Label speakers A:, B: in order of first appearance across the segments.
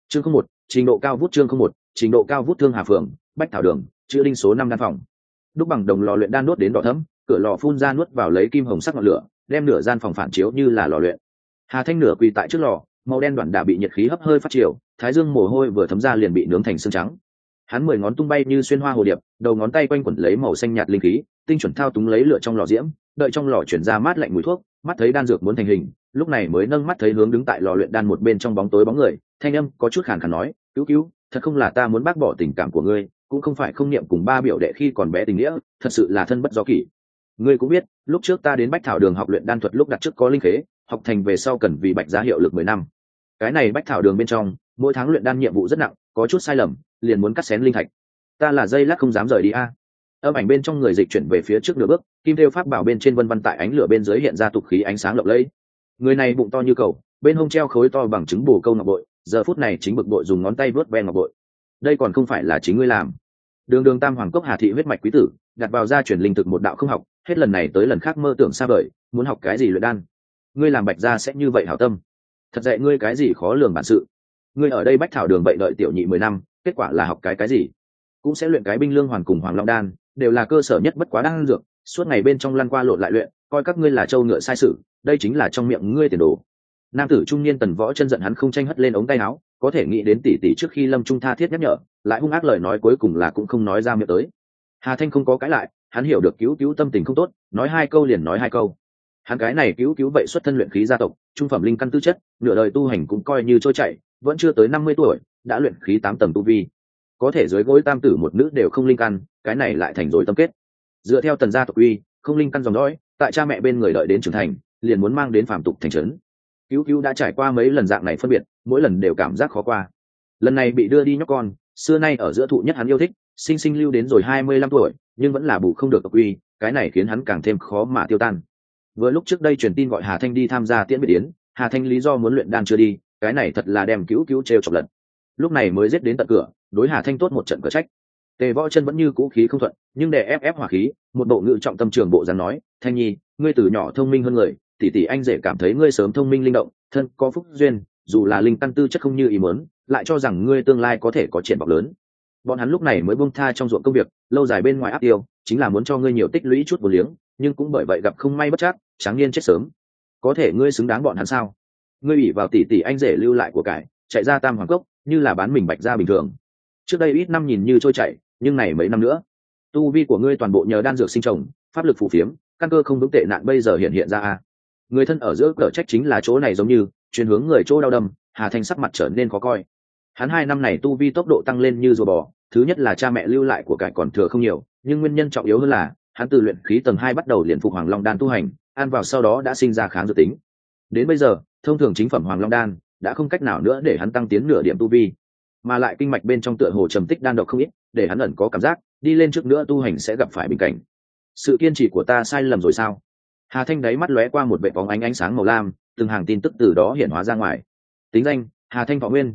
A: Chương 01, trình độ cao vút. Chương 01, trình độ cao vút. Thương Hà phường, Bách Thảo đường, chữa đinh số 5 đan phòng. Đúc bằng đồng lò luyện đan nuốt đến đỏ thẫm, cửa lò phun ra nuốt vào lấy kim hồng sắc ngọn lửa, đem nửa gian phòng phản chiếu như là lò luyện. Hà Thanh nửa quỳ tại trước lò, màu đen đoạn đà bị nhiệt khí hấp hơi phát chiều, thái dương mồ hôi vừa thấm ra liền bị nướng thành xương trắng. Hắn 10 ngón tung bay như xuyên hoa hồ điệp, đầu ngón tay quanh quẩn lấy màu xanh nhạt linh khí, tinh chuẩn thao túng lấy lửa trong lò diễm, đợi trong lò chuyển ra mát lạnh mùi thuốc, mắt thấy đan dược muốn thành hình, lúc này mới nâng mắt thấy hướng đứng tại lò luyện đan một bên trong bóng tối bóng người, thanh âm có chút khàn khàn nói, "Cứu cứu, thật không là ta muốn bác bỏ tình cảm của ngươi, cũng không phải không niệm cùng ba biểu đệ khi còn bé tình nghĩa, thật sự là thân bất do kỷ. Ngươi cũng biết, lúc trước ta đến Bách Thảo đường học luyện đan thuật lúc đặt trước có linh khế, học thành về sau cần vì Bạch gia hiệu lực 10 năm. Cái này Bách Thảo đường bên trong, mỗi tháng luyện đan nhiệm vụ rất nặng, có chút sai lầm, liền muốn cắt xén linh thạch. Ta là dây lát không dám rời đi a." Âm ảnh bên trong người dịch chuyển về phía trước nửa bước, kim thêu pháp bảo bên trên vân vân tại ánh lửa bên dưới hiện ra tục khí ánh sáng lộng lẫy. Người này bụng to như cầu, bên hông treo khối to bằng trứng bồ câu ngọc bội, giờ phút này chính bực bội dùng ngón tay vớt ven ngọc bội. Đây còn không phải là chính ngươi làm? Đường đường tam hoàng cốc Hà thị huyết mạch quý tử, đặt vào gia truyền linh thực một đạo không học, hết lần này tới lần khác mơ tưởng xa vời, muốn học cái gì luyện đan? Ngươi làm Bạch gia sẽ như vậy hảo tâm? Thật dạy ngươi cái gì khó lường bản sự? Ngươi ở đây Bách Thảo đường bậy đợi tiểu nhị 10 năm, kết quả là học cái gì? Cũng sẽ luyện cái binh lương hoàn cùng hoàng long đan, đều là cơ sở nhất bất quá đan dược, suốt ngày bên trong lăn qua lộn lại luyện, coi các ngươi là trâu ngựa sai sự, đây chính là trong miệng ngươi tiền đồ. Nam tử trung niên Tần Võ chân giận hắn không tranh hất lên ống tay áo, có thể nghĩ đến tỷ tỷ trước khi Lâm Trung tha thiết nhắc nhở, lại hung ác lời nói cuối cùng là cũng không nói ra miệng tới. Hà Thanh không có cãi lại, hắn hiểu được cứu cứu tâm tình không tốt, nói 2 câu liền nói 2 câu. Hắn cái này cứu vậy xuất thân luyện khí gia tộc, trung phẩm linh căn tư chất, nửa đời tu hành cũng coi như trôi chảy, vẫn chưa tới 50 tuổi, đã luyện khí 8 tầng tu vi. Có thể dưới gối tam tử một nữ đều không linh căn, cái này lại thành rồi tâm kết. Dựa theo Tần gia tộc uy, không linh căn dòng dõi, tại cha mẹ bên người đợi đến trưởng thành, liền muốn mang đến phàm tục thành trấn. Cứu đã trải qua mấy lần dạng này phân biệt, mỗi lần đều cảm giác khó qua. Lần này bị đưa đi nhóc con, xưa nay ở giữa thụ nhất hắn yêu thích, sinh lưu đến rồi 25 tuổi, nhưng vẫn là bù không được tộc uy, cái này khiến hắn càng thêm khó mà tiêu tan. Vừa lúc trước đây truyền tin gọi Hà Thanh đi tham gia tiễn biệt yến, Hà Thanh lý do muốn luyện đan chưa đi, cái này thật là đem cứu trêu chọc lần. Lúc này mới giết đến tận cửa, đối Hà Thanh tốt một trận cửa trách. Tề Võ Chân vẫn như cũ khí không thuận, nhưng để ép hỏa khí, một bộ ngữ trọng tâm trường bộ dáng nói, "Thanh Nhi, ngươi từ nhỏ thông minh hơn người, tỷ tỷ anh rể cảm thấy ngươi sớm thông minh linh động, thân có phúc duyên, dù là linh căn tư chất không như ý muốn, lại cho rằng ngươi tương lai có thể có triển vọng lớn." Bọn hắn lúc này mới buông tha trong ruộng công việc, lâu dài bên ngoài áp tiêu, chính là muốn cho ngươi nhiều tích lũy chút vốn liếng, nhưng cũng bởi vậy gặp không may bất trắc, tráng niên chết sớm. Có thể ngươi xứng đáng bọn hắn sao? Ngươi ủy vào tỷ tỷ anh rể lưu lại của cải, chạy ra Tam Hoàng Cốc, như là bán mình Bạch gia bình thường. Trước đây ít năm nhìn như trôi chảy, nhưng này mấy năm nữa, tu vi của ngươi toàn bộ nhờ đan dược sinh trồng, pháp lực phù phiếm, căn cơ không vững tệ nạn bây giờ hiện ra a. Người thân ở giữa cỡ trách chính là chỗ này giống như chuyển hướng người chỗ đau đâm. Hà Thanh sắc mặt trở nên khó coi. Hắn 2 năm này tu vi tốc độ tăng lên như rùa bò, thứ nhất là cha mẹ lưu lại của cải còn thừa không nhiều, nhưng nguyên nhân trọng yếu hơn là hắn từ luyện khí tầng 2 bắt đầu liền phục Hoàng Long đan tu hành, ăn vào sau đó đã sinh ra kháng dược tính. Đến bây giờ, thông thường chính phẩm Hoàng Long đan đã không cách nào nữa để hắn tăng tiến nửa điểm tu vi, mà lại kinh mạch bên trong tựa hồ trầm tích đan độc không ít, để hắn ẩn có cảm giác đi lên trước nữa tu hành sẽ gặp phải bình cảnh. Sự kiên trì của ta sai lầm rồi sao? Hà Thanh đáy mắt lóe qua một vệt bóng ánh sáng màu lam, từng hàng tin tức từ đó hiển hóa ra ngoài. Tính danh: Hà Thanh Thọ Nguyên,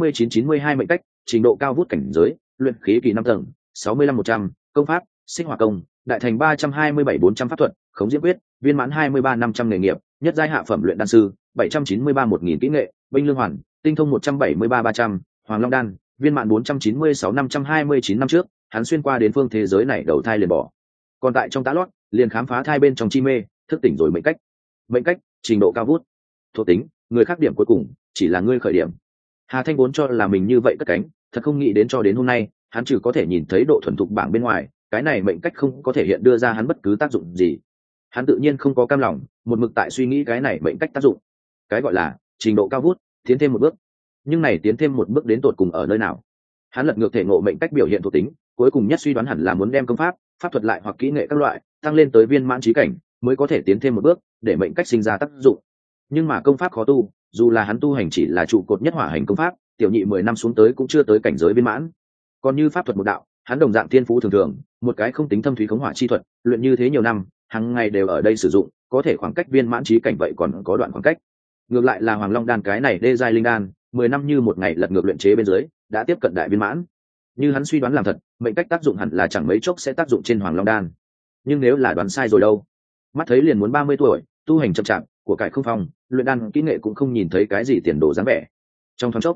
A: 2992 mệnh cách, trình độ cao vút cảnh giới, luyện khí kỳ 5 tầng, 65-100, công pháp: Sinh hỏa công, đại thành 327-400 pháp thuật, khống diễm quyết, viên mãn 23-500 nghề nghiệp, nhất giai hạ phẩm luyện đan sư, 793-1000 kỹ nghệ, binh lương hoàn, tinh thông 173-300, Hoàng Long đan, viên mãn 496-529 năm trước, hắn xuyên qua đến phương thế giới này đầu thai liền bỏ. Còn tại trong tá lót, liền khám phá thai bên trong chi mê, thức tỉnh rồi mệnh cách. Mệnh cách: trình độ cao vút. Thuộc tính: người khác điểm cuối cùng, chỉ là ngươi khởi điểm. Hà Thanh vốn cho là mình như vậy cất cánh, thật không nghĩ đến cho đến hôm nay, hắn chỉ có thể nhìn thấy độ thuần thục bảng bên ngoài, cái này mệnh cách không có thể hiện đưa ra hắn bất cứ tác dụng gì. Hắn tự nhiên không có cam lòng, một mực tại suy nghĩ cái này mệnh cách tác dụng. Cái gọi là trình độ cao vút, tiến thêm một bước. Nhưng này tiến thêm một bước đến tột cùng ở nơi nào? Hắn lật ngược thể ngộ mệnh cách biểu hiện thuộc tính, cuối cùng nhất suy đoán hẳn là muốn đem công pháp, pháp thuật lại hoặc kỹ nghệ các loại tăng lên tới viên mãn chí cảnh, mới có thể tiến thêm một bước để mệnh cách sinh ra tác dụng. Nhưng mà công pháp khó tu, dù là hắn tu hành chỉ là trụ cột nhất hỏa hành công pháp, tiểu nhị 10 năm xuống tới cũng chưa tới cảnh giới viên mãn. Còn như pháp thuật một đạo, hắn đồng dạng thiên phú thường thường, một cái không tính thâm thúy khống hỏa chi thuật, luyện như thế nhiều năm, hàng ngày đều ở đây sử dụng, có thể khoảng cách viên mãn chí cảnh vậy còn có đoạn khoảng cách. Ngược lại là Hoàng Long đan cái này đê giai linh đan, 10 năm như một ngày lật ngược luyện chế bên dưới, đã tiếp cận đại viên mãn. Như hắn suy đoán làm thật, mệnh cách tác dụng hẳn là chẳng mấy chốc sẽ tác dụng trên Hoàng Long đan. Nhưng nếu là đoán sai rồi đâu? Mắt thấy liền muốn 30 tuổi, tu hành chậm chạp, của cải không phong, luyện đan kỹ nghệ cũng không nhìn thấy cái gì tiền đồ dáng vẻ. Trong thoáng chốc,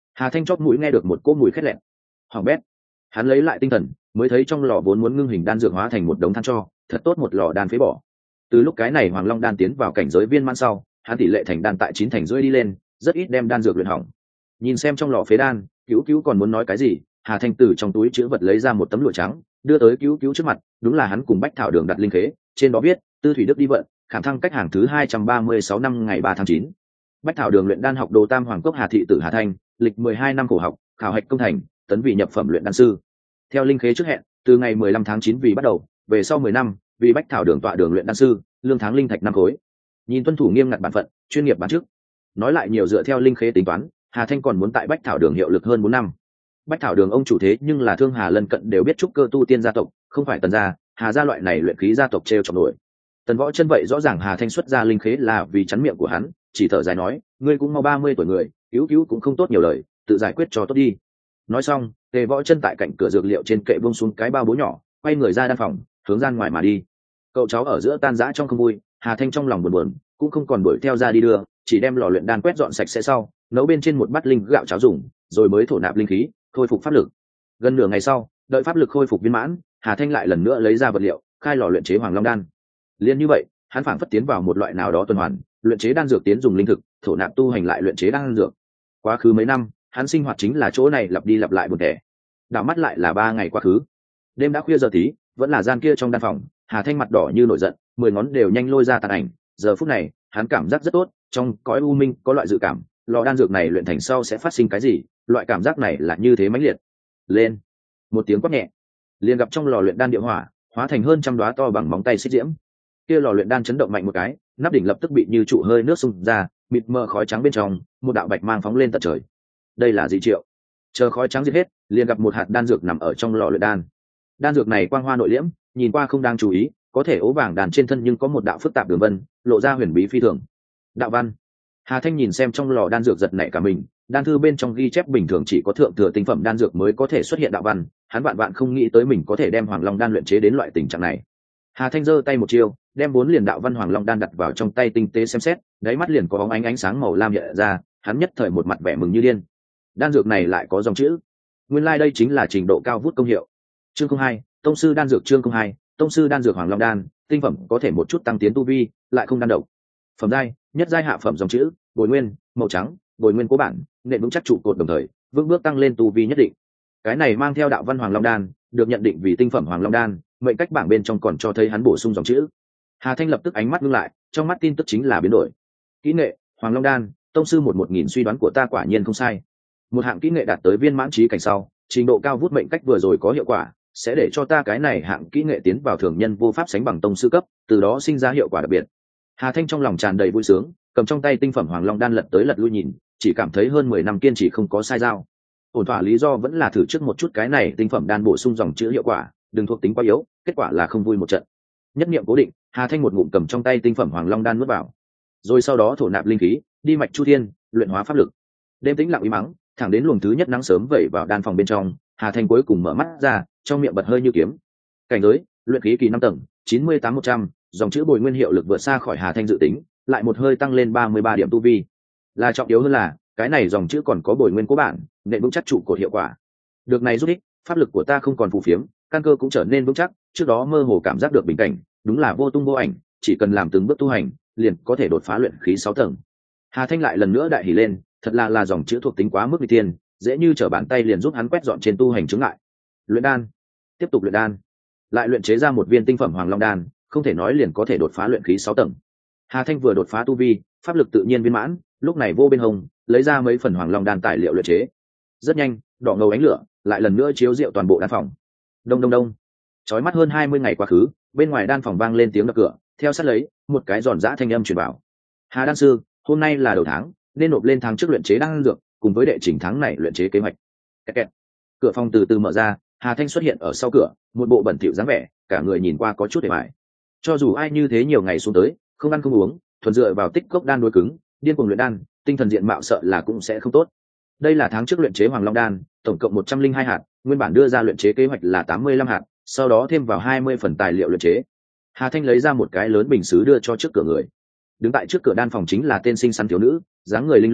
A: Hà Thanh chóp mũi nghe được một cỗ mùi khét lẹn, hoàng bét. Hắn lấy lại tinh thần, mới thấy trong lò vốn muốn ngưng hình đan dược hóa thành một đống than cho, thật tốt một lò đan phế bỏ. Từ lúc cái này Hoàng Long đan tiến vào cảnh giới viên mãn sau, hắn tỷ lệ thành đan tại 9 thành rưỡi đi lên, rất ít đem đan dược luyện hỏng. Nhìn xem trong lò phế đan, Cứu Cứu còn muốn nói cái gì, Hà Thanh từ trong túi chứa vật lấy ra một tấm lụa trắng, đưa tới Cứu Cứu trước mặt, đúng là hắn cùng Bách Thảo Đường đặt linh khế, trên đó viết: Tư Thủy Đức đi vận, khảm thăng cách hàng thứ 236 năm ngày 3 tháng 9. Bách Thảo Đường luyện đan học đồ Tam Hoàng Cốc Hà thị tử Hà Thanh, lịch 12 năm khổ học, khảo hạch công thành, tấn vị nhập phẩm luyện đan sư. Theo linh khế trước hẹn, từ ngày 15 tháng 9 vì bắt đầu, về sau 10 năm, vì Bách Thảo Đường tọa đường luyện đan sư, lương tháng linh thạch 5 khối. Nhìn tuân thủ nghiêm ngặt bản phận, chuyên nghiệp bản chức. Nói lại nhiều dựa theo linh khế tính toán, Hà Thanh còn muốn tại Bách Thảo Đường hiệu lực hơn 4 năm. Bách Thảo Đường ông chủ thế nhưng là thương Hà lân cận đều biết trúc cơ tu tiên gia tộc, không phải Tần gia, Hà gia loại này luyện khí gia tộc trêu chọc nổi. Tần Võ Chân vậy rõ ràng Hà Thanh xuất ra linh khế là vì chắn miệng của hắn, chỉ thở dài nói: "Ngươi cũng mau 30 tuổi người, Cứu Cứu cũng không tốt nhiều lời, tự giải quyết cho tốt đi." Nói xong, Tề Võ Chân tại cạnh cửa dược liệu trên kệ buông xuống cái bao bố nhỏ, quay người ra đan phòng, hướng ra ngoài mà đi. Cậu cháu ở giữa tan rã trong không vui, Hà Thanh trong lòng buồn buồn, cũng không còn đuổi theo ra đi đưa, chỉ đem lò luyện đan quét dọn sạch sẽ sau, nấu bên trên một bát linh gạo cháo dùng, rồi mới thổ nạp linh khí, khôi phục pháp lực. Gần nửa ngày sau, đợi pháp lực khôi phục viên mãn, Hà Thanh lại lần nữa lấy ra vật liệu, khai lò luyện chế Hoàng Long đan. Liên như vậy, hắn phảng phất tiến vào một loại nào đó tuần hoàn, luyện chế đan dược tiến dùng linh thực, thổ nạp tu hành lại luyện chế đan dược. Quá khứ mấy năm, hắn sinh hoạt chính là chỗ này lặp đi lặp lại buồn tẻ. Đảo mắt lại là 3 ngày quá khứ. Đêm đã khuya giờ tí, vẫn là gian kia trong đan phòng, Hà Thanh mặt đỏ như nổi giận, 10 ngón đều nhanh lôi ra tàn ảnh. Giờ phút này, hắn cảm giác rất tốt, trong cõi u minh có loại dự cảm, lò đan dược này luyện thành sau sẽ phát sinh cái gì, loại cảm giác này là như thế mãnh liệt. Lên, một tiếng quát nhẹ, liền gặp trong lò luyện đan địa hỏa hóa thành hơn trăm đóa to bằng móng tay xích diễm. Kia lò luyện đan chấn động mạnh một cái, nắp đỉnh lập tức bị như trụ hơi nước xung ra, mịt mờ khói trắng bên trong, một đạo bạch mang phóng lên tận trời. Đây là dị triệu. Chờ khói trắng diệt hết, liền gặp một hạt đan dược nằm ở trong lò luyện đan. Đan dược này quang hoa nội liễm, nhìn qua không đáng chú ý, có thể ố vàng đàn trên thân nhưng có một đạo phức tạp đường vân, lộ ra huyền bí phi thường. Đạo văn. Hà Thanh nhìn xem trong lò đan dược giật nảy cả mình, đan thư bên trong ghi chép bình thường chỉ có thượng thừa tinh phẩm đan dược mới có thể xuất hiện đạo văn, hắn vạn vạn không nghĩ tới mình có thể đem Hoàng Long đan luyện chế đến loại tình trạng này. Hà Thanh giơ tay một chiêu, đem 4 liền đạo văn Hoàng Long đan đặt vào trong tay tinh tế xem xét, đáy mắt liền có bóng ánh sáng màu lam hiện ra, hắn nhất thời một mặt vẻ mừng như điên. Đan dược này lại có dòng chữ. Nguyên lai đây chính là trình độ cao vút công hiệu. Chương 02, tông sư đan dược. Chương 02, tông sư đan dược Hoàng Long đan, tinh phẩm có thể một chút tăng tiến tu vi, lại không đan độc. Phẩm giai, nhất giai hạ phẩm dòng chữ, bồi nguyên, màu trắng, bồi nguyên cố bản, nền vững chắc trụ cột đồng thời, vững bước tăng lên tu vi nhất định. Cái này mang theo đạo văn Hoàng Long đan, được nhận định vì tinh phẩm Hoàng Long đan, mệnh cách bảng bên trong còn cho thấy hắn bổ sung dòng chữ. Hà Thanh lập tức ánh mắt ngưng lại, trong mắt tin tức chính là biến đổi. Kỹ nghệ, Hoàng Long đan, tông sư 1000 suy đoán của ta quả nhiên không sai. Một hạng kỹ nghệ đạt tới viên mãn trí cảnh sau, trình độ cao vút mệnh cách vừa rồi có hiệu quả, sẽ để cho ta cái này hạng kỹ nghệ tiến vào thường nhân vô pháp sánh bằng tông sư cấp, từ đó sinh ra hiệu quả đặc biệt. Hà Thanh trong lòng tràn đầy vui sướng, cầm trong tay tinh phẩm Hoàng Long đan lật tới lật lui nhìn, chỉ cảm thấy hơn 10 năm kiên trì không có sai dao. Ổn thỏa lý do vẫn là thử trước một chút cái này tinh phẩm đan bổ sung dòng chữ hiệu quả, đừng thuộc tính quá yếu, kết quả là không vui một trận. Nhất niệm cố định, Hà Thanh một ngụm cầm trong tay tinh phẩm Hoàng Long đan nuốt vào, rồi sau đó thổ nạp linh khí, đi mạch chu thiên, luyện hóa pháp lực. Đêm tĩnh lặng uy mắng, thẳng đến luồng thứ nhất nắng sớm vẩy vào đan phòng bên trong, Hà Thanh cuối cùng mở mắt ra, trong miệng bật hơi như kiếm. Cảnh giới, luyện khí kỳ 5 tầng, 98-100, dòng chữ bồi nguyên hiệu lực vượt xa khỏi Hà Thanh dự tính, lại một hơi tăng lên 33 điểm tu vi. Là trọng yếu hơn là, cái này dòng chữ còn có bồi nguyên cố bản, nền vững chắc trụ cột hiệu quả. Được này giúp ích, pháp lực của ta không còn phù phiếm, căn cơ cũng trở nên vững chắc, trước đó mơ hồ cảm giác được bình cảnh, đúng là vô tung vô ảnh, chỉ cần làm từng bước tu hành, liền có thể đột phá luyện khí 6 tầng. Hà Thanh lại lần nữa đại hỉ lên, thật là dòng chữ thuộc tính quá mức nguy tiên, dễ như trở bàn tay liền giúp hắn quét dọn trên tu hành chứng ngại. Luyện đan, tiếp tục luyện đan, lại luyện chế ra một viên tinh phẩm Hoàng Long đan, không thể nói liền có thể đột phá luyện khí 6 tầng. Hà Thanh vừa đột phá tu vi, pháp lực tự nhiên viên mãn, lúc này vô bên hông, lấy ra mấy phần Hoàng Long đan tài liệu luyện chế. Rất nhanh, đỏ ngầu ánh lửa lại lần nữa chiếu rượu toàn bộ đan phòng. Đông đông đông. Chói mắt hơn 20 ngày quá khứ, bên ngoài đan phòng vang lên tiếng đập cửa, theo sát lấy, một cái giòn giã thanh âm truyền vào. Hà đan sư, hôm nay là đầu tháng, nên nộp lên tháng trước luyện chế đan dược, cùng với đệ trình tháng này luyện chế kế hoạch. Kẹt kẹt. Cửa phòng từ từ mở ra, Hà Thanh xuất hiện ở sau cửa, một bộ bẩn thỉu dáng vẻ, cả người nhìn qua có chút hề bại. Cho dù ai như thế nhiều ngày xuống tới, không ăn không uống, thuần dựa vào tích cốc đan đối cứng, điên cuồng luyện đan, tinh thần diện mạo sợ là cũng sẽ không tốt. Đây là tháng trước luyện chế Hoàng Long đan, tổng cộng 102 hạt, nguyên bản đưa ra luyện chế kế hoạch là 85 hạt, sau đó thêm vào 20 phần tài liệu luyện chế. Hà Thanh lấy ra một cái lớn bình sứ đưa cho trước cửa người. Đứng tại trước cửa đan phòng chính là tên xinh xắn thiếu nữ, dáng người linh lung,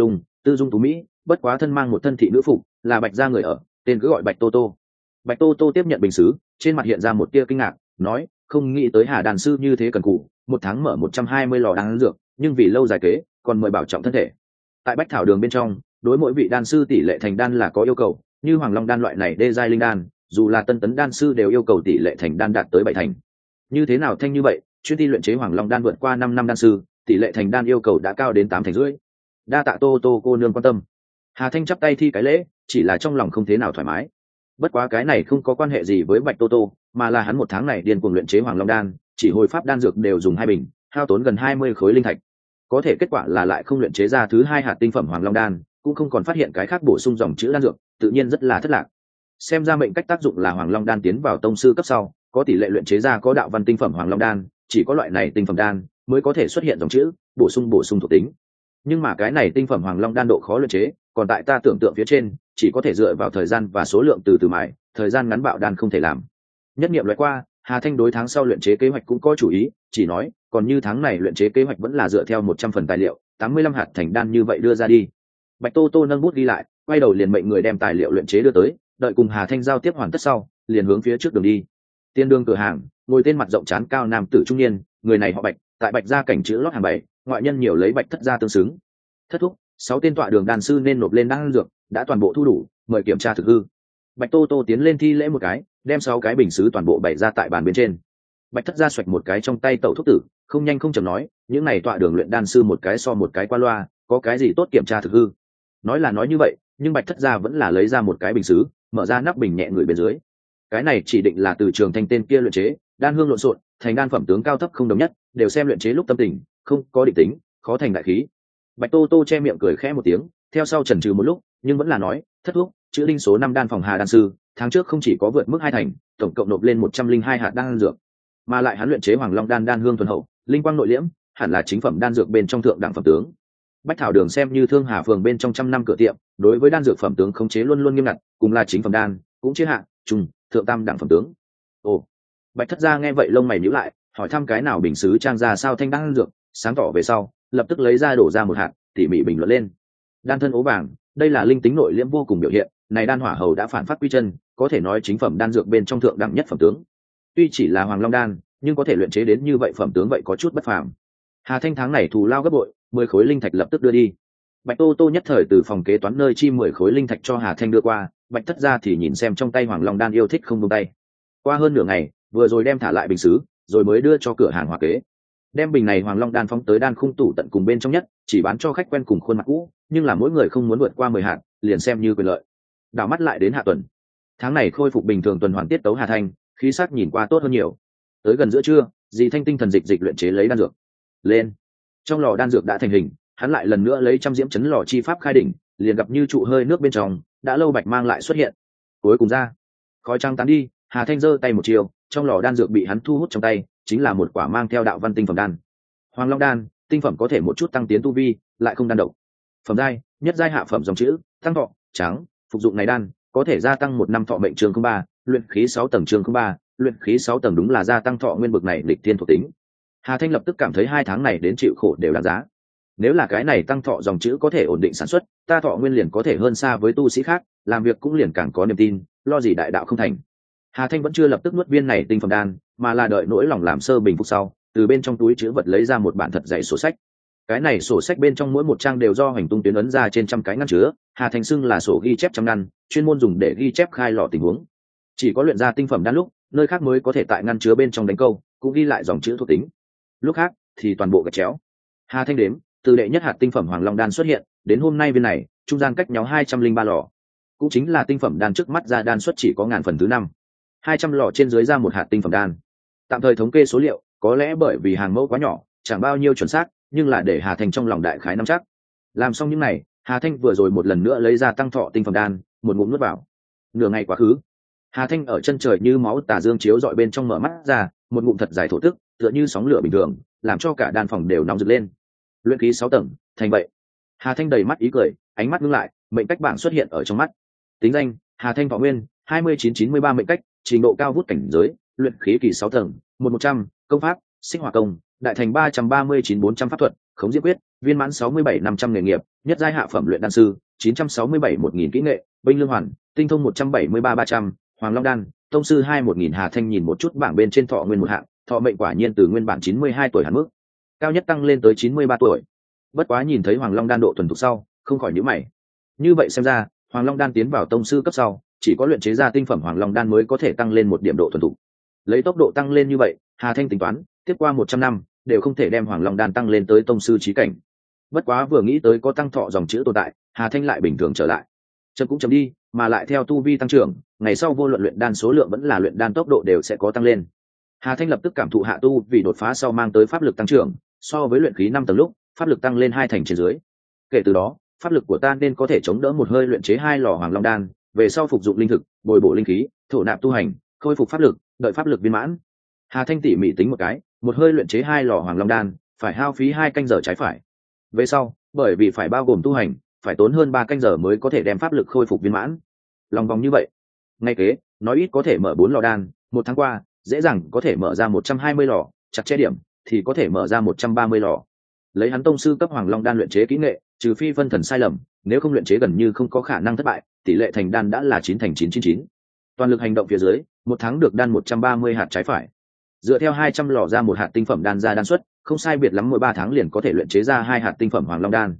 A: tư dung tú mỹ, bất quá thân mang một thân thị nữ phục, là Bạch gia người ở, tên cứ gọi Bạch Tô Tô. Bạch Tô Tô tiếp nhận bình sứ, trên mặt hiện ra một tia kinh ngạc, nói, không nghĩ tới Hà đàn sư như thế cần cù, một tháng mở 120 lò đan dược, nhưng vì lâu dài kế, còn mời bảo trọng thân thể. Tại Bách Thảo Đường bên trong, đối mỗi vị đan sư tỷ lệ thành đan là có yêu cầu, như Hoàng Long đan loại này đê giai linh đan, dù là tân tấn đan sư đều yêu cầu tỷ lệ thành đan đạt tới 7 thành. Như thế nào thanh như vậy, chuyên ti luyện chế Hoàng Long đan vượt qua 5 năm đan sư, tỷ lệ thành đan yêu cầu đã cao đến 8 thành rưỡi. Đa tạ Tô Tô cô nương quan tâm. Hà Thanh chắp tay thi cái lễ, chỉ là trong lòng không thế nào thoải mái. Bất quá cái này không có quan hệ gì với Bạch Tô Tô, mà là hắn một tháng này điên cuồng luyện chế Hoàng Long đan, chỉ hồi pháp đan dược đều dùng 2 bình, hao tốn gần 20 khối linh thạch. Có thể kết quả là lại không luyện chế ra thứ 2 hạt tinh phẩm Hoàng Long đan, cũng không còn phát hiện cái khác bổ sung dòng chữ đan dược, tự nhiên rất là thất lạc. Xem ra mệnh cách tác dụng là Hoàng Long đan tiến vào tông sư cấp sau, có tỷ lệ luyện chế ra có đạo văn tinh phẩm Hoàng Long đan, chỉ có loại này tinh phẩm đan mới có thể xuất hiện dòng chữ bổ sung thuộc tính. Nhưng mà cái này tinh phẩm Hoàng Long đan độ khó luyện chế, còn tại ta tưởng tượng phía trên, chỉ có thể dựa vào thời gian và số lượng từ từ mài, thời gian ngắn bạo đan không thể làm. Nhất niệm loại qua, Hà Thanh đối tháng sau luyện chế kế hoạch cũng có chủ ý, chỉ nói, còn như tháng này luyện chế kế hoạch vẫn là dựa theo 100 phần tài liệu, 85 hạt thành đan như vậy đưa ra đi. Bạch Tô Tô nâng bút ghi lại, quay đầu liền mệnh người đem tài liệu luyện chế đưa tới, đợi cùng Hà Thanh giao tiếp hoàn tất sau, liền hướng phía trước đường đi. Tiên đường cửa hàng, ngồi tên mặt rộng trán cao nam tử trung niên, người này họ Bạch, tại Bạch gia cảnh chữ lót hàng 7, ngoại nhân nhiều lấy Bạch thất gia tương xứng. Thất thúc, 6 tên tọa đường đan sư nên nộp lên đan dược, đã toàn bộ thu đủ, mời kiểm tra thực hư. Bạch Tô Tô tiến lên thi lễ một cái, đem 6 cái bình sứ toàn bộ bày ra tại bàn bên trên. Bạch thất gia xoạch một cái trong tay tẩu thuốc tử, không nhanh không chậm nói, những này tọa đường luyện đan sư một cái so một cái qua loa, có cái gì tốt kiểm tra thực hư. Nói là nói như vậy, nhưng Bạch thất gia vẫn là lấy ra một cái bình sứ, mở ra nắp bình nhẹ người bên dưới. Cái này chỉ định là từ Trường Thanh tên kia luyện chế, đan hương lộn xộn, thành đan phẩm tướng cao thấp không đồng nhất, đều xem luyện chế lúc tâm tình, không có định tính, khó thành đại khí. Bạch Tô Tô che miệng cười khẽ một tiếng, theo sau chần chừ một lúc, nhưng vẫn là nói, thất thúc, chữ đinh số 5 đan phòng Hà đan sư, tháng trước không chỉ có vượt mức 2 thành, tổng cộng nộp lên 102 hạt đan dược, mà lại hắn luyện chế Hoàng Long đan đan hương thuần hậu, linh quang nội liễm, hẳn là chính phẩm đan dược bên trong thượng đẳng phẩm tướng. Bách Thảo Đường xem như Thương Hà phường bên trong trăm năm cửa tiệm, đối với đan dược phẩm tướng khống chế luôn luôn nghiêm ngặt, cùng là chính phẩm đan, cũng chia hạng, trung, thượng tam đẳng phẩm tướng. Ồ, Bạch thất gia nghe vậy lông mày nhíu lại, hỏi thăm cái nào bình sứ trang ra sao thanh đan dược, sáng tỏ về sau, lập tức lấy ra đổ ra một hạt, tỉ mỉ bình luận lên. Đan thân ố vàng, đây là linh tính nội liễm vô cùng biểu hiện, này đan hỏa hầu đã phản phát quy chân, có thể nói chính phẩm đan dược bên trong thượng đẳng nhất phẩm tướng. Tuy chỉ là Hoàng Long đan, nhưng có thể luyện chế đến như vậy phẩm tướng vậy có chút bất phàm. Hà Thanh tháng này thù lao gấp bội, 10 khối linh thạch lập tức đưa đi. Bạch Tô Tô nhất thời từ phòng kế toán nơi chi 10 khối linh thạch cho Hà Thanh đưa qua, Bạch thất gia thì nhìn xem trong tay Hoàng Long đan yêu thích không buông tay. Qua hơn nửa ngày, vừa rồi đem thả lại bình sứ, rồi mới đưa cho cửa hàng hòa kế. Đem bình này Hoàng Long đan phóng tới đan khung tủ tận cùng bên trong nhất, chỉ bán cho khách quen cùng khuôn mặt cũ, nhưng là mỗi người không muốn vượt qua 10 hạt, liền xem như quyền lợi. Đảo mắt lại đến hạ tuần. Tháng này khôi phục bình thường tuần hoàn tiết tấu Hà Thanh, khí sắc nhìn qua tốt hơn nhiều. Tới gần giữa trưa, Dì Thanh tinh thần dịch luyện chế lấy đan dược. Lên. Trong lò đan dược đã thành hình, hắn lại lần nữa lấy trăm diễm chấn lò chi pháp khai đỉnh, liền gặp như trụ hơi nước bên trong, đã lâu bạch mang lại xuất hiện. Cuối cùng ra, khói trắng tán đi, Hà Thanh giơ tay một chiều, trong lò đan dược bị hắn thu hút trong tay, chính là một quả mang theo đạo văn tinh phẩm đan. Hoàng Long đan, tinh phẩm có thể một chút tăng tiến tu vi, lại không đan độc. Phẩm giai, nhất giai hạ phẩm dòng chữ, tăng thọ, trắng, phục dụng này đan, có thể gia tăng 1 năm thọ mệnh chương 03, luyện khí 6 tầng chương 03, luyện khí 6 tầng đúng là gia tăng thọ nguyên bực này lịch thiên thuộc tính. Hà Thanh lập tức cảm thấy 2 tháng này đến chịu khổ đều đáng giá. Nếu là cái này tăng thọ dòng chữ có thể ổn định sản xuất, ta thọ nguyên liền có thể hơn xa với tu sĩ khác, làm việc cũng liền càng có niềm tin, lo gì đại đạo không thành. Hà Thanh vẫn chưa lập tức nuốt viên này tinh phẩm đan, mà là đợi nỗi lòng làm sơ bình phục sau, từ bên trong túi chứa vật lấy ra một bản thật dày sổ sách. Cái này sổ sách bên trong mỗi một trang đều do hành tung tuyến ấn ra trên trăm cái ngăn chứa, Hà Thanh xưng là sổ ghi chép trăm ngăn, chuyên môn dùng để ghi chép khai lò tình huống. Chỉ có luyện ra tinh phẩm đan lúc, nơi khác mới có thể tại ngăn chứa bên trong đánh câu, cũng ghi lại dòng chữ thuộc tính. Lúc khác thì toàn bộ gạch chéo. Hà Thanh đếm, từ đệ nhất hạt tinh phẩm Hoàng Long đan xuất hiện, đến hôm nay viên này, trung gian cách nhau 203 lò. Cũng chính là tinh phẩm đan trước mắt ra đan xuất chỉ có ngàn phần thứ 5. 200 lò trên dưới ra một hạt tinh phẩm đan. Tạm thời thống kê số liệu, có lẽ bởi vì hàng mẫu quá nhỏ, chẳng bao nhiêu chuẩn xác, nhưng là để Hà Thanh trong lòng đại khái nắm chắc. Làm xong những này, Hà Thanh vừa rồi một lần nữa lấy ra tăng thọ tinh phẩm đan, một ngụm nuốt vào. Nửa ngày quá khứ, Hà Thanh ở chân trời như máu tà dương chiếu dọi bên trong mở mắt ra, một ngụm thật dài thổ tức, tựa như sóng lửa bình thường, làm cho cả đan phòng đều nóng rực lên. Luyện khí 6 tầng, thành vậy. Hà Thanh đầy mắt ý cười, ánh mắt ngưng lại, mệnh cách bảng xuất hiện ở trong mắt. Tính danh: Hà Thanh Thọ Nguyên, 2993 mệnh cách, trình độ cao vút cảnh giới, luyện khí kỳ 6 tầng, 100, công pháp: Sinh Hỏa Công, đại thành 339 400 pháp thuật, khống diễm quyết viên mãn 67.500 nghề nghiệp, nhất giai hạ phẩm luyện đan sư 967-1.000 kỹ nghệ, binh lương hoàn tinh thông 173-300, hoàng long đan tông sư 2-1.000. Hà Thanh nhìn một chút bảng bên trên thọ nguyên một hạng, thọ mệnh quả nhiên từ nguyên bản 92 tuổi hạn mức cao nhất tăng lên tới 93 tuổi. Bất quá nhìn thấy hoàng long đan độ thuần thục sau, không khỏi nhíu mày. Như vậy xem ra, hoàng long đan tiến vào tông sư cấp sau, chỉ có luyện chế ra tinh phẩm hoàng long đan mới có thể tăng lên một điểm độ thuần thục. Lấy tốc độ tăng lên như vậy, Hà Thanh tính toán, tiếp qua 100 năm đều không thể đem hoàng long đan tăng lên tới tông sư chí cảnh. Bất quá vừa nghĩ tới có tăng thọ dòng chữ tồn tại, Hà Thanh lại bình thường trở lại. Chậm cũng chậm đi, mà lại theo tu vi tăng trưởng, ngày sau vô luận luyện đan số lượng vẫn là luyện đan tốc độ đều sẽ có tăng lên. Hà Thanh lập tức cảm thụ hạ tu vì đột phá sau mang tới pháp lực tăng trưởng, so với luyện khí 5 tầng lúc, pháp lực tăng lên 2 thành trên dưới. Kể từ đó, pháp lực của ta nên có thể chống đỡ một hơi luyện chế 2 lò hoàng long đan, về sau phục dụng linh thực, bồi bổ linh khí, thổ nạp tu hành, khôi phục pháp lực, đợi pháp lực viên mãn. Hà Thanh tỉ mỉ tính một cái, một hơi luyện chế 2 lò hoàng long đan, phải hao phí 2 canh giờ trái phải. Về sau, bởi vì phải bao gồm tu hành, phải tốn hơn 3 canh giờ mới có thể đem pháp lực khôi phục viên mãn. Lòng vòng như vậy, ngay kế, nói ít có thể mở 4 lò đan, một tháng qua, dễ dàng có thể mở ra 120 lò, chặt chẽ điểm thì có thể mở ra 130 lò. Lấy hắn tông sư cấp hoàng long đan luyện chế kỹ nghệ, trừ phi phân thần sai lầm, nếu không luyện chế gần như không có khả năng thất bại, tỷ lệ thành đan đã là 9 thành 999. Toàn lực hành động phía dưới, một tháng được đan 130 hạt trái phải. Dựa theo 200 lò ra một hạt tinh phẩm đan ra đan suất, không sai biệt lắm mỗi 3 tháng liền có thể luyện chế ra 2 hạt tinh phẩm hoàng long đan.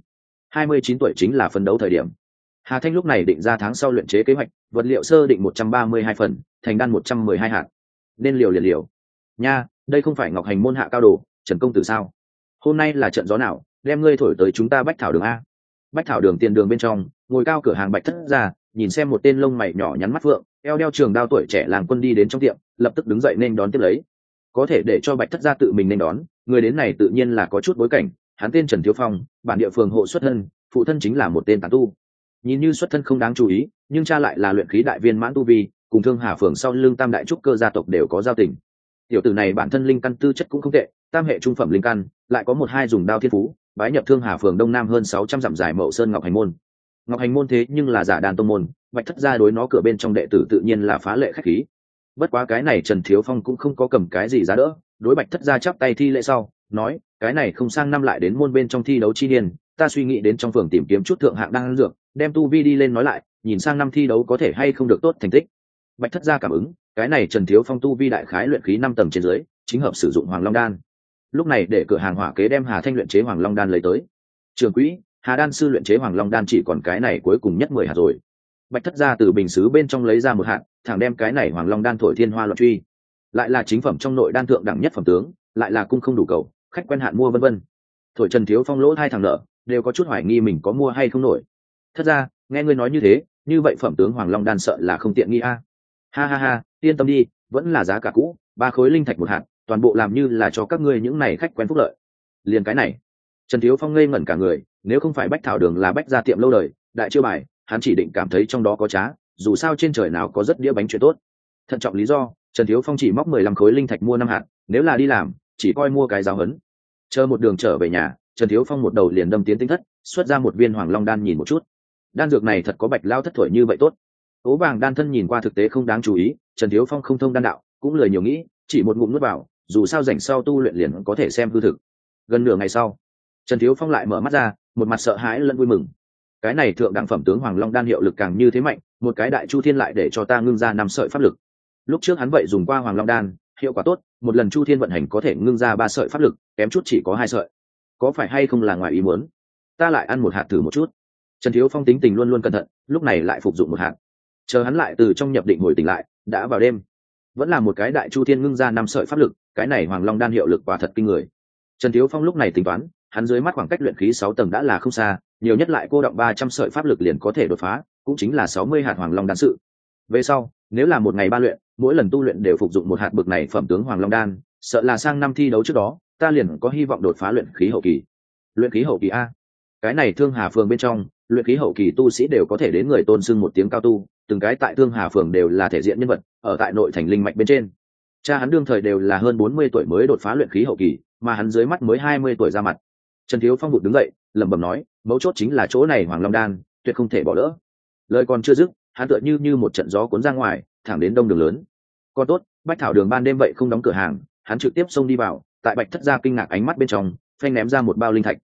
A: 29 tuổi chính là phấn đấu thời điểm. Hà Thanh lúc này định ra tháng sau luyện chế kế hoạch, vật liệu sơ định 132 phần, thành đan 112 hạt. Nên liều liền liều. Nha, đây không phải Ngọc Hành môn hạ cao đồ, Trần công tử sao? Hôm nay là trận gió nào, đem ngươi thổi tới chúng ta Bách Thảo đường a? Bách Thảo đường tiền đường bên trong, ngồi cao cửa hàng Bạch Thất Gia, nhìn xem một tên lông mày nhỏ nhắn mắt phượng, eo đeo trường đao tuổi trẻ làng quân đi đến trong tiệm, lập tức đứng dậy nên đón tiếp lấy. Có thể để cho Bạch Thất Gia tự mình nên đón, người đến này tự nhiên là có chút bối cảnh, hắn tên Trần Thiếu Phong, bản địa phường hộ xuất thân, phụ thân chính là một tên tán tu. Nhìn như xuất thân không đáng chú ý, nhưng cha lại là luyện khí đại viên mãn tu vi, cùng Thương Hà phường sau lưng Tam đại trúc cơ gia tộc đều có giao tình. Tiểu tử này bản thân linh căn tư chất cũng không tệ, tam hệ trung phẩm linh căn, lại có một hai dùng đao thiên phú, bái nhập Thương Hà phường đông nam hơn 600 dặm dài Mậu Sơn Ngọc Hành môn. Ngọc Hành môn thế nhưng là giả đàn tông môn, Bạch Thất Gia đối nó cửa bên trong đệ tử tự nhiên là phá lệ khách khí. Bất quá cái này Trần Thiếu Phong cũng không có cầm cái gì giá đỡ, đối Bạch Thất Gia chắp tay thi lễ sau, nói, cái này không sang năm lại đến môn bên trong thi đấu chi niên, ta suy nghĩ đến trong phường tìm kiếm chút thượng hạng đan dược, đem tu vi đi lên nói lại, nhìn sang năm thi đấu có thể hay không được tốt thành tích. Bạch Thất Gia cảm ứng, cái này Trần Thiếu Phong tu vi đại khái luyện khí 5 tầng trên dưới, chính hợp sử dụng Hoàng Long đan. Lúc này để cửa hàng hỏa kế đem Hà Thanh luyện chế Hoàng Long đan lấy tới. Trường quỹ, Hà đan sư luyện chế Hoàng Long đan chỉ còn cái này cuối cùng nhất 10 hạt rồi. Bạch Thất Gia từ bình sứ bên trong lấy ra một hạt, thẳng đem cái này Hoàng Long đan thổi thiên hoa loạn truy. Lại là chính phẩm trong nội đan thượng đẳng nhất phẩm tướng, lại là cung không đủ cầu, khách quen hạn mua vân vân. Thổi Trần Thiếu Phong lỗ hai thằng nợ, đều có chút hoài nghi mình có mua hay không nổi. Thất Gia, nghe ngươi nói như thế, như vậy phẩm tướng Hoàng Long đan sợ là không tiện nghi a. Ha ha ha, yên tâm đi, vẫn là giá cả cũ, 3 khối linh thạch một hạt, toàn bộ làm như là cho các ngươi những này khách quen phúc lợi. Liền cái này, Trần Thiếu Phong ngây ngẩn cả người, nếu không phải Bách Thảo đường là Bách gia tiệm lâu đời, đại chiêu bài, hắn chỉ định cảm thấy trong đó có trá, dù sao trên trời nào có rất đĩa bánh chuyện tốt. Thận trọng lý do, Trần Thiếu Phong chỉ móc 15 khối linh thạch mua 5 hạt, nếu là đi làm, chỉ coi mua cái giáo hấn. Chờ một đường trở về nhà, Trần Thiếu Phong một đầu liền đâm tiến tinh thất, xuất ra một viên Hoàng Long đan nhìn một chút. Đan dược này thật có Bạch lao thất thổi như vậy tốt. Ố vàng đan thân nhìn qua thực tế không đáng chú ý, Trần Thiếu Phong không thông đan đạo, cũng lười nhiều nghĩ, chỉ một ngụm nuốt vào, dù sao rảnh sau tu luyện liền có thể xem hư thực. Gần nửa ngày sau, Trần Thiếu Phong lại mở mắt ra, một mặt sợ hãi lẫn vui mừng. Cái này thượng đẳng phẩm tướng Hoàng Long đan hiệu lực càng như thế mạnh, một cái đại chu thiên lại để cho ta ngưng ra 5 sợi pháp lực. Lúc trước hắn vậy dùng qua Hoàng Long đan, hiệu quả tốt, một lần chu thiên vận hành có thể ngưng ra 3 sợi pháp lực, kém chút chỉ có 2 sợi. Có phải hay không là ngoài ý muốn? Ta lại ăn một hạt thử một chút. Trần Thiếu Phong tính tình luôn luôn cẩn thận, lúc này lại phục dụng một hạt. Chờ hắn lại từ trong nhập định hồi tỉnh lại, đã vào đêm. Vẫn là một cái đại chu thiên ngưng ra 5 sợi pháp lực, cái này Hoàng Long đan hiệu lực quả thật kinh người. Trần Thiếu Phong lúc này tính toán, hắn dưới mắt khoảng cách luyện khí 6 tầng đã là không xa, nhiều nhất lại cô động 300 sợi pháp lực liền có thể đột phá, cũng chính là 60 hạt Hoàng Long đan sự. Về sau, nếu là một ngày 3 luyện, mỗi lần tu luyện đều phục dụng một hạt bực này phẩm tướng Hoàng Long đan, sợ là sang năm thi đấu trước đó, ta liền có hy vọng đột phá luyện khí hậu kỳ. Luyện khí hậu kỳ a? Cái này Thương Hà phường bên trong, luyện khí hậu kỳ tu sĩ đều có thể đến người tôn xưng một tiếng cao tu, từng cái tại Thương Hà phường đều là thể diện nhân vật, ở tại nội thành linh mạch bên trên. Cha hắn đương thời đều là hơn 40 tuổi mới đột phá luyện khí hậu kỳ, mà hắn dưới mắt mới 20 tuổi ra mặt. Trần Thiếu Phong vụt đứng dậy, lẩm bẩm nói, mấu chốt chính là chỗ này Hoàng Long đan, tuyệt không thể bỏ lỡ. Lời còn chưa dứt, hắn tựa như một trận gió cuốn ra ngoài, thẳng đến đông đường lớn. Còn tốt, Bách Thảo đường ban đêm vậy không đóng cửa hàng, hắn trực tiếp xông đi vào, tại Bạch Thất Gia kinh ngạc ánh mắt bên trong, phanh ném ra một bao linh thạch.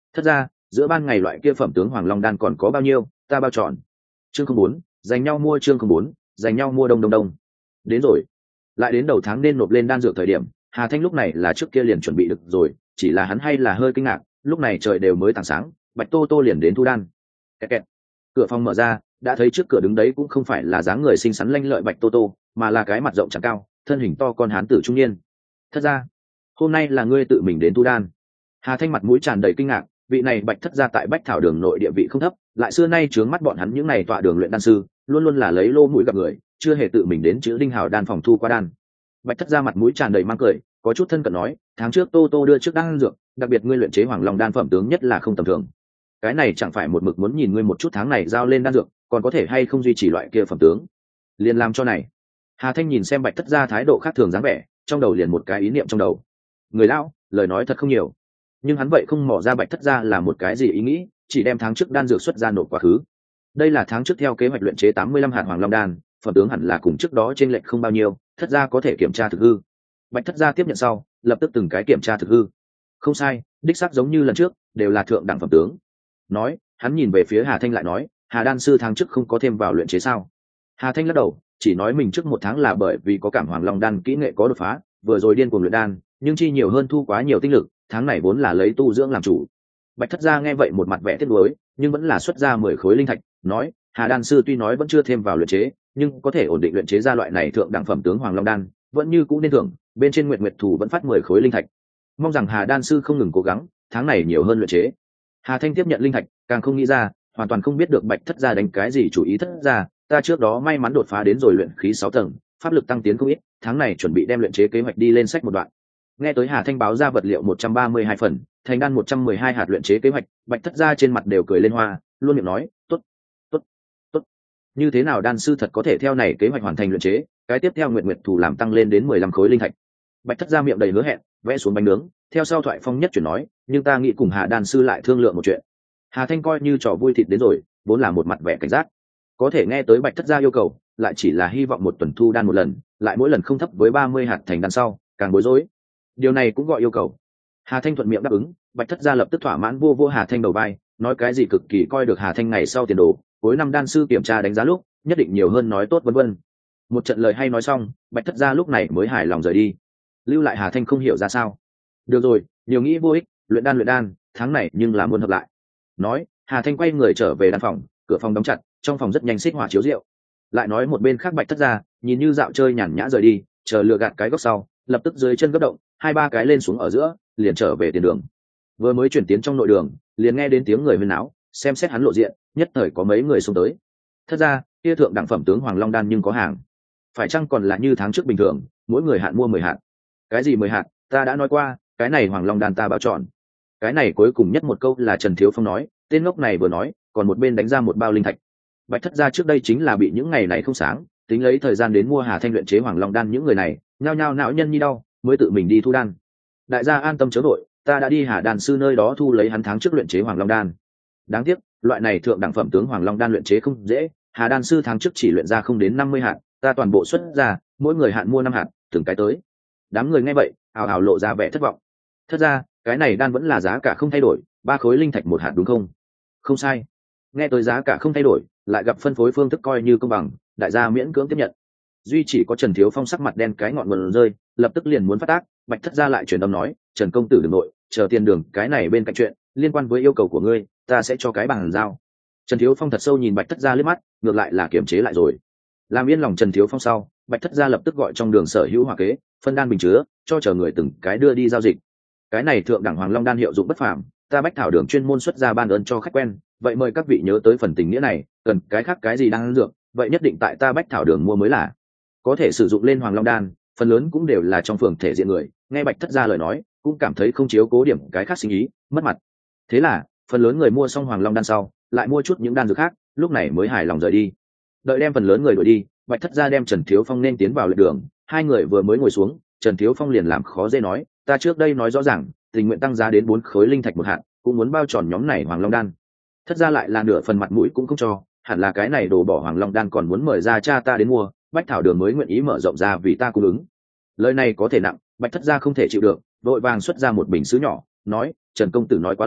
A: Thất gia, giữa ban ngày loại kia phẩm tướng hoàng long đan còn có bao nhiêu, ta bao tròn. Chương 04, dành nhau mua. Chương 04, dành nhau mua. Đông đông đông. Đến rồi. Lại đến đầu tháng nên nộp lên đan dược thời điểm, Hà Thanh lúc này là trước kia liền chuẩn bị được rồi, chỉ là hắn hay là hơi kinh ngạc, lúc này trời đều mới tảng sáng, Bạch Tô Tô liền đến thu đan. Kẹt kẹt. Cửa phòng mở ra, đã thấy trước cửa đứng đấy cũng không phải là dáng người xinh xắn lanh lợi Bạch Tô Tô, mà là cái mặt rộng trắng cao, thân hình to con hán tử trung niên. Thất gia, hôm nay là ngươi tự mình đến thu đan. Hà Thanh mặt mũi tràn đầy kinh ngạc, vị này Bạch thất gia tại Bách Thảo Đường nội địa vị không thấp, lại xưa nay trướng mắt bọn hắn những này tọa đường luyện đan sư, luôn luôn là lấy lô mũi gặp người, chưa hề tự mình đến chữ Đinh Hào đan phòng thu qua đan. Bạch thất gia mặt mũi tràn đầy mang cười, có chút thân cận nói, tháng trước Tô Tô đưa trước đan dược, đặc biệt ngươi luyện chế Hoàng Long đan phẩm tướng nhất là không tầm thường. Cái này chẳng phải một mực muốn nhìn ngươi một chút tháng này giao lên đan dược, còn có thể hay không duy trì loại kia phẩm tướng, liền làm cho này. Hà Thanh nhìn xem Bạch thất gia thái độ khác thường dáng vẻ, trong đầu liền một cái ý niệm trong đầu. Người lão, lời nói thật không nhiều, nhưng hắn vậy không mò ra Bạch thất gia là một cái gì ý nghĩ, chỉ đem tháng trước đan dược xuất ra nộp quá khứ. Đây là tháng trước theo kế hoạch luyện chế 85 hạt Hoàng Long đan, phẩm tướng hẳn là cùng trước đó trên lệch không bao nhiêu, thất gia có thể kiểm tra thực hư. Bạch thất gia tiếp nhận sau, lập tức từng cái kiểm tra thực hư. Không sai, đích xác giống như lần trước, đều là thượng đẳng phẩm tướng. Nói, hắn nhìn về phía Hà Thanh lại nói, Hà đan sư tháng trước không có thêm vào luyện chế sao? Hà Thanh lắc đầu, chỉ nói mình trước một tháng là bởi vì có cảm Hoàng Long đan kỹ nghệ có đột phá, vừa rồi điên cuồng luyện đan, nhưng chi nhiều hơn thu quá nhiều tinh lực, tháng này vốn là lấy tu dưỡng làm chủ. Bạch thất gia nghe vậy một mặt vẻ tiếc nuối, nhưng vẫn là xuất ra 10 khối linh thạch, nói, Hà đan sư tuy nói vẫn chưa thêm vào luyện chế, nhưng có thể ổn định luyện chế ra loại này thượng đẳng phẩm tướng Hoàng Long đan, vẫn như cũ nên thưởng, bên trên Nguyệt Nguyệt thủ vẫn phát 10 khối linh thạch. Mong rằng Hà đan sư không ngừng cố gắng, tháng này nhiều hơn luyện chế. Hà Thanh tiếp nhận linh thạch, càng không nghĩ ra, hoàn toàn không biết được Bạch thất gia đánh cái gì chủ ý. Thất gia, ta trước đó may mắn đột phá đến rồi luyện khí 6 tầng, pháp lực tăng tiến không ít, tháng này chuẩn bị đem luyện chế kế hoạch đi lên sách một đoạn. Nghe tới Hà Thanh báo ra vật liệu 132 phần, thành đan 112 hạt luyện chế kế hoạch, Bạch thất gia trên mặt đều cười lên hoa, luôn miệng nói, tốt, tốt, tốt. Như thế nào đan sư thật có thể theo này kế hoạch hoàn thành luyện chế, cái tiếp theo Nguyệt Nguyệt thủ làm tăng lên đến 15 khối linh thạch. Bạch thất gia miệng đầy hứa hẹn, vẽ xuống bánh nướng, theo sau thoại phong nhất chuyển nói, nhưng ta nghĩ cùng Hà đan sư lại thương lượng một chuyện. Hà Thanh coi như trò vui thịt đến rồi, vốn là một mặt vẻ cảnh giác. Có thể nghe tới Bạch thất gia yêu cầu, lại chỉ là hy vọng một tuần thu đan một lần, lại mỗi lần không thấp với 30 hạt thành đan sau, càng bối rối. Điều này cũng gọi yêu cầu. Hà Thanh thuận miệng đáp ứng, Bạch thất gia lập tức thỏa mãn vô Hà Thanh đầu vai, nói cái gì cực kỳ coi được Hà Thanh ngày sau tiền đồ, cuối năm đan sư kiểm tra đánh giá lúc, nhất định nhiều hơn nói tốt vân vân. Một trận lời hay nói xong, Bạch thất gia lúc này mới hài lòng rời đi. Lưu lại Hà Thanh không hiểu ra sao. Được rồi, nhiều nghĩ vô ích, luyện đan, tháng này nhưng là muốn hợp lại. Nói, Hà Thanh quay người trở về đan phòng, cửa phòng đóng chặt, trong phòng rất nhanh xích hỏa chiếu rượu. Lại nói một bên khác Bạch thất gia, nhìn như dạo chơi nhàn nhã rời đi, chờ lừa gạt cái góc sau, lập tức dưới chân cấp động, 2-3 cái lên xuống ở giữa, liền trở về tiền đường. Vừa mới chuyển tiến trong nội đường, liền nghe đến tiếng người huyên náo, xem xét hắn lộ diện, nhất thời có mấy người xông tới. Thất gia, kia thượng đẳng phẩm tướng Hoàng Long đan nhưng có hàng. Phải chăng còn là như tháng trước bình thường, mỗi người hạn mua 10 hạt? Cái gì 10 hạt, ta đã nói qua, cái này Hoàng Long đan ta bảo chọn. Cái này cuối cùng nhất một câu là Trần Thiếu Phong nói, tên ngốc này vừa nói, còn một bên đánh ra một bao linh thạch. Bạch thất gia trước đây chính là bị những ngày này không sáng, tính lấy thời gian đến mua Hà Thanh luyện chế Hoàng Long đan những người này, nhao nhao não nhân như đau, mới tự mình đi thu đan. Đại gia an tâm chớ vội, ta đã đi Hà đan sư nơi đó thu lấy hắn tháng trước luyện chế Hoàng Long đan. Đáng tiếc, loại này thượng đẳng phẩm tướng Hoàng Long đan luyện chế không dễ, Hà đan sư tháng trước chỉ luyện ra không đến 50 hạt, ta toàn bộ xuất ra, mỗi người hạn mua 5 hạt, từng cái tới. Đám người nghe vậy, ào ào lộ ra vẻ thất vọng. Thất ra, cái này đan vẫn là giá cả không thay đổi, 3 khối linh thạch một hạt đúng không? Không sai. Nghe tới giá cả không thay đổi, lại gặp phân phối phương thức coi như công bằng, đại gia miễn cưỡng tiếp nhận. Duy chỉ có Trần Thiếu Phong sắc mặt đen cái ngọn nguồn rơi, lập tức liền muốn phát tác. Bạch thất gia lại truyền âm nói, Trần công tử đừng nội, chờ tiền đường, cái này bên cạnh chuyện liên quan với yêu cầu của ngươi, ta sẽ cho cái bằng giao. Trần Thiếu Phong thật sâu nhìn Bạch thất gia liếc mắt, ngược lại là kiềm chế lại rồi. Làm yên lòng Trần Thiếu Phong sau, Bạch thất gia lập tức gọi trong đường sở hữu hỏa kế, phân đan bình chứa, cho chờ người từng cái đưa đi giao dịch. Cái này thượng đẳng Hoàng Long đan hiệu dụng bất phàm, ta Bách Thảo đường chuyên môn xuất ra ban ơn cho khách quen, vậy mời các vị nhớ tới phần tình nghĩa này, cần cái khác cái gì đang dược, vậy nhất định tại ta Bách Thảo đường mua mới là. Có thể sử dụng lên Hoàng Long đan, phần lớn cũng đều là trong phường thể diện người, nghe Bạch thất gia lời nói, cũng cảm thấy không chiếu cố điểm cái khác sinh ý, mất mặt. Thế là, phần lớn người mua xong Hoàng Long đan sau, lại mua chút những đan dược khác, lúc này mới hài lòng rời đi. Đợi đem phần lớn người đuổi đi, Bạch thất gia đem Trần Thiếu Phong nên tiến vào lệ đường, hai người vừa mới ngồi xuống, Trần Thiếu Phong liền làm khó dễ nói, ta trước đây nói rõ ràng, tình nguyện tăng giá đến 4 khối linh thạch một hạt, cũng muốn bao tròn nhóm này Hoàng Long đan. Thất gia lại là nửa phần mặt mũi cũng không cho, hẳn là cái này đồ bỏ Hoàng Long đan còn muốn mời ra cha ta đến mua, Bách Thảo đường mới nguyện ý mở rộng ra vì ta cung ứng. Lời này có thể nặng, Bạch thất gia không thể chịu được, vội vàng xuất ra một bình sứ nhỏ, nói, Trần công tử nói quá lời,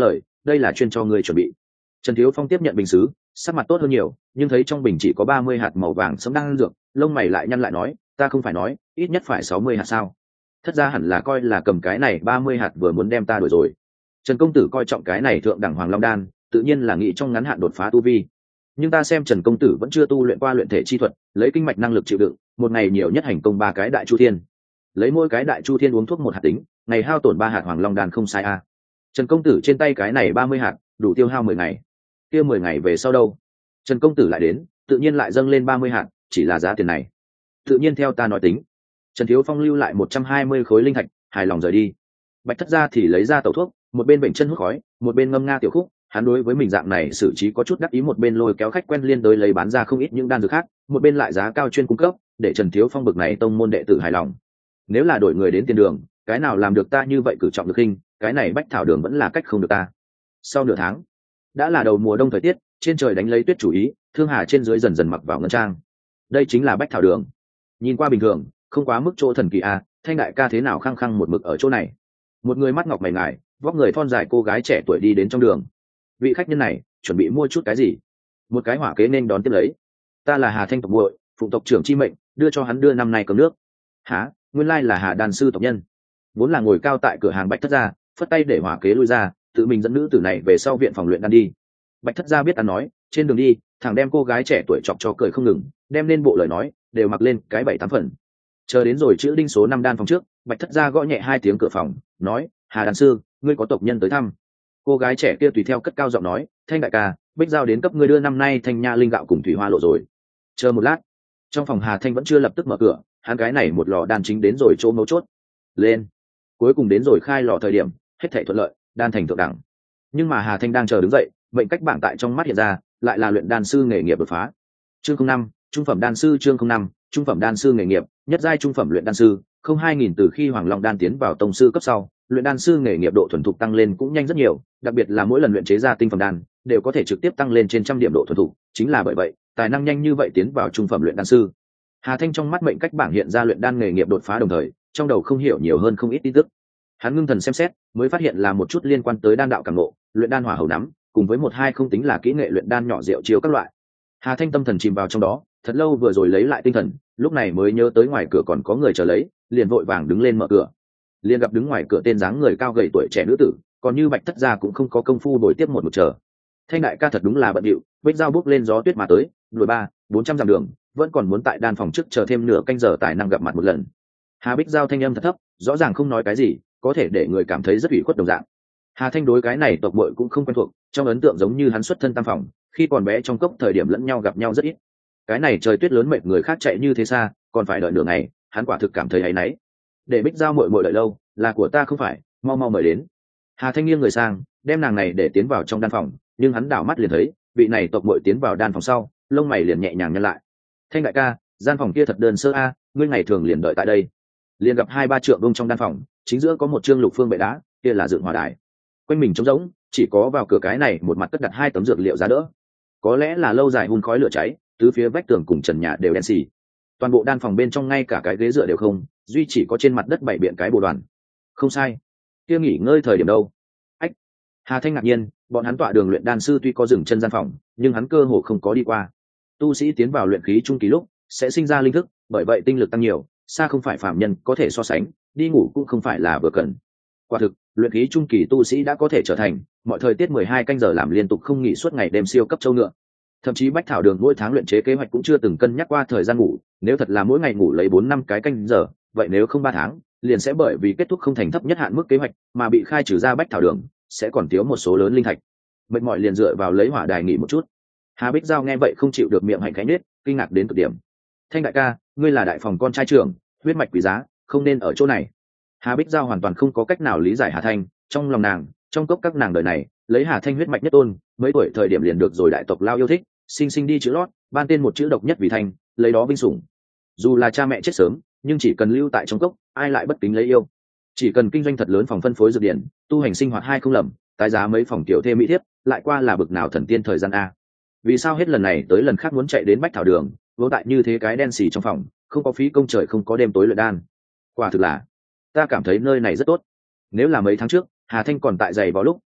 A: đây là chuyên cho ngươi chuẩn bị. Trần Thiếu Phong tiếp nhận bình sứ, sắc mặt tốt hơn nhiều, nhưng thấy trong bình chỉ có 30 hạt màu vàng sẫm đang dược, lông mày lại nhăn lại nói, ta không phải nói, ít nhất phải 60 hạt sao? Thất gia hẳn là coi là cầm cái này 30 hạt vừa muốn đem ta đuổi rồi. Trần công tử coi trọng cái này thượng đẳng Hoàng Long đan, tự nhiên là nghĩ trong ngắn hạn đột phá tu vi. Nhưng ta xem Trần công tử vẫn chưa tu luyện qua luyện thể chi thuật, lấy kinh mạch năng lực chịu đựng, một ngày nhiều nhất hành công 3 cái đại chu thiên. Lấy mỗi cái đại chu thiên uống thuốc 1 hạt tính, ngày hao tổn 3 hạt Hoàng Long đan không sai a. Trần công tử trên tay cái này 30 hạt, đủ tiêu hao 10 ngày. Kia 10 ngày về sau đâu? Trần công tử lại đến, tự nhiên lại dâng lên 30 hạt, chỉ là giá tiền này. Tự nhiên theo ta nói tính. Trần Thiếu Phong lưu lại 120 khối linh thạch, hài lòng rời đi. Bạch Thất gia thì lấy ra tẩu thuốc, một bên bệnh chân hút khói, một bên ngâm nga tiểu khúc. Hắn đối với mình dạng này xử trí có chút đắc ý, một bên lôi kéo khách quen liên đối lấy bán ra không ít những đan dược khác, một bên lại giá cao chuyên cung cấp, để Trần Thiếu Phong bực này tông môn đệ tử hài lòng. Nếu là đổi người đến tiền đường, cái nào làm được ta như vậy cử trọng được hình, cái này bách thảo đường vẫn là cách không được ta. Sau nửa tháng, đã là đầu mùa đông thời tiết, trên trời đánh lấy tuyết chủ ý, Thương Hà trên dưới dần dần mặc vào ngân trang. Đây chính là bách thảo đường. Nhìn qua bình thường, không quá mức chỗ thần kỳ a, Thanh đại ca thế nào khăng khăng một mực ở chỗ này. Một người mắt ngọc mày ngài, vóc người thon dài cô gái trẻ tuổi đi đến trong đường. Vị khách nhân này chuẩn bị mua chút cái gì? Một cái hỏa kế nên đón tiếp lấy. Ta là Hà Thanh tộc muội, phụng tộc trưởng chi mệnh, đưa cho hắn đưa năm nay cơm nước. Hả? Nguyên lai là Hà đan sư tộc nhân. Vốn là ngồi cao tại cửa hàng Bạch Thất gia, phất tay để hỏa kế lui ra, tự mình dẫn nữ tử này về sau viện phòng luyện đan đi. Bạch Thất gia biết ăn nói, trên đường đi thằng đem cô gái trẻ tuổi chọc cho cười không ngừng, đem lên bộ lời nói đều mặc lên cái 7-8 phần. Chờ đến rồi chữ đinh số 5 đan phòng trước, Bạch Thất gia gõ nhẹ 2 tiếng cửa phòng, nói, Hà đan sư, ngươi có tộc nhân tới thăm. Cô gái trẻ kia tùy theo cất cao giọng nói, Thanh đại ca, Bích giao đến cấp ngươi đưa năm nay thanh nha linh gạo cùng thủy hoa lộ rồi. Chờ một lát, trong phòng Hà Thanh vẫn chưa lập tức mở cửa, hắn cái này một lò đan chính đến rồi chỗ mấu chốt. Lên. Cuối cùng đến rồi khai lò thời điểm, hết thảy thuận lợi, đan thành thượng đẳng. Nhưng mà Hà Thanh đang chờ đứng dậy, mệnh cách bảng tại trong mắt hiện ra, lại là luyện đan sư nghề nghiệp đột phá. Chương 05, trung phẩm đan sư. Chương 05, trung phẩm đan sư nghề nghiệp, nhất giai trung phẩm luyện đan sư. 2000 từ khi Hoàng Long đan tiến vào tông sư cấp sau, luyện đan sư nghề nghiệp độ thuần thục tăng lên cũng nhanh rất nhiều, đặc biệt là mỗi lần luyện chế ra tinh phẩm đan, đều có thể trực tiếp tăng lên trên 100 điểm độ thuần thục, chính là bởi vậy, tài năng nhanh như vậy tiến vào trung phẩm luyện đan sư. Hà Thanh trong mắt mệnh cách bảng hiện ra luyện đan nghề nghiệp đột phá, đồng thời, trong đầu không hiểu nhiều hơn không ít tin tức. Hắn ngưng thần xem xét, mới phát hiện là một chút liên quan tới đan đạo cảm ngộ, luyện đan hỏa hầu nắm, cùng với 1-2 không tính là kỹ nghệ luyện đan nhỏ rượu chiếu các loại. Hà Thanh tâm thần chìm vào trong đó, thật lâu vừa rồi lấy lại tinh thần, lúc này mới nhớ tới ngoài cửa còn có người chờ lấy, liền vội vàng đứng lên mở cửa. Liền gặp đứng ngoài cửa tên dáng người cao gầy tuổi trẻ nữ tử, còn như Bạch Thất gia cũng không có công phu đổi tiếp một chờ. Thanh đại ca thật đúng là bận rộn, Bích giao bước lên gió tuyết mà tới, đuổi 300-400 dặm đường, vẫn còn muốn tại đan phòng trước chờ thêm nửa canh giờ tài năng gặp mặt một lần. Hà Bích giao thanh âm thật thấp, rõ ràng không nói cái gì, có thể để người cảm thấy rất ủy khuất đồng dạng. Hà Thanh đối cái này tộc muội cũng không quen thuộc, trong ấn tượng giống như hắn xuất thân tam phòng, khi còn bé trong cốc thời điểm lẫn nhau gặp nhau rất ít. Cái này trời tuyết lớn mệt người khác chạy như thế xa, còn phải đợi nửa ngày, hắn quả thực cảm thấy áy náy. Để Bích giao muội muội đợi lâu, là của ta không phải, mau mau mời đến. Hà Thanh nghiêng người sang, đem nàng này để tiến vào trong đan phòng, nhưng hắn đảo mắt liền thấy, vị này tộc muội tiến vào đan phòng sau, lông mày liền nhẹ nhàng nhăn lại. Thanh đại ca, gian phòng kia thật đơn sơ a, ngươi ngày thường liền đợi tại đây. Liền gặp 2-3 trượng vuông trong đan phòng, chính giữa có một trương lục phương bệ đá, kia là dựng hỏa đài. Quanh mình trống rỗng, chỉ có vào cửa cái này một mặt cất đặt 2 tấm dược liệu giá đỡ. Có lẽ là lâu dài hun khói lửa cháy, tứ phía vách tường cùng trần nhà đều đen xì. Toàn bộ đan phòng bên trong ngay cả cái ghế dựa đều không, duy chỉ có trên mặt đất bảy biện cái bồ đoàn. Không sai, kia nghỉ ngơi thời điểm đâu? Ách. Hà Thanh ngạc nhiên, bọn hắn tọa đường luyện đan sư tuy có dừng chân gian phòng, nhưng hắn cơ hồ không có đi qua. Tu sĩ tiến vào luyện khí trung kỳ lúc sẽ sinh ra linh thức, bởi vậy tinh lực tăng nhiều, xa không phải phạm nhân có thể so sánh, đi ngủ cũng không phải là vừa cần. Quả thực, luyện khí trung kỳ tu sĩ đã có thể trở thành mọi thời tiết 12 canh giờ làm liên tục không nghỉ suốt ngày đêm siêu cấp châu ngựa. Thậm chí Bách Thảo Đường mỗi tháng luyện chế kế hoạch cũng chưa từng cân nhắc qua thời gian ngủ, nếu thật là mỗi ngày ngủ lấy 4-5 cái canh giờ, vậy nếu không 3 tháng, liền sẽ bởi vì kết thúc không thành thấp nhất hạn mức kế hoạch mà bị khai trừ ra Bách Thảo Đường, sẽ còn thiếu một số lớn linh thạch. Mệt mỏi liền dựa vào lấy hỏa đài nghỉ một chút. Hà Bích giao nghe vậy không chịu được miệng hạnh khánh nết, kinh ngạc đến cực điểm. Thanh đại ca, ngươi là đại phòng con trai trưởng, huyết mạch quý giá, không nên ở chỗ này. Hà Bích giao hoàn toàn không có cách nào lý giải Hà Thanh, trong lòng nàng, trong cốc các nàng đời này, lấy Hà Thanh huyết mạch nhất tôn, mấy tuổi thời điểm liền được rồi đại tộc lao yêu thích, sinh đi chữ lót, ban tên một chữ độc nhất vì Thanh, lấy đó vinh sủng. Dù là cha mẹ chết sớm, nhưng chỉ cần lưu tại trong cốc, ai lại bất kính lấy yêu. Chỉ cần kinh doanh thật lớn phòng phân phối dược điển, tu hành sinh hoạt 2 không lầm, tái giá mấy phòng tiểu thê mỹ thiếp, lại qua là bực nào thần tiên thời gian a. Vì sao hết lần này tới lần khác muốn chạy đến Bách Thảo Đường, vô tại như thế cái đen xì trong phòng, không có phí công trời không có đêm tối luyện đan. Quả thực là, ta cảm thấy nơi này rất tốt. Nếu là mấy tháng trước, Hà Thanh còn tại giày vào lúc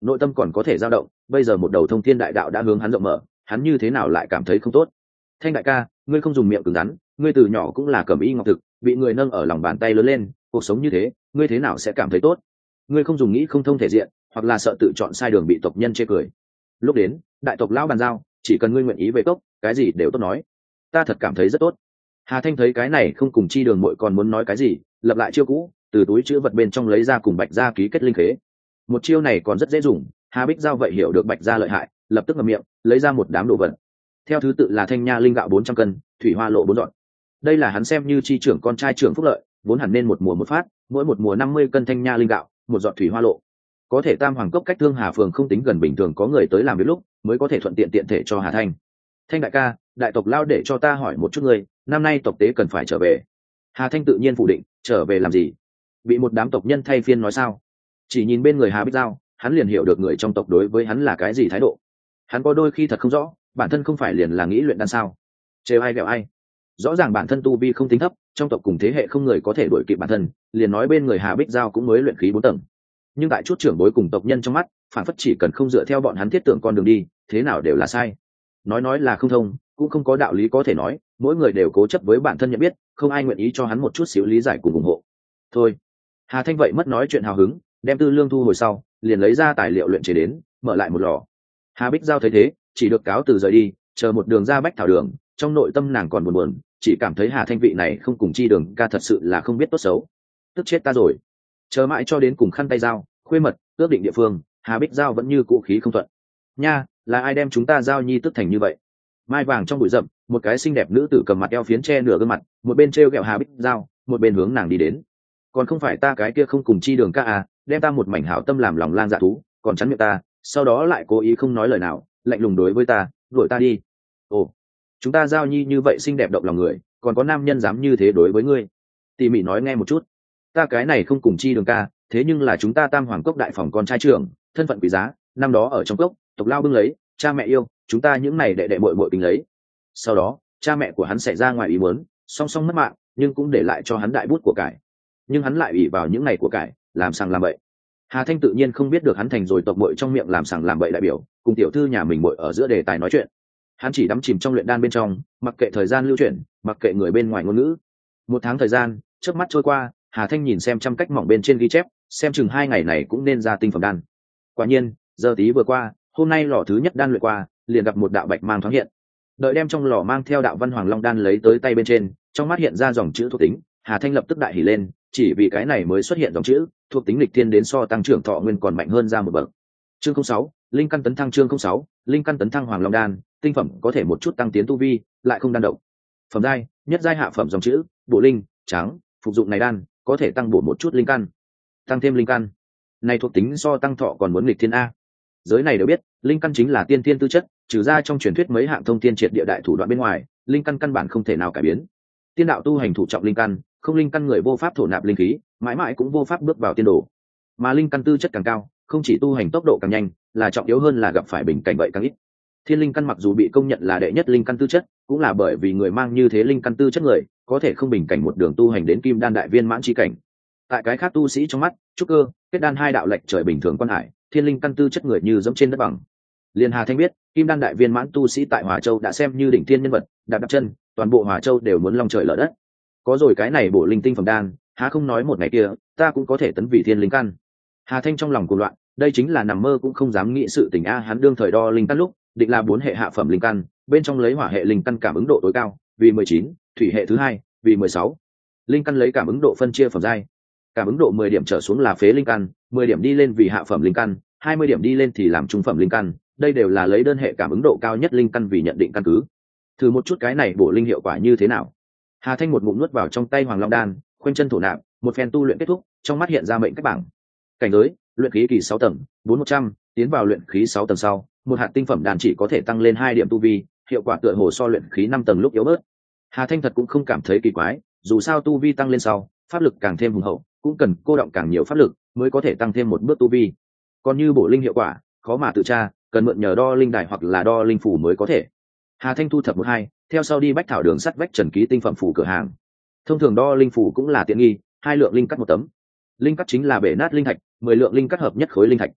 A: nội tâm còn có thể dao động, bây giờ một đầu thông thiên đại đạo đã hướng hắn rộng mở, hắn như thế nào lại cảm thấy không tốt. Thanh đại ca, ngươi không dùng miệng cứng rắn, ngươi từ nhỏ cũng là cẩm y ngọc thực, bị người nâng ở lòng bàn tay lớn lên, cuộc sống như thế ngươi thế nào sẽ cảm thấy tốt. Ngươi không dùng nghĩ không thông thể diện, hoặc là sợ tự chọn sai đường bị tộc nhân chê cười. Lúc đến đại tộc lão bàn giao, chỉ cần ngươi nguyện ý về cốc, cái gì đều tốt nói. Ta thật cảm thấy rất tốt. Hà Thanh thấy cái này không cùng chi đường muội còn muốn nói cái gì, lập lại chiêu cũ, từ túi chữ vật bên trong lấy ra cùng Bạch Gia ký kết linh khế. Một chiêu này còn rất dễ dùng, Hà Bích Giao vậy hiểu được Bạch Gia lợi hại, lập tức ngậm miệng lấy ra một đám đồ vật. Theo thứ tự là thanh nha linh gạo 400 cân, thủy hoa lộ 4 dọn. Đây là hắn xem như chi trưởng con trai trưởng phúc lợi, vốn hẳn nên một mùa một phát, mỗi một mùa 50 cân thanh nha linh gạo, một giọt thủy hoa lộ. Có thể Tam Hoàng cốc cách Thương Hà phường không tính gần, bình thường có người tới làm việc lúc mới có thể thuận tiện tiện thể cho Hà Thanh. Thanh đại ca, đại tộc lao để cho ta hỏi một chút ngươi, năm nay tộc tế cần phải trở về. Hà Thanh tự nhiên phủ định, trở về làm gì? Bị một đám tộc nhân thay phiên nói sao? Chỉ nhìn bên người Hà Bích Giao, hắn liền hiểu được người trong tộc đối với hắn là cái gì thái độ. Hắn có đôi khi thật không rõ, bản thân không phải liền là nghĩ luyện đan sao? Trêu ai ghẹo ai? Rõ ràng bản thân tu vi không tính thấp, trong tộc cùng thế hệ không người có thể đuổi kịp bản thân, liền nói bên người Hà Bích Giao cũng mới luyện khí 4 tầng. Nhưng tại chút trưởng bối cùng tộc nhân trong mắt, phản phất chỉ cần không dựa theo bọn hắn thiết tưởng con đường đi, thế nào đều là sai. Nói là không thông, cũng không có đạo lý có thể nói, mỗi người đều cố chấp với bản thân nhận biết, không ai nguyện ý cho hắn một chút xíu lý giải cùng ủng hộ. Thôi, Hà Thanh vậy mất nói chuyện hào hứng, đem tư lương thu hồi sau, liền lấy ra tài liệu luyện chế đến, mở lại một lò. Hà Bích Giao thấy thế, chỉ được cáo từ rời đi, chờ một đường ra Bách Thảo Đường, trong nội tâm nàng còn buồn, chỉ cảm thấy Hà Thanh vị này không cùng chi đường ca thật sự là không biết tốt xấu. Tức chết ta rồi. Chờ mãi cho đến cùng khăn tay Giao, khuê mật, ước định địa phương, Hà Bích Giao vẫn như cũ khí không thuận. Nha, là ai đem chúng ta Giao nhi tức thành như vậy? Mai vàng trong bụi rậm, một cái xinh đẹp nữ tử cầm mặt eo phiến che nửa gương mặt, một bên treo gẹo Hà Bích Giao, một bên hướng nàng đi đến. Còn không phải ta cái kia không cùng chi đường ca à, đem ta một mảnh hảo tâm làm lòng lang dạ thú, còn chắn miệng ta, sau đó lại cố ý không nói lời nào, lạnh lùng đối với ta, đuổi ta đi. Ồ, chúng ta Giao nhi như vậy xinh đẹp động lòng người, còn có nam nhân dám như thế đối với ngươi? Tỉ mỉ nói nghe một chút. Ta cái này không cùng chi đường ca, thế nhưng là chúng ta Tam Hoàng cốc đại phòng con trai trưởng, thân phận quý giá, năm đó ở trong cốc, tộc lao bưng lấy, cha mẹ yêu, chúng ta những này đệ đệ muội muội kính lấy. Sau đó, cha mẹ của hắn xảy ra ngoài ý muốn, song song mất mạng, nhưng cũng để lại cho hắn đại bút của cải. Nhưng hắn lại ủy vào những ngày của cải, làm sằng làm bậy. Hà Thanh tự nhiên không biết được hắn thành rồi tộc muội trong miệng làm sằng làm bậy đại biểu, cùng tiểu thư nhà mình muội ở giữa đề tài nói chuyện. Hắn chỉ đắm chìm trong luyện đan bên trong, mặc kệ thời gian lưu chuyển, mặc kệ người bên ngoài ngôn ngữ. Một tháng thời gian, chớp mắt trôi qua, Hà Thanh nhìn xem trăm cách mỏng bên trên ghi chép, xem chừng 2 ngày này cũng nên ra tinh phẩm đan. Quả nhiên, giờ tí vừa qua, hôm nay lò thứ nhất đan luyện qua, liền gặp một đạo bạch mang thoáng hiện. Đợi đem trong lò mang theo đạo văn hoàng long đan lấy tới tay bên trên, trong mắt hiện ra dòng chữ thuộc tính, Hà Thanh lập tức đại hỉ lên, chỉ vì cái này mới xuất hiện dòng chữ, thuộc tính lịch thiên đến so tăng trưởng thọ nguyên còn mạnh hơn ra một bậc. Chương 06, linh căn tấn thăng. Chương 06, linh căn tấn thăng hoàng long đan, tinh phẩm có thể một chút tăng tiến tu vi, lại không đan độc. Phẩm giai, nhất giai hạ phẩm dòng chữ, bổ linh, trắng, phục dụng này đan, có thể tăng bổ một chút linh căn. Tăng thêm linh căn. Này thuộc tính so tăng thọ còn muốn nghịch thiên a. Giới này đều biết, linh căn chính là tiên thiên tư chất, trừ ra trong truyền thuyết mấy hạng thông thiên triệt địa đại thủ đoạn bên ngoài, linh căn căn bản không thể nào cải biến. Tiên đạo tu hành thủ trọng linh căn, không linh căn người vô pháp thổ nạp linh khí, mãi mãi cũng vô pháp bước vào tiên đồ. Mà linh căn tư chất càng cao, không chỉ tu hành tốc độ càng nhanh, là trọng yếu hơn là gặp phải bình cảnh vậy càng ít. Thiên linh căn mặc dù bị công nhận là đệ nhất linh căn tư chất, cũng là bởi vì người mang như thế linh căn tư chất người, có thể không bình cảnh một đường tu hành đến kim đan đại viên mãn chi cảnh. Tại cái khác tu sĩ trong mắt, trúc cơ, kết đan hai đạo lệch trời bình thường quan hải, thiên linh căn tư chất người như dẫm trên đất bằng. Liên Hà Thanh biết, kim đan đại viên mãn tu sĩ tại Hòa Châu đã xem như đỉnh thiên nhân vật, đạp đạp chân, toàn bộ Hòa Châu đều muốn long trời lở đất. Có rồi cái này bổ linh tinh phẩm đan, há không nói một ngày kia, ta cũng có thể tấn vị thiên linh căn. Hà Thanh trong lòng cuồng loạn, đây chính là nằm mơ cũng không dám nghĩ sự tình a. Hắn đương thời đo linh căn lúc, định là 4 hệ hạ phẩm linh căn, bên trong lấy hỏa hệ linh căn cảm ứng độ tối cao, vì 19, thủy hệ thứ hai, vì 16. Linh căn lấy cảm ứng độ phân chia phẩm giai. Cảm ứng độ 10 điểm trở xuống là phế linh căn, 10 điểm đi lên vì hạ phẩm linh căn, 20 điểm đi lên thì làm trung phẩm linh căn, đây đều là lấy đơn hệ cảm ứng độ cao nhất linh căn vì nhận định căn cứ. Thử một chút cái này bổ linh hiệu quả như thế nào. Hà Thanh một ngụm nuốt vào trong tay Hoàng Long đan, khoanh chân thổ nạp, một phen tu luyện kết thúc, trong mắt hiện ra mệnh cách bảng. Cảnh giới, luyện khí kỳ 6 tầng, 4100, tiến vào luyện khí 6 tầng sau, một hạt tinh phẩm đan chỉ có thể tăng lên 2 điểm tu vi, hiệu quả tựa hồ so luyện khí 5 tầng lúc yếu bớt. Hà Thanh thật cũng không cảm thấy kỳ quái, dù sao tu vi tăng lên sau, pháp lực càng thêm hùng hậu, cũng cần cô động càng nhiều pháp lực mới có thể tăng thêm một bước tu vi. Còn như bổ linh hiệu quả, khó mà tự tra, cần mượn nhờ đo linh đài hoặc là đo linh phủ mới có thể. Hà Thanh thu thập 1-2, theo sau đi Bách Thảo Đường sắt vách Trần Ký tinh phẩm phủ cửa hàng. Thông thường đo linh phủ cũng là tiện nghi, 2 lượng linh cắt một tấm. Linh cắt chính là bể nát linh thạch, 10 lượng linh cắt hợp nhất khối linh thạch.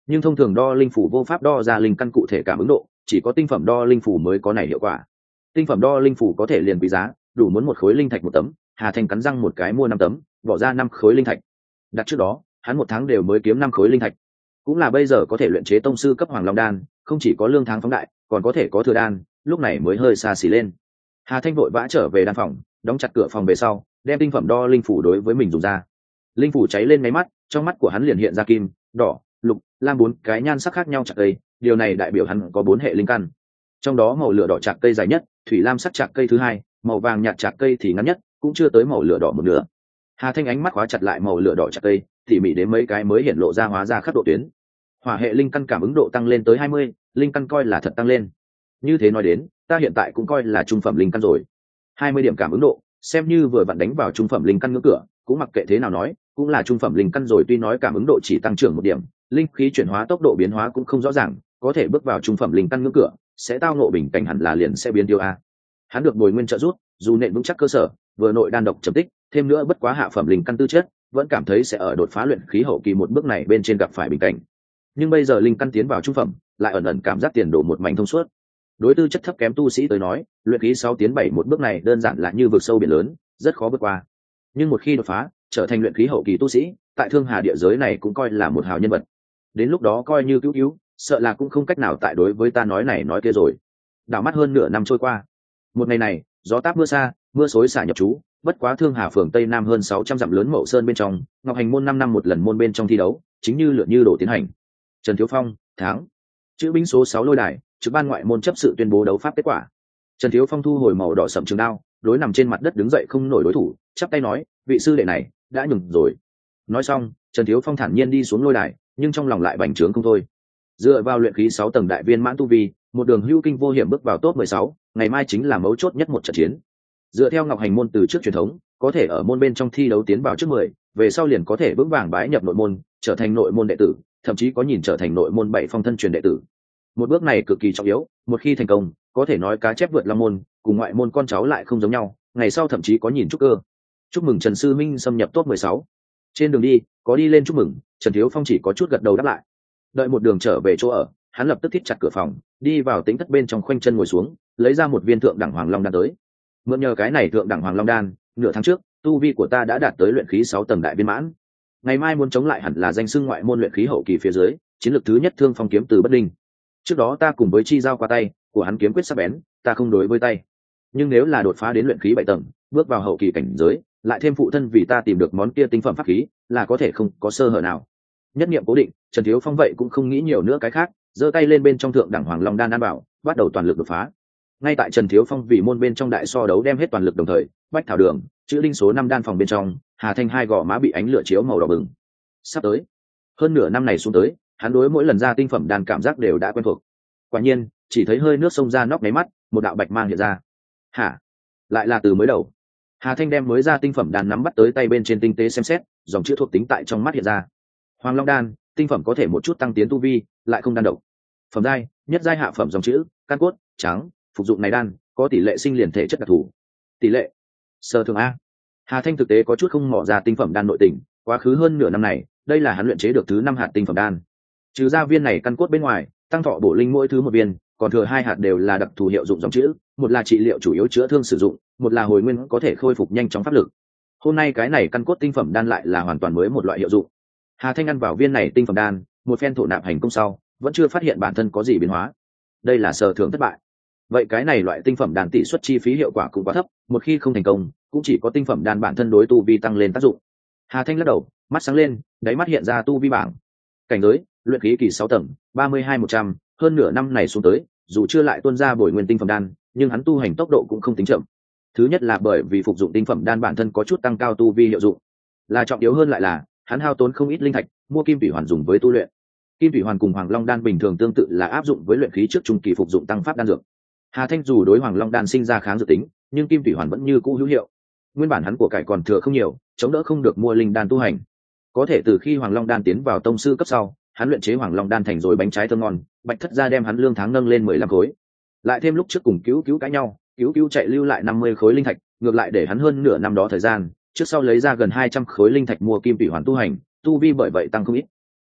A: nhưng thông thường đo linh phủ vô pháp đo ra linh căn cụ thể cảm ứng độ, chỉ có tinh phẩm đo linh phủ mới có này hiệu quả. Tinh phẩm đo linh phủ có thể liền quý giá, đủ muốn một khối linh thạch một tấm. Hà Thanh cắn răng một cái mua 5 tấm, bỏ ra 5 khối linh thạch. Đặt trước đó hắn một tháng đều mới kiếm 5 khối linh thạch, cũng là bây giờ có thể luyện chế tông sư cấp hoàng long đan, không chỉ có lương tháng phóng đại, còn có thể có thừa đan, lúc này mới hơi xa xỉ lên. Hà Thanh vội vã trở về đan phòng, đóng chặt cửa phòng về sau, đem tinh phẩm đo linh phủ đối với mình dùng ra. Linh phủ cháy lên máy mắt, trong mắt của hắn liền hiện ra kim, đỏ, lục, lam 4 cái nhan sắc khác nhau chạc cây, điều này đại biểu hắn có 4 hệ linh căn. Trong đó màu lửa đỏ chạc cây dài nhất, thủy lam sắc chạc cây thứ hai, màu vàng nhạt chạc cây thì ngắn nhất, cũng chưa tới màu lửa đỏ một nửa. Hà Thanh ánh mắt khóa chặt lại màu lửa đỏ chạc cây, tỉ mỉ đến mấy cái mới hiện lộ ra hóa ra khắc độ tuyến. Hỏa hệ linh căn cảm ứng độ tăng lên tới 20, linh căn coi là thật tăng lên. Như thế nói đến, ta hiện tại cũng coi là trung phẩm linh căn rồi. 20 điểm cảm ứng độ, xem như vừa vặn đánh vào trung phẩm linh căn ngưỡng cửa, cũng mặc kệ thế nào nói, cũng là trung phẩm linh căn rồi. Tuy nói cảm ứng độ chỉ tăng trưởng 1 điểm, linh khí chuyển hóa tốc độ biến hóa cũng không rõ ràng, có thể bước vào trung phẩm linh căn ngưỡng cửa, sẽ tao ngộ bình cảnh hẳn là liền sẽ biến tiêu a. Hắn được bồi nguyên trợ giúp, dù nện vững chắc cơ sở, vừa nội đan độc trầm tích, thêm nữa bất quá hạ phẩm linh căn tư chất, vẫn cảm thấy sẽ ở đột phá luyện khí hậu kỳ một bước này bên trên gặp phải bình cảnh. Nhưng bây giờ linh căn tiến vào trung phẩm, lại ẩn ẩn cảm giác tiền đồ một mảnh thông suốt. Đối tư chất thấp kém tu sĩ tới nói, luyện khí 6 tiến 7 một bước này đơn giản là như vực sâu biển lớn, rất khó vượt qua. Nhưng một khi đột phá, trở thành luyện khí hậu kỳ tu sĩ, tại Thương Hà địa giới này cũng coi là một hào nhân vật. Đến lúc đó coi như cứu, sợ là cũng không cách nào tại đối với ta nói này nói kia rồi. Đảo mắt hơn nửa năm trôi qua. Một ngày này, gió táp mưa xa, mưa xối xả nhập trú, bất quá Thương Hà phường Tây Nam hơn 600 dặm lớn Mậu Sơn bên trong, Ngọc Hành môn 5 năm một lần môn bên trong thi đấu, chính như lửa như đổ tiến hành. Trần Thiếu Phong, tháng. Chữ binh số 6 lôi đài, trực ban ngoại môn chấp sự tuyên bố đấu pháp kết quả. Trần Thiếu Phong thu hồi màu đỏ sẫm trường đao, đối nằm trên mặt đất đứng dậy không nổi đối thủ, chắp tay nói, vị sư đệ này đã nhường rồi. Nói xong, Trần Thiếu Phong thản nhiên đi xuống lôi đài, nhưng trong lòng lại bành trướng không thôi. Dựa vào luyện khí 6 tầng đại viên mãn tu vi, một đường hữu kinh vô hiểm bước vào top 16, ngày mai chính là mấu chốt nhất một trận chiến. Dựa theo Ngọc Hành môn từ trước truyền thống, có thể ở môn bên trong thi đấu tiến vào trước 10, về sau liền có thể vững vàng bái nhập nội môn, trở thành nội môn đệ tử, thậm chí có nhìn trở thành nội môn 7 phong thân truyền đệ tử. Một bước này cực kỳ trọng yếu, một khi thành công, có thể nói cá chép vượt long môn, cùng ngoại môn con cháu lại không giống nhau, ngày sau thậm chí có nhìn chúc cơ. Chúc mừng Trần sư minh xâm nhập top 16. Trên đường đi, có đi lên chúc mừng, Trần Thiếu Phong chỉ có chút gật đầu đáp lại. Đợi một đường trở về chỗ ở, hắn lập tức thít chặt cửa phòng, đi vào tính thất bên trong khoanh chân ngồi xuống, lấy ra một viên thượng đẳng hoàng long đan tới. Mượn nhờ cái này thượng đẳng hoàng long đan, nửa tháng trước, tu vi của ta đã đạt tới luyện khí 6 tầng đại viên mãn. Ngày mai muốn chống lại hẳn là danh xưng ngoại môn luyện khí hậu kỳ phía dưới, chiến lược thứ nhất Thương Phong kiếm từ bất định. Trước đó ta cùng với chi giao qua tay, của hắn kiếm quyết sắc bén, ta không đối với tay. Nhưng nếu là đột phá đến luyện khí 7 tầng, bước vào hậu kỳ cảnh giới, lại thêm phụ thân vì ta tìm được món kia tinh phẩm pháp khí, là có thể không có sơ hở nào. Nhất niệm cố định, Trần Thiếu Phong vậy cũng không nghĩ nhiều nữa cái khác, giơ tay lên bên trong thượng đẳng hoàng long đan an bảo, bắt đầu toàn lực đột phá. Ngay tại Trần Thiếu Phong vì môn bên trong đại so đấu đem hết toàn lực đồng thời, Bách Thảo Đường, chữ đinh số 5 đan phòng bên trong, Hà Thanh hai gò má bị ánh lửa chiếu màu đỏ bừng. Sắp tới, hơn nửa năm này xuống tới, hắn đối mỗi lần ra tinh phẩm đan cảm giác đều đã quen thuộc. Quả nhiên, chỉ thấy hơi nước xông ra nóc máy mắt, một đạo bạch mang hiện ra. Hả? Lại là từ mới đầu. Hà Thanh đem mới ra tinh phẩm đan nắm bắt tới tay bên trên tinh tế xem xét, dòng chữ thuộc tính tại trong mắt hiện ra. Hoàng Long đan, tinh phẩm có thể một chút tăng tiến tu vi, lại không đan độc. Phẩm giai, nhất giai hạ phẩm dòng chữ, căn cốt, trắng, phục dụng này đan, có tỷ lệ sinh liền thể chất đặc thù. Tỷ lệ sơ thường a. Hà Thanh thực tế có chút không mò ra tinh phẩm đan nội tình, quá khứ hơn nửa năm này, đây là hắn luyện chế được thứ 5 hạt tinh phẩm đan. Trừ ra viên này căn cốt bên ngoài, tăng thọ bổ linh mỗi thứ một viên, còn thừa 2 hạt đều là đặc thù hiệu dụng dòng chữ, một là trị liệu chủ yếu chữa thương sử dụng, một là hồi nguyên có thể khôi phục nhanh chóng pháp lực. Hôm nay cái này căn cốt tinh phẩm đan lại là hoàn toàn mới một loại hiệu dụng. Hà Thanh ăn vào viên này tinh phẩm đan, một phen thổ nạp hành công sau, vẫn chưa phát hiện bản thân có gì biến hóa. Đây là sở thường thất bại. Vậy cái này loại tinh phẩm đan tỷ suất chi phí hiệu quả cũng quá thấp, một khi không thành công, cũng chỉ có tinh phẩm đan bản thân đối tu vi tăng lên tác dụng. Hà Thanh lắc đầu, mắt sáng lên, đáy mắt hiện ra tu vi bảng. Cảnh giới, luyện khí kỳ 6 tầng, 32-100, hơn nửa năm này xuống tới, dù chưa lại tuôn ra bồi nguyên tinh phẩm đan, nhưng hắn tu hành tốc độ cũng không tính chậm. Thứ nhất là bởi vì phục dụng tinh phẩm đan bản thân có chút tăng cao tu vi hiệu dụng, là trọng yếu hơn lại là hắn hao tốn không ít linh thạch mua kim thủy hoàn dùng với tu luyện. Kim thủy hoàn cùng Hoàng Long đan bình thường tương tự là áp dụng với luyện khí trước trung kỳ phục dụng tăng pháp đan dược. Hà Thanh dù đối Hoàng Long đan sinh ra kháng dược tính, nhưng kim thủy hoàn vẫn như cũ hữu hiệu. Nguyên bản hắn của cải còn thừa không nhiều, chống đỡ không được mua linh đan tu hành. Có thể từ khi Hoàng Long đan tiến vào tông sư cấp sau, hắn luyện chế Hoàng Long đan thành rồi bánh trái thơm ngon, Bạch Thất gia đem hắn lương tháng nâng lên 15 khối. Lại thêm lúc trước cùng cứu cãi nhau, cứu chạy lưu lại 50 khối linh thạch, ngược lại để hắn hơn nửa năm đó thời gian, trước sau lấy ra gần 200 khối linh thạch mua kim thủy hoàn tu hành, tu vi bởi vậy tăng không ít.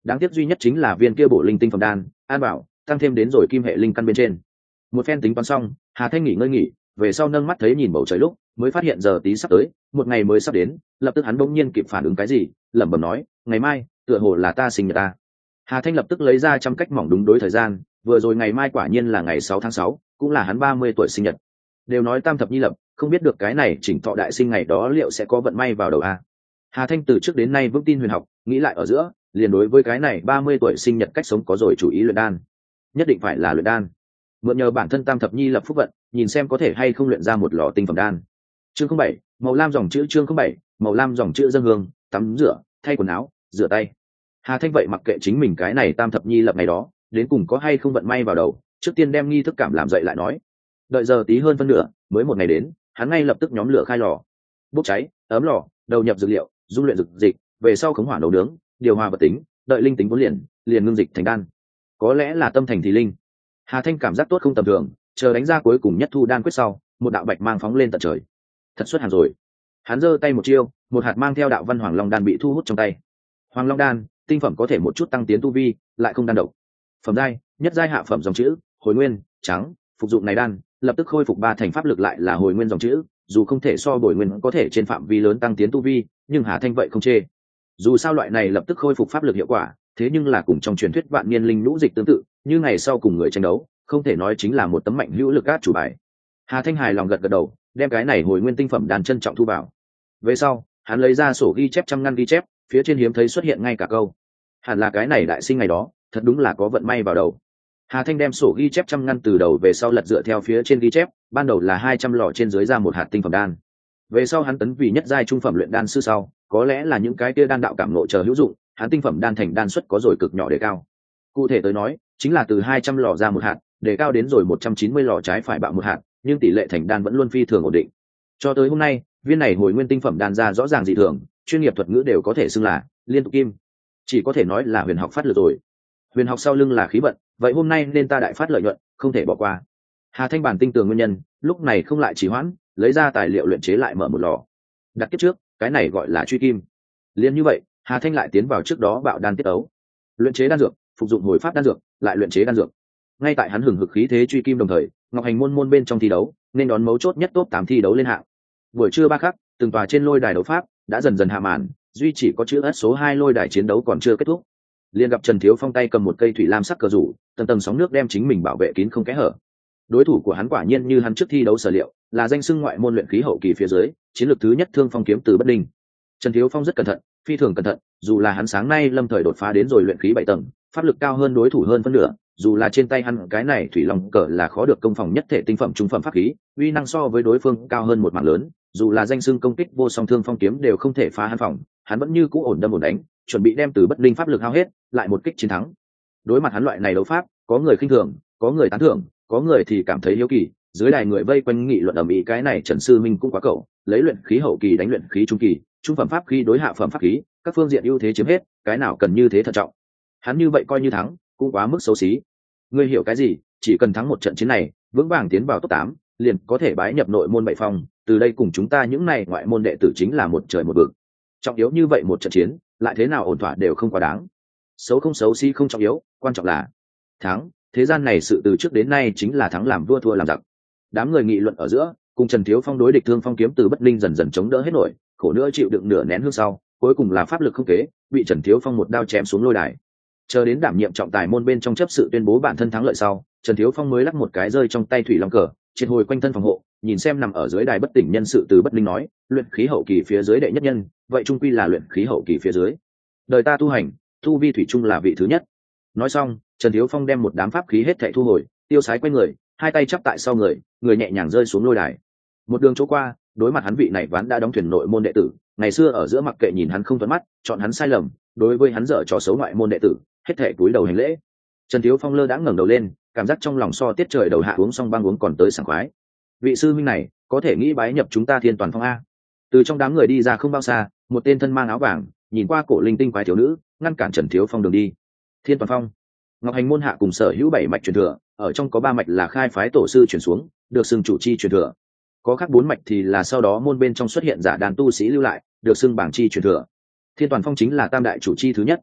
A: Đáng tiếc duy nhất chính là viên kia bổ linh tinh phẩm đan an bảo tăng thêm đến rồi kim hệ linh căn bên trên. Một phen tính toán xong, Hà Thanh nghỉ ngơi nghỉ, về sau nâng mắt thấy nhìn bầu trời lúc mới phát hiện giờ tí sắp tới, một ngày mới sắp đến. Lập tức hắn bỗng nhiên kịp phản ứng cái gì, lẩm bẩm nói, ngày mai tựa hồ là ta sinh nhật ta. Hà Thanh lập tức lấy ra trăm cách mỏng đúng đối thời gian, vừa rồi ngày mai quả nhiên là ngày 6 tháng 6, cũng là hắn 30 tuổi sinh nhật. Đều nói tam thập nhi lập, không biết được cái này chỉnh thọ đại sinh ngày đó liệu sẽ có vận may vào đầu a. Hà Thanh từ trước đến nay vững tin huyền học, nghĩ lại ở giữa, liền đối với cái này 30 tuổi sinh nhật cách sống có rồi chủ ý luyện đan. Nhất định phải là luyện đan. Mượn nhờ bản thân tam thập nhi lập phúc vận, nhìn xem có thể hay không luyện ra một lò tinh phẩm đan. Chương 07, màu lam dòng chữ chương 07, màu lam dòng chữ dâng hương, tắm rửa, thay quần áo, rửa tay. Hà Thanh vậy mặc kệ chính mình cái này tam thập nhi lập ngày đó, đến cùng có hay không vận may vào đầu, trước tiên đem nghi thức cảm làm dậy lại nói. Đợi giờ tí hơn phân nửa, mới một ngày đến, hắn ngay lập tức nhóm lửa khai lò, bốc cháy, ấm lò, đầu nhập dược liệu, dung luyện dược dịch, về sau khống hỏa nấu nướng, điều hòa vật tính, đợi linh tính vốn liền ngưng dịch thành đan. Có lẽ là tâm thành thì linh. Hà Thanh cảm giác tốt không tầm thường, chờ đánh ra cuối cùng nhất thu đan quyết sau, một đạo bạch mang phóng lên tận trời. Thật xuất hàng rồi. Hắn giơ tay một chiêu, một hạt mang theo đạo văn hoàng long đan bị thu hút trong tay. Hoàng long đan, tinh phẩm có thể một chút tăng tiến tu vi, lại không đan độc. Phẩm giai, nhất giai hạ phẩm dòng chữ, hồi nguyên, trắng, phục dụng này đan, lập tức khôi phục 3 thành pháp lực lại là hồi nguyên dòng chữ, dù không thể so bồi nguyên có thể trên phạm vi lớn tăng tiến tu vi, nhưng Hà Thanh vậy không chê. Dù sao loại này lập tức khôi phục pháp lực hiệu quả, thế nhưng là cùng trong truyền thuyết vạn niên linh lũ dịch tương tự, như ngày sau cùng người tranh đấu, không thể nói chính là một tấm mạnh hữu lực át chủ bài. Hà Thanh hài lòng gật gật đầu, đem cái này hồi nguyên tinh phẩm đan trân trọng thu vào. Về sau, hắn lấy ra sổ ghi chép trăm ngăn ghi chép, phía trên hiếm thấy xuất hiện ngay cả câu. Hẳn là cái này đại sinh ngày đó, thật đúng là có vận may vào đầu. Hà Thanh đem sổ ghi chép trăm ngăn từ đầu về sau lật dựa theo phía trên ghi chép, ban đầu là 200 lọ trên dưới ra một hạt tinh phẩm đan. Về sau hắn tấn vì nhất giai trung phẩm luyện đan sư sau, có lẽ là những cái kia đan đạo cảm ngộ chờ hữu dụng, hắn tinh phẩm đan thành đan suất có rồi cực nhỏ đề cao. Cụ thể tới nói, chính là từ 200 lọ ra một hạt, đề cao đến rồi 190 lọ trái phải bạo một hạt, nhưng tỷ lệ thành đan vẫn luôn phi thường ổn định. Cho tới hôm nay, viên này hồi nguyên tinh phẩm đan ra rõ ràng dị thường, chuyên nghiệp thuật ngữ đều có thể xưng là liên tục kim. Chỉ có thể nói là huyền học phát lực rồi. Huyền học sau lưng là khí vận, vậy hôm nay nên ta đại phát lợi nhuận, không thể bỏ qua. Hà Thanh bản tinh tường nguyên nhân, lúc này không lại trì hoãn, lấy ra tài liệu luyện chế lại mở một lò. Đặt kiếp trước, cái này gọi là truy kim. Liên như vậy, Hà Thanh lại tiến vào trước đó bạo đan tiết ấu, luyện chế đan dược, phục dụng hồi pháp đan dược, lại luyện chế đan dược. Ngay tại hắn hừng hực khí thế truy kim đồng thời, Ngọc Hành môn bên trong thi đấu, nên đón mấu chốt nhất top 8 thi đấu lên hạng. Buổi trưa 3 khắc, từng tòa trên lôi đài đấu pháp đã dần dần hạ màn, duy chỉ có chữ S số 2 lôi đài chiến đấu còn chưa kết thúc. Liền gặp Trần Thiếu Phong tay cầm một cây thủy lam sắc cờ rủ, tầng tầng sóng nước đem chính mình bảo vệ kín không kẽ hở. Đối thủ của hắn quả nhiên như hắn trước thi đấu sở liệu, là danh xưng ngoại môn luyện khí hậu kỳ phía dưới, chiến lược thứ nhất Thương Phong kiếm từ bất định. Trần Thiếu Phong rất cẩn thận, phi thường cẩn thận, dù là hắn sáng nay lâm thời đột phá đến rồi luyện khí 7 tầng, pháp lực cao hơn đối thủ hơn phân nửa, dù là trên tay hắn cái này thủy long cờ là khó được công phòng nhất thể tinh phẩm trung phẩm pháp khí, uy năng so với đối phương cao hơn một mảng lớn, dù là danh xưng công kích vô song Thương Phong kiếm đều không thể phá hắn phòng, hắn vẫn như cũ ổn đâm ổn đánh, chuẩn bị đem từ bất linh pháp lực hao hết, lại một kích chiến thắng. Đối mặt hắn loại này đấu pháp, có người khinh thường, có người tán thưởng, có người thì cảm thấy hiếu kỳ, dưới đài người vây quanh nghị luận ầm ĩ cái này Trần sư minh cũng quá cẩu, lấy luyện khí hậu kỳ đánh luyện khí trung kỳ, trung phẩm pháp khí đối hạ phẩm pháp khí, các phương diện ưu thế chiếm hết, cái nào cần như thế thận trọng. Hắn như vậy coi như thắng, cũng quá mức xấu xí. Ngươi hiểu cái gì? Chỉ cần thắng một trận chiến này, vững vàng tiến vào top 8, liền có thể bái nhập nội môn bảy phong, từ đây cùng chúng ta những này ngoại môn đệ tử chính là một trời một vực. Trọng yếu như vậy một trận chiến, lại thế nào ổn thỏa đều không quá đáng. Xấu không xấu xí không trọng yếu, quan trọng là thắng. Thế gian này sự từ trước đến nay chính là thắng làm vua thua làm giặc. Đám người nghị luận ở giữa, cùng Trần Thiếu Phong đối địch Thương Phong kiếm từ bất linh dần dần chống đỡ hết nổi, khổ nữa chịu đựng nửa nén hương sau, cuối cùng là pháp lực không kế, bị Trần Thiếu Phong một đao chém xuống lôi đài. Chờ đến đảm nhiệm trọng tài môn bên trong chấp sự tuyên bố bản thân thắng lợi sau, Trần Thiếu Phong mới lắc một cái rơi trong tay thủy long cờ, triệt hồi quanh thân phòng hộ, nhìn xem nằm ở dưới đài bất tỉnh nhân sự từ bất linh nói, luyện khí hậu kỳ phía dưới đệ nhất nhân, vậy trung quy là luyện khí hậu kỳ phía dưới. Đời ta tu hành, tu vi thủy chung là vị thứ nhất. Nói xong, Trần Thiếu Phong đem một đám pháp khí hết thảy thu hồi, tiêu sái quay người, hai tay chắp tại sau người, người nhẹ nhàng rơi xuống lôi đài. Một đường chỗ qua, đối mặt hắn vị này ván đã đóng thuyền nội môn đệ tử, ngày xưa ở giữa mặc kệ nhìn hắn không thuận mắt, chọn hắn sai lầm, đối với hắn dở trò xấu ngoại môn đệ tử, hết thảy cúi đầu hành lễ. Trần Thiếu Phong lơ đãng ngẩng đầu lên, cảm giác trong lòng so tiết trời đầu hạ uống xong băng uống còn tới sảng khoái. Vị sư huynh này, có thể nghĩ bái nhập chúng ta Thiên Toàn Phong a. Từ trong đám người đi ra không bao xa, một tên thân mang áo vàng, nhìn qua cổ linh tinh quái thiếu nữ, ngăn cản Trần Thiếu Phong đường đi. Thiên Toàn Phong, Ngọc Hành môn hạ cùng sở hữu 7 mạch truyền thừa, ở trong có 3 mạch là khai phái tổ sư truyền xuống, được xưng chủ chi truyền thừa. Có khác 4 mạch thì là sau đó môn bên trong xuất hiện giả đàn tu sĩ lưu lại, được xưng bảng chi truyền thừa. Thiên Toàn Phong chính là tam đại chủ chi thứ nhất.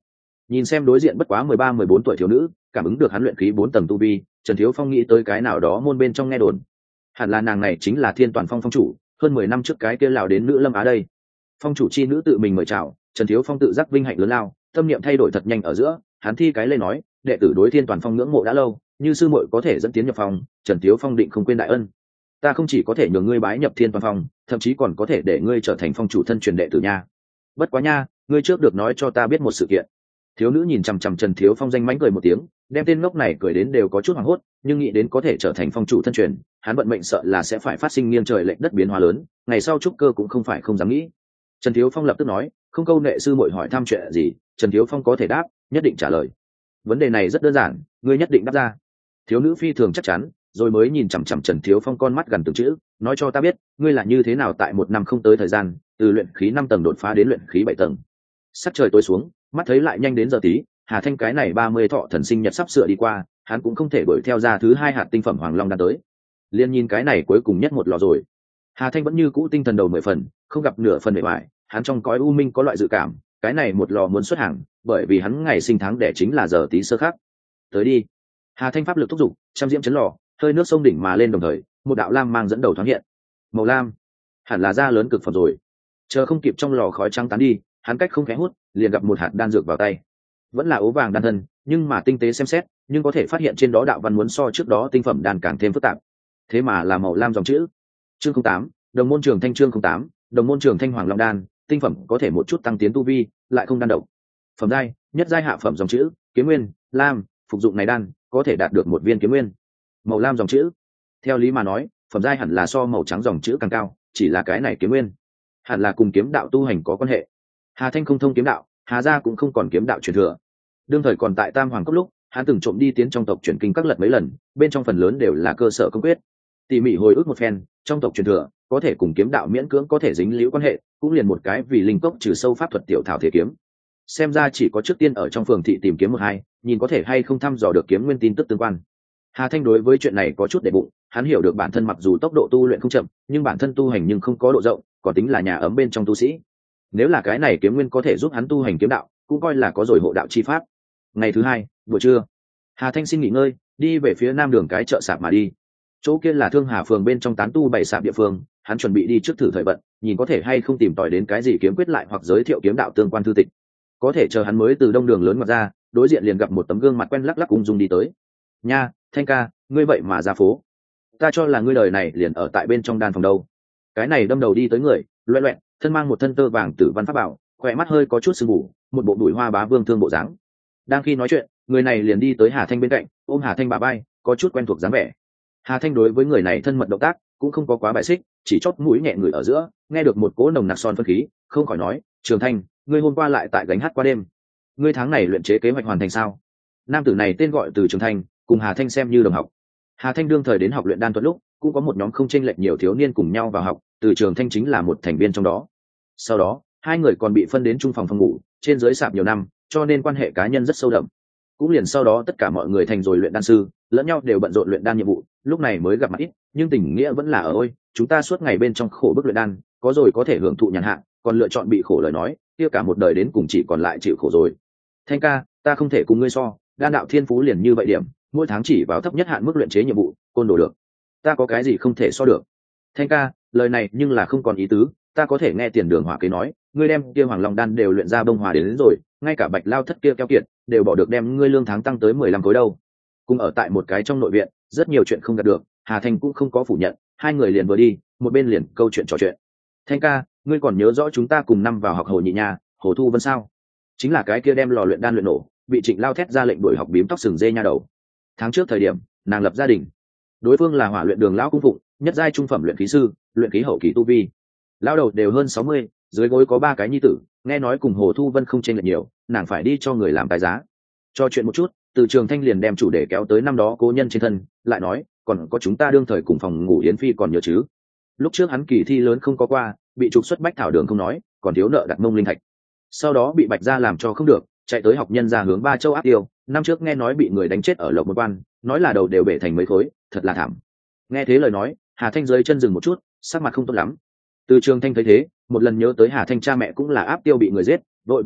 A: Nhìn xem đối diện bất quá 13-14 tuổi thiếu nữ, cảm ứng được hắn luyện khí 4 tầng tu vi, Trần Thiếu Phong nghĩ tới cái nào đó môn bên trong nghe đồn. Hẳn là nàng này chính là Thiên Toàn Phong phong chủ, hơn 10 năm trước cái kia lão đến nữ lâm á đây. Phong chủ chi nữ tự mình mời chào, Trần Thiếu Phong tự giác vinh hạnh lớn lao, tâm niệm thay đổi thật nhanh ở giữa, hắn thi cái lên nói, đệ tử đối Thiên Toàn Phong ngưỡng mộ đã lâu, như sư muội có thể dẫn tiến nhập phòng, Trần Thiếu Phong định không quên đại ân. Ta không chỉ có thể nhường ngươi bái nhập Thiên Toàn Phong, thậm chí còn có thể để ngươi trở thành phong chủ thân truyền đệ tử nha. Bất quá nha, ngươi trước được nói cho ta biết một sự kiện. Thiếu nữ nhìn chằm chằm Trần Thiếu Phong danh mánh cười một tiếng, đem tên ngốc này cười đến đều có chút hoảng hốt, nhưng nghĩ đến có thể trở thành phong chủ thân truyền, hắn vận mệnh sợ là sẽ phải phát sinh nghiêng trời lệch đất biến hóa lớn, ngày sau trúc cơ cũng không phải không dám nghĩ. Trần Thiếu Phong lập tức nói, không câu nệ sư muội hỏi thăm chuyện gì, Trần Thiếu Phong có thể đáp, nhất định trả lời. Vấn đề này rất đơn giản, ngươi nhất định đáp ra. Thiếu nữ phi thường chắc chắn, rồi mới nhìn chằm chằm Trần Thiếu Phong con mắt gần từng chữ, nói cho ta biết, ngươi là như thế nào tại 1 năm không tới thời gian, từ luyện khí 5 tầng đột phá đến luyện khí 7 tầng. Sắc trời tối xuống, mắt thấy lại nhanh đến giờ tí, Hà Thanh cái này 30 thọ thần sinh nhật sắp sửa đi qua, hắn cũng không thể đuổi theo ra thứ 2 hạt tinh phẩm Hoàng Long đan tới. Liên nhìn cái này cuối cùng nhất một lò rồi. Hà Thanh vẫn như cũ tinh thần đầu 10 phần, không gặp nửa phần bề ngoài, hắn trong cõi u minh có loại dự cảm, cái này một lò muốn xuất hàng, bởi vì hắn ngày sinh tháng đẻ chính là giờ tí sơ khắc. Tới đi. Hà Thanh pháp lực thúc giục, trăm diễm chấn lò, hơi nước sông đỉnh mà lên đồng thời, một đạo lam mang dẫn đầu thoáng hiện. Màu lam, hẳn là da lớn cực phẩm rồi. Chờ không kịp trong lò khói trắng tán đi, hắn cách không khẽ hút, liền gặp một hạt đan dược vào tay. Vẫn là ố vàng đan thân, nhưng mà tinh tế xem xét, nhưng có thể phát hiện trên đó đạo văn muốn so trước đó tinh phẩm đan càng thêm phức tạp. Thế mà là màu lam dòng chữ. Chương 08, Đồng môn trường thanh chương 08, Đồng môn trường thanh Hoàng Long đan, tinh phẩm có thể một chút tăng tiến tu vi, lại không đan độc. Phẩm giai, nhất giai hạ phẩm dòng chữ, kiếm nguyên, lam, phục dụng này đan, có thể đạt được 1 viên kiếm nguyên. Màu lam dòng chữ. Theo lý mà nói, phẩm giai hẳn là so màu trắng dòng chữ càng cao, chỉ là cái này kiếm nguyên, hẳn là cùng kiếm đạo tu hành có quan hệ. Hà Thanh không thông kiếm đạo, Hà gia cũng không còn kiếm đạo truyền thừa. Đương thời còn tại Tam Hoàng Cốc lúc, hắn từng trộm đi tiến trong tộc truyền kinh các lật mấy lần, bên trong phần lớn đều là cơ sở công quyết. Tỉ mỉ hồi ức một phen, trong tộc truyền thừa có thể cùng kiếm đạo miễn cưỡng có thể dính liễu quan hệ, cũng liền một cái vì linh cốc trừ sâu pháp thuật tiểu thảo thể kiếm. Xem ra chỉ có trước tiên ở trong phường thị tìm kiếm một hai, nhìn có thể hay không thăm dò được kiếm nguyên tin tức tương quan. Hà Thanh đối với chuyện này có chút để bụng, hắn hiểu được bản thân mặc dù tốc độ tu luyện không chậm, nhưng bản thân tu hành nhưng không có độ rộng, còn tính là nhà ấm bên trong tu sĩ. Nếu là cái này kiếm nguyên có thể giúp hắn tu hành kiếm đạo, cũng coi là có rồi hộ đạo chi pháp. Ngày thứ 2, buổi trưa, Hà Thanh xin nghỉ ngơi, đi về phía nam đường cái chợ sạp mà đi. Chỗ kia là Thương Hà phường bên trong tán tu bày sạp địa phương, hắn chuẩn bị đi trước thử thời vận, nhìn có thể hay không tìm tòi đến cái gì kiếm quyết lại hoặc giới thiệu kiếm đạo tương quan thư tịch. Có thể chờ hắn mới từ đông đường lớn ngoặt ra, đối diện liền gặp một tấm gương mặt quen lắc lắc ung dung đi tới. Nha, Thanh ca, ngươi vậy mà ra phố? Ta cho là ngươi đời này liền ở tại bên trong đan phòng đâu. Cái này đâm đầu đi tới người, loẹ loẹt, thân mang một thân tơ vàng tử văn pháp bảo, khỏe mắt hơi có chút sưng mù, một bộ đùi hoa bá vương thương bộ dáng. Đang khi nói chuyện, người này liền đi tới Hà Thanh bên cạnh, ôm Hà Thanh bà bay, có chút quen thuộc dáng vẻ. Hà Thanh đối với người này thân mật động tác cũng không có quá bài xích, chỉ chót mũi nhẹ người ở giữa, nghe được một cỗ nồng nặc son phân khí, không khỏi nói, Trường Thanh, ngươi hôm qua lại tại gánh hát qua đêm, ngươi tháng này luyện chế kế hoạch hoàn thành sao? Nam tử này tên gọi Từ Trường Thanh, cùng Hà Thanh xem như đồng học. Hà Thanh đương thời đến học luyện đan thuật lúc, cũng có một nhóm không chênh lệch nhiều thiếu niên cùng nhau vào học, Từ Trường Thanh chính là một thành viên trong đó. Sau đó, hai người còn bị phân đến chung phòng ngủ, trên dưới sạp nhiều năm, cho nên quan hệ cá nhân rất sâu đậm. Cũng liền sau đó tất cả mọi người thành rồi luyện đan sư, lẫn nhau đều bận rộn luyện đan nhiệm vụ, lúc này mới gặp mặt ít, nhưng tình nghĩa vẫn là ở ôi, chúng ta suốt ngày bên trong khổ bức luyện đan, có rồi có thể hưởng thụ nhàn hạ, còn lựa chọn bị khổ lời nói, kia cả một đời đến cùng chỉ còn lại chịu khổ rồi. Thanh ca, ta không thể cùng ngươi so, đan đạo thiên phú liền như vậy điểm, mỗi tháng chỉ vào thấp nhất hạn mức luyện chế nhiệm vụ, côn đồ được. Ta có cái gì không thể so được? Thanh ca, lời này nhưng là không còn ý tứ, ta có thể nghe Tiền Đường Hỏa kế nói, ngươi đem kia Hoàng Long đan đều luyện ra bông hòa đến rồi, ngay cả Bạch Lao thất kia keo kiệt, đều bỏ được đem ngươi lương tháng tăng tới 15 khối đâu. Cùng ở tại một cái trong nội viện, rất nhiều chuyện không đạt được, Hà Thanh cũng không có phủ nhận, hai người liền vừa đi, một bên liền câu chuyện trò chuyện. Thanh ca, ngươi còn nhớ rõ chúng ta cùng năm vào học Hồ Nhị Nha, Hồ Thu Vân sao? Chính là cái kia đem lò luyện đan luyện nổ, bị Trịnh Lao thét ra lệnh đuổi học bím tóc sừng dê nha đầu. Tháng trước thời điểm, nàng lập gia đình. Đối phương là Hỏa luyện đường lão cung phụng, nhất giai trung phẩm luyện khí sư, luyện khí hậu kỳ tu vi. Lao đầu đều hơn 60, dưới gối có 3 cái nhi tử, nghe nói cùng Hồ Thu Vân không chênh lệch nhiều, nàng phải đi cho người làm tài giá. Cho chuyện một chút, Từ Trường Thanh liền đem chủ đề kéo tới năm đó cố nhân trên thân, lại nói, còn có chúng ta đương thời cùng phòng ngủ Yến Phi còn nhớ chứ? Lúc trước hắn kỳ thi lớn không có qua, bị trục xuất Bách Thảo Đường không nói, còn thiếu nợ đặt mông linh thạch. Sau đó bị Bạch gia làm cho không được, chạy tới học nhân gia hướng Ba Châu áp tiêu, năm trước nghe nói bị người đánh chết ở Lộc Một Quan, nói là đầu đều bể thành mấy khối, thật là thảm. Nghe thế lời nói, Hà Thanh dưới chân dừng một chút, sắc mặt không tốt lắm. Từ Trường Thanh thấy thế, một lần nhớ tới Hà Thanh cha mẹ cũng là áp tiêu bị người giết, vội vàng nói,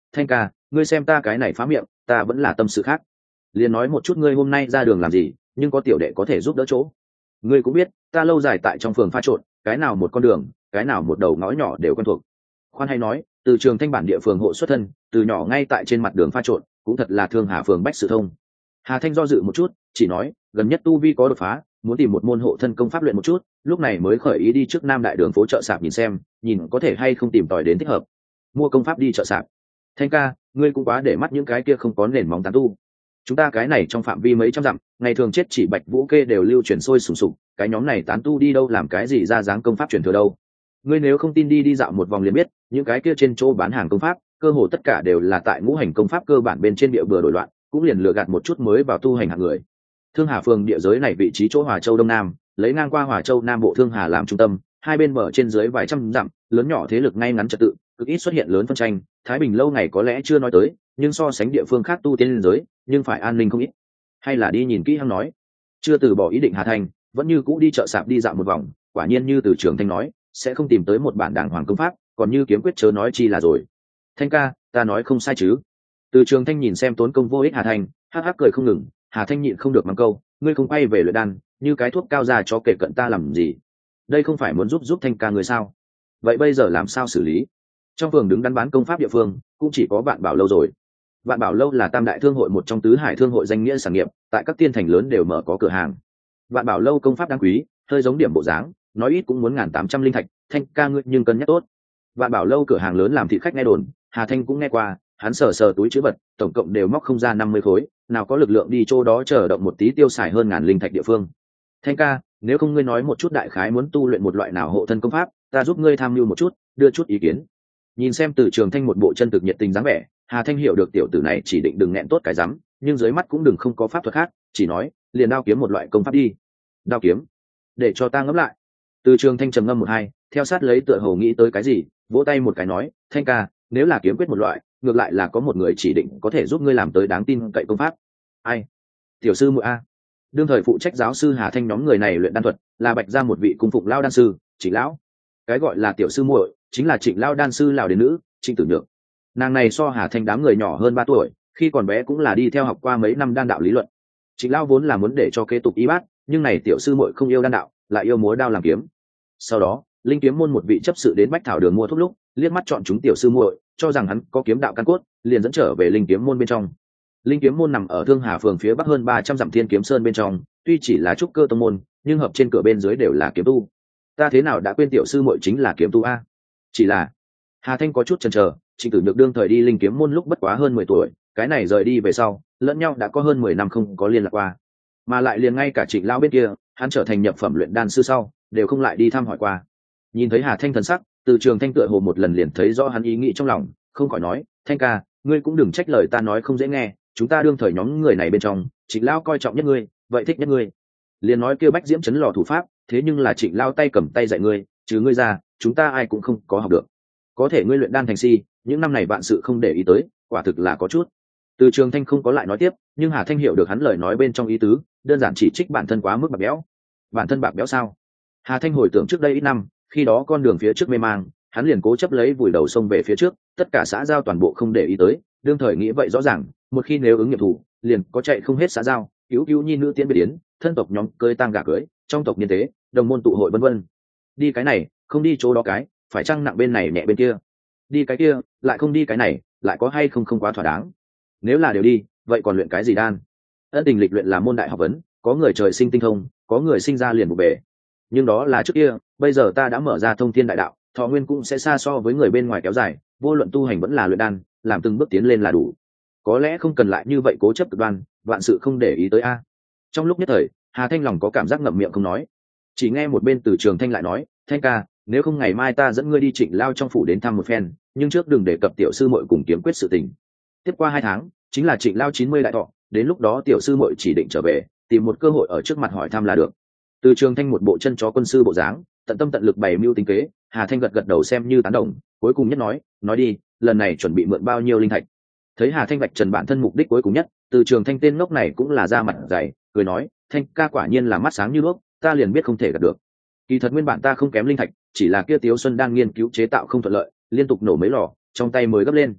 A: Thanh ca, ngươi xem ta cái này phá miệng, ta vẫn là tâm sự khác. Liền nói một chút ngươi hôm nay ra đường làm gì, nhưng có tiểu đệ có thể giúp đỡ chỗ. Ngươi cũng biết ta lâu dài tại trong phường pha trộn, cái nào một con đường, cái nào một đầu ngõ nhỏ đều quen thuộc. Khoan hay nói, từ trường Thanh bản địa phường hộ xuất thân, từ nhỏ ngay tại trên mặt đường pha trộn, cũng thật là thương Hà phường bách sự thông. Hà Thanh do dự một chút, chỉ nói gần nhất tu vi có đột phá, muốn tìm một môn hộ thân công pháp luyện một chút, lúc này mới khởi ý đi trước Nam Đại đường phố chợ sạp nhìn xem, nhìn có thể hay không tìm tòi đến thích hợp. Mua công pháp đi chợ sạp. Thanh ca, ngươi cũng quá để mắt những cái kia không có nền móng tán tu. Chúng ta cái này trong phạm vi mấy trăm dặm, ngày thường chết chỉ Bạch Vũ kê đều lưu truyền sôi sùng sục, cái nhóm này tán tu đi đâu làm cái gì ra dáng công pháp truyền thừa đâu. Ngươi nếu không tin đi dạo một vòng liền biết, những cái kia trên chỗ bán hàng công pháp, cơ hồ tất cả đều là tại ngũ hành công pháp cơ bản bên trên địa bừa đổi loạn, cũng liền lừa gạt một chút mới vào tu hành hạng người. Thương Hà phường địa giới này vị trí chỗ Hòa Châu Đông Nam, lấy ngang qua Hòa Châu Nam bộ Thương Hà làm trung tâm, hai bên bờ trên dưới vài trăm dặm, lớn nhỏ thế lực ngay ngắn trật tự, cực ít xuất hiện lớn phân tranh. Thái Bình lâu ngày có lẽ chưa nói tới, nhưng so sánh địa phương khác tu tiên liên giới, nhưng phải an ninh không ít. Hay là đi nhìn kỹ hăng nói. Chưa từ bỏ ý định Hà Thành, vẫn như cũ đi chợ sạp đi dạo một vòng, quả nhiên như từ Trường Thanh nói, sẽ không tìm tới một bản đàng hoàng công pháp, còn như kiếm quyết chớ nói chi là rồi. Thanh ca, ta nói không sai chứ? Từ Trường Thanh nhìn xem tốn công vô ích Hà Thành, hắc hắc cười không ngừng. Hà Thanh nhịn không được mắng câu, ngươi không quay về luyện đan, như cái thuốc cao ra cho kể cận ta làm gì? Đây không phải muốn giúp Thanh ca người sao? Vậy bây giờ làm sao xử lý? Trong phường đứng đắn bán công pháp địa phương, cũng chỉ có Vạn Bảo lâu rồi. Vạn Bảo lâu là tam đại thương hội một trong tứ hải thương hội danh nghĩa sản nghiệp, tại các tiên thành lớn đều mở có cửa hàng. Vạn Bảo lâu công pháp đáng quý, hơi giống điểm bộ dáng, nói ít cũng muốn 1.800 linh thạch, Thanh ca ngươi nhưng cân nhắc tốt. Vạn Bảo lâu cửa hàng lớn làm thị khách nghe đồn, Hà Thanh cũng nghe qua, hắn sờ sờ túi chữ vật, tổng cộng đều móc không ra 50 khối, nào có lực lượng đi chỗ đó chờ động một tí tiêu xài hơn 1.000 linh thạch địa phương. Thanh ca, nếu không ngươi nói một chút đại khái muốn tu luyện một loại nào hộ thân công pháp, ta giúp ngươi tham mưu một chút, đưa chút ý kiến. Nhìn xem từ Trường Thanh một bộ chân thực nhiệt tình dáng vẻ, Hà Thanh hiểu được tiểu tử này chỉ định đừng nghẹn tốt cái rắm, nhưng dưới mắt cũng đừng không có pháp thuật khác, chỉ nói liền đao kiếm một loại công pháp đi. Đao kiếm? Để cho ta ngẫm lại. Từ Trường Thanh trầm ngâm một hai, theo sát lấy tựa hồ nghĩ tới cái gì, vỗ tay một cái nói, Thanh ca, nếu là kiếm quyết một loại, ngược lại là có một người chỉ định có thể giúp ngươi làm tới đáng tin cậy công pháp. Ai? Tiểu sư muội a. Đương thời phụ trách giáo sư Hà Thanh nhóm người này luyện đan thuật, là Bạch gia một vị cung phụng lao đan sư, Trịnh lão. Cái gọi là tiểu sư muội, chính là Trịnh lao đan sư lão đến nữ, Trịnh Tử Nhược. Nàng này so Hà Thanh đám người nhỏ hơn 3 tuổi, khi còn bé cũng là đi theo học qua mấy năm đan đạo lý luận. Trịnh lão vốn là muốn để cho kế tục y bát, nhưng này tiểu sư muội không yêu đan đạo, lại yêu múa đao làm kiếm. Sau đó, linh kiếm môn một vị chấp sự đến Bách Thảo đường mua thuốc lúc, liếc mắt chọn chúng tiểu sư muội, cho rằng hắn có kiếm đạo căn cốt, liền dẫn trở về linh kiếm môn bên trong. Linh kiếm môn nằm ở Thương Hà phường phía bắc hơn 300 dặm Thiên Kiếm Sơn bên trong, tuy chỉ là trúc cơ tông môn, nhưng hợp trên cửa bên dưới đều là kiếm tu. Ta thế nào đã quên tiểu sư muội chính là kiếm tu a? Chỉ là Hà Thanh có chút chần chờ, Trịnh Tử Nhược đương thời đi linh kiếm môn lúc bất quá hơn 10 tuổi, cái này rời đi về sau, lẫn nhau đã có hơn 10 năm không có liên lạc qua. Mà lại liền ngay cả Trịnh lão bên kia, hắn trở thành nhập phẩm luyện đan sư sau, đều không lại đi thăm hỏi qua. Nhìn thấy Hà Thanh thần sắc, Từ Trường Thanh tựa hồ một lần liền thấy rõ hắn ý nghĩ trong lòng, không khỏi nói, Thanh ca, ngươi cũng đừng trách lời ta nói không dễ nghe, chúng ta đương thời nhóm người này bên trong, Trịnh lão coi trọng nhất ngươi, vậy thích nhất ngươi. Liền nói kêu Bách Diễm chấn lò thủ pháp, thế nhưng là Trịnh lão tay cầm tay dạy ngươi, trừ ngươi ra, chúng ta ai cũng không có học được. Có thể ngươi luyện đan thành si, những năm này bạn sự không để ý tới, quả thực là có chút. Từ Trường Thanh không có lại nói tiếp, nhưng Hà Thanh hiểu được hắn lời nói bên trong ý tứ, đơn giản chỉ trích bản thân quá mức bạc béo. Bản thân bạc béo sao? Hà Thanh hồi tưởng trước đây ít năm, khi đó con đường phía trước mê mang, hắn liền cố chấp lấy vùi đầu sông về phía trước, tất cả xã giao toàn bộ không để ý tới, đương thời nghĩ vậy rõ ràng, một khi nếu ứng nghiệp thủ, liền có chạy không hết xã giao, cứu cứu nhi nữ tiến biệt tiến, thân tộc nhóm cưới tang gả cưới, trong tộc niên tế, đồng môn tụ hội vân vân. Đi cái này, không đi chỗ đó cái, phải chăng nặng bên này nhẹ bên kia. Đi cái kia, lại không đi cái này, lại có hay không không quá thỏa đáng. Nếu là đều đi, vậy còn luyện cái gì đan? Ân tình lịch luyện là môn đại học vấn, có người trời sinh tinh thông, có người sinh ra liền bục bể. Nhưng đó là trước kia, bây giờ ta đã mở ra thông thiên đại đạo, thọ nguyên cũng sẽ xa so với người bên ngoài kéo dài, vô luận tu hành vẫn là luyện đan, làm từng bước tiến lên là đủ. Có lẽ không cần lại như vậy cố chấp cực đoan, vạn sự không để ý tới a. Trong lúc nhất thời, Hà Thanh lòng có cảm giác ngậm miệng không nói, chỉ nghe một bên Từ Trường Thanh lại nói, Thanh ca, nếu không ngày mai ta dẫn ngươi đi Trịnh lao trong phủ đến thăm một phen, nhưng trước đừng đề cập tiểu sư muội cùng kiếm quyết sự tình. Tiếp qua 2 tháng, chính là Trịnh lao 90 đại thọ, đến lúc đó tiểu sư muội chỉ định trở về, tìm một cơ hội ở trước mặt hỏi thăm là được. Từ Trường Thanh một bộ chân chó quân sư bộ dáng, tận tâm tận lực bày mưu tính kế, Hà Thanh gật gật đầu xem như tán đồng, cuối cùng nhất nói đi, lần này chuẩn bị mượn bao nhiêu linh thạch. Thấy Hà Thanh vạch trần bản thân mục đích cuối cùng nhất, Từ Trường Thanh tên ngốc này cũng là ra mặt dày, cười nói, Thanh ca quả nhiên là mắt sáng như đuốc, ta liền biết không thể gạt được. Kỳ thật nguyên bản ta không kém linh thạch, chỉ là kia Tiếu Xuân đang nghiên cứu chế tạo không thuận lợi, liên tục nổ mấy lò, trong tay mới gấp lên.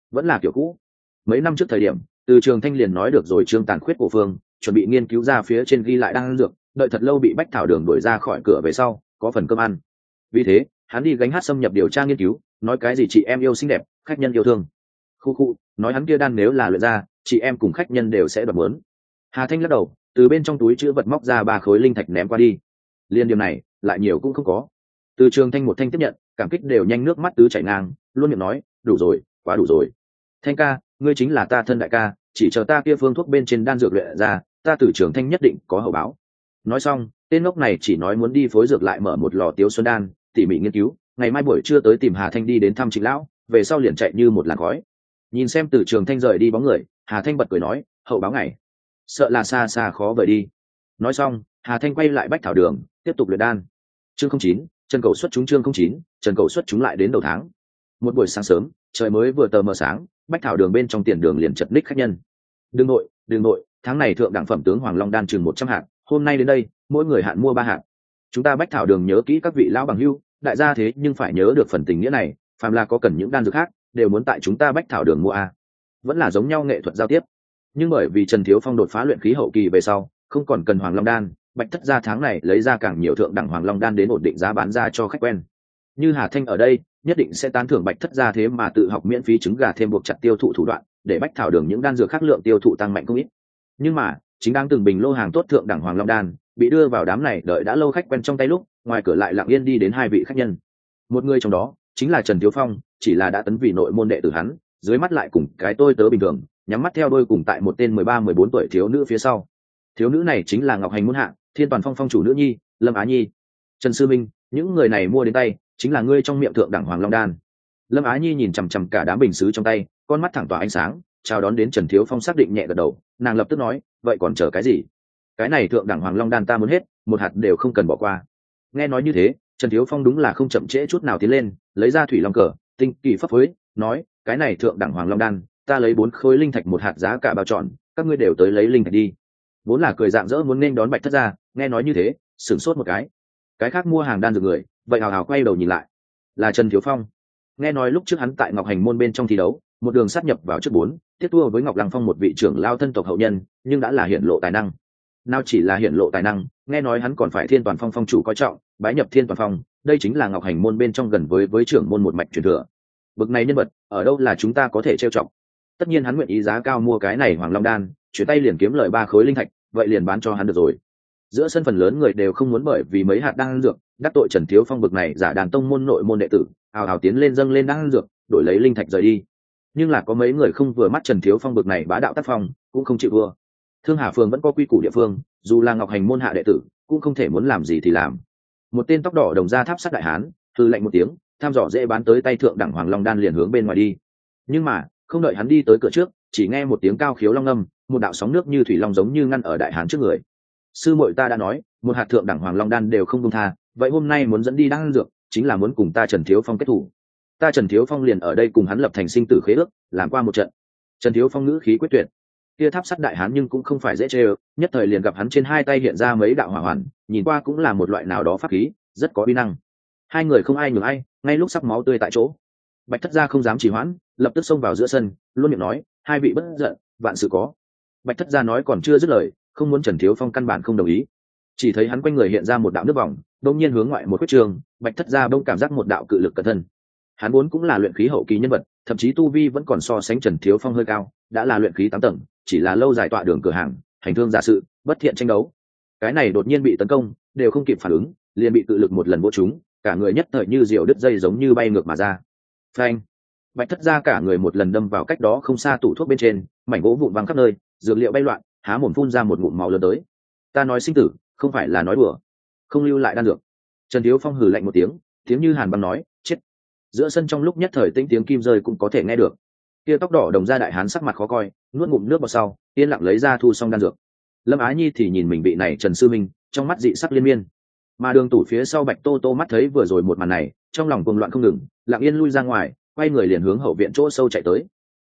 A: vẫn là kiểu cũ. Mấy năm trước thời điểm, Từ Trường Thanh liền nói được rồi Trương Tàn khuyết cổ phương, chuẩn bị nghiên cứu ra phía trên ghi lại đang dược, đợi thật lâu bị Bách Thảo Đường đuổi ra khỏi cửa về sau, có phần cơm ăn. Vì thế, hắn đi gánh hát xâm nhập điều tra nghiên cứu, nói cái gì chị em yêu xinh đẹp, khách nhân yêu thương. Khu khu, nói hắn kia đan nếu là luyện ra, chị em cùng khách nhân đều sẽ đoạt muốn. Hà Thanh lắc đầu, từ bên trong túi chữ vật móc ra 3 khối linh thạch ném qua đi. Liên điểm này, lại nhiều cũng không có. Từ Trường Thanh một thanh tiếp nhận, cảm kích đều nhanh nước mắt tứ chảy ngang, luôn miệng nói, đủ rồi, quá đủ rồi. Thanh ca, ngươi chính là ta thân đại ca, chỉ chờ ta kia phương thuốc bên trên đan dược luyện ra, ta Từ Trường Thanh nhất định có hậu báo. Nói xong, tên ngốc này chỉ nói muốn đi phối dược lại mở một lò Tiếu Xuân đan, tỉ mỉ nghiên cứu, ngày mai buổi trưa tới tìm Hà Thanh đi đến thăm Trịnh lão, về sau liền chạy như một làn khói. Nhìn xem Từ Trường Thanh rời đi bóng người, Hà Thanh bật cười nói, hậu báo ngày, sợ là xa xa khó vời đi. Nói xong, Hà Thanh quay lại Bách Thảo Đường, tiếp tục luyện đan. Chương 09, Trần Cầu xuất chúng. Chương 09, Trần Cầu xuất chúng. Lại đến đầu tháng. Một buổi sáng sớm, trời mới vừa tờ mờ sáng, Bách Thảo Đường bên trong tiền đường liền chật ních khách nhân. Đường nội, tháng này thượng đẳng phẩm tướng Hoàng Long đan chừng 100 hạt, hôm nay đến đây, mỗi người hạn mua 3 hạt. Chúng ta Bách Thảo Đường nhớ kỹ các vị lão bằng hữu, đại gia thế nhưng phải nhớ được phần tình nghĩa này, phàm là có cần những đan dược khác, đều muốn tại chúng ta Bách Thảo Đường mua a. Vẫn là giống nhau nghệ thuật giao tiếp. Nhưng bởi vì Trần Thiếu Phong đột phá luyện khí hậu kỳ về sau, không còn cần Hoàng Long đan, Bạch Thất gia tháng này lấy ra càng nhiều thượng đẳng Hoàng Long đan đến ổn định giá bán ra cho khách quen. Như Hà Thanh ở đây, nhất định sẽ tán thưởng Bạch Thất gia thế mà tự học miễn phí trứng gà thêm buộc chặt tiêu thụ thủ đoạn, để Bách Thảo Đường những đan dược khác lượng tiêu thụ tăng mạnh không ít. Nhưng mà, chính đang từng bình lô hàng tốt thượng đẳng Hoàng Long đan, bị đưa vào đám này đợi đã lâu khách quen trong tay lúc, ngoài cửa lại lặng yên đi đến 2 vị khách nhân. Một người trong đó chính là Trần Thiếu Phong, chỉ là đã tấn vì nội môn đệ tử hắn, dưới mắt lại cùng cái tôi tớ bình thường, nhắm mắt theo đôi cùng tại một tên 13-14 tuổi thiếu nữ phía sau. Thiếu nữ này chính là Ngọc Hành môn hạ Thiên Toàn Phong phong chủ nữ nhi Lâm Á Nhi. Trần sư minh, những người này mua đến tay chính là ngươi trong miệng thượng đẳng Hoàng Long đan. Lâm Á Nhi nhìn chằm chằm cả đám bình sứ trong tay, con mắt thẳng tỏa ánh sáng, chào đón đến Trần Thiếu Phong xác định nhẹ gật đầu, nàng lập tức nói, vậy còn chờ cái gì? Cái này thượng đẳng Hoàng Long đan ta muốn hết, một hạt đều không cần bỏ qua. Nghe nói như thế, Trần Thiếu Phong đúng là không chậm trễ chút nào tiến lên, lấy ra thủy long cờ, tinh kỳ pháp phối, nói, cái này thượng đẳng Hoàng Long đan, ta lấy 4 khối linh thạch một hạt giá cả bao trọn, các ngươi đều tới lấy linh thạch đi. Vốn là cười rạng rỡ muốn nên đón Bạch Thất gia, nghe nói như thế, sửng sốt một cái khác mua hàng đan dược người, vậy hào hào quay đầu nhìn lại, là Trần Thiếu Phong. Nghe nói lúc trước hắn tại Ngọc Hành môn bên trong thi đấu, một đường sát nhập vào trước 4, tiếp thua với Ngọc Lăng Phong một vị trưởng lao thân tộc hậu nhân, nhưng đã là hiển lộ tài năng. Nào chỉ là hiển lộ tài năng, nghe nói hắn còn phải Thiên Toàn Phong phong chủ coi trọng, bái nhập Thiên Toàn Phong, đây chính là Ngọc Hành môn bên trong gần với trưởng môn một mạch truyền thừa. Bực này nhân vật, ở đâu là chúng ta có thể trêu chọc. Tất nhiên hắn nguyện ý giá cao mua cái này Hoàng Long đan, chuyển tay liền kiếm lời 3 khối linh thạch, vậy liền bán cho hắn được rồi. Giữa sân phần lớn người đều không muốn bởi vì mấy hạt đan dược đắc tội Trần Thiếu Phong bực này giả đàn tông môn nội môn đệ tử, hào hào tiến lên dâng lên đan dược, đổi lấy linh thạch rời đi. Nhưng là có mấy người không vừa mắt Trần Thiếu Phong bực này bá đạo tác phong, cũng không chịu vừa. Thương Hà phường vẫn có quy củ địa phương, dù là Ngọc Hành môn hạ đệ tử, cũng không thể muốn làm gì thì làm. Một tên tóc đỏ đồng ra tháp sắt đại hán, hừ lạnh một tiếng, tham dò dễ bán tới tay thượng đẳng Hoàng Long đan liền hướng bên ngoài đi. Nhưng mà, không đợi hắn đi tới cửa trước, chỉ nghe một tiếng cao khiếu long ngâm, một đạo sóng nước như thủy long giống như ngăn ở đại hán trước người. Sư muội ta đã nói, một hạt thượng đẳng Hoàng Long đan đều không buông tha, vậy hôm nay muốn dẫn đi đan dược, chính là muốn cùng ta Trần Thiếu Phong kết thủ. Ta Trần Thiếu Phong liền ở đây cùng hắn lập thành sinh tử khế ước, làm qua một trận. Trần Thiếu Phong ngữ khí quyết tuyệt. Kia tháp sắt đại hán nhưng cũng không phải dễ chơi, nhất thời liền gặp hắn trên 2 tay hiện ra mấy đạo hỏa hoàn, nhìn qua cũng là một loại nào đó pháp khí, rất có uy năng. Hai người không ai nhường ai, ngay lúc sắp máu tươi tại chỗ. Bạch Thất gia không dám trì hoãn, lập tức xông vào giữa sân, luôn miệng nói, 2 vị bất giận, vạn sự có. Bạch Thất gia nói còn chưa dứt lời, không muốn Trần Thiếu Phong căn bản không đồng ý. Chỉ thấy hắn quanh người hiện ra một đạo nước vòng, đột nhiên hướng ngoại một quyết trường, Bạch Thất gia bỗng cảm giác một đạo cự lực cận thân. Hắn vốn cũng là luyện khí hậu kỳ nhân vật, thậm chí tu vi vẫn còn so sánh Trần Thiếu Phong hơi cao, đã là luyện khí 8 tầng, chỉ là lâu dài tọa đường cửa hàng, hành thương giả sự, bất thiện tranh đấu. Cái này đột nhiên bị tấn công, đều không kịp phản ứng, liền bị cự lực một lần vỗ trúng, cả người nhất thời như diều đứt dây giống như bay ngược mà ra. Phanh! Bạch Thất gia cả người một lần đâm vào cách đó không xa tủ thuốc bên trên, mảnh gỗ vụn văng khắp nơi, dược liệu bay loạn, há mồm phun ra một ngụm máu lớn tới. Ta nói sinh tử, không phải là nói đùa, không lưu lại đan dược. Trần Thiếu Phong hừ lạnh một tiếng, tiếng như hàn băng nói, chết. Giữa sân trong lúc nhất thời tĩnh tiếng kim rơi cũng có thể nghe được. Kia tóc đỏ đồng gia đại hán sắc mặt khó coi, nuốt ngụm nước vào sau, yên lặng lấy ra thu xong đan dược. Lâm Á Nhi thì nhìn mình bị này Trần sư minh, trong mắt dị sắc liên miên. Mà Đường Tủ phía sau Bạch Tô Tô mắt thấy vừa rồi một màn này, trong lòng cuồng loạn không ngừng, lặng yên lui ra ngoài, quay người liền hướng hậu viện chỗ sâu chạy tới.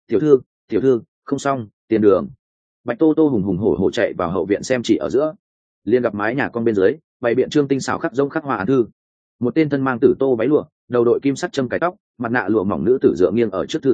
A: Tiểu thư, không xong, tiền đường. Bạch Tô Tô hùng hùng hổ hổ chạy vào hậu viện xem chỉ ở giữa, liền gặp mái nhà con bên dưới bày biện trương tinh xảo khắc rông khắc hoa án thư. Một tên thân mang tử tô váy lụa, đầu đội kim sắc châm cài tóc, mặt nạ lụa mỏng nữ tử dựa nghiêng ở trước thư án,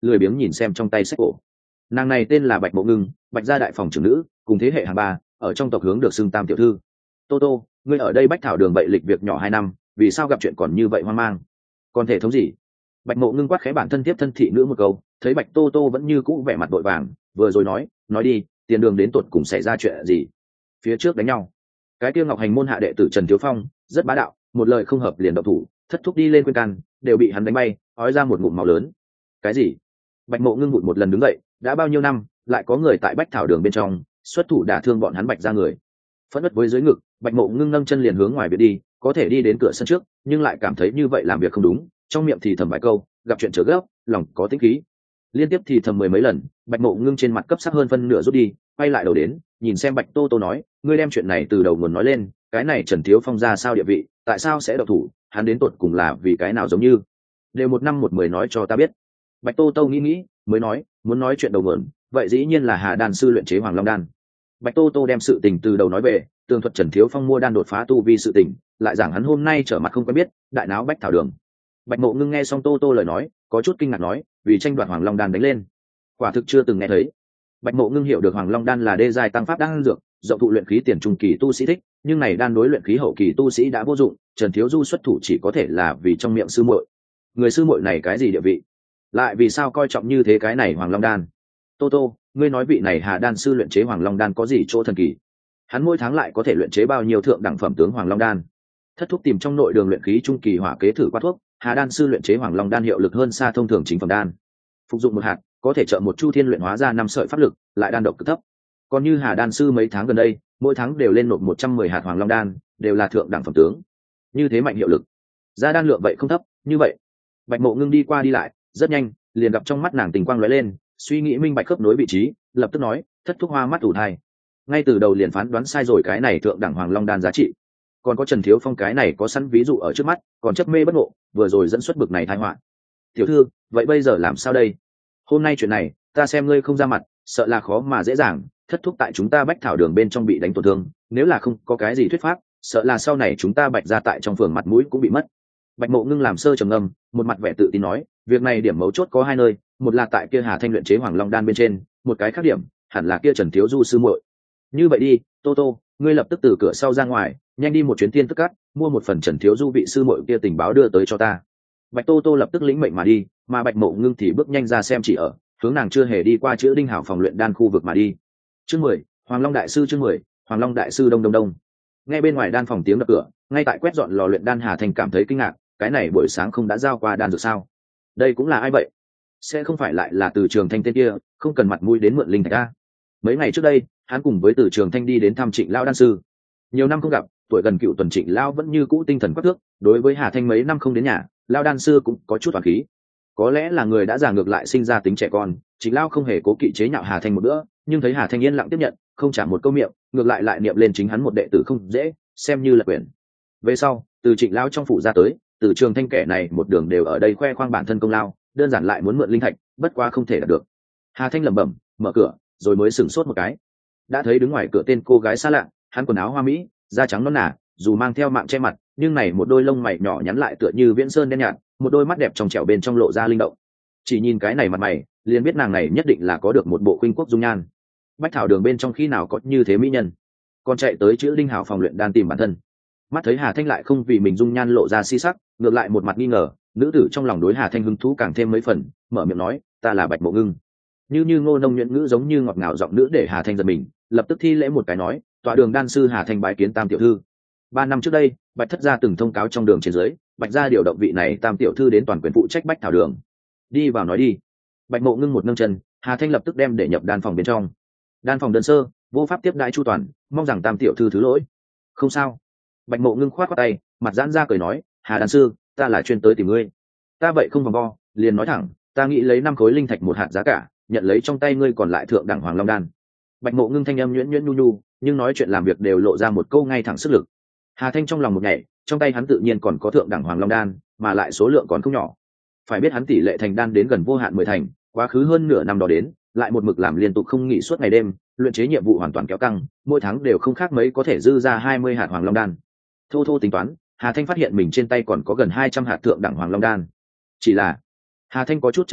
A: lười biếng nhìn xem trong tay sách cổ. Nàng này tên là Bạch Mộ Ngưng, Bạch gia đại phòng trưởng nữ, cùng thế hệ hàng ba, ở trong tộc hướng được xưng tam tiểu thư. Tô Tô, ngươi ở đây Bách Thảo đường bậy lịch việc nhỏ 2 năm, vì sao gặp chuyện còn như vậy hoang mang? Còn thể thống gì? Bạch Mộ Ngưng quát khẽ bản thân tiếp thân thị nữ một câu, thấy Bạch Tô Tô vẫn như cũ vẻ mặt vội vàng, vừa rồi nói đi, tiền đường đến tột cùng xảy ra chuyện gì? Phía trước đánh nhau, cái kia Ngọc Hành môn hạ đệ tử Trần Thiếu Phong rất bá đạo, một lời không hợp liền động thủ, thất thúc đi lên khuyên can, đều bị hắn đánh bay, ói ra một ngụm máu lớn. Cái gì? Bạch Mộ Ngưng vụt một lần đứng dậy, đã bao nhiêu năm, lại có người tại Bách Thảo đường bên trong xuất thủ đả thương bọn hắn Bạch gia người. Phẫn nộ với dưới ngực, Bạch Mộ Ngưng nâng chân liền hướng ngoài biệt đi, có thể đi đến cửa sân trước, nhưng lại cảm thấy như vậy làm việc không đúng, trong miệng thì thầm vài câu, gặp chuyện trở gấp, lòng có tính khí. Liên tiếp thì thầm 10 mấy lần, Bạch Mộ Ngưng trên mặt cấp sắc hơn phân nửa rút đi, quay lại đầu đến, nhìn xem Bạch Tô Tô nói, ngươi đem chuyện này từ đầu nguồn nói lên, cái này Trần Thiếu Phong ra sao địa vị, tại sao sẽ độc thủ, hắn đến tột cùng là vì cái nào giống như, đều 1 năm 1 mười nói cho ta biết. Bạch Tô Tô nghĩ, mới nói, muốn nói chuyện đầu nguồn, vậy dĩ nhiên là Hà đan sư luyện chế Hoàng Long đan. Bạch Tô Tô đem sự tình từ đầu nói về, tường thuật Trần Thiếu Phong mua đan đột phá tu vi sự tình, lại giảng hắn hôm nay trở mặt không quen biết, đại náo Bách Thảo đường. Bạch Mộ Ngưng nghe xong Tô Tô lời nói, có chút kinh ngạc nói, vì tranh đoạt Hoàng Long đan đánh lên. Quả thực chưa từng nghe thấy. Bạch Mộ Ngưng hiểu được Hoàng Long đan là đê giai tăng pháp đan dược, rộng thụ luyện khí tiền trung kỳ tu sĩ thích, nhưng này đan đối luyện khí hậu kỳ tu sĩ đã vô dụng, Trần Thiếu Du xuất thủ chỉ có thể là vì trong miệng sư muội. Người sư muội này cái gì địa vị? Lại vì sao coi trọng như thế cái này Hoàng Long đan? Tô Tô, ngươi nói vị này Hà đan sư luyện chế Hoàng Long đan có gì chỗ thần kỳ? Hắn mỗi tháng lại có thể luyện chế bao nhiêu thượng đẳng phẩm tướng Hoàng Long đan? Thất thúc tìm trong nội đường luyện khí trung kỳ hỏa kế thử qua thuốc, Hà đan sư luyện chế Hoàng Long đan hiệu lực hơn xa thông thường chính phẩm đan. Phục dụng một hạt, có thể trợ một chu thiên luyện hóa ra 5 sợi pháp lực, lại đan độc cực thấp. Còn như Hà đan sư mấy tháng gần đây, mỗi tháng đều lên nộp 110 hạt Hoàng Long đan, đều là thượng đẳng phẩm tướng. Như thế mạnh hiệu lực, ra đan lượng vậy không thấp, như vậy. Bạch Mộ Ngưng đi qua đi lại, rất nhanh, liền gặp trong mắt nàng tình quang lóe lên, suy nghĩ minh bạch khớp nối vị trí, lập tức nói, thất thúc hoa mắt ủ thai. Ngay từ đầu liền phán đoán sai rồi cái này thượng đẳng Hoàng Long đan giá trị. Còn có Trần Thiếu Phong cái này có sẵn ví dụ ở trước mắt, còn chấp mê bất ngộ, vừa rồi dẫn xuất bực này tai họa. Tiểu thư, vậy bây giờ làm sao đây? Hôm nay chuyện này, ta xem ngươi không ra mặt, sợ là khó mà dễ dàng, thất thúc tại chúng ta Bách Thảo đường bên trong bị đánh tổn thương, nếu là không có cái gì thuyết pháp, sợ là sau này chúng ta Bạch gia tại trong phường mặt mũi cũng bị mất. Bạch Mộ Ngưng làm sơ trầm ngâm, một mặt vẻ tự tin nói, việc này điểm mấu chốt có 2 nơi, một là tại kia Hà Thanh luyện chế Hoàng Long đan bên trên, một cái khác điểm hẳn là kia Trần Thiếu Du sư muội. Như vậy đi, Tô Tô, ngươi lập tức từ cửa sau ra ngoài, nhanh đi một chuyến tiên tức cát, mua một phần Trần Thiếu Du vị sư muội kia tình báo đưa tới cho ta. Bạch Tô Tô lập tức lĩnh mệnh mà đi, mà Bạch Mộ Ngưng thì bước nhanh ra xem chỉ ở, hướng nàng chưa hề đi qua chữ Đinh Hảo phòng luyện đan khu vực mà đi. Chương 10, Hoàng Long đại sư chương 10, Hoàng Long đại sư đông đông đông. Ngay bên ngoài đan phòng tiếng đập cửa, ngay tại quét dọn lò luyện đan Hà Thanh cảm thấy kinh ngạc, cái này buổi sáng không đã giao qua đan dược sao? Đây cũng là ai vậy? Sẽ không phải lại là Từ Trường Thanh tên kia, không cần mặt mũi đến mượn linh thạch a. Mấy ngày trước đây, hắn cùng với Từ Trường Thanh đi đến thăm Trịnh lão đan sư. Nhiều năm không gặp, tuổi gần cựu tuần Trịnh lão vẫn như cũ tinh thần quắc thước, đối với Hà Thanh mấy năm không đến nhà, lão đan sư cũng có chút oán khí. Có lẽ là người đã già ngược lại sinh ra tính trẻ con, Trịnh lão không hề cố kỵ chế nhạo Hà Thanh một bữa, nhưng thấy Hà Thanh yên lặng tiếp nhận, không trả một câu miệng, ngược lại niệm lên chính hắn một đệ tử không dễ, xem như là quyền. Về sau, từ Trịnh lão trong phủ ra tới, Từ Trường Thanh kẻ này một đường đều ở đây khoe khoang bản thân công lao, đơn giản lại muốn mượn linh thạch, bất quá không thể đạt được. Hà Thanh lẩm bẩm, mở cửa, rồi mới sửng sốt một cái. Đã thấy đứng ngoài cửa tên cô gái xa lạ, hắn quần áo hoa mỹ, da trắng nõn nà, dù mang theo mạng che mặt, nhưng này một đôi lông mày nhỏ nhắn lại tựa như viễn sơn đen nhạt, một đôi mắt đẹp trong trẻo bên trong lộ ra linh động. Chỉ nhìn cái này mặt mày, liền biết nàng này nhất định là có được một bộ khuynh quốc dung nhan. Bách Thảo đường bên trong khi nào có như thế mỹ nhân, còn chạy tới chữ Đinh Hảo phòng luyện đan tìm bản thân. Mắt thấy Hà Thanh lại không vì mình dung nhan lộ ra si sắc, ngược lại một mặt nghi ngờ, nữ tử trong lòng đối Hà Thanh hứng thú càng thêm mấy phần, mở miệng nói, ta là Bạch Mộ Ngưng. Như ngô nông nhuyễn ngữ giống như ngọt ngào giọng nữ để Hà Thanh giật mình, lập tức thi lễ một cái nói, tọa đường đan sư Hà Thanh bái kiến tam tiểu thư. 3 năm trước đây, Bạch thất gia từng thông cáo trong đường trên dưới, Bạch gia điều động vị này tam tiểu thư đến toàn quyền phụ trách Bách Thảo đường. Đi vào nói đi. Bạch Mộ Ngưng một nâng chân, Hà Thanh lập tức đem để nhập đan phòng bên trong. Đan phòng đơn sơ, vô pháp tiếp đãi chu toàn, mong rằng tam tiểu thư thứ lỗi. Không sao. Bạch Mộ Ngưng khoát qua tay, mặt giãn ra cười nói, Hà đan sư, ta là chuyên tới tìm ngươi. Ta vậy không vòng vo, liền nói thẳng, ta nghĩ lấy 5 khối linh thạch một hạt giá cả, nhận lấy trong tay ngươi còn lại thượng đẳng Hoàng Long đan. Bạch Mộ Ngưng thanh âm nhuyễn nhuyễn nhu nhu, nhưng nói chuyện làm việc đều lộ ra một câu ngay thẳng sức lực. Hà Thanh trong lòng một nhảy, trong tay hắn tự nhiên còn có thượng đẳng Hoàng Long đan, mà lại số lượng còn không nhỏ. Phải biết hắn tỷ lệ thành đan đến gần vô hạn 10 thành, quá khứ hơn nửa năm đó đến, lại một mực làm liên tục không nghỉ suốt ngày đêm, luyện chế nhiệm vụ hoàn toàn kéo căng, mỗi tháng đều không khác mấy có thể dư ra 20 hạt Hoàng Long đan. Thô thô tính toán, Hà Thanh phát hiện mình trên tay còn có gần 200 hạt thượng đẳng Hoàng Long đan. Chỉ là Hà Thanh có chút chần chờ,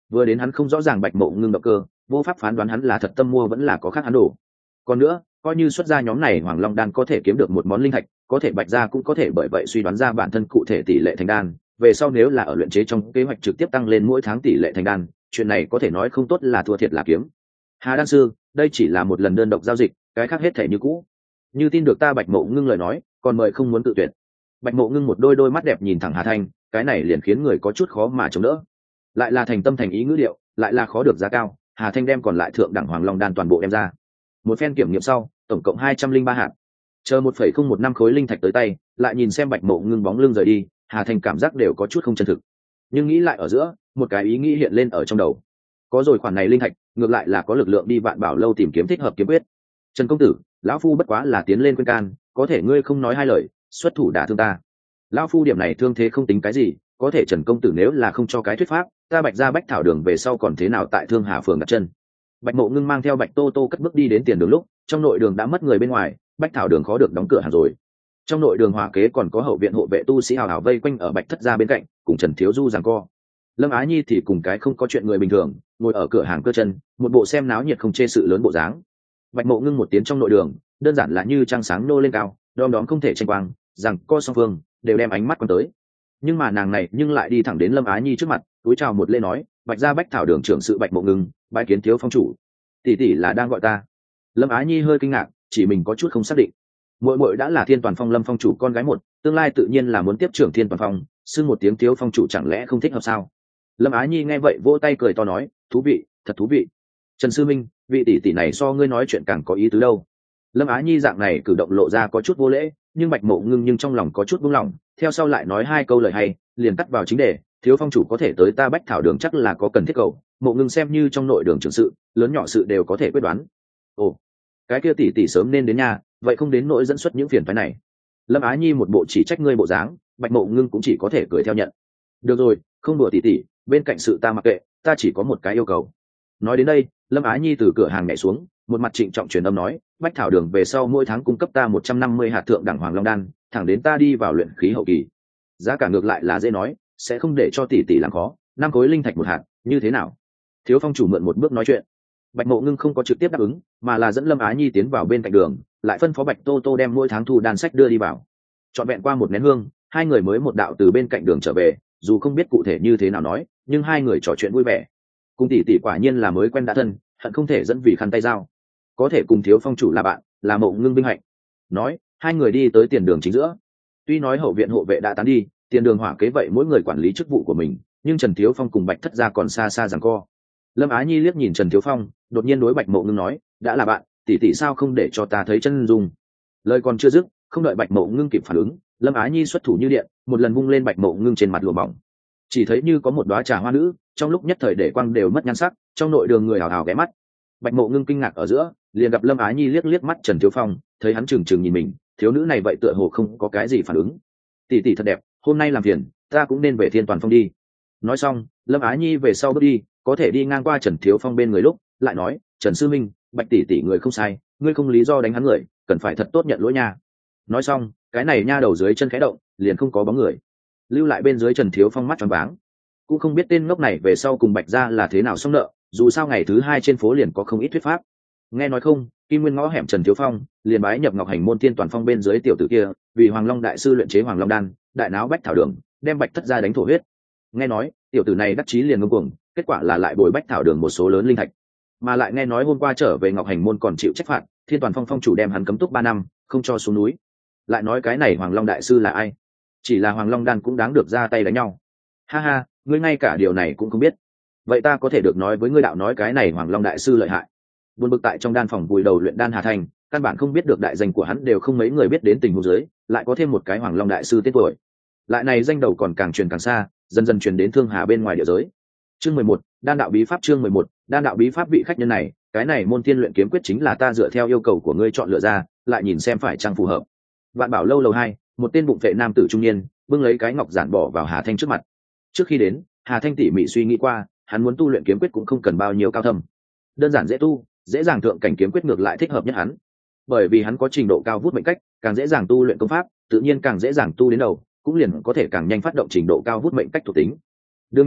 A: Vừa đến hắn không rõ ràng Bạch Mộ Ngưng động cơ, vô pháp phán đoán hắn là thật tâm mua vẫn là có khác hắn đổ. Còn nữa, coi như xuất ra nhóm này Hoàng Long đan có thể kiếm được một món linh thạch, có thể Bạch gia cũng có thể bởi vậy suy đoán ra bản thân cụ thể tỷ lệ thành đan, về sau nếu là ở luyện chế trong kế hoạch trực tiếp tăng lên mỗi tháng tỷ lệ thành đan, chuyện này có thể nói không tốt là thua thiệt là kiếm. Hà đan sư, đây chỉ là một lần đơn độc giao dịch, cái khác hết thể như cũ. Như tin được ta Bạch Mộ Ngưng lời nói, còn mời không muốn tự tuyệt. Bạch Mộ Ngưng một đôi mắt đẹp nhìn thẳng Hà Thanh, cái này liền khiến người có chút khó mà chống đỡ. Lại là thành tâm thành ý ngữ điệu, lại là khó được giá cao. Hà Thanh đem còn lại thượng đẳng Hoàng Long đan toàn bộ đem ra. Một phen kiểm nghiệm sau, tổng cộng 203 hạt. Chờ 1,015 khối linh thạch tới tay, lại nhìn xem Bạch Mộ Ngưng bóng lưng rời đi, Hà Thanh cảm giác đều có chút không chân thực. Nhưng nghĩ lại ở giữa, một cái ý nghĩ hiện lên ở trong đầu. Có rồi khoản này linh thạch, ngược lại là có lực lượng đi Vạn Bảo lâu tìm kiếm thích hợp kiếm quyết. Trần công tử, lão phu bất quá là tiến lên khuyên can, có thể ngươi không nói hai lời, xuất thủ đả thương ta. Lão phu điểm này thương thế không tính cái gì, có thể Trần công tử nếu là không cho cái thuyết pháp, ta Bạch gia Bách Thảo đường về sau còn thế nào tại Thương Hà phường đặt chân. Bạch Mộ Ngưng mang theo Bạch Tô Tô cất bước đi đến tiền đường lúc, trong nội đường đã mất người bên ngoài, Bách Thảo đường khó được đóng cửa hàng rồi. Trong nội đường hỏa kế còn có hậu viện hộ vệ tu sĩ hào hào vây quanh ở Bạch thất gia bên cạnh, cùng Trần Thiếu Du giằng co. Lâm Á Nhi thì cùng cái không có chuyện người bình thường, ngồi ở cửa hàng cơ chân, một bộ xem náo nhiệt không chê sự lớn bộ dáng. Bạch Mộ Ngưng một tiến trong nội đường, đơn giản là như trăng sáng nô lên cao, đom đóm không thể tranh quang, rằng co song phương đều đem ánh mắt quan tới. Nhưng mà nàng này nhưng lại đi thẳng đến Lâm Á Nhi trước mặt, cúi chào một lễ nói, Bạch gia Bách Thảo đường trưởng sự Bạch Mộ Ngưng, bái kiến thiếu phong chủ. Tỷ tỷ là đang gọi ta. Lâm Á Nhi hơi kinh ngạc, chỉ mình có chút không xác định. Muội muội đã là Thiên Toàn Phong Lâm phong chủ con gái một, tương lai tự nhiên là muốn tiếp trưởng Thiên Toàn Phong, xưng một tiếng thiếu phong chủ chẳng lẽ không thích hợp sao? Lâm Á Nhi nghe vậy vỗ tay cười to nói, thú vị, thật thú vị. Trần sư minh, vị tỷ tỷ này so ngươi nói chuyện càng có ý tứ đâu. Lâm Á Nhi dạng này cử động lộ ra có chút vô lễ, nhưng Bạch Mộ Ngưng nhưng trong lòng có chút buông lỏng, theo sau lại nói hai câu lời hay, liền cắt vào chính đề, thiếu phong chủ có thể tới ta Bách Thảo đường chắc là có cần thiết cầu, Mộ Ngưng xem như trong nội đường trưởng sự, lớn nhỏ sự đều có thể quyết đoán. Ồ, cái kia tỷ tỷ sớm nên đến nhà, vậy không đến nỗi dẫn xuất những phiền phức này. Lâm Á Nhi một bộ chỉ trách ngươi bộ dáng, Bạch Mộ Ngưng cũng chỉ có thể cười theo nhận. Được rồi, không đùa tỷ tỷ, bên cạnh sự ta mặc kệ, ta chỉ có một cái yêu cầu. Nói đến đây, Lâm Á Nhi từ cửa hàng nhảy xuống, một mặt trịnh trọng truyền âm nói, Bách Thảo đường về sau mỗi tháng cung cấp ta 150 hạt thượng đẳng Hoàng Long đan, thẳng đến ta đi vào luyện khí hậu kỳ. Giá cả ngược lại là dễ nói, sẽ không để cho tỷ tỷ làm khó, 5 khối linh thạch một hạt, như thế nào? Thiếu phong chủ mượn một bước nói chuyện. Bạch Mộ Ngưng không có trực tiếp đáp ứng, mà là dẫn Lâm Á Nhi tiến vào bên cạnh đường, lại phân phó Bạch Tô Tô đem mỗi tháng thu đan sách đưa đi vào. Chọn vẹn qua một nén hương, hai người mới một đạo từ bên cạnh đường trở về, dù không biết cụ thể như thế nào nói, nhưng hai người trò chuyện vui vẻ. Cùng tỷ tỷ quả nhiên là mới quen đã thân, hận không thể dẫn vì khăn tay dao. Có thể cùng thiếu phong chủ là bạn, là Mộ Ngưng vinh hạnh. Nói, hai người đi tới tiền đường chính giữa. Tuy nói hậu viện hộ vệ đã tán đi, tiền đường hỏa kế vậy mỗi người quản lý chức vụ của mình, nhưng Trần Thiếu Phong cùng Bạch thất gia còn xa xa giằng co. Lâm Á Nhi liếc nhìn Trần Thiếu Phong, đột nhiên đối Bạch Mộ Ngưng nói, đã là bạn, tỷ tỷ sao không để cho ta thấy chân dung. Lời còn chưa dứt, không đợi Bạch Mộ Ngưng kịp phản ứng, Lâm Á Nhi xuất thủ như điện, một lần vung lên Bạch Mộ Ngưng trên mặt lụa mỏng. Chỉ thấy như có một đóa trà hoa nữ, trong lúc nhất thời để quang đều mất nhan sắc, trong nội đường người hào hào ghé mắt. Bạch Mộ Ngưng kinh ngạc ở giữa, liền gặp Lâm Á Nhi liếc liếc mắt Trần Thiếu Phong, thấy hắn trừng trừng nhìn mình, thiếu nữ này vậy tựa hồ không có cái gì phản ứng. Tỷ tỷ thật đẹp, hôm nay làm phiền, ta cũng nên về Thiên Toàn Phong đi. Nói xong, Lâm Á Nhi về sau bước đi, có thể đi ngang qua Trần Thiếu Phong bên người lúc, lại nói, Trần sư minh, Bạch tỷ tỷ người không sai, ngươi không lý do đánh hắn người, cần phải thật tốt nhận lỗi nha. Nói xong, cái này nha đầu dưới chân khẽ động, liền không có bóng người. Lưu lại bên dưới Trần Thiếu Phong mắt tròn váng, cũng không biết tên ngốc này về sau cùng Bạch gia là thế nào xong nợ, dù sao ngày thứ hai trên phố liền có không ít thuyết pháp. Nghe nói không, Kim Nguyên ngõ hẻm Trần Thiếu Phong liền bái nhập Ngọc Hành môn Thiên Toàn Phong bên dưới tiểu tử kia, vì Hoàng Long đại sư luyện chế Hoàng Long đan, đại náo Bách Thảo đường, đem Bạch thất gia đánh thổ huyết. Nghe nói, tiểu tử này đắc chí liền ngông cuồng, kết quả là lại bồi Bách Thảo đường một số lớn linh thạch. Mà lại nghe nói hôm qua trở về Ngọc Hành môn còn chịu trách phạt, Thiên Toàn Phong phong chủ đem hắn cấm túc 3 năm, không cho xuống núi. Lại nói cái này Hoàng Long đại sư là ai? Chỉ là Hoàng Long đan cũng đáng được ra tay đánh nhau. Ha ha, ngươi ngay cả điều này cũng không biết. Vậy ta có thể được nói với ngươi đạo nói cái này Hoàng Long đại sư lợi hại. Buồn bực tại trong đan phòng vùi đầu luyện đan Hà Thành, căn bản không biết được đại danh của hắn đều không mấy người biết đến tình huống dưới, lại có thêm một cái Hoàng Long đại sư tên tuổi. Lại này danh đầu còn càng truyền càng xa, dần dần truyền đến Thương Hà bên ngoài địa giới. Chương 11, Đan đạo bí pháp. Chương 11, Đan đạo bí pháp. Vị khách nhân này, cái này môn thiên luyện kiếm quyết chính là ta dựa theo yêu cầu của ngươi chọn lựa ra, lại nhìn xem phải chăng phù hợp. Vạn Bảo lâu lầu 2, một tên bụng vệ nam tử trung niên, bưng lấy cái ngọc giản bỏ vào Hà Thanh trước mặt. Trước khi đến, Hà Thanh tỉ mỉ suy nghĩ qua, hắn muốn tu luyện kiếm quyết cũng không cần bao nhiêu cao thâm, đơn giản dễ tu, dễ dàng thượng cảnh kiếm quyết ngược lại thích hợp nhất hắn. Bởi vì hắn có trình độ cao vút mệnh cách, càng dễ dàng tu luyện công pháp, tự nhiên càng dễ dàng tu đến đầu, cũng liền có thể càng nhanh phát động trình độ cao vút mệnh cách thuộc tính. Đương nhiên,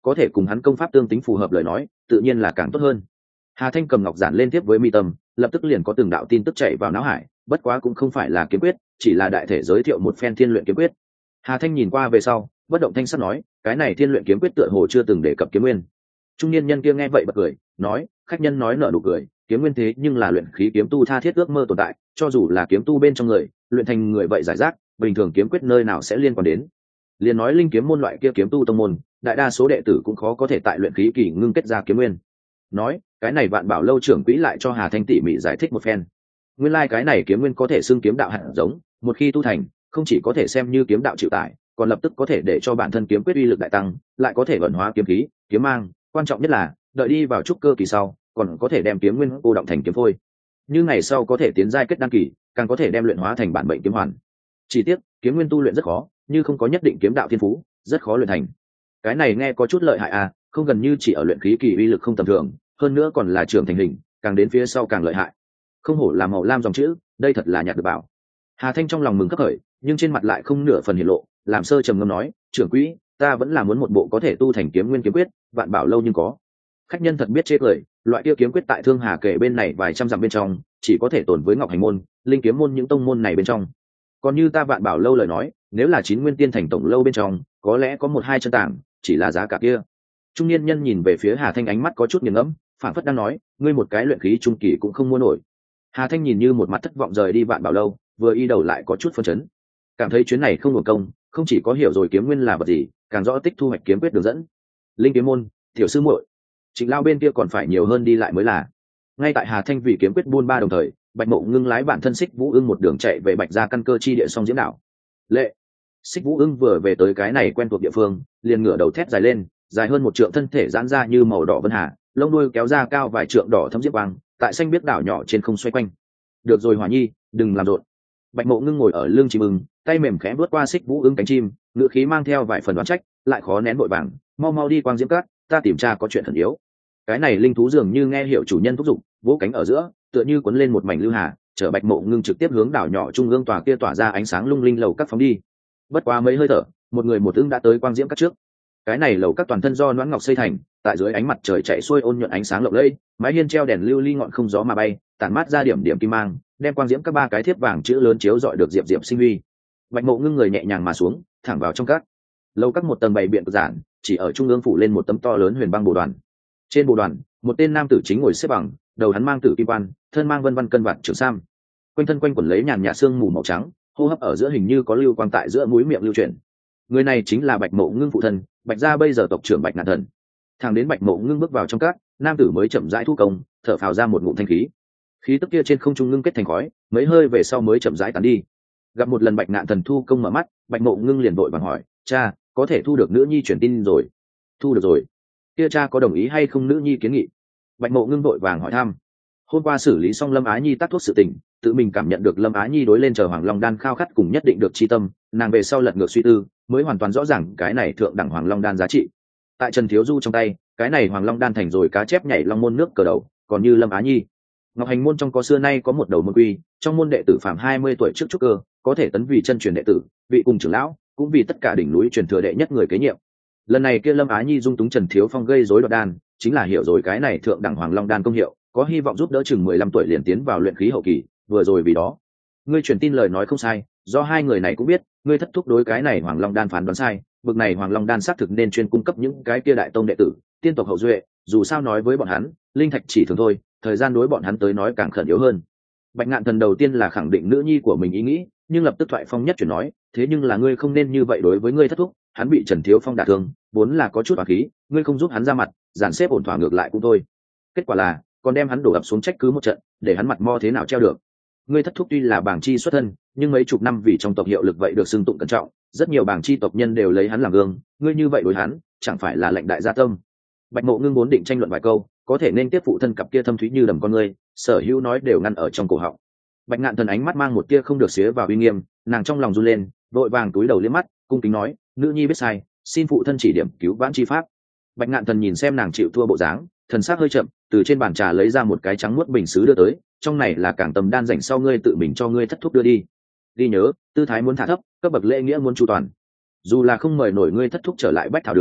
A: có thể cùng hắn công pháp tương tính phù hợp lời nói tự nhiên là càng tốt hơn. Hà Thanh cầm ngọc giản lên tiếp với mi tâm, lập tức liền có từng đạo tin tức chạy vào não hải, bất quá cũng không phải là kiếm quyết, chỉ là đại thể giới thiệu một phen thiên luyện kiếm quyết. Hà Thanh nhìn qua về sau, bất động thanh sắc nói, cái này thiên luyện kiếm quyết tựa hồ chưa từng đề cập kiếm nguyên. Trung niên nhân kia nghe vậy bật cười, nói, khách nhân nói nở nụ cười, kiếm nguyên thế nhưng là luyện khí kiếm tu tha thiết ước mơ tồn tại, cho dù là kiếm tu bên trong người, luyện thành người vậy giải rác, bình thường kiếm quyết nơi nào sẽ liên quan đến. Liền nói linh kiếm môn loại kia kiếm tu tông môn, đại đa số đệ tử cũng khó có thể tại luyện khí kỳ ngưng kết ra kiếm nguyên. Nói, cái này Vạn Bảo lâu trưởng quỹ lại cho Hà Thanh tỉ mỉ giải thích một phen. Nguyên lai cái này kiếm nguyên có thể xưng kiếm đạo hạt giống, một khi tu thành, không chỉ có thể xem như kiếm đạo chịu tải, còn lập tức có thể để cho bản thân kiếm quyết uy lực đại tăng, lại có thể vận hóa kiếm khí, kiếm mang, quan trọng nhất là đợi đi vào trúc cơ kỳ sau, còn có thể đem kiếm nguyên cô động thành kiếm phôi. Như ngày sau có thể tiến giai kết đăng kỳ, càng có thể đem luyện hóa thành bản mệnh kiếm hoàn. Chỉ tiếc, kiếm nguyên tu luyện rất khó, như không có nhất định kiếm đạo thiên phú, rất khó luyện thành. Cái này nghe có chút lợi hại à, không gần như chỉ ở luyện khí kỳ uy lực không tầm thường, hơn nữa còn là trưởng thành hình, càng đến phía sau càng lợi hại. Không hổ là màu lam dòng chữ, đây thật là nhặt được bảo. Hà Thanh trong lòng mừng khấp khởi, nhưng trên mặt lại không nửa phần hiển lộ, làm sơ trầm ngâm nói, trưởng quỹ, ta vẫn là muốn một bộ có thể tu thành kiếm nguyên kiếm quyết, Vạn Bảo lâu nhưng có. Khách nhân thật biết chê cười, loại kia kiếm quyết tại Thương Hà kể bên này vài trăm dặm bên trong, chỉ có thể tồn với Ngọc Hành môn, Linh kiếm môn những tông môn này bên trong. Còn như ta Vạn Bảo lâu lời nói, nếu là chín nguyên tiên thành tổng lâu bên trong, có lẽ có một hai chân tảng, chỉ là giá cả kia. Trung niên nhân nhìn về phía Hà Thanh ánh mắt có chút nghiền ngẫm, phản phất đang nói, ngươi một cái luyện khí trung kỳ cũng không mua nổi. Hà Thanh nhìn như một mặt thất vọng rời đi Vạn Bảo lâu, vừa y đầu lại có chút phân chấn, cảm thấy chuyến này không hưởng công, không chỉ có hiểu rồi kiếm nguyên là vật gì, càng rõ tích thu hoạch kiếm quyết đường dẫn. Linh kiếm môn, tiểu sư muội, Trịnh Lao bên kia còn phải nhiều hơn đi lại mới là. Ngay tại Hà Thanh vì kiếm quyết buôn ba đồng thời, Bạch Mộ Ngưng lái bản thân Xích Vũ Ưng một đường chạy về Bạch gia căn cơ chi địa song diễm đảo. Lệ, Xích Vũ Ưng vừa về tới cái này quen thuộc địa phương, liền ngửa đầu thét dài lên, dài hơn một trượng thân thể giãn ra như màu đỏ vân hà, lông đuôi kéo ra cao vài trượng đỏ thấm diễm quang, tại xanh biếc đảo nhỏ trên không xoay quanh. Được rồi Hỏa Nhi, đừng làm rộn. Bạch Mộ Ngưng ngồi ở lưng chim ưng, tay mềm khẽ vuốt qua Xích Vũ Ưng cánh chim, ngữ khí mang theo vài phần đoán trách, lại khó nén vội vàng, mau mau đi quang diễm cát, ta tìm tra có chuyện thần yếu. Cái này linh thú dường như nghe hiểu chủ nhân thúc giục, vỗ cánh ở giữa, tựa như cuốn lên một mảnh lưu hà, chở Bạch Mộ Ngưng trực tiếp hướng đảo nhỏ trung ương tòa kia tỏa ra ánh sáng lung linh lầu các phóng đi. Bất quá mấy hơi thở, một người một ưng đã tới quang diễm cát trước. Cái này lầu các toàn thân do loãng ngọc xây thành, tại dưới ánh mặt trời chạy xuôi ôn nhuận ánh sáng lộng lẫy, mái hiên treo đèn lưu ly ngọn không gió mà bay, tản mát ra điểm điểm kim mang, đem quang diễm các ba cái thiếp vàng chữ lớn chiếu rọi được diệp diệp sinh huy. Bạch Mộ Ngưng người nhẹ nhàng mà xuống, thẳng vào trong các. Lầu các một tầng bày biện giản, chỉ ở trung ương phủ lên một tấm to lớn huyền băng bồ đoàn. Trên bồ đoàn, một tên nam tử chính ngồi xếp bằng, đầu hắn mang tử kim quan, thân mang vân vân cân vạt trường sam, quanh thân quanh quẩn lấy nhàn nhạt sương mù màu trắng, hô hấp ở giữa hình như có lưu quang tại giữa mũi miệng lưu chuyển. Người này chính là Bạch Mộ Ngưng phụ thân, Bạch gia bây giờ tộc trưởng Bạch Ngạn Thần. Thằng đến Bạch Mộ Ngưng bước vào trong các, nam tử mới chậm rãi thu công, thở phào ra một ngụm thanh khí. Khí tức kia trên không trung ngưng kết thành khói, mấy hơi về sau mới chậm rãi tán đi. Gặp một lần Bạch Ngạn Thần thu công mở mắt, Bạch Mộ Ngưng liền vội vàng hỏi, cha, có thể thu được nữ nhi truyền tin rồi? Thu được rồi. Kia cha có đồng ý hay không nữ nhi kiến nghị? Bạch Mộ Ngưng vội vàng hỏi thăm. Hôm qua xử lý xong Lâm Á Nhi tác thuốc sự tình, tự mình cảm nhận được Lâm Á Nhi đối lên chờ Hoàng Long đan khao khát cùng nhất định được chi tâm, nàng về sau lật ngược suy tư, mới hoàn toàn rõ ràng cái này thượng đẳng Hoàng Long đan giá trị. Tại Trần Thiếu Du trong tay, cái này Hoàng Long đan thành rồi cá chép nhảy long môn nước cờ đầu, còn như Lâm Á Nhi, Ngọc Hành môn trong có xưa nay có một đầu môn quy, trong môn đệ tử phạm 20 tuổi trước trúc cơ, có thể tấn vì chân truyền đệ tử, vị cùng trưởng lão, cũng vì tất cả đỉnh núi truyền thừa đệ nhất người kế nhiệm. Lần này kia Lâm Á Nhi dung túng Trần Thiếu Phong gây rối đoạt đan, chính là hiểu rồi cái này thượng đẳng Hoàng Long đan công hiệu, có hy vọng giúp đỡ chừng 15 tuổi liền tiến vào luyện khí hậu kỳ, vừa rồi vì đó. Ngươi truyền tin lời nói không sai, do hai người này cũng biết, ngươi thất thúc đối cái này Hoàng Long đan phán đoán sai, bực này Hoàng Long đan xác thực nên chuyên cung cấp những cái kia đại tông đệ tử, tiên tộc hậu duệ, dù sao nói với bọn hắn, linh thạch chỉ thường thôi, thời gian đối bọn hắn tới nói càng khẩn yếu hơn. Bạch Ngạn Thần đầu tiên là khẳng định nữ nhi của mình ý nghĩ, nhưng lập tức thoại phong nhất chuyển nói, thế nhưng là ngươi không nên như vậy đối với ngươi thất thúc, hắn bị Trần Thiếu Phong đả thương, vốn là có chút oán khí, ngươi không giúp hắn ra mặt, dàn xếp ổn thỏa ngược lại cũng thôi. Kết quả là, còn đem hắn đổ ập xuống trách cứ một trận, để hắn mặt mo thế nào treo được. Ngươi thất thúc tuy là bảng chi xuất thân, nhưng mấy chục năm vì trong tộc hiệu lực vậy được xưng tụng cẩn trọng, rất nhiều bảng chi tộc nhân đều lấy hắn làm gương, ngươi như vậy đối hắn, chẳng phải là lệnh đại gia tâm. Bạch Mộ Ngưng vốn định tranh luận vài câu, có thể nên tiếp phụ thân cặp kia thâm thúy như đầm con ngươi, sở hữu nói đều ngăn ở trong cổ họng. Bạch Ngạn Thần ánh mắt mang một tia không được xía vào uy nghiêm, nàng trong lòng run lên, vội vàng túi đầu liếc mắt, cung kính nói, nữ nhi biết sai, xin phụ thân chỉ điểm cứu vãn chi pháp. Bạch Ngạn Thần nhìn xem nàng chịu thua bộ dáng, thần sắc hơi chậm, từ trên bàn trà lấy ra một cái trắng muốt bình sứ đưa tới, trong này là cảng tầm đan dành sau ngươi tự mình cho ngươi thất thúc đưa đi. Ghi nhớ, tư thái muốn thả thấp, cấp bậc lễ nghĩa muốn chu toàn. Dù là không mời nổi ngươi thất thúc trở lại Bách Thảo Đường,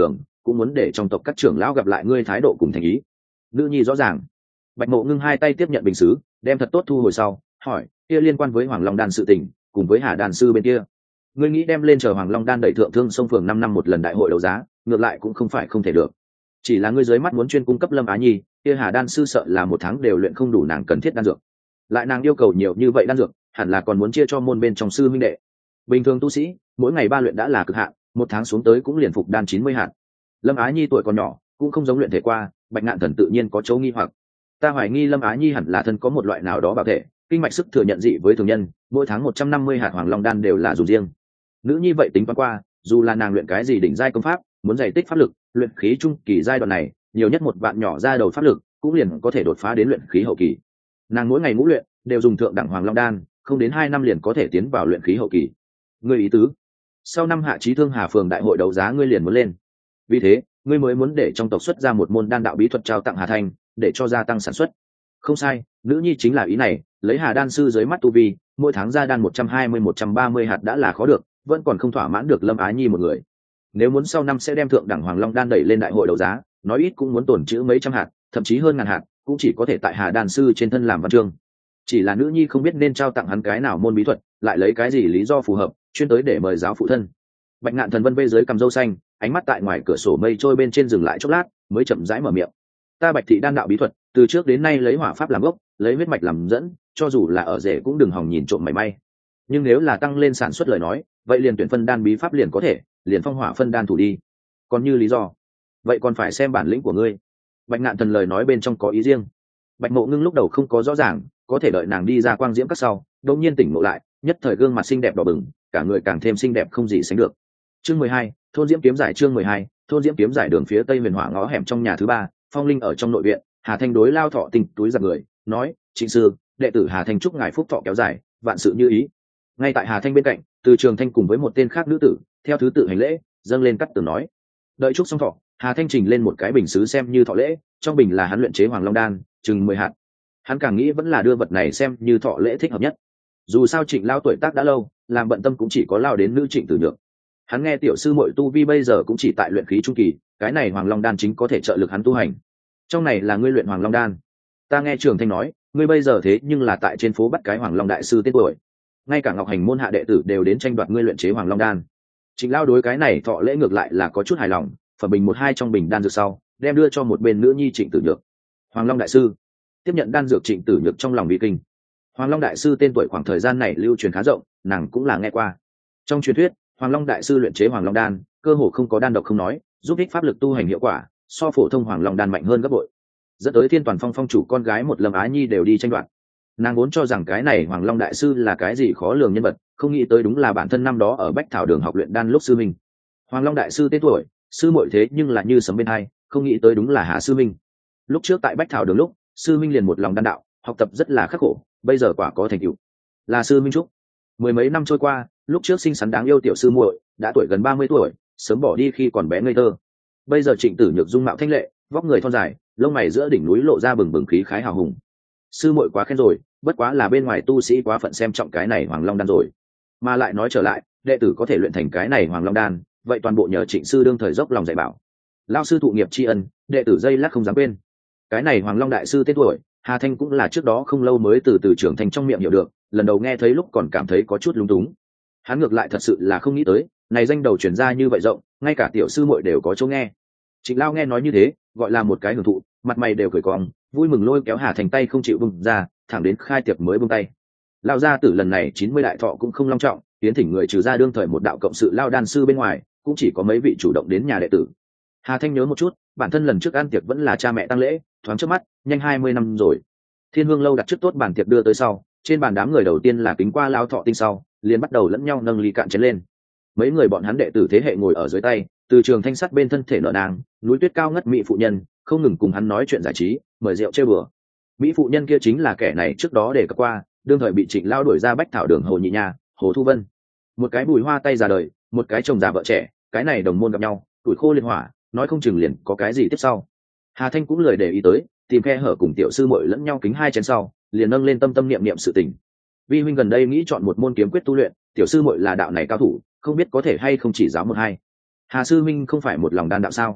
A: cũng muốn để trong tộc các trưởng lão gặp lại ngươi thái độ cùng thành ý. Nữ nhi rõ ràng. Bạch Mộ ngưng hai tay tiếp nhận bình sứ, đem thật tốt thu hồi sau, hỏi, kia liên quan với Hoàng Long đan sự tình, cùng với Hà đan sư bên kia, ngươi nghĩ đem lên chờ Hoàng Long đan đẩy thượng thương sông phường 5 năm một lần đại hội đấu giá, ngược lại cũng không phải không thể được. Chỉ là ngươi dưới mắt muốn chuyên cung cấp Lâm Á Nhi, kia Hà đan sư sợ là một tháng đều luyện không đủ nàng cần thiết đan dược. Lại nàng yêu cầu nhiều như vậy đan dược, hẳn là còn muốn chia cho môn bên trong sư huynh đệ. Bình thường tu sĩ, mỗi ngày 3 luyện đã là cực hạn, một tháng xuống tới cũng liền phục đan 90 hạt. Lâm Á Nhi tuổi còn nhỏ, cũng không giống luyện thể qua, Bạch Ngạn Thần tự nhiên có chỗ nghi hoặc. Ta hoài nghi Lâm Á Nhi hẳn là thân có một loại nào đó bảo thể, kinh mạch sức thừa nhận dị với thường nhân, mỗi tháng 150 hạt Hoàng Long đan đều là dùng riêng. Nữ nhi vậy tính toán qua, dù là nàng luyện cái gì đỉnh giai công pháp, muốn dày tích pháp lực, luyện khí trung kỳ giai đoạn này, nhiều nhất một vạn nhỏ ra đầu pháp lực, cũng liền có thể đột phá đến luyện khí hậu kỳ. Nàng mỗi ngày ngũ luyện, đều dùng thượng đẳng Hoàng Long đan, không đến 2 năm liền có thể tiến vào luyện khí hậu kỳ. Ngươi ý tứ, sau năm hạ chí thương Hà phường đại hội đấu giá ngươi liền muốn lên. Vì thế, ngươi mới muốn để trong tộc xuất ra một môn đan đạo bí thuật trao tặng Hà Thanh, để cho gia tăng sản xuất. Không sai, nữ nhi chính là ý này, lấy Hà đan sư dưới mắt tu vi, mỗi tháng ra đan 120-130 hạt đã là khó được, vẫn còn không thỏa mãn được Lâm Á Nhi một người. Nếu muốn sau năm sẽ đem thượng đẳng Hoàng Long đan đẩy lên đại hội đấu giá, nói ít cũng muốn tổn trữ mấy trăm hạt, thậm chí hơn ngàn hạt, cũng chỉ có thể tại Hà đan sư trên thân làm văn chương. Chỉ là nữ nhi không biết nên trao tặng hắn cái nào môn bí thuật, lại lấy cái gì lý do phù hợp, chuyên tới để mời giáo phụ thân. Bạch Ngạn Thần vân vê dưới cằm râu xanh, ánh mắt tại ngoài cửa sổ mây trôi bên trên dừng lại chốc lát, mới chậm rãi mở miệng. Ta Bạch thị đan đạo bí thuật, từ trước đến nay lấy hỏa pháp làm gốc, lấy huyết mạch làm dẫn, cho dù là ở rể cũng đừng hòng nhìn trộm mảy may. Nhưng nếu là tăng lên sản xuất lời nói, vậy liền tuyển phân đan bí pháp liền có thể, liền phong hỏa phân đan thủ đi. Còn như lý do, vậy còn phải xem bản lĩnh của ngươi. Bạch Ngạn Thần lời nói bên trong có ý riêng. Bạch Mộ ngưng lúc đầu không có rõ ràng, có thể đợi nàng đi ra quang diễm các sau, đột nhiên tỉnh ngộ lại, nhất thời gương mặt xinh đẹp đỏ bừng, cả người càng thêm xinh đẹp không gì sánh được. Chương 12, thôn diễm kiếm giải. Chương 12, thôn diễm kiếm giải. Đường phía tây huyền hỏa ngõ hẻm trong nhà thứ 3, Phong Linh ở trong nội viện. Hà Thanh đối Lao Thọ Tinh túi giật người, nói, Trịnh sư, đệ tử Hà Thanh chúc ngài phúc thọ kéo dài, vạn sự như ý. Ngay tại Hà Thanh bên cạnh, Từ Trường Thanh cùng với một tên khác nữ tử, theo thứ tự hành lễ, dâng lên cắt tường nói. Đợi chúc xong thọ, Hà Thanh trình lên một cái bình sứ xem như thọ lễ, trong bình là hắn luyện chế Hoàng Long đan, chừng 10 hạt. Hắn càng nghĩ vẫn là đưa vật này xem như thọ lễ thích hợp nhất. Dù sao Trịnh Lao tuổi tác đã lâu, làm bận tâm cũng chỉ có Lao đến nữ Trịnh Tử Nhược. Hắn nghe tiểu sư muội tu vi bây giờ cũng chỉ tại luyện khí trung kỳ, cái này Hoàng Long đan chính có thể trợ lực hắn tu hành. Trong này là ngươi luyện Hoàng Long đan. Ta nghe Trường Thanh nói, ngươi bây giờ thế nhưng là tại trên phố bắt cái Hoàng Long đại sư tên tuổi. Ngay cả Ngọc Hành môn hạ đệ tử đều đến tranh đoạt ngươi luyện chế Hoàng Long đan. Trịnh Lao đối cái này thọ lễ ngược lại là có chút hài lòng, phẩm bình 1-2 trong bình đan dược sau, đem đưa cho một bên nữ nhi Trịnh Tử Nhược. Hoàng Long đại sư tiếp nhận đan dược. Trịnh Tử Nhược trong lòng bị kinh. Hoàng Long đại sư tên tuổi khoảng thời gian này lưu truyền khá rộng, nàng cũng là nghe qua. Trong truyền thuyết, Hoàng Long đại sư luyện chế Hoàng Long đan, cơ hồ không có đan độc không nói, giúp ích pháp lực tu hành hiệu quả, so phổ thông Hoàng Long đan mạnh hơn gấp bội. Dẫn tới Thiên Toàn Phong phong chủ con gái một Lâm Á Nhi đều đi tranh đoạt. Nàng vốn cho rằng cái này Hoàng Long đại sư là cái gì khó lường nhân vật, không nghĩ tới đúng là bản thân năm đó ở Bách Thảo Đường học luyện đan lúc sư minh. Hoàng Long đại sư tên tuổi, sư muội thế nhưng là như sấm bên hai, không nghĩ tới đúng là Hạ sư minh. Lúc trước tại Bách Thảo Đường lúc, sư minh liền một lòng đan đạo, học tập rất là khắc khổ, bây giờ quả có thành tựu. Là sư minh chúc. 10 mấy năm trôi qua, lúc trước xinh xắn đáng yêu tiểu sư muội đã tuổi gần 30 tuổi, sớm bỏ đi khi còn bé ngây thơ. Bây giờ Trịnh Tử Nhược dung mạo thanh lệ, vóc người thon dài, lông mày giữa đỉnh núi lộ ra bừng bừng khí khái hào hùng. Sư muội quá khen rồi, bất quá là bên ngoài tu sĩ quá phận xem trọng cái này Hoàng Long đan rồi. Mà lại nói trở lại, đệ tử có thể luyện thành cái này Hoàng Long đan, vậy toàn bộ nhờ Trịnh sư đương thời dốc lòng dạy bảo. Lao sư thụ nghiệp tri ân, đệ tử dây lát không dám quên. Cái này Hoàng Long đại sư tên tuổi, Hà Thanh cũng là trước đó không lâu mới từ Trưởng Thành trong miệng hiểu được, lần đầu nghe thấy lúc còn cảm thấy có chút lúng túng. Hắn ngược lại thật sự là không nghĩ tới, này danh đầu truyền ra như vậy rộng, ngay cả tiểu sư muội đều có chỗ nghe. Trịnh Lao nghe nói như thế, gọi là một cái hưởng thụ, mặt mày đều cười cong, vui mừng lôi kéo Hà Thành tay không chịu buông ra, thẳng đến khai tiệc mới buông tay. Lao gia tử lần này 90 đại thọ cũng không long trọng, tiến thỉnh người trừ ra đương thời một đạo cộng sự Lao đan sư bên ngoài, cũng chỉ có mấy vị chủ động đến nhà đệ tử. Hà Thanh nhớ một chút, bản thân lần trước ăn tiệc vẫn là cha mẹ tang lễ, thoáng trước mắt, nhanh 20 năm rồi. Thiên Hương lâu đặt trước tốt bàn tiệc đưa tới sau, trên bàn đám người đầu tiên là kính qua Lao Thọ Tinh sau, liền bắt đầu lẫn nhau nâng ly cạn chén lên. Mấy người bọn hắn đệ tử thế hệ ngồi ở dưới tay, từ Trường Thanh sắt bên thân thể nở nàng, núi tuyết cao ngất mỹ phụ nhân, không ngừng cùng hắn nói chuyện giải trí, mời rượu chơi bừa. Mỹ phụ nhân kia chính là kẻ này trước đó để cập qua, đương thời bị Trịnh Lao đuổi ra Bách Thảo Đường Hồ Nhị Nha, Hồ Thu Vân. Một cái bùi hoa tay già đời, một cái chồng già vợ trẻ, cái này đồng môn gặp nhau, tuổi khô liên hỏa, nói không chừng liền có cái gì tiếp sau. Hà Thanh cũng lười để ý tới, tìm khe hở cùng tiểu sư muội lẫn nhau kính 2 chén sau, liền nâng lên tâm tâm niệm niệm sự tình. Vi huynh gần đây nghĩ chọn một môn kiếm quyết tu luyện, tiểu sư muội là đạo này cao thủ, không biết có thể hay không chỉ giáo 1-2. Hà sư minh không phải một lòng đan đạo sao?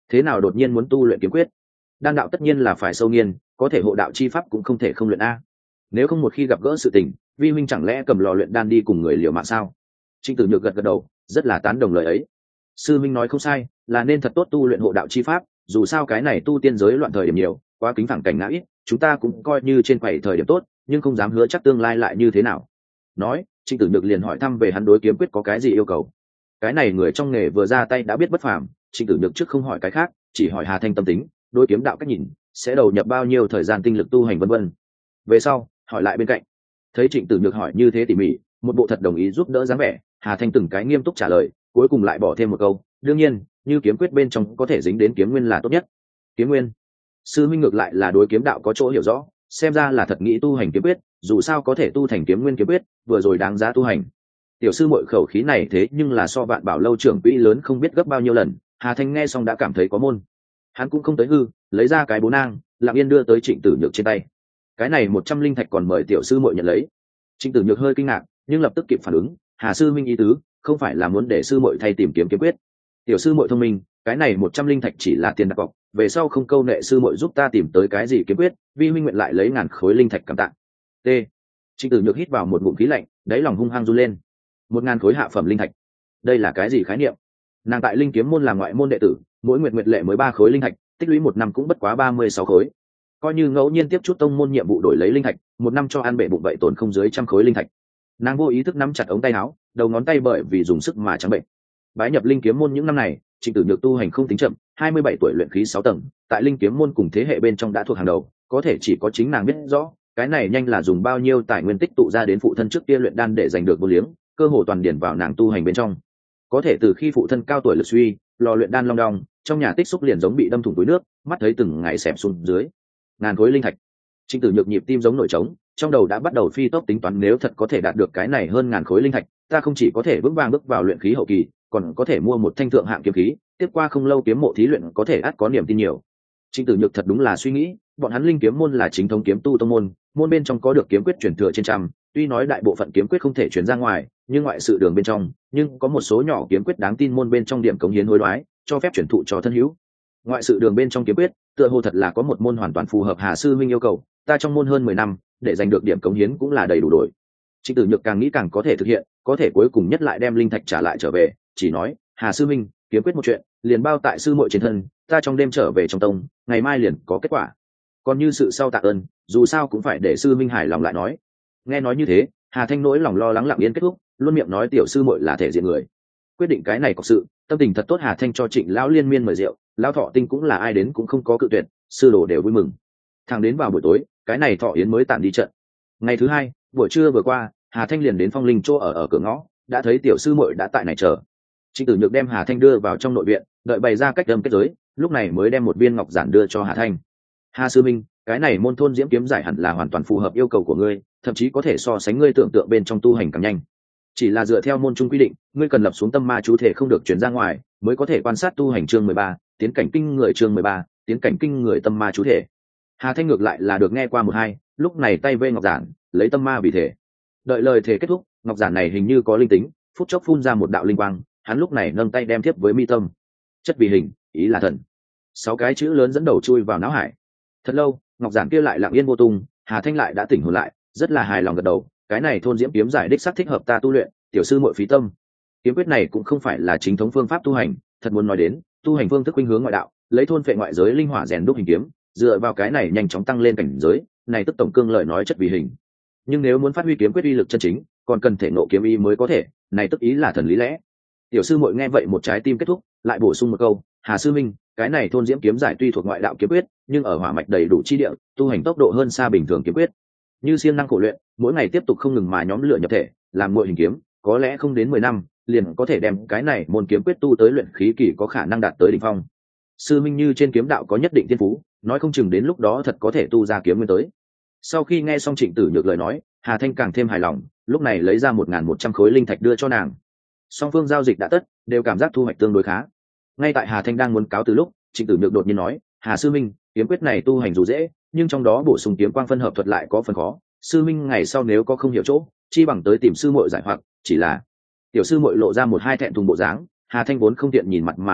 A: thế nào đột nhiên muốn tu luyện kiếm quyết? Đan đạo tất nhiên là phải sâu nghiên, có thể hộ đạo chi pháp cũng không thể không luyện a. Nếu không một khi gặp gỡ sự tình, vi huynh chẳng lẽ cầm lò luyện đan đi cùng người liều mạng sao? Trịnh Tử Nhược gật gật đầu, rất là tán đồng lời ấy. Sư minh nói không sai, là nên thật tốt tu luyện hộ đạo chi pháp, dù sao cái này tu tiên giới loạn thời điểm nhiều, quá kính phẳng cảnh ngã ít, chúng ta cũng coi như trên quầy thời điểm tốt, nhưng không dám hứa chắc tương lai lại như thế nào. Nói, Trịnh Tử Nhược liền hỏi thăm về hắn đối kiếm quyết có cái gì yêu cầu. Cái này người trong nghề vừa ra tay đã biết bất phàm, Trịnh Tử Nhược trước không hỏi cái khác, chỉ hỏi Hà Thanh tâm tính, đối kiếm đạo cách nhìn, sẽ đầu nhập bao nhiêu thời gian tinh lực tu hành vân vân. Về sau, hỏi lại bên cạnh. Thấy Trịnh Tử Nhược hỏi như thế tỉ mỉ, một bộ thật đồng ý giúp đỡ dáng vẻ, Hà Thanh từng cái nghiêm túc trả lời, cuối cùng lại bỏ thêm một câu, đương nhiên, như kiếm quyết bên trong có thể dính đến kiếm nguyên là tốt nhất. Kiếm nguyên? Sư huynh ngược lại là đối kiếm đạo có chỗ hiểu rõ, xem ra là thật nghĩ tu hành kiếm quyết, dù sao có thể tu thành kiếm nguyên kiếm quyết, vừa rồi đáng giá tu hành. Tiểu sư muội khẩu khí này thế nhưng là so Vạn Bảo lâu trưởng quỹ lớn không biết gấp bao nhiêu lần, Hà Thanh nghe xong đã cảm thấy có môn. Hắn cũng không tới hư, lấy ra cái bố nang, lặng yên đưa tới Trịnh Tử Nhược trên tay. Cái này 100 linh thạch còn mời tiểu sư muội nhận lấy. Trịnh Tử Nhược hơi kinh ngạc, nhưng lập tức kịp phản ứng, Hà sư minh ý tứ, không phải là muốn để sư muội thay tìm kiếm kiếm quyết. Tiểu sư muội thông minh, cái này 100 linh thạch chỉ là tiền đặt cọc, về sau không câu nệ sư muội giúp ta tìm tới cái gì kiếm quyết, vi huynh nguyện lại lấy ngàn khối linh thạch cảm tạ. T. Trịnh Tử Nhược hít vào một ngụm khí lạnh, đáy lòng hung hăng run lên. 1000 khối hạ phẩm linh thạch, đây là cái gì khái niệm? Nàng tại linh kiếm môn là ngoại môn đệ tử, mỗi nguyệt lệ mới 3 khối linh thạch, tích lũy một năm cũng bất quá 36 khối. Coi như ngẫu nhiên tiếp chút tông môn nhiệm vụ đổi lấy linh thạch, một năm cho ăn bệ bụng vậy tổn không dưới 100 khối linh thạch. Nàng vô ý thức nắm chặt ống tay áo, đầu ngón tay bởi vì dùng sức mà trắng bệnh. Bái nhập linh kiếm môn những năm này, Trịnh Tử Nhược tu hành không tính chậm, 27 tuổi luyện khí 6 tầng, tại linh kiếm môn cùng thế hệ bên trong đã thuộc hàng đầu, có thể chỉ có chính nàng biết rõ, cái này nhanh là dùng bao nhiêu tài nguyên tích tụ ra đến phụ thân trước kia luyện đan để giành được vô liếng, cơ hồ toàn điển vào nàng tu hành bên trong. Có thể từ khi phụ thân cao tuổi lực suy, lò luyện đan long đong, trong nhà tích xúc liền giống bị đâm thủng túi nước, mắt thấy từng ngày xẹp xuống dưới. Ngàn khối linh thạch. Trịnh Tử Nhược nhịp tim giống nổi trống, trong đầu đã bắt đầu phi tốc tính toán, nếu thật có thể đạt được cái này hơn ngàn khối linh thạch, ta không chỉ có thể vững vàng bước vào luyện khí hậu kỳ, còn có thể mua một thanh thượng hạng kiếm khí, tiếp qua không lâu kiếm mộ thí luyện có thể ắt có niềm tin nhiều. Trịnh Tử Nhược thật đúng là suy nghĩ, bọn hắn linh kiếm môn là chính thống kiếm tu tông môn, môn bên trong có được kiếm quyết truyền thừa trên trăm, tuy nói đại bộ phận kiếm quyết không thể truyền ra ngoài, nhưng ngoại sự đường bên trong, nhưng có một số nhỏ kiếm quyết đáng tin môn bên trong điểm cống hiến hối đoái, cho phép truyền thụ cho thân hữu. Ngoại sự đường bên trong kiếm quyết, tựa hồ thật là có một môn hoàn toàn phù hợp Hà sư huynh yêu cầu, ta trong môn hơn 10 năm, để giành được điểm cống hiến cũng là đầy đủ đổi. Trịnh Tử Nhược càng nghĩ càng có thể thực hiện, có thể cuối cùng nhất lại đem linh thạch trả lại trở về, chỉ nói, Hà sư huynh, kiếm quyết một chuyện, liền bao tại sư muội trên thân, ta trong đêm trở về trong tông, ngày mai liền có kết quả. Còn như sự sau tạ ơn, dù sao cũng phải để sư minh hài lòng lại nói. Nghe nói như thế, Hà Thanh nỗi lòng lo lắng lặng yên kết thúc, luôn miệng nói tiểu sư muội là thể diện người. Quyết định cái này có sự, tâm tình thật tốt, Hà Thanh cho Trịnh lão liên miên mời rượu, lão Thọ Tinh cũng là ai đến cũng không có cự tuyệt, sư đồ đều vui mừng. Thẳng đến vào buổi tối, cái này Thọ Yến mới tạm đi trận. Ngày thứ hai, buổi trưa vừa qua, Hà Thanh liền đến Phong Linh chỗ ở cửa ngõ, đã thấy tiểu sư muội đã tại này chờ. Trịnh Tử Nhược đem Hà Thanh đưa vào trong nội viện, đợi bày ra cách đâm kết giới, lúc này mới đem một viên ngọc giản đưa cho Hà Thanh. Hà sư minh, cái này môn thôn diễm kiếm giải hẳn là hoàn toàn phù hợp yêu cầu của ngươi, thậm chí có thể so sánh ngươi tưởng tượng bên trong tu hành càng nhanh. Chỉ là dựa theo môn trung quy định, ngươi cần lập xuống tâm ma chú thể không được truyền ra ngoài, mới có thể quan sát tu hành chương 13, tiến cảnh kinh người chương 13, tiến cảnh kinh người tâm ma chú thể. Hà Thanh ngược lại là được nghe qua một hai, lúc này tay vê ngọc giản, lấy tâm ma vì thể. Đợi lời thể kết thúc, ngọc giản này hình như có linh tính, phút chốc phun ra một đạo linh quang, hắn lúc này nâng tay đem tiếp với mi tâm. Chất vì hình, ý là thần. 6 cái chữ lớn dẫn đầu chui vào não hải. Thật lâu, ngọc giản kia lại lặng yên vô tung, Hà Thanh lại đã tỉnh hồn lại, rất là hài lòng gật đầu, cái này thôn diễm kiếm giải đích xác thích hợp ta tu luyện, tiểu sư muội phí tâm. Kiếm quyết này cũng không phải là chính thống phương pháp tu hành, thật muốn nói đến, tu hành phương thức khuynh hướng ngoại đạo, lấy thôn phệ ngoại giới linh hỏa rèn đúc hình kiếm, dựa vào cái này nhanh chóng tăng lên cảnh giới, này tức tổng cương lời nói chất vì hình. Nhưng nếu muốn phát huy kiếm quyết uy lực chân chính, còn cần thể nộ kiếm ý mới có thể, này tức ý là thần lý lẽ. Tiểu sư muội nghe vậy một trái tim kết thúc, lại bổ sung một câu, Hà sư minh, cái này thôn diễm kiếm giải tuy thuộc ngoại đạo kiếm quyết, nhưng ở hỏa mạch đầy đủ chi địa, tu hành tốc độ hơn xa bình thường kiếm quyết. Như siêng năng khổ luyện, mỗi ngày tiếp tục không ngừng mà nhóm lửa nhập thể, làm muội hình kiếm, có lẽ không đến 10 năm, liền có thể đem cái này môn kiếm quyết tu tới luyện khí kỳ, có khả năng đạt tới đỉnh phong. Sư minh như trên kiếm đạo có nhất định thiên phú, nói không chừng đến lúc đó thật có thể tu ra kiếm nguyên tới. Sau khi nghe xong Trịnh Tử Nhược lời nói, Hà Thanh càng thêm hài lòng, lúc này lấy ra 1100 khối linh thạch đưa cho nàng. Song phương giao dịch đã tất, đều cảm giác thu hoạch tương đối khá. Ngay tại Hà Thanh đang muốn cáo từ lúc, Trịnh Tử Nhược đột nhiên nói, Hà sư minh, kiếm quyết này tu hành dù dễ, nhưng trong đó bổ sung kiếm quang phân hợp thuật lại có phần khó, sư minh ngày sau nếu có không hiểu chỗ, chi bằng tới tìm sư muội giải hoặc. Chỉ là tiểu sư muội lộ ra một hai thẹn thùng bộ dáng, Hà Thanh vốn không tiện nhìn mặt mà nói chuyện,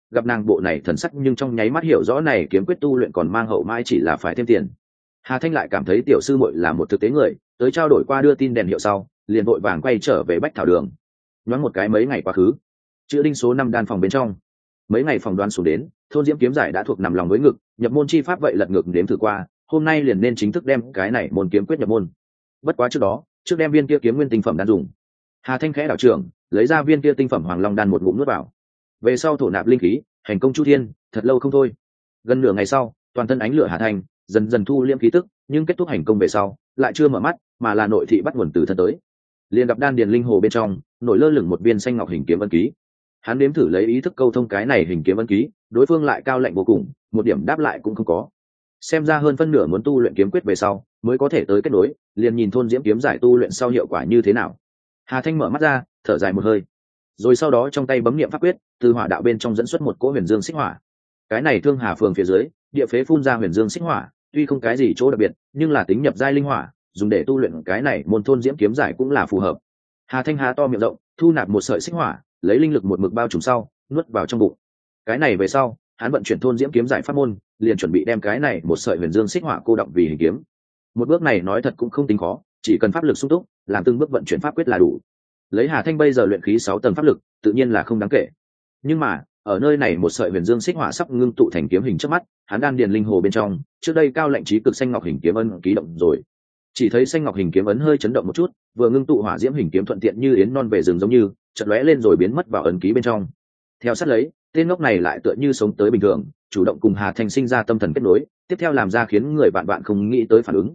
A: gặp nàng bộ này thần sắc nhưng trong nháy mắt hiểu rõ này kiếm quyết tu luyện còn mang hậu mãi chỉ là phải thêm tiền. Hà Thanh lại cảm thấy tiểu sư muội là một thực tế người, tới trao đổi qua đưa tin đèn hiệu sau, liền vội vàng quay trở về Bách Thảo Đường. Nhoáng một cái mấy ngày quá khứ, chữ đinh số 5 đan phòng bên trong, mấy ngày phòng đoán xuống đến, thôn Diễm kiếm giải đã thuộc nằm lòng với ngực, nhập môn chi pháp vậy lật ngược đếm thử qua, hôm nay liền nên chính thức đem cái này môn kiếm quyết nhập môn. Bất quá trước đem viên kia kiếm nguyên tinh phẩm đan dùng. Hà Thanh khẽ đảo trưởng, lấy ra viên kia tinh phẩm Hoàng Long đan một ngụm nuốt vào. Về sau thổ nạp linh khí, hành công chu thiên, thật lâu không thôi. Gần nửa ngày sau, toàn thân ánh lửa Hà Thanh dần dần thu liễm khí tức, nhưng kết thúc hành công về sau, lại chưa mở mắt, mà là nội thị bắt nguồn từ thân tới. Liền gặp đan điền linh hồ bên trong, nổi lơ lửng một viên xanh ngọc hình kiếm ấn ký. Hắn đếm thử lấy ý thức câu thông cái này hình kiếm ấn ký, đối phương lại cao lạnh vô cùng, một điểm đáp lại cũng không có. Xem ra hơn phân nửa muốn tu luyện kiếm quyết về sau, mới có thể tới kết nối, liền nhìn thôn Diễm kiếm giải tu luyện sau hiệu quả như thế nào. Hà Thanh mở mắt ra, thở dài một hơi, rồi sau đó trong tay bấm niệm pháp quyết, từ hỏa đạo bên trong dẫn xuất một cỗ huyền dương xích hỏa. Cái này Thương Hà phường phía dưới, địa phế phun ra huyền dương xích hỏa, tuy không cái gì chỗ đặc biệt, nhưng là tính nhập giai linh hỏa, dùng để tu luyện cái này môn thôn Diễm kiếm giải cũng là phù hợp. Hà Thanh há to miệng rộng, thu nạp một sợi xích hỏa, lấy linh lực một mực bao trùm sau, nuốt vào trong bụng. Cái này về sau, hắn vận chuyển thôn Diễm kiếm giải pháp môn, liền chuẩn bị đem cái này một sợi huyền dương xích hỏa cô động vì hình kiếm. Một bước này nói thật cũng không tính khó, chỉ cần pháp lực sung túc, làm từng bước vận chuyển pháp quyết là đủ. Lấy Hà Thanh bây giờ luyện khí 6 tầng pháp lực, tự nhiên là không đáng kể. Nhưng mà, ở nơi này một sợi huyền dương xích hỏa sắp ngưng tụ thành kiếm hình trước mắt, hắn đan điền linh hồ bên trong, trước đây cao lạnh trí cực xanh ngọc hình kiếm ấn ký động rồi. Chỉ thấy xanh ngọc hình kiếm ấn hơi chấn động một chút, vừa ngưng tụ hỏa diễm hình kiếm thuận tiện như yến non về rừng giống như, chợt lóe lên rồi biến mất vào ấn ký bên trong. Theo sát lấy, tên ngốc này lại tựa như sống tới bình thường, chủ động cùng Hà Thanh sinh ra tâm thần kết nối, tiếp theo làm ra khiến người bạn bạn không nghĩ tới phản ứng.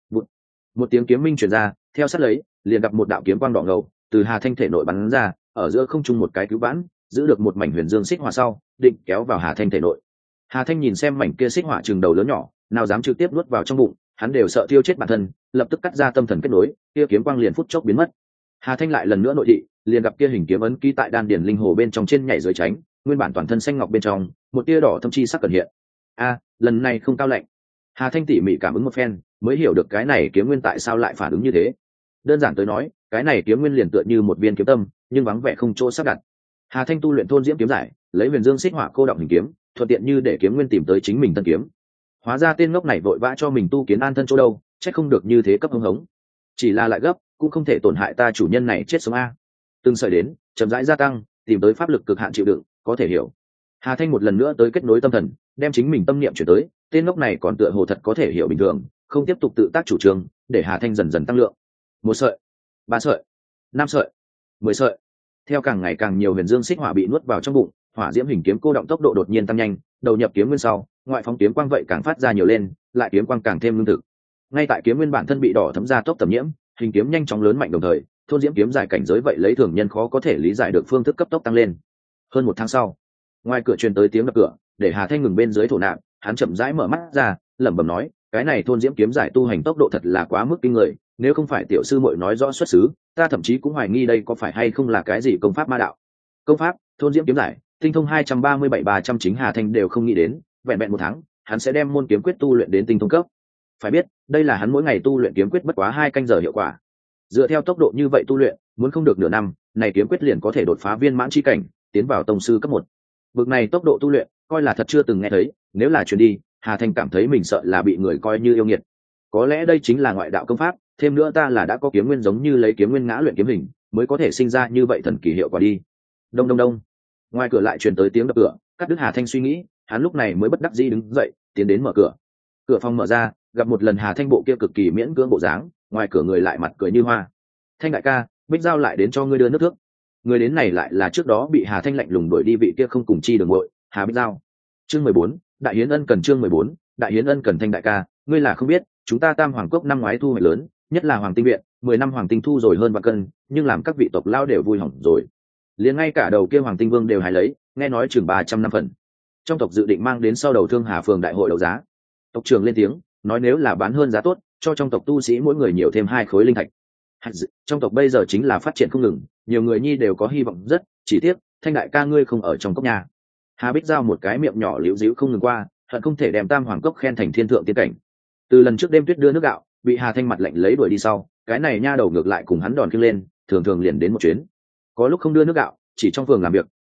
A: Một tiếng kiếm minh truyền ra, theo sát lấy, liền gặp một đạo kiếm quang đỏ ngầu từ Hà Thanh thể nội bắn ra, ở giữa không trung một cái cứu vãn, giữ được một mảnh huyền dương xích hỏa sau, định kéo vào Hà Thanh thể nội. Hà Thanh nhìn xem mảnh kia xích hỏa chừng đầu lớn nhỏ, nào dám trực tiếp nuốt vào trong bụng, hắn đều sợ tiêu chết bản thân, lập tức cắt ra tâm thần kết nối, kia kiếm quang liền phút chốc biến mất. Hà Thanh lại lần nữa nội thị, liền gặp kia hình kiếm ấn ký tại đan điền linh hồ bên trong trên nhảy dưới tránh, nguyên bản toàn thân xanh ngọc bên trong, một tia đỏ thâm chi sắc cần hiện. Lần này không cao lạnh. Hà Thanh tỉ mỉ cảm ứng một phen, mới hiểu được cái này kiếm nguyên tại sao lại phản ứng như thế. Đơn giản tới nói, cái này kiếm nguyên liền tựa như một viên kiếm tâm, nhưng vắng vẻ không chỗ sắp đặt. Hà Thanh tu luyện thôn Diễm kiếm giải, lấy huyền dương xích hỏa cô động hình kiếm, thuận tiện như để kiếm nguyên tìm tới chính mình thân kiếm. Hóa ra tên ngốc này vội vã cho mình tu kiến an thân chỗ đâu, chắc không được như thế cấp hưng hống. Chỉ là lại gấp, cũng không thể tổn hại ta chủ nhân này chết sống a. Từng sợi đến, chậm rãi gia tăng, tìm tới pháp lực cực hạn chịu đựng, có thể hiểu. Hà Thanh một lần nữa tới kết nối tâm thần, đem chính mình tâm niệm chuyển tới, tên ngốc này còn tựa hồ thật có thể hiểu bình thường, không tiếp tục tự tác chủ trương, để Hà Thanh dần dần tăng lượng. 1 sợi, 3 sợi, 5 sợi, 10 sợi. Theo càng ngày càng nhiều huyền dương xích hỏa bị nuốt vào trong bụng, hỏa diễm hình kiếm cô động tốc độ đột nhiên tăng nhanh, đầu nhập kiếm nguyên sau, ngoại phóng kiếm quang vậy càng phát ra nhiều lên, lại kiếm quang càng thêm lương thực. Ngay tại kiếm nguyên bản thân bị đỏ thấm ra tốc tầm nhiễm, hình kiếm nhanh chóng lớn mạnh đồng thời, thôn diễm kiếm giải cảnh giới vậy lấy thường nhân khó có thể lý giải được phương thức cấp tốc tăng lên. Hơn 1 tháng sau, ngoài cửa truyền tới tiếng đập cửa, để Hà Thanh ngừng bên dưới thổ nạp, hắn chậm rãi mở mắt ra, lẩm bẩm nói, cái này thôn diễm kiếm giải tu hành tốc độ thật là quá mức kinh người, nếu không phải tiểu sư muội nói rõ xuất xứ, ta thậm chí cũng hoài nghi đây có phải hay không là cái gì công pháp ma đạo. Công pháp, thôn diễm kiếm giải, tinh thông 237-300 chính Hà Thanh đều không nghĩ đến, vẹn vẹn 1 tháng, hắn sẽ đem môn kiếm quyết tu luyện đến tinh thông cấp. Phải biết, đây là hắn mỗi ngày tu luyện kiếm quyết bất quá 2 canh giờ hiệu quả. Dựa theo tốc độ như vậy tu luyện, muốn không được nửa năm, này kiếm quyết liền có thể đột phá viên mãn chi cảnh, tiến vào tông sư cấp 1. Bực này tốc độ tu luyện, coi là thật chưa từng nghe thấy, nếu là truyền đi, Hà Thanh cảm thấy mình sợ là bị người coi như yêu nghiệt. Có lẽ đây chính là ngoại đạo công pháp, thêm nữa ta là đã có kiếm nguyên giống như lấy kiếm nguyên ngã luyện kiếm hình, mới có thể sinh ra như vậy thần kỳ hiệu quả đi. Đông đông đông. Ngoài cửa lại truyền tới tiếng đập cửa, cắt đứt Hà Thanh suy nghĩ, hắn lúc này mới bất đắc dĩ đứng dậy, tiến đến mở cửa. Cửa phòng mở ra, gặp một lần Hà Thanh bộ kia cực kỳ miễn cưỡng bộ dáng, ngoài cửa người lại mặt cười như hoa. Thanh đại ca, Bích Giao lại đến cho ngươi đưa nước thước. Người đến này lại là trước đó bị Hà Thanh lạnh lùng đuổi đi vị kia không cùng chi đường muội, Hà Bích Giao. Chương 14, Đại Hiến Ân cần. Chương 14, Đại Hiến Ân cần. Thanh đại ca, ngươi là không biết, chúng ta Tam Hoàng Cốc năm ngoái thu hoạch lớn, nhất là Hoàng Tinh viện, 10 năm Hoàng Tinh thu rồi hơn vạn cân, nhưng làm các vị tộc lao đều vui hỏng rồi. Liền ngay cả đầu kia Hoàng Tinh Vương đều hài lấy, nghe nói chừng 300 năm phần. Trong tộc dự định mang đến sau đầu Thương Hà phường đại hội đấu giá. Tộc trưởng lên tiếng, nói nếu là bán hơn giá tốt, cho trong tộc tu sĩ mỗi người nhiều thêm 2 khối linh thạch. Trong tộc bây giờ chính là phát triển không ngừng, nhiều người nhi đều có hy vọng rất, chỉ tiếc Thanh đại ca ngươi không ở trong cốc nhà. Hà Bích Giao một cái miệng nhỏ liễu díu không ngừng qua, hận không thể đem Tam Hoàng Cốc khen thành thiên thượng tiên cảnh. Từ lần trước đêm tuyết đưa nước gạo, bị Hà Thanh mặt lạnh lấy đuổi đi sau, cái này nha đầu ngược lại cùng hắn đòn kia lên, thường thường liền đến một chuyến. Có lúc không đưa nước gạo, chỉ trong phường làm việc,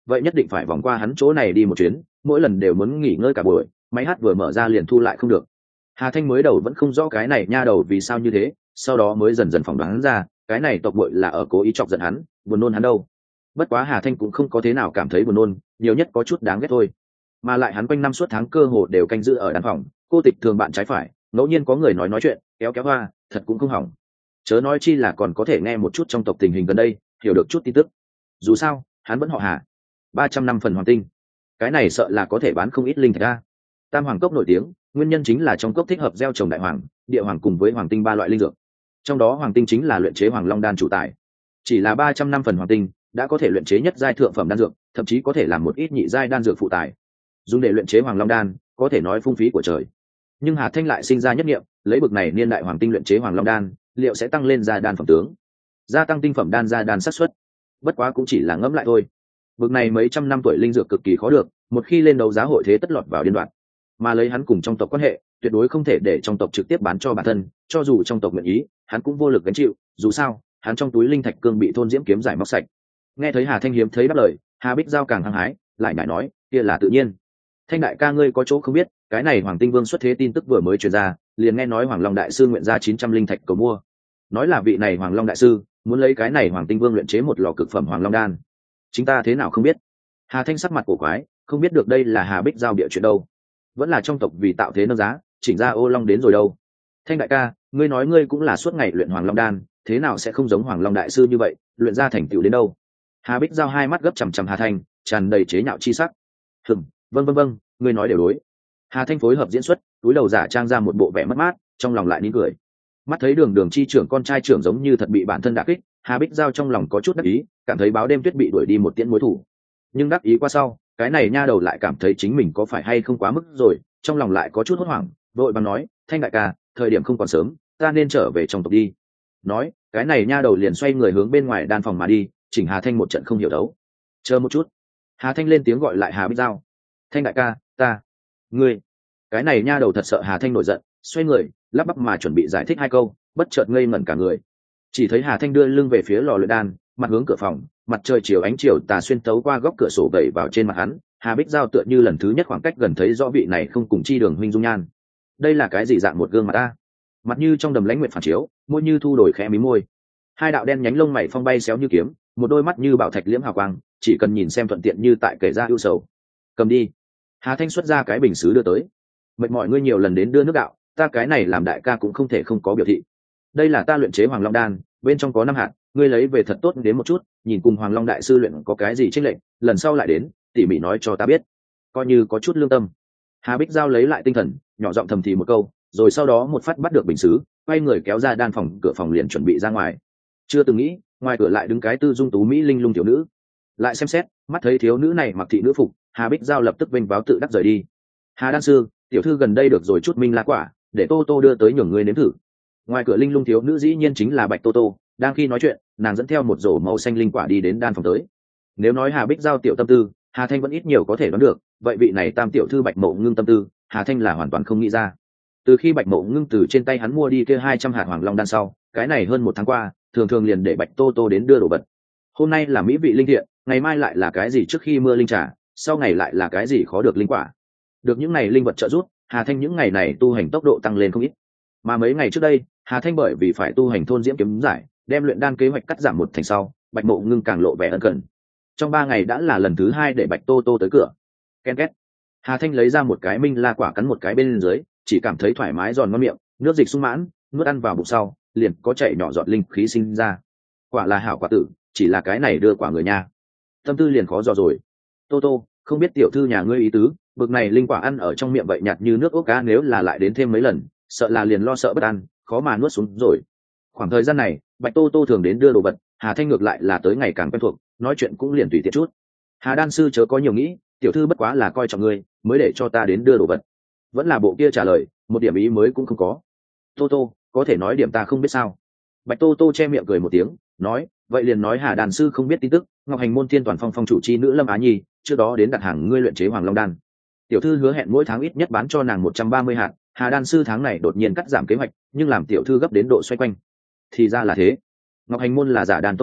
A: vậy nhất định phải vòng qua hắn chỗ này đi một chuyến, mỗi lần đều muốn nghỉ ngơi cả buổi, máy hát vừa mở ra liền thu lại không được. Hà Thanh mới đầu vẫn không rõ cái này nha đầu vì sao như thế, sau đó mới dần dần phỏng đoán ra cái này tộc bội là ở cố ý chọc giận hắn, buồn nôn hắn đâu. Bất quá Hà Thanh cũng không có thế nào cảm thấy buồn nôn, nhiều nhất có chút đáng ghét thôi. Mà lại hắn quanh năm suốt tháng cơ hồ đều canh giữ ở đàn phòng, cô tịch thường bạn trái phải, ngẫu nhiên có người nói chuyện kéo kéo hoa, thật cũng không hỏng. Chớ nói chi là còn có thể nghe một chút trong tộc tình hình gần đây, hiểu được chút tin tức. Dù sao hắn vẫn họ Hà. 300 năm phần hoàng tinh, cái này sợ là có thể bán không ít linh thạch ra. Tam hoàng cốc nổi tiếng, nguyên nhân chính là trong cốc thích hợp gieo trồng đại hoàng, địa hoàng cùng với hoàng tinh ba loại linh dược. Trong đó hoàng tinh chính là luyện chế hoàng long đan chủ tài. Chỉ là 300 năm phần hoàng tinh đã có thể luyện chế nhất giai thượng phẩm đan dược, thậm chí có thể làm một ít nhị giai đan dược phụ tài. Dùng để luyện chế hoàng long đan, có thể nói phung phí của trời. Nhưng Hà Thanh lại sinh ra nhất niệm, lấy bực này niên đại hoàng tinh luyện chế hoàng long đan, liệu sẽ tăng lên ra đan phẩm tướng, gia tăng tinh phẩm đan ra đan xác suất. Bất quá cũng chỉ là ngẫm lại thôi. Bực này mấy trăm năm tuổi linh dược cực kỳ khó được, một khi lên đấu giá hội thế tất lọt vào điên đoạn. Mà lấy hắn cùng trong tộc quan hệ, tuyệt đối không thể để trong tộc trực tiếp bán cho bản thân, cho dù trong tộc nguyện ý, hắn cũng vô lực gánh chịu, dù sao, hắn trong túi linh thạch cương bị thôn diễm kiếm giải móc sạch. Nghe thấy Hà Thanh hiếm thấy đáp lời, Hà Bích Giao càng hăng hái, lại nhảy nói, kia là tự nhiên. Thanh đại ca ngươi có chỗ không biết, cái này Hoàng Tinh Vương xuất thế tin tức vừa mới truyền ra, liền nghe nói Hoàng Long đại sư nguyện ra 900 linh thạch cầu mua. Nói là vị này Hoàng Long đại sư muốn lấy cái này Hoàng Tinh Vương luyện chế một lò cực phẩm Hoàng Long đan. Chính ta thế nào không biết? Hà Thanh sắc mặt cổ quái, không biết được đây là Hà Bích Giao bịa chuyện đâu, vẫn là trong tộc vì tạo thế nâng giá, chỉnh ra ô long đến rồi đâu. Thanh đại ca, ngươi nói ngươi cũng là suốt ngày luyện Hoàng Long đan, thế nào sẽ không giống Hoàng Long đại sư như vậy, luyện ra thành tựu đến đâu? Hà Bích Giao hai mắt gấp chằm chằm Hà Thanh, tràn đầy chế nhạo chi sắc. Vâng, ngươi nói đều đối. Hà Thanh phối hợp diễn xuất, túi đầu giả trang ra một bộ vẻ mất mát, trong lòng lại nín cười. Mắt thấy Đường chi trưởng con trai trưởng giống như thật bị bản thân đả kích, Hà Bích Giao trong lòng có chút đắc ý, cảm thấy báo đêm tuyết bị đuổi đi một tiễn mối thủ. Nhưng đắc ý qua sau, cái này nha đầu lại cảm thấy chính mình có phải hay không quá mức rồi, trong lòng lại có chút hốt hoảng, vội vàng nói, Thanh đại ca, thời điểm không còn sớm, ta nên trở về trong tộc đi. Nói, cái này nha đầu liền xoay người hướng bên ngoài đan phòng mà đi, chỉnh Hà Thanh một trận không hiểu đấu. Chờ một chút. Hà Thanh lên tiếng gọi lại Hà Bích Giao. Thanh đại ca, ngươi. Cái này nha đầu thật sợ Hà Thanh nổi giận, xoay người, lắp bắp mà chuẩn bị giải thích hai câu, bất chợt ngây ngẩn cả người. Chỉ thấy Hà Thanh đưa lưng về phía lò luyện đan, mặt hướng cửa phòng, mặt trời chiều ánh chiều tà xuyên tấu qua góc cửa sổ vẩy vào trên mặt hắn. Hà Bích Giao tựa như lần thứ nhất khoảng cách gần thấy rõ vị này không cùng chi Đường huynh dung nhan. Đây là cái gì dạng một gương mặt ta? Mặt như trong đầm lãnh nguyệt phản chiếu, môi như thu đổi khẽ mí môi. Hai đạo đen nhánh lông mày phong bay xéo như kiếm, một đôi mắt như bảo thạch liễm hào quang, chỉ cần nhìn xem thuận tiện như tại kể ra ưu sầu. Cầm đi. Hà Thanh xuất ra cái bình sứ đưa tới. Mệt mỏi ngươi nhiều lần đến đưa nước gạo, ta cái này làm đại ca cũng không thể không có biểu thị. Đây là ta luyện chế Hoàng Long đan, bên trong có 5 hạt, ngươi lấy về thật tốt đến một chút, nhìn cùng Hoàng Long đại sư luyện có cái gì chênh lệch, lần sau lại đến, tỉ mỉ nói cho ta biết. Coi như có chút lương tâm. Hà Bích Giao lấy lại tinh thần, nhỏ giọng thầm thì một câu, rồi sau đó một phát bắt được bình sứ, quay người kéo ra đan phòng, cửa phòng liền chuẩn bị ra ngoài. Chưa từng nghĩ, ngoài cửa lại đứng cái tư dung tú mỹ linh lung thiếu nữ. Lại xem xét, mắt thấy thiếu nữ này mặc thị nữ phục, Hà Bích Giao lập tức vênh váo tự đắc rời đi. Hà đan sư, tiểu thư gần đây được rồi chút minh lá quả, để Tô Tô đưa tới nhường ngươi nếm thử. Ngoài cửa linh lung thiếu nữ dĩ nhiên chính là Bạch Tô Tô, đang khi nói chuyện, nàng dẫn theo một rổ màu xanh linh quả đi đến đan phòng tới. Nếu nói Hà Bích Giao tiểu tâm tư, Hà Thanh vẫn ít nhiều có thể đoán được, vậy vị này tam tiểu thư Bạch Mộ Ngưng tâm tư, Hà Thanh là hoàn toàn không nghĩ ra. Từ khi Bạch Mộ Ngưng từ trên tay hắn mua đi kia 200 hạt Hoàng Long đan sau, cái này hơn 1 tháng qua, thường thường liền để Bạch Tô Tô đến đưa đồ vật. Hôm nay là mỹ vị linh thiện, ngày mai lại là cái gì trước khi mưa linh trà, sau ngày lại là cái gì khó được linh quả. Được những ngày linh vật trợ giúp, Hà Thanh những ngày này tu hành tốc độ tăng lên không ít. Mà mấy ngày trước đây, Hà Thanh bởi vì phải tu hành thôn diễm kiếm giải, đem luyện đan kế hoạch cắt giảm 1 thành sau, Bạch Mộ Ngưng càng lộ vẻ ân cần. Trong 3 ngày đã là lần thứ 2 để Bạch Tô Tô tới cửa. Ken két. Hà Thanh lấy ra một cái minh la quả cắn một cái bên dưới, chỉ cảm thấy thoải mái giòn ngon miệng, nước dịch sung mãn, nuốt ăn vào bụng sau, liền có chảy nhỏ giọt linh khí sinh ra. Quả là hảo quả tử, chỉ là cái này đưa quả người nhà. Tâm tư liền khó dò rồi. Tô Tô, không biết tiểu thư nhà ngươi ý tứ, bực này linh quả ăn ở trong miệng vậy nhạt như nước ốc cá, nếu là lại đến thêm mấy lần, sợ là liền lo sợ bất an, khó mà nuốt xuống rồi. Khoảng thời gian này, Bạch Tô Tô thường đến đưa đồ vật, Hà Thanh ngược lại là tới ngày càng quen thuộc, nói chuyện cũng liền tùy tiện chút. Hà đan sư chớ có nhiều nghĩ, tiểu thư bất quá là coi trọng ngươi, mới để cho ta đến đưa đồ vật. Vẫn là bộ kia trả lời, một điểm ý mới cũng không có. Tô Tô, có thể nói điểm ta không biết sao? Bạch Tô Tô che miệng cười một tiếng, nói, vậy liền nói Hà đàn sư không biết tin tức, Ngọc Hành môn Thiên Toàn Phong phong chủ chi nữ Lâm Á Nhi, trước đó đến đặt hàng ngươi luyện chế Hoàng Long đan. Tiểu thư hứa hẹn mỗi tháng ít nhất bán cho nàng 130 hạt, Hà đan sư tháng này đột nhiên cắt giảm kế hoạch, nhưng làm tiểu thư gấp đến độ xoay quanh. Thì ra là thế. Ngọc Hành môn là giả đàn tông môn,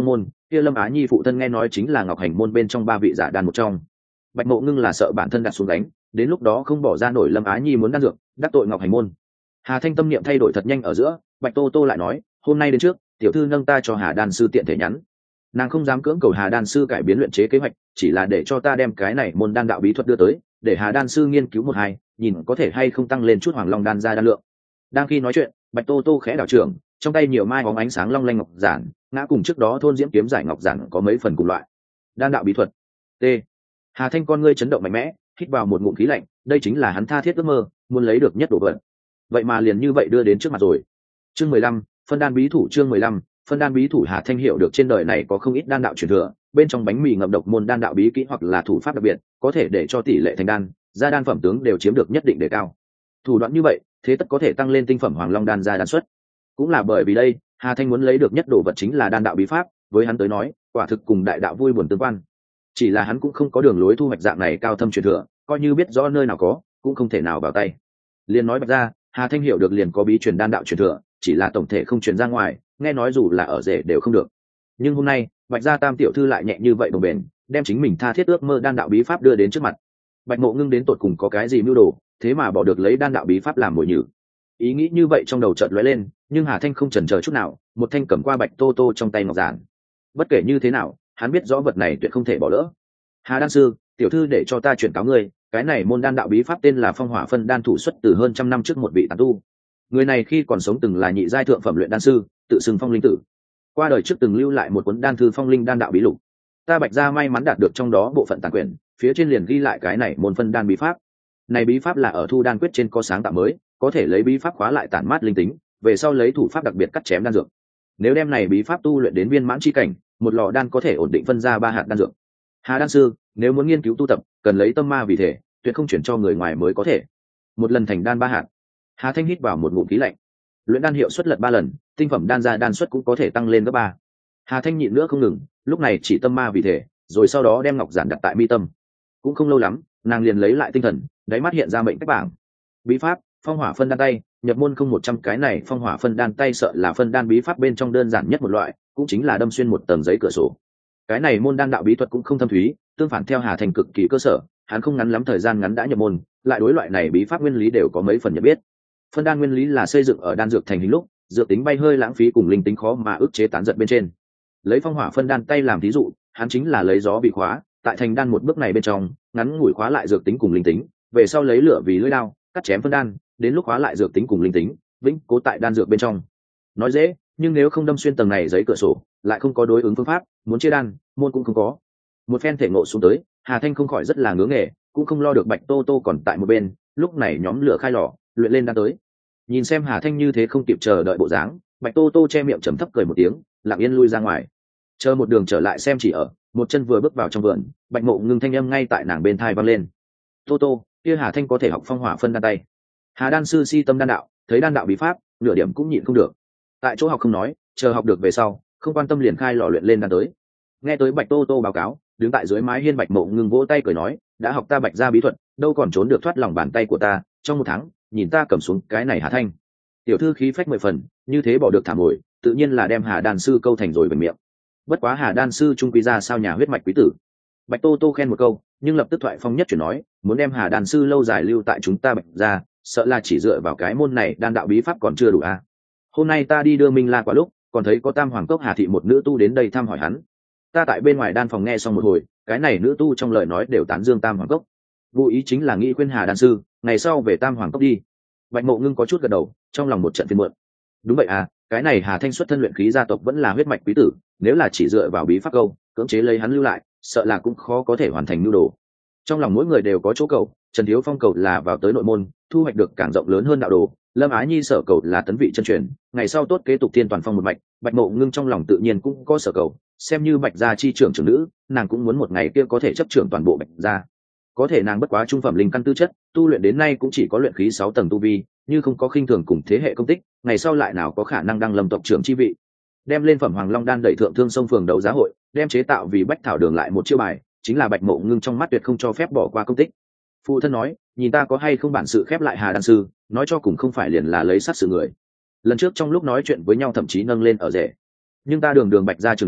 A: kia Lâm Á Nhi phụ thân nghe nói chính là Ngọc Hành môn bên trong 3 vị giả đan một trong. Bạch Mộ Ngưng là sợ bản thân đặt xuống đánh, đến lúc đó không bỏ ra nổi Lâm Á Nhi muốn đan dược, đắc tội Ngọc Hành môn. Hà Thanh tâm niệm thay đổi thật nhanh ở giữa, Bạch Tô Tô lại nói, hôm nay đến trước, tiểu thư nâng ta cho Hà đan sư tiện thể nhắn. Nàng không dám cưỡng cầu Hà đan sư cải biến luyện chế kế hoạch, chỉ là để cho ta đem cái này môn đan đạo bí thuật đưa tới, để Hà đan sư nghiên cứu một hai, nhìn có thể hay không tăng lên chút Hoàng Long đan ra đan lượng. Đang khi nói chuyện, Bạch Tô Tô khẽ đảo trưởng, trong tay nhiều mai bóng ánh sáng long lanh ngọc giản, ngã cùng trước đó thôn diễm kiếm giải ngọc giản có mấy phần cùng loại. Đan đạo bí thuật. T. Hà Thanh con ngươi chấn động mạnh mẽ, hít vào một ngụm khí lạnh, đây chính là hắn tha thiết ước mơ, muốn lấy được nhất đồ vật. Vậy mà liền như vậy đưa đến trước mặt rồi. Chương 15, phân đan bí thủ. Chương 15, phân đan bí thủ. Hà Thanh hiểu được trên đời này có không ít đan đạo truyền thừa, bên trong bánh mì ngậm độc môn đan đạo bí kỹ hoặc là thủ pháp đặc biệt, có thể để cho tỷ lệ thành đan, gia đan phẩm tướng đều chiếm được nhất định đề cao. Thủ đoạn như vậy, thế tất có thể tăng lên tinh phẩm Hoàng Long đan gia đan suất. Cũng là bởi vì đây, Hà Thanh muốn lấy được nhất đồ vật chính là đan đạo bí pháp, với hắn tới nói, quả thực cùng đại đạo vui buồn tương quan. Chỉ là hắn cũng không có đường lối thu hoạch dạng này cao thâm truyền thừa, coi như biết rõ nơi nào có, cũng không thể nào vào tay. Liên nói bạch ra, Hà Thanh hiểu được liền có bí truyền đan đạo truyền thừa, chỉ là tổng thể không truyền ra ngoài, nghe nói dù là ở rể đều không được. Nhưng hôm nay, Bạch gia tam tiểu thư lại nhẹ như vậy đồng bền, đem chính mình tha thiết ước mơ đan đạo bí pháp đưa đến trước mặt. Bạch Mộ Ngưng đến tột cùng có cái gì mưu đồ, thế mà bỏ được lấy đan đạo bí pháp làm mồi nhử. Ý nghĩ như vậy trong đầu chợt lóe lên, nhưng Hà Thanh không chần chờ chút nào, một thanh cầm qua Bạch Tô Tô trong tay ngọc giản. Bất kể như thế nào, hắn biết rõ vật này tuyệt không thể bỏ lỡ. Hà đan sư, tiểu thư để cho ta chuyển cáo ngươi, cái này môn đan đạo bí pháp tên là Phong Hỏa Phân Đan thủ xuất từ hơn trăm năm trước một vị tán tu. Người này khi còn sống từng là nhị giai thượng phẩm luyện đan sư, tự xưng Phong Linh Tử. Qua đời trước từng lưu lại một cuốn đan thư Phong Linh Đan đạo bí lục. Ta Bạch gia may mắn đạt được trong đó bộ phận tàn quyền, phía trên liền ghi lại cái này môn phân đan bí pháp. Này bí pháp là ở Thu Đan Quyết trên có sáng tạo mới, có thể lấy bí pháp khóa lại tản mát linh tính, về sau lấy thủ pháp đặc biệt cắt chém đan dược. Nếu đem này bí pháp tu luyện đến viên mãn chi cảnh, một lò đan có thể ổn định phân ra 3 hạt đan dược. Hà đan sư, nếu muốn nghiên cứu tu tập, cần lấy tâm ma vì thể, tuyệt không chuyển cho người ngoài mới có thể. Một lần thành đan 3 hạt. Hà Thanh hít vào một ngụm khí lạnh. Luyện đan hiệu suất lật 3 lần, tinh phẩm đan ra đan suất cũng có thể tăng lên gấp 3. Hà Thanh nhịn nữa không ngừng, lúc này chỉ tâm ma vì thể, rồi sau đó đem ngọc giản đặt tại mi tâm. Cũng không lâu lắm, nàng liền lấy lại tinh thần, đáy mắt hiện ra mệnh cách bảng. Bí pháp, Phong Hỏa Phân Đan tay, nhập môn không 100 cái này Phong Hỏa Phân Đan tay sợ là phân đan bí pháp bên trong đơn giản nhất một loại, cũng chính là đâm xuyên một tầng giấy cửa sổ. Cái này môn đan đạo bí thuật cũng không thâm thúy, tương phản theo Hà Thành cực kỳ cơ sở, hắn không ngắn lắm thời gian ngắn đã nhập môn, lại đối loại này bí pháp nguyên lý đều có mấy phần nhận biết. Phân đan nguyên lý là xây dựng ở đan dược thành hình lúc, dược tính bay hơi lãng phí cùng linh tính khó mà ức chế tán giật bên trên. Lấy Phong Hỏa Phân Đan tay làm ví dụ, hắn chính là lấy gió bị khóa, tại thành đan một bước này bên trong, ngắn ngủi khóa lại dược tính cùng linh tính, về sau lấy lửa vì lưỡi đao, cắt chém phân đan, đến lúc khóa lại dược tính cùng linh tính, vĩnh cố tại đan dược bên trong. Nói dễ, nhưng nếu không đâm xuyên tầng này giấy cửa sổ, lại không có đối ứng phương pháp, muốn chia đan, môn cũng không có. Một phen thể ngộ xuống tới, Hà Thanh không khỏi rất là ngứa nghề, cũng không lo được Bạch Tô Tô còn tại một bên, lúc này nhóm lửa khai lò, luyện lên đan tới. Nhìn xem Hà Thanh như thế không kịp chờ đợi bộ dáng, Bạch Tô Tô che miệng trầm thấp cười một tiếng, lặng yên lui ra ngoài. Chờ một đường trở lại xem chỉ ở, một chân vừa bước vào trong vườn, Bạch Mộ Ngưng thanh âm ngay tại nàng bên thai vang lên. Tô Tô, kia Hà Thanh có thể học Phong Hỏa Phân Đan tay. Hà đan sư si tâm đan đạo, thấy đan đạo bí pháp, nửa điểm cũng nhịn không được. Tại chỗ học không nói, chờ học được về sau, không quan tâm liền khai lò luyện lên đan tới. Nghe tới Bạch Tô Tô báo cáo, đứng tại dưới mái hiên Bạch Mộ Ngưng vỗ tay cười nói, đã học ta Bạch gia bí thuật, đâu còn trốn được thoát lòng bàn tay của ta, trong 1 tháng, nhìn ta cầm xuống cái này Hà Thanh. Tiểu thư khí phách 10 phần, như thế bỏ được thả ngồi, tự nhiên là đem Hà đan sư câu thành rồi bền miệng. Bất quá Hà đan sư trung quy ra sao nhà huyết mạch quý tử. Bạch Tô Tô khen một câu, nhưng lập tức thoại phong nhất chuyển nói, muốn đem Hà đan sư lâu dài lưu tại chúng ta Bạch gia, sợ là chỉ dựa vào cái môn này đan đạo bí pháp còn chưa đủ a. Hôm nay ta đi đưa Minh La quả lúc, còn thấy có Tam Hoàng Cốc Hà thị một nữ tu đến đây thăm hỏi hắn. Ta tại bên ngoài đan phòng nghe xong một hồi, cái này nữ tu trong lời nói đều tán dương Tam Hoàng Cốc. Vô ý chính là nghĩ khuyên Hà đan sư, ngày sau về Tam Hoàng Cốc đi. Bạch Mộ Ngưng có chút gật đầu, trong lòng một trận phiền muộn. Đúng vậy à, cái này Hà Thanh xuất thân luyện khí gia tộc vẫn là huyết mạch quý tử, nếu là chỉ dựa vào bí pháp câu, cưỡng chế lấy hắn lưu lại, sợ là cũng khó có thể hoàn thành nhu đồ. Trong lòng mỗi người đều có chỗ cầu, Trần Thiếu Phong cầu là vào tới nội môn, thu hoạch được càng rộng lớn hơn đạo đồ, Lâm Á Nhi sở cầu là tấn vị chân truyền, ngày sau tốt kế tục thiên toàn phong một mạch. Bạch Mộ Ngưng trong lòng tự nhiên cũng có sở cầu, xem như Bạch gia chi trưởng nữ, nàng cũng muốn một ngày kia có thể chấp trưởng toàn bộ Bạch gia. Có thể nàng bất quá trung phẩm linh căn tư chất, tu luyện đến nay cũng chỉ có luyện khí 6 tầng tu vi, như không có khinh thường cùng thế hệ công tích, ngày sau lại nào có khả năng đăng lâm tộc trưởng chi vị. Đem lên phẩm Hoàng Long đan đẩy thượng thương sông phường đấu giá hội, đem chế tạo vì Bách Thảo Đường lại một chiêu bài, chính là Bạch Mộ Ngưng trong mắt tuyệt không cho phép bỏ qua công tích. Phụ thân nói, nhìn ta có hay không bản sự khép lại Hà đan sư, nói cho cùng không phải liền là lấy sát sự người. Lần trước trong lúc nói chuyện với nhau thậm chí nâng lên ở rể, nhưng ta đường đường Bạch gia trưởng nữ,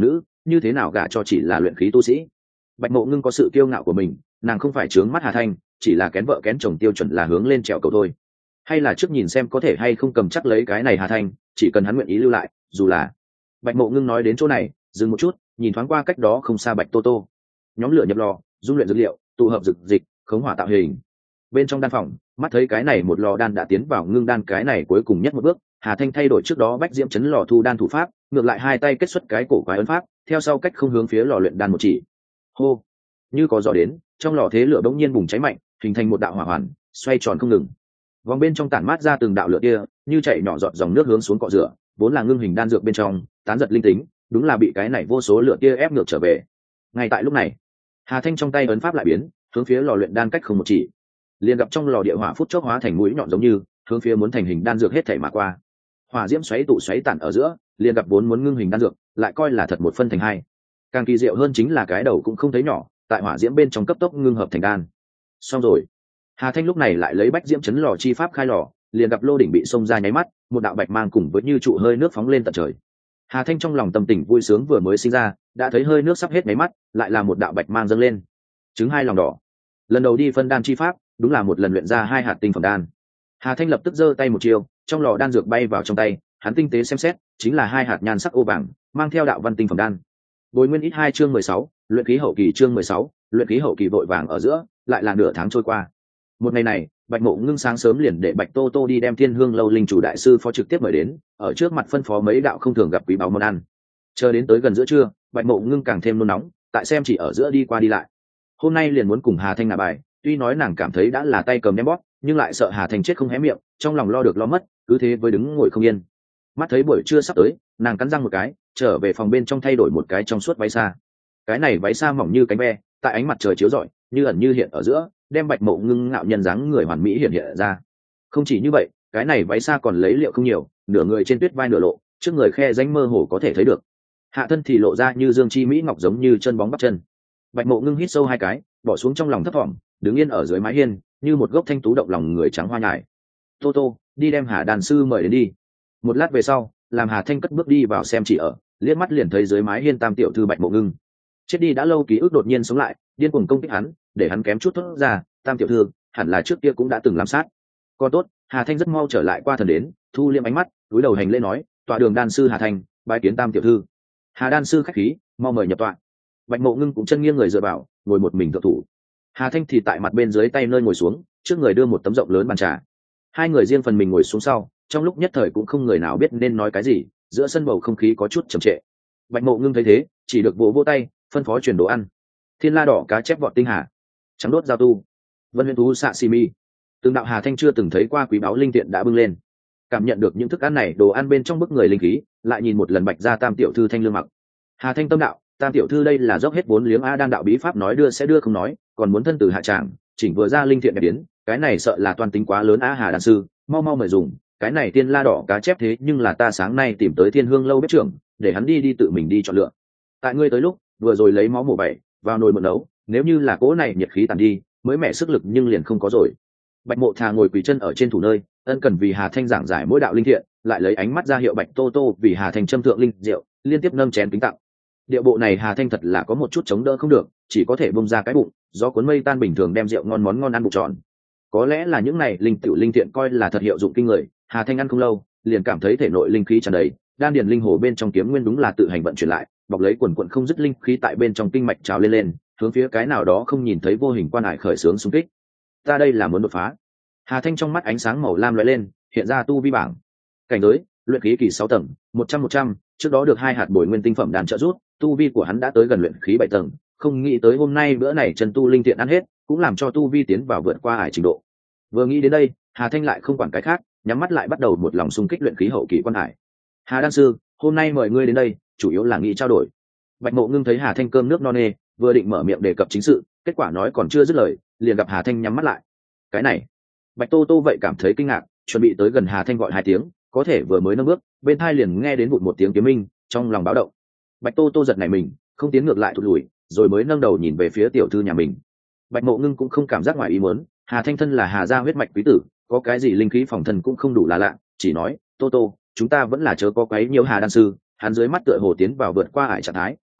A: như thế nào gả cho chỉ là luyện khí tu sĩ. Bạch Mộ Ngưng có sự kiêu ngạo của mình, nàng không phải trướng mắt Hà Thanh, chỉ là kén vợ kén chồng tiêu chuẩn là hướng lên trèo cầu thôi. Hay là trước nhìn xem có thể hay không cầm chắc lấy cái này Hà Thanh, chỉ cần hắn nguyện ý lưu lại, dù là. Bạch Mộ Ngưng nói đến chỗ này, dừng một chút, nhìn thoáng qua cách đó không xa Bạch Tô Tô. Nhóm lửa nhập lò, dung luyện dược liệu, tụ hợp dược dịch, khống hỏa tạo hình. Bên trong đan phòng, mắt thấy cái này một lò đan đã tiến vào ngưng đan cái này cuối cùng nhất một bước, Hà Thanh thay đổi trước đó bách diễm chấn lò thu đan thủ pháp, ngược lại hai tay kết xuất cái cổ quái ấn pháp, theo sau cách không hướng phía lò luyện đan một chỉ. Hô, như có gió đến, trong lò thế lửa bỗng nhiên bùng cháy mạnh, hình thành một đạo hỏa hoàn, xoay tròn không ngừng. Vòng bên trong tản mát ra từng đạo lửa kia, như chảy nhỏ giọt dòng nước hướng xuống cọ rửa, vốn là ngưng hình đan dược bên trong, tán giật linh tính, đúng là bị cái này vô số lửa kia ép ngược trở về. Ngay tại lúc này, Hà Thanh trong tay ấn pháp lại biến, hướng phía lò luyện đan cách không một chỉ, liền gặp trong lò địa hỏa phút chốc hóa thành mũi nhọn giống như hướng phía muốn thành hình đan dược hết thảy mà qua. Hỏa diễm xoáy tụ xoáy tản ở giữa, liền gặp vốn muốn ngưng hình đan dược, lại coi là thật một phân thành hai. Càng kỳ diệu hơn chính là cái đầu cũng không thấy nhỏ, tại hỏa diễm bên trong cấp tốc ngưng hợp thành đan. Xong rồi, Hà Thanh lúc này lại lấy bách diễm chấn lò chi pháp khai lò, liền gặp lô đỉnh bị xông ra nháy mắt, một đạo bạch mang cùng với như trụ hơi nước phóng lên tận trời. Hà Thanh trong lòng tâm tình vui sướng vừa mới sinh ra, đã thấy hơi nước sắp hết nháy mắt, lại là một đạo bạch mang dâng lên. Trứng hai lòng đỏ. Lần đầu đi phân đan chi pháp, đúng là một lần luyện ra hai hạt tinh phẩm đan. Hà Thanh lập tức giơ tay một chiều, trong lò đan dược bay vào trong tay, hắn tinh tế xem xét, chính là hai hạt nhan sắc ô vàng, mang theo đạo văn tinh phẩm đan. Bồi nguyên ít 2 chương 16, luyện khí hậu kỳ chương 16, luyện khí hậu kỳ vội vàng ở giữa, lại là nửa tháng trôi qua. Một ngày này, Bạch Mộ Ngưng sáng sớm liền để Bạch Tô Tô đi đem Thiên Hương lâu linh chủ đại sư phó trực tiếp mời đến, ở trước mặt phân phó mấy đạo không thường gặp quý báu món ăn. Chờ đến tới gần giữa trưa, Bạch Mộ Ngưng càng thêm nôn nóng, tại xem chỉ ở giữa đi qua đi lại. Hôm nay liền muốn cùng Hà Thanh ngả bài, tuy nói nàng cảm thấy đã là tay cầm ném bóp, nhưng lại sợ Hà Thanh chết không hé miệng, trong lòng lo được lo mất, cứ thế với đứng ngồi không yên. Mắt thấy buổi trưa sắp tới, nàng cắn răng một cái, trở về phòng bên trong thay đổi một cái trong suốt váy xa. Cái này váy xa mỏng như cánh ve, tại ánh mặt trời chiếu rọi, như ẩn như hiện ở giữa, đem Bạch Mộ Ngưng ngạo nhân dáng người hoàn mỹ hiện hiện ra. Không chỉ như vậy, cái này váy xa còn lấy liệu không nhiều, nửa người trên tuyết vai nửa lộ, trước người khe rãnh mơ hồ có thể thấy được. Hạ thân thì lộ ra như dương chi mỹ ngọc giống như chân bóng bắp chân. Bạch Mộ Ngưng hít sâu hai cái, bỏ xuống trong lòng thấp thỏm, đứng yên ở dưới mái hiên, như một gốc thanh tú động lòng người trắng hoa nhài. Tô Tô, đi đem Hà đàn sư mời đến đi. Một lát về sau, làm Hà Thanh cất bước đi vào xem chỉ ở, liếc mắt liền thấy dưới mái hiên tam tiểu thư Bạch Mộ Ngưng. Chết đi đã lâu ký ức đột nhiên sống lại, điên cuồng công kích hắn, để hắn kém chút thốt ra, tam tiểu thư, hẳn là trước kia cũng đã từng làm sát. Còn tốt, Hà Thanh rất mau trở lại qua thần đến, thu liệm ánh mắt, cúi đầu hành lễ nói, tọa đường đan sư Hà Thanh, bái kiến tam tiểu thư. Hà đan sư khách khí, mau mời nhập tọa. Bạch Mộ Ngưng cũng chân nghiêng người dựa vào, ngồi một mình thượng thủ. Hà Thanh thì tại mặt bên dưới tay nơi ngồi xuống, trước người đưa một tấm rộng lớn bàn trà. Hai người riêng phần mình ngồi xuống sau, trong lúc nhất thời cũng không người nào biết nên nói cái gì, giữa sân bầu không khí có chút trầm trệ. Bạch Mộ Ngưng thấy thế, chỉ được vỗ vỗ tay, phân phó truyền đồ ăn. Thiên la đỏ cá chép vọt tinh hà, trắng đốt giao tu, vân huyền thú xạ xì mi. Từng đạo Hà Thanh chưa từng thấy qua quý báu linh tiện đã bưng lên. Cảm nhận được những thức ăn này, đồ ăn bên trong bức người linh khí, lại nhìn một lần Bạch gia tam tiểu thư thanh lương mặc. Hà Thanh tâm đạo, tam tiểu thư đây là dốc hết vốn liếng a đan đạo bí pháp nói đưa sẽ đưa không nói, còn muốn thân từ hạ tràng, chỉnh vừa ra linh thiện đẹp biến, cái này sợ là toàn tính quá lớn a. Hà đan sư, mau mau mời dùng, cái này tiên la đỏ cá chép thế nhưng là ta sáng nay tìm tới Thiên Hương lâu bếp trưởng, để hắn đi tự mình đi chọn lựa. Tại ngươi tới lúc, vừa rồi lấy máu mổ bẩy vào nồi một nấu, nếu như là cỗ này nhiệt khí tàn đi, mới mẻ sức lực nhưng liền không có rồi. Bạch Mộ thà ngồi quỳ chân ở trên thủ nơi, ân cần vì Hà Thanh giảng giải mỗi đạo linh thiện, lại lấy ánh mắt ra hiệu Bạch Tô Tô vì Hà Thanh châm thượng linh rượu, liên tiếp nâng chén kính tặng. Điệu bộ này Hà Thanh thật là có một chút chống đỡ không được, chỉ có thể bung ra cái bụng, do cuốn mây tan bình thường đem rượu ngon món ngon ăn bụng tròn. Có lẽ là những này linh tiểu linh thiện coi là thật hiệu dụng kinh người, Hà Thanh ăn không lâu, liền cảm thấy thể nội linh khí tràn đầy, đan điền linh hồ bên trong kiếm nguyên đúng là tự hành vận chuyển lại, bọc lấy quần quần không dứt linh khí tại bên trong kinh mạch trào lên, hướng phía cái nào đó không nhìn thấy vô hình quan hải khởi xướng xung kích. Ta đây là muốn đột phá. Hà Thanh trong mắt ánh sáng màu lam lóe lên, hiện ra tu vi bảng. Cảnh giới, luyện khí kỳ 6 tầng, 100, trước đó được 2 hạt bồi nguyên tinh phẩm đan trợ giúp, tu vi của hắn đã tới gần luyện khí 7 tầng, không nghĩ tới hôm nay bữa này chân tu linh tiện ăn hết, cũng làm cho tu vi tiến vào vượt qua hải trình độ. Vừa nghĩ đến đây, Hà Thanh lại không quản cái khác, nhắm mắt lại bắt đầu một lòng xung kích luyện khí hậu kỳ quan hải. Hà đan sư, hôm nay mời ngươi đến đây, chủ yếu là nghĩ trao đổi. Bạch Mộ Ngưng thấy Hà Thanh cơm nước no nê, vừa định mở miệng đề cập chính sự, kết quả nói còn chưa dứt lời, liền gặp Hà Thanh nhắm mắt lại. Cái này, Bạch Tô Tô vậy cảm thấy kinh ngạc, chuẩn bị tới gần Hà Thanh gọi 2 tiếng, có thể vừa mới nâng bước, bên tai liền nghe đến một tiếng kiếm minh, trong lòng báo động. Bạch Tô Tô giật nảy mình, không tiến ngược lại thụt lùi, rồi mới nâng đầu nhìn về phía tiểu thư nhà mình. Bạch Mộ Ngưng cũng không cảm giác ngoài ý muốn, Hà Thanh thân là Hà gia huyết mạch quý tử, có cái gì linh khí phòng thân cũng không đủ là lạ, chỉ nói, Tô Tô, chúng ta vẫn là chớ có quấy nhiều Hà đan sư, hắn dưới mắt tựa hồ tiến vào vượt qua ải trạng thái,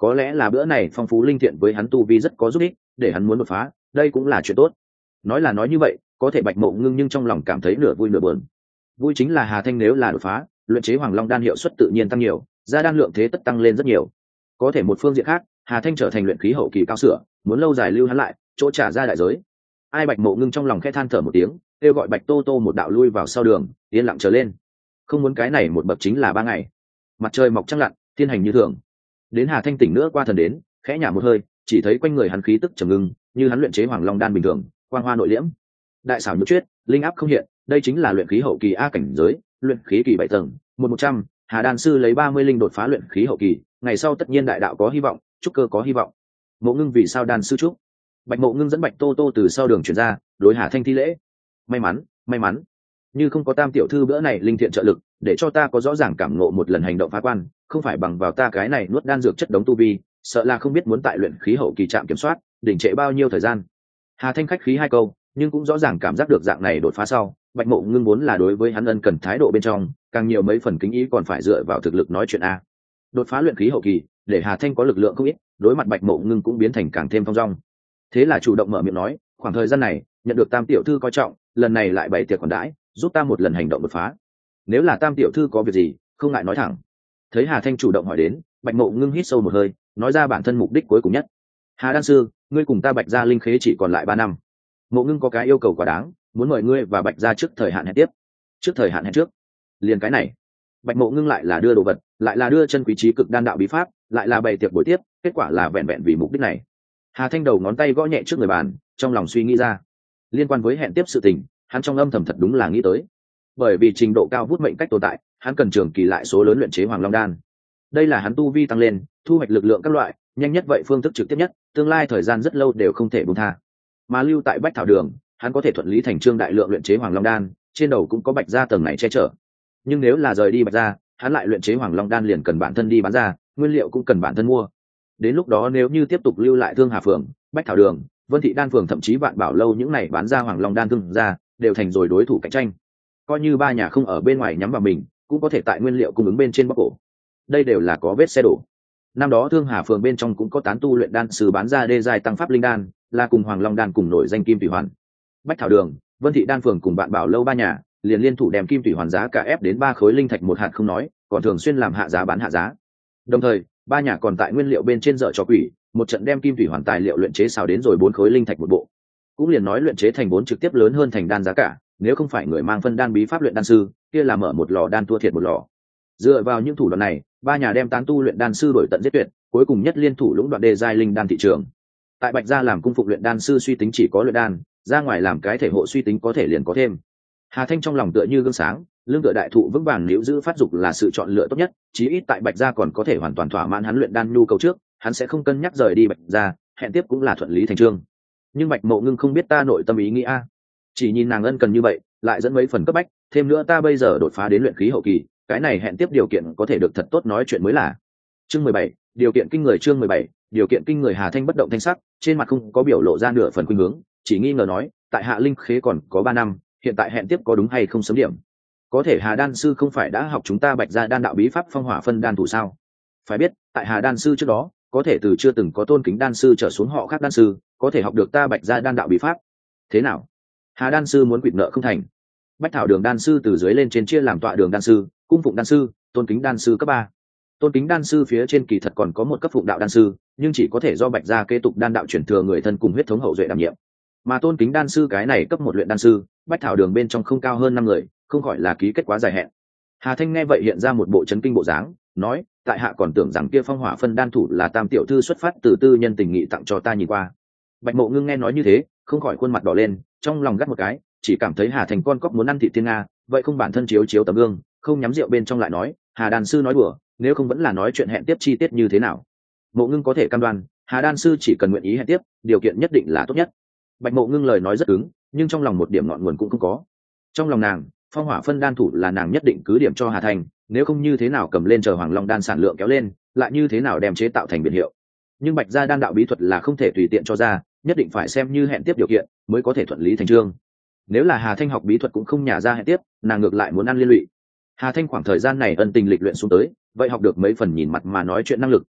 A: có lẽ là bữa này phong phú linh thiện với hắn tu vi rất có giúp ích, để hắn muốn đột phá, đây cũng là chuyện tốt. Nói là nói như vậy, có thể Bạch Mộ Ngưng nhưng trong lòng cảm thấy nửa vui nửa buồn. Vui chính là Hà Thanh nếu là đột phá, luyện chế Hoàng Long đan hiệu suất tự nhiên tăng nhiều, gia đan lượng thế tất tăng lên rất nhiều. Có thể một phương diện khác, Hà Thanh trở thành luyện khí hậu kỳ cao sửa, muốn lâu dài lưu hắn lại, chỗ trả ra đại giới. Ai Bạch Mộ Ngưng trong lòng khẽ than thở một tiếng, kêu gọi Bạch Tô Tô một đạo lui vào sau đường, yên lặng chờ lên. Không muốn cái này một bậc chính là 3 ngày. Mặt trời mọc trăng lặn, thiên hành như thường. Đến Hà Thanh tỉnh nữa qua thần đến, khẽ nhả một hơi, chỉ thấy quanh người hắn khí tức trầm ngưng, như hắn luyện chế Hoàng Long đan bình thường, quang hoa nội liễm. Đại xảo nhược chuyết, linh áp không hiện, đây chính là luyện khí hậu kỳ a cảnh giới, luyện khí kỳ 7 tầng, 100, Hà đan sư lấy 30 linh đột phá luyện khí hậu kỳ, ngày sau tất nhiên đại đạo có hy vọng, trúc cơ có hy vọng. Mộ Ngưng vì sao đan sư trúc? Bạch Mộ Ngưng dẫn Bạch Tô Tô từ sau đường chuyển ra, đối Hà Thanh thi lễ. May mắn, như không có Tam tiểu thư bữa này linh thiện trợ lực, để cho ta có rõ ràng cảm ngộ một lần hành động phá quan, không phải bằng vào ta cái này nuốt đan dược chất đống tu vi, sợ là không biết muốn tại luyện khí hậu kỳ trạm kiểm soát, đỉnh trệ bao nhiêu thời gian. Hà Thanh khách khí 2 câu, nhưng cũng rõ ràng cảm giác được dạng này đột phá sau, Bạch Mộ Ngưng muốn là đối với hắn ân cần thái độ bên trong, càng nhiều mấy phần kính ý còn phải dựa vào thực lực nói chuyện a. Đột phá luyện khí hậu kỳ, để Hà Thanh có lực lượng không ít, đối mặt Bạch Mộ Ngưng cũng biến thành càng thêm thong dong. Thế là chủ động mở miệng nói, khoảng thời gian này, nhận được Tam tiểu thư coi trọng, lần này lại bày tiệc còn đãi, giúp ta một lần hành động đột phá. Nếu là Tam tiểu thư có việc gì, không ngại nói thẳng. Thấy Hà Thanh chủ động hỏi đến, Bạch Mộ Ngưng hít sâu một hơi, nói ra bản thân mục đích cuối cùng nhất. Hà đan sư, ngươi cùng ta Bạch gia linh khế chỉ còn lại 3 năm. Mộ Ngưng có cái yêu cầu quá đáng, muốn mời ngươi và Bạch gia trước thời hạn hẹn tiếp. Trước thời hạn hẹn trước? Liền cái này. Bạch Mộ Ngưng lại là đưa đồ vật, lại là đưa chân quý trí cực đan đạo bí pháp, lại là bày tiệc buổi tiếp, kết quả là vẹn vẹn vì mục đích này. Hà Thanh đầu ngón tay gõ nhẹ trước người bàn, trong lòng suy nghĩ ra. Liên quan với hẹn tiếp sự tình, hắn trong âm thầm thật đúng là nghĩ tới. Bởi vì trình độ cao vút mệnh cách tồn tại, hắn cần trường kỳ lại số lớn luyện chế Hoàng Long đan. Đây là hắn tu vi tăng lên, thu hoạch lực lượng các loại, nhanh nhất vậy phương thức trực tiếp nhất, tương lai thời gian rất lâu đều không thể buông tha. Mà lưu tại Bách Thảo Đường, hắn có thể thuận lý thành chương đại lượng luyện chế Hoàng Long đan, trên đầu cũng có Bạch gia tầng này che chở. Nhưng nếu là rời đi Bạch gia, hắn lại luyện chế Hoàng Long đan liền cần bản thân đi bán ra, nguyên liệu cũng cần bản thân mua. Đến lúc đó nếu như tiếp tục lưu lại Thương Hà phường, Bách Thảo Đường, Vân Thị đan phường thậm chí Vạn Bảo lâu những này bán ra Hoàng Long đan thương ra, đều thành rồi đối thủ cạnh tranh. Coi như 3 nhà không ở bên ngoài nhắm vào mình, cũng có thể tại nguyên liệu cung ứng bên trên bóc cổ. Đây đều là có vết xe đổ. Năm đó Thương Hà phường bên trong cũng có tán tu luyện đan sư bán ra đê giai tăng pháp linh đan, là cùng Hoàng Long đan cùng nổi danh Kim Thủy Hoàn. Bách Thảo Đường, Vân Thị đan phường cùng Vạn Bảo lâu 3 nhà, liền liên thủ đem Kim Thủy Hoàn giá cả ép đến 3 khối linh thạch một hạt không nói, còn thường xuyên làm hạ giá bán hạ giá. Đồng thời, 3 nhà còn tại nguyên liệu bên trên dở trò quỷ, một trận đem Kim Thủy Hoàn tài liệu luyện chế xào đến rồi 4 khối linh thạch một bộ. Cũng liền nói luyện chế thành 4 trực tiếp lớn hơn thành đan giá cả, nếu không phải người mang phân đan bí pháp luyện đan sư, kia là mở một lò đan thua thiệt một lò. Dựa vào những thủ đoạn này, 3 nhà đem tán tu luyện đan sư đổi tận giết tuyệt, cuối cùng nhất liên thủ lũng đoạn đề giai linh đan thị trường. Tại Bạch gia làm cung phục luyện đan sư suy tính chỉ có luyện đan, ra ngoài làm cái thể hộ suy tính có thể liền có thêm. Hà Thanh trong lòng tựa như gương sáng, lương tựa đại thụ vững vàng, nếu giữ phát dục là sự chọn lựa tốt nhất, chí ít tại Bạch gia còn có thể hoàn toàn thỏa mãn hắn luyện đan nhu cầu trước, hắn sẽ không cân nhắc rời đi Bạch gia, hẹn tiếp cũng là thuận lý thành chương. Nhưng Bạch Mộ Ngưng không biết ta nội tâm ý nghĩ a, chỉ nhìn nàng ân cần như vậy, lại dẫn mấy phần cấp bách, thêm nữa ta bây giờ đột phá đến luyện khí hậu kỳ, cái này hẹn tiếp điều kiện có thể được thật tốt nói chuyện mới là. Chương 17, điều kiện kinh người. Chương 17, điều kiện kinh người. Hà Thanh bất động thanh sắc, trên mặt không có biểu lộ ra nửa phần khuynh hướng, chỉ nghi ngờ nói, tại Hạ linh khế còn có 3 năm, hiện tại hẹn tiếp có đúng hay không sớm điểm? Có thể Hà đan sư không phải đã học chúng ta Bạch gia đan đạo bí pháp phong hỏa phân đan thủ sao? Phải biết, tại Hà đan sư trước đó, có thể từ chưa từng có tôn kính đan sư trở xuống họ khác đan sư, có thể học được ta Bạch gia đan đạo bí pháp. Thế nào? Hà đan sư muốn quỵt nợ không thành? Bách Thảo Đường đan sư từ dưới lên trên chia làm tọa đường đan sư, cung phụng đan sư, tôn kính đan sư cấp 3. Tôn kính đan sư phía trên kỳ thật còn có một cấp phụng đạo đan sư, nhưng chỉ có thể do Bạch gia kế tục đan đạo chuyển thừa người thân cùng huyết thống hậu duệ đảm nhiệm. Mà tôn kính đan sư cái này cấp 1 luyện đan sư, Bách Thảo Đường bên trong không cao hơn 5 người, không gọi là ký kết quá dài hẹn. Hà Thanh nghe vậy hiện ra một bộ chấn kinh bộ dáng, nói, tại hạ còn tưởng rằng kia phong hỏa phân đan thủ là Tam tiểu thư xuất phát từ tư nhân tình nghị tặng cho ta nhìn qua. Bạch Mộ Ngưng nghe nói như thế, không khỏi khuôn mặt đỏ lên, trong lòng gắt một cái, chỉ cảm thấy Hà Thành con cóc muốn ăn thịt thiên nga, vậy không bản thân chiếu chiếu tấm gương, không nhắm rượu bên trong lại nói, Hà đan sư nói đùa, nếu không vẫn là nói chuyện hẹn tiếp chi tiết như thế nào. Mộ Ngưng có thể cam đoan, Hà đan sư chỉ cần nguyện ý hẹn tiếp, điều kiện nhất định là tốt nhất. Bạch Mộ Ngưng lời nói rất cứng, nhưng trong lòng một điểm ngọn nguồn cũng không có. Trong lòng nàng, phong hỏa phân đan thủ là nàng nhất định cứ điểm cho Hà Thành, nếu không như thế nào cầm lên chờ Hoàng Long đan sản lượng kéo lên, lại như thế nào đem chế tạo thành biển hiệu. Nhưng Bạch gia đan đạo bí thuật là không thể tùy tiện cho ra, nhất định phải xem như hẹn tiếp điều kiện mới có thể thuận lý thành chương. Nếu là Hà Thanh học bí thuật cũng không nhả ra hẹn tiếp, nàng ngược lại muốn ăn liên lụy. Hà Thanh khoảng thời gian này ân tình lịch luyện xuống tới, vậy học được mấy phần nhìn mặt mà nói chuyện năng lực,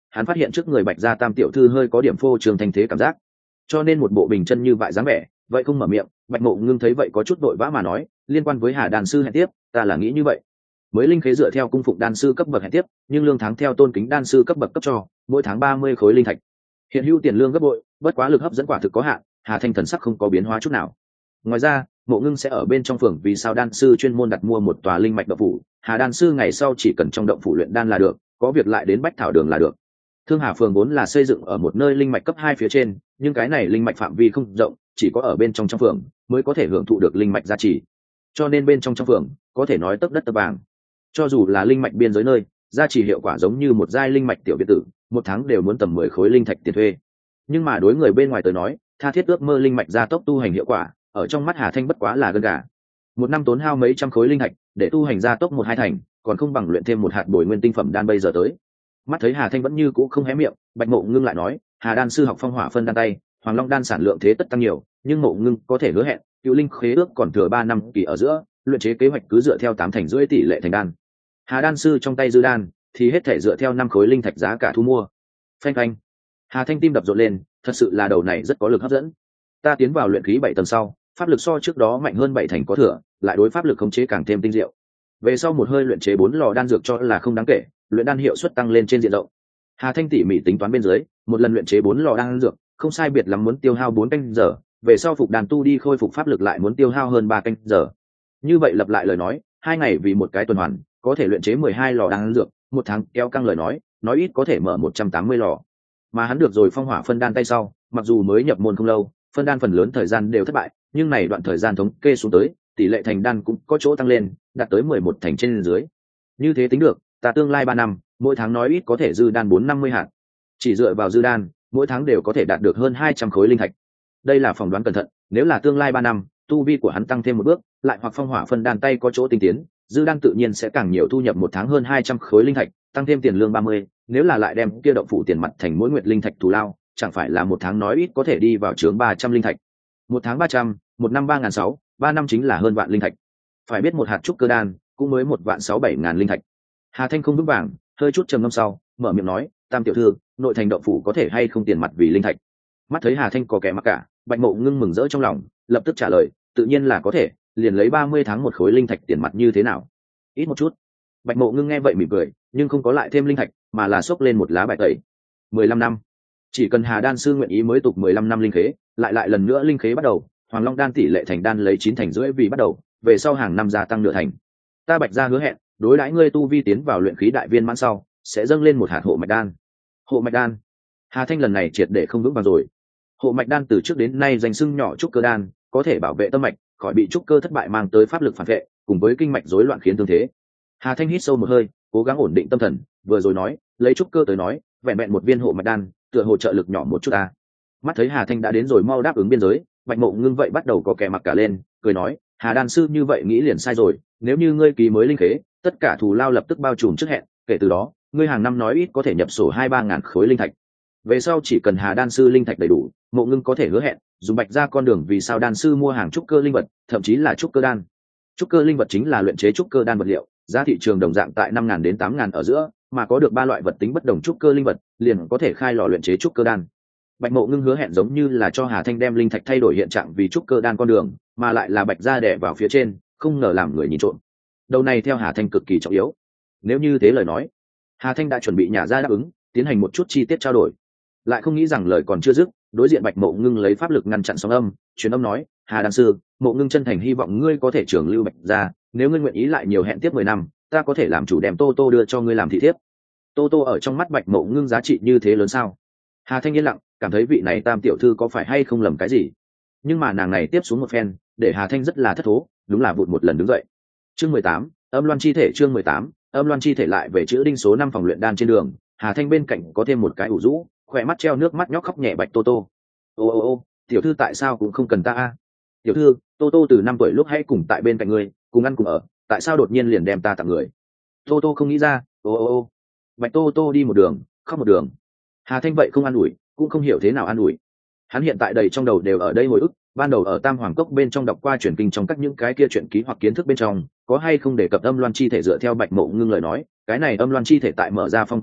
A: hắn phát hiện trước người Bạch gia tam tiểu thư hơi có điểm phô trương thanh thế cảm giác, cho nên một bộ bình chân như vậy dáng vẻ, vậy không mở miệng. Bạch Mộ Ngưng thấy vậy có chút vội vã mà nói, liên quan với Hà đan sư hẹn tiếp, ta là nghĩ như vậy. Mới linh khế dựa theo cung phụng đan sư cấp bậc hẹn tiếp, nhưng lương tháng theo tôn kính đan sư cấp bậc cấp cho, mỗi tháng 30 khối linh thạch. Hiện hữu tiền lương gấp bội, bất quá lực hấp dẫn quả thực có hạn. Hà Thanh thần sắc không có biến hóa chút nào. Ngoài ra, Mộ Ngưng sẽ ở bên trong phường vì sao đan sư chuyên môn đặt mua một tòa linh mạch động phủ, Hà đan sư ngày sau chỉ cần trong động phủ luyện đan là được, có việc lại đến Bách Thảo Đường là được. Thương Hà phường vốn là xây dựng ở một nơi linh mạch cấp 2 phía trên, nhưng cái này linh mạch phạm vi không rộng, chỉ có ở bên trong phường mới có thể hưởng thụ được linh mạch gia trì. Cho nên bên trong phường có thể nói tấp đất tấp vàng. Cho dù là linh mạch biên giới nơi, gia trì hiệu quả giống như một giai linh mạch tiểu biệt tử, một tháng đều muốn tầm 10 khối linh thạch tiền thuê. Nhưng mà đối người bên ngoài tới nói, tha thiết ước mơ linh mạch gia tốc tu hành hiệu quả, ở trong mắt Hà Thanh bất quá là gân gà. Một năm tốn hao mấy trăm khối linh thạch để tu hành gia tốc 1-2 thành, còn không bằng luyện thêm một hạt bồi nguyên tinh phẩm đan bây giờ tới. Mắt thấy Hà Thanh vẫn như cũ không hé miệng, Bạch Mộ Ngưng lại nói, Hà đan sư học phong hỏa phân đan tay, Hoàng Long đan sản lượng thế tất tăng nhiều, nhưng Mộ Ngưng có thể hứa hẹn, cựu linh khế ước còn thừa 3 năm kỳ ở giữa, luyện chế kế hoạch cứ dựa theo 8 thành rưỡi tỷ lệ thành đan. Hà đan sư trong tay dư đan thì hết thể dựa theo 5 khối linh thạch giá cả thu mua. Phanh phanh. Hà Thanh tim đập rộn lên, thật sự là đầu này rất có lực hấp dẫn. Ta tiến vào luyện khí 7 tầng sau, pháp lực so trước đó mạnh hơn 7 thành có thừa, lại đối pháp lực khống chế càng thêm tinh diệu. Về sau một hơi luyện chế 4 lò đan dược cho là không đáng kể, luyện đan hiệu suất tăng lên trên diện rộng. Hà Thanh tỉ mỉ tính toán bên dưới, một lần luyện chế 4 lò đan dược, không sai biệt lắm muốn tiêu hao 4 canh giờ, về sau phục đàn tu đi khôi phục pháp lực lại muốn tiêu hao hơn 3 canh giờ. Như vậy lặp lại lời nói, 2 ngày vì một cái tuần hoàn, có thể luyện chế 12 lò đan dược, một tháng kéo căng lời nói ít có thể mở 180 lò. Mà hắn được rồi phong hỏa phân đan tay sau, mặc dù mới nhập môn không lâu, phân đan phần lớn thời gian đều thất bại, nhưng này đoạn thời gian thống kê xuống tới, tỷ lệ thành đan cũng có chỗ tăng lên, đạt tới 11 thành trên dưới. Như thế tính được, ta tương lai 3 năm, mỗi tháng nói ít có thể dư đan 450 hạt. Chỉ dựa vào dư đan, mỗi tháng đều có thể đạt được hơn 200 khối linh thạch. Đây là phỏng đoán cẩn thận, nếu là tương lai 3 năm, tu vi của hắn tăng thêm một bước, lại hoặc phong hỏa phân đan tay có chỗ tinh tiến, dư đan tự nhiên sẽ càng nhiều, thu nhập một tháng hơn 200 khối linh thạch, tăng thêm tiền lương 30, nếu là lại đem kia động phủ tiền mặt thành mỗi nguyệt linh thạch thù lao, chẳng phải là một tháng nói ít có thể đi vào chướng 300 linh thạch. Một tháng 300, một năm 3.600, 3 năm chính là hơn vạn linh thạch. Phải biết một hạt trúc cơ đan cũng mới 1.600.000 7.000 linh thạch. Hà Thanh không vững vàng, hơi chút trầm ngâm sau, mở miệng nói, Tam tiểu thư, nội thành động phủ có thể hay không tiền mặt vì linh thạch? Mắt thấy Hà Thanh có kẻ mặc cả, Bạch Mộ Ngưng mừng rỡ trong lòng, lập tức trả lời, tự nhiên là có thể, liền lấy 30 tháng một khối linh thạch tiền mặt như thế nào? Ít một chút. Bạch Mộ Ngưng nghe vậy mỉm cười, nhưng không có lại thêm linh thạch, mà là xốc lên một lá bài tẩy. 15 năm. Chỉ cần Hà đan sư nguyện ý mới tục 15 năm linh khế, lại lần nữa linh khế bắt đầu, Hoàng Long đan tỷ lệ thành đan lấy 9 thành rưỡi vì bắt đầu, về sau hàng năm gia tăng nửa thành. Ta Bạch gia hứa hẹn, đối đãi ngươi tu vi tiến vào luyện khí đại viên mãn sau, sẽ dâng lên một hạt hộ mạch đan. Hộ mạch đan. Hà Thanh lần này triệt để không vững vàng rồi. Hộ mạch đan từ trước đến nay danh xưng nhỏ trúc cơ đan, có thể bảo vệ tâm mạch khỏi bị trúc cơ thất bại mang tới pháp lực phản vệ, cùng với kinh mạch rối loạn khiến thương thế. Hà Thanh hít sâu một hơi, cố gắng ổn định tâm thần, vừa rồi nói, lấy trúc cơ tới nói, vẹn vẹn một viên hộ mạch đan, tựa hồ trợ lực nhỏ một chút ta. Mắt thấy Hà Thanh đã đến rồi mau đáp ứng biên giới, Bạch Mộ Ngưng vậy bắt đầu có kẻ mặc cả lên, cười nói, Hà đan sư như vậy nghĩ liền sai rồi, nếu như ngươi ký mới linh khế, tất cả thù lao lập tức bao trùm trước hẹn, kể từ đó, ngươi hàng năm nói ít có thể nhập sổ 2-3 ngàn khối linh thạch. Về sau chỉ cần Hà đan sư linh thạch đầy đủ, Mộ Ngưng có thể hứa hẹn, dùng Bạch gia con đường vì sao đan sư mua hàng trúc cơ linh vật, thậm chí là trúc cơ đan. Trúc cơ linh vật chính là luyện chế trúc cơ đan vật liệu, giá thị trường đồng dạng tại 5.000 đến 8.000 ở giữa, mà có được 3 loại vật tính bất đồng trúc cơ linh vật, liền có thể khai lò luyện chế trúc cơ đan. Bạch Mộ Ngưng hứa hẹn giống như là cho Hà Thanh đem linh thạch thay đổi hiện trạng vì trúc cơ đan con đường, mà lại là Bạch gia đè vào phía trên, không ngờ làm người nhìn trộm. Đầu này theo Hà Thanh cực kỳ trọng yếu. Nếu như thế lời nói, Hà Thanh đã chuẩn bị nhả ra đáp ứng, tiến hành một chút chi tiết trao đổi. Lại không nghĩ rằng lời còn chưa dứt, đối diện Bạch Mộ Ngưng lấy pháp lực ngăn chặn sóng âm, truyền âm nói, Hà đan sư, Mộ Ngưng chân thành hy vọng ngươi có thể trưởng lưu Bạch gia, nếu ngươi nguyện ý lại nhiều hẹn tiếp 10 năm, ta có thể làm chủ đem Tô Tô đưa cho ngươi làm thị thiếp. Tô Tô ở trong mắt Bạch Mộ Ngưng giá trị như thế lớn sao? Hà Thanh yên lặng, cảm thấy vị này Tam tiểu thư có phải hay không lầm cái gì, nhưng mà nàng này tiếp xuống một phen, để Hà Thanh rất là thất thố, đúng là vụt một lần đứng dậy. Chương 18, âm loan chi thể. Chương 18, âm loan chi thể. Lại về chữ đinh số 5 phòng luyện đan trên đường, Hà Thanh bên cạnh có thêm một cái ủ rũ, khỏe mắt treo nước mắt nhóc khóc nhẹ Bạch Tô Tô. Ô, tiểu thư tại sao cũng không cần ta a? Tiểu thư, Tô Tô từ 5 tuổi lúc hãy cùng tại bên cạnh ngươi, cùng ăn cùng ở, tại sao đột nhiên liền đem ta tặng người? Tô Tô không nghĩ ra. Ô. Bạch Tô Tô đi một đường, khóc một đường. Hà Thanh vậy không an ủi, cũng không hiểu thế nào an ủi. Hắn hiện tại đầy trong đầu đều ở đây hồi ức, ban đầu ở Tam Hoàng Cốc bên trong đọc qua truyền kinh trong các những cái kia truyện ký hoặc kiến thức bên trong, có hay không đề cập âm loan chi thể dựa theo Bạch Mộ Ngưng lời nói, cái này âm loan chi thể tại mở ra phong cấm trước,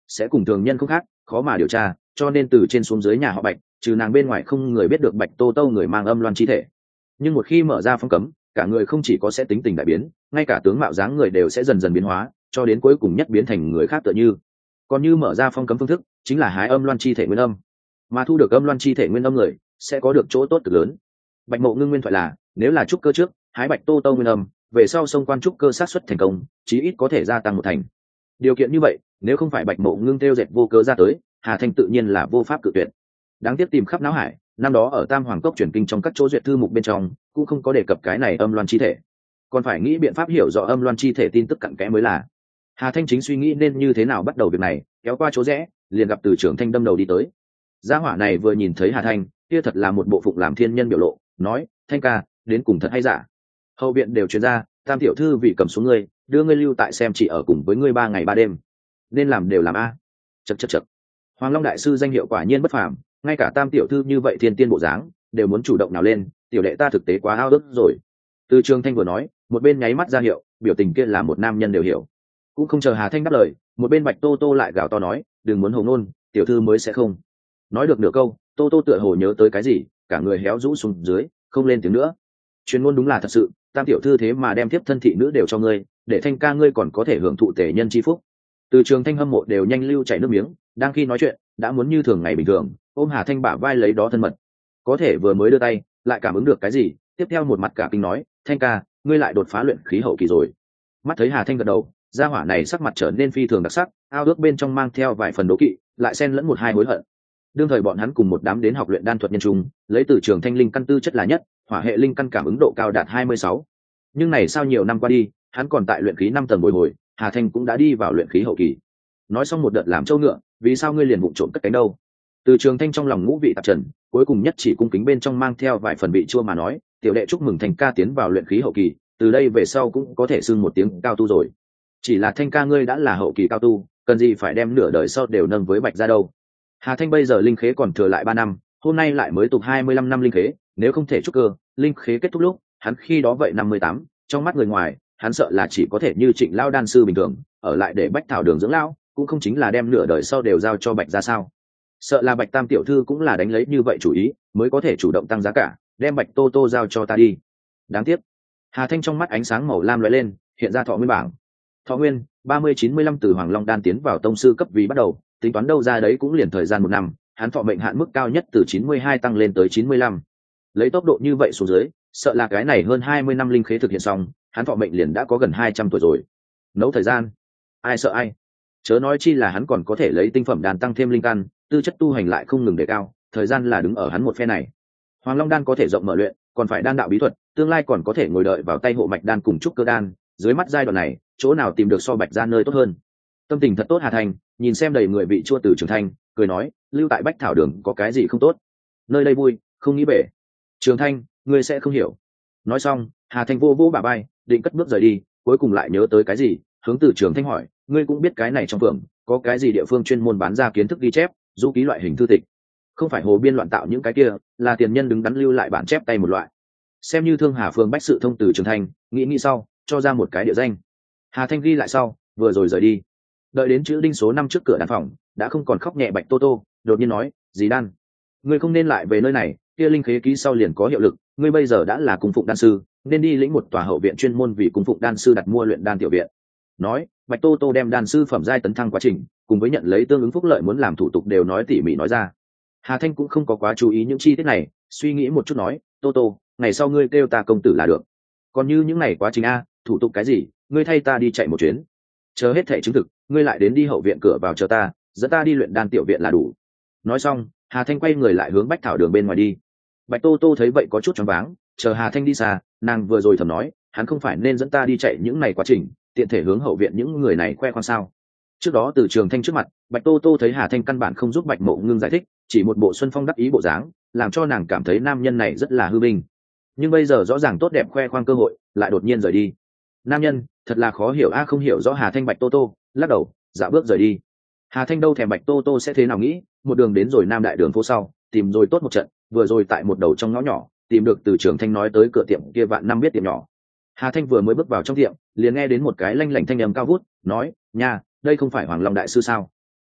A: sẽ cùng thường nhân không khác, khó mà điều tra, cho nên từ trên xuống dưới nhà họ Bạch, trừ nàng bên ngoài không người biết được Bạch Tô Tô người mang âm loan chi thể. Nhưng một khi mở ra phong cấm, cả người không chỉ có sẽ tính tình đại biến, ngay cả tướng mạo dáng người đều sẽ dần dần biến hóa, cho đến cuối cùng nhất biến thành người khác tựa như. Còn như mở ra phong cấm phương thức, chính là hái âm loan chi thể nguyên âm, mà thu được âm loan chi thể nguyên âm người sẽ có được chỗ tốt cực lớn. Bạch Mộ Ngưng nguyên thoại là, nếu là trúc cơ trước hái Bạch Tô Tô nguyên âm, về sau xông quan trúc cơ sát xuất thành công chí ít có thể gia tăng một thành. Điều kiện như vậy, nếu không phải Bạch Mộ Ngưng theo dệt vô cớ ra tới, Hà Thanh tự nhiên là vô pháp cự tuyệt. Đáng tiếc tìm khắp não hải, năm đó ở Tam Hoàng Cốc truyền kinh trong các chỗ duyệt thư mục bên trong cũng không có đề cập cái này âm loan chi thể, còn phải nghĩ biện pháp hiểu rõ âm loan chi thể tin tức cặn kẽ mới là. Hà Thanh chính suy nghĩ nên như thế nào bắt đầu việc này, kéo qua chỗ rẽ liền gặp Từ Trường Thanh đâm đầu đi tới. Gia hỏa này vừa nhìn thấy Hà Thanh, kia thật là một bộ phụng làm thiên nhân biểu lộ, nói: Thanh ca, đến cùng thật hay giả? Hậu viện đều truyền ra, Tam tiểu thư vì cầm xuống ngươi, đưa ngươi lưu tại xem chỉ ở cùng với ngươi 3 ngày 3 đêm, nên làm đều làm a. Chậc chậc chậc. Hoàng Long đại sư danh hiệu quả nhiên bất phàm, ngay cả Tam tiểu thư như vậy thiên tiên bộ dáng đều muốn chủ động nào lên, tiểu đệ ta thực tế quá ao ước rồi. Từ Trường Thanh vừa nói, một bên nháy mắt ra hiệu, biểu tình kia là một nam nhân đều hiểu. Cũng không chờ Hà Thanh đáp lời, một bên Bạch Tô Tô lại gào to nói: đừng muốn hồ ngôn, tiểu thư mới sẽ không. Nói được nửa câu, Tô Tô tựa hồ nhớ tới cái gì, cả người héo rũ xuống dưới, không lên tiếng nữa. Chuyên môn đúng là thật sự, Tam tiểu thư thế mà đem tiếp thân thị nữ đều cho ngươi, để Thanh ca ngươi còn có thể hưởng thụ tể nhân chi phúc. Từ Trường Thanh hâm mộ đều nhanh lưu chảy nước miếng, đang khi nói chuyện đã muốn như thường ngày bình thường ôm Hà Thanh bả vai lấy đó thân mật, có thể vừa mới đưa tay lại cảm ứng được cái gì, tiếp theo một mặt cả kinh nói: Thanh ca, ngươi lại đột phá luyện khí hậu kỳ rồi. Mắt thấy Hà Thanh gật đầu, gia hỏa này sắc mặt trở nên phi thường đặc sắc, ao ước bên trong mang theo vài phần đố kỵ, lại xen lẫn một hai hối hận. Đương thời bọn hắn cùng một đám đến học luyện đan thuật nhân trung, lấy Từ Trường Thanh linh căn tư chất là nhất, hỏa hệ linh căn cảm ứng độ cao đạt 26. Nhưng này sao nhiều năm qua đi, hắn còn tại luyện khí 5 tầng bồi hồi, Hà Thanh cũng đã đi vào luyện khí hậu kỳ. Nói xong một đợt làm trâu ngựa, vì sao ngươi liền vụng trộm cất cánh đâu? Từ Trường Thanh trong lòng ngũ vị tạp trần, cuối cùng nhất chỉ cung kính bên trong mang theo vài phần vị chua mà nói: tiểu đệ chúc mừng Thanh ca tiến vào luyện khí hậu kỳ, từ đây về sau cũng có thể xưng một tiếng cao tu rồi. Chỉ là Thanh ca ngươi đã là hậu kỳ cao tu, cần gì phải đem nửa đời sau đều nâng với Bạch gia đâu? Hà Thanh bây giờ linh khế còn thừa lại 3 năm, hôm nay lại mới tục 25 năm linh khế, nếu không thể trúc cơ, linh khế kết thúc lúc, hắn khi đó vậy 58, trong mắt người ngoài, hắn sợ là chỉ có thể như Trịnh lão đan sư bình thường, ở lại để Bách Thảo Đường dưỡng lão, cũng không chính là đem nửa đời sau đều giao cho Bạch gia sao? Sợ là Bạch Tam tiểu thư cũng là đánh lấy như vậy chủ ý, mới có thể chủ động tăng giá cả, đem Bạch Tô Tô giao cho ta đi. Đáng tiếc. Hà Thanh trong mắt ánh sáng màu lam lóe lên, hiện ra thọ nguyên bảng. Thọ nguyên 30-95 từ Hoàng Long đan tiến vào tông sư cấp vì bắt đầu, tính toán đâu ra đấy cũng liền thời gian 1 năm, hắn thọ mệnh hạn mức cao nhất từ 92 tăng lên tới 95. Lấy tốc độ như vậy xuống dưới, sợ là cái này hơn 20 năm linh khế thực hiện xong, hắn thọ mệnh liền đã có gần 200 tuổi rồi. Nấu thời gian, ai sợ ai. Chớ nói chi là hắn còn có thể lấy tinh phẩm đan tăng thêm linh căn, tư chất tu hành lại không ngừng đề cao, thời gian là đứng ở hắn một phe này. Hoàng Long đan có thể rộng mở luyện, còn phải đan đạo bí thuật, tương lai còn có thể ngồi đợi vào tay hộ mạch đan cùng trúc cơ đan, dưới mắt giai đoạn này, chỗ nào tìm được so Bạch gia nơi tốt hơn. Tâm tình thật tốt Hà Thanh, nhìn xem đầy người vị chua Từ Trường Thanh, cười nói: lưu tại Bách Thảo Đường có cái gì không tốt? Nơi đây vui, không nghĩ bể. Trường Thanh, ngươi sẽ không hiểu. Nói xong, Hà Thanh vô vô bả vai, định cất bước rời đi, cuối cùng lại nhớ tới cái gì, hướng Từ Trường Thanh hỏi: ngươi cũng biết cái này trong phường có cái gì địa phương chuyên môn bán ra kiến thức ghi chép, du ký loại hình thư tịch? Không phải hồ biên loạn tạo những cái kia, là tiền nhân đứng đắn lưu lại bản chép tay một loại. Xem như Thương Hà phường bách sự thông Từ Trường Thanh, nghĩ sau, cho ra một cái địa danh. Hà Thanh ghi lại sau, vừa rồi rời đi. Đợi đến chữ đinh số 5 trước cửa đan phòng, đã không còn khóc nhẹ Bạch Tô Tô, đột nhiên nói: dì đan, ngươi không nên lại về nơi này, kia linh khế ký sau liền có hiệu lực, ngươi bây giờ đã là cung phụng đan sư, nên đi lĩnh một tòa hậu viện chuyên môn vì cung phụng đan sư đặt mua luyện đan tiểu viện. Nói, Bạch Tô Tô đem đan sư phẩm giai tấn thăng quá trình, cùng với nhận lấy tương ứng phúc lợi muốn làm thủ tục đều nói tỉ mỉ nói ra. Hà Thanh cũng không có quá chú ý những chi tiết này, suy nghĩ một chút nói: Tô Tô, ngày sau ngươi kêu ta công tử là được. Còn như những này quá trình a, thủ tục cái gì, ngươi thay ta đi chạy một chuyến. Chờ hết thẻ chứng thực, ngươi lại đến đi hậu viện cửa vào chờ ta, dẫn ta đi luyện đan tiểu viện là đủ. Nói xong, Hà Thanh quay người lại hướng Bách Thảo Đường bên ngoài đi. Bạch Tô Tô thấy vậy có chút choáng váng, chờ Hà Thanh đi xa, nàng vừa rồi thầm nói: hắn không phải nên dẫn ta đi chạy những này quá trình, tiện thể hướng hậu viện những người này khoe khoang sao? Trước đó Từ Trường Thanh trước mặt, Bạch Tô Tô thấy Hà Thanh căn bản không giúp Bạch Mộ Ngưng giải thích, chỉ một bộ xuân phong đắc ý bộ dáng, làm cho nàng cảm thấy nam nhân này rất là hư bình. Nhưng bây giờ rõ ràng tốt đẹp khoe khoang cơ hội, lại đột nhiên rời đi. Nam nhân thật là khó hiểu a. Không hiểu rõ Hà Thanh. Bạch Tô Tô lắc đầu, dạo bước rời đi. Hà Thanh đâu thèm Bạch Tô Tô sẽ thế nào nghĩ, một đường đến rồi Nam Đại Đường phố sau, tìm rồi tốt một trận, vừa rồi tại một đầu trong ngõ nhỏ tìm được Từ Trường Thanh nói tới cửa tiệm kia vạn năm biết tiệm nhỏ. Hà Thanh vừa mới bước vào trong tiệm, liền nghe đến một cái lanh lảnh thanh âm cao vút nói: nha, đây không phải Hoàng Long đại sư sao?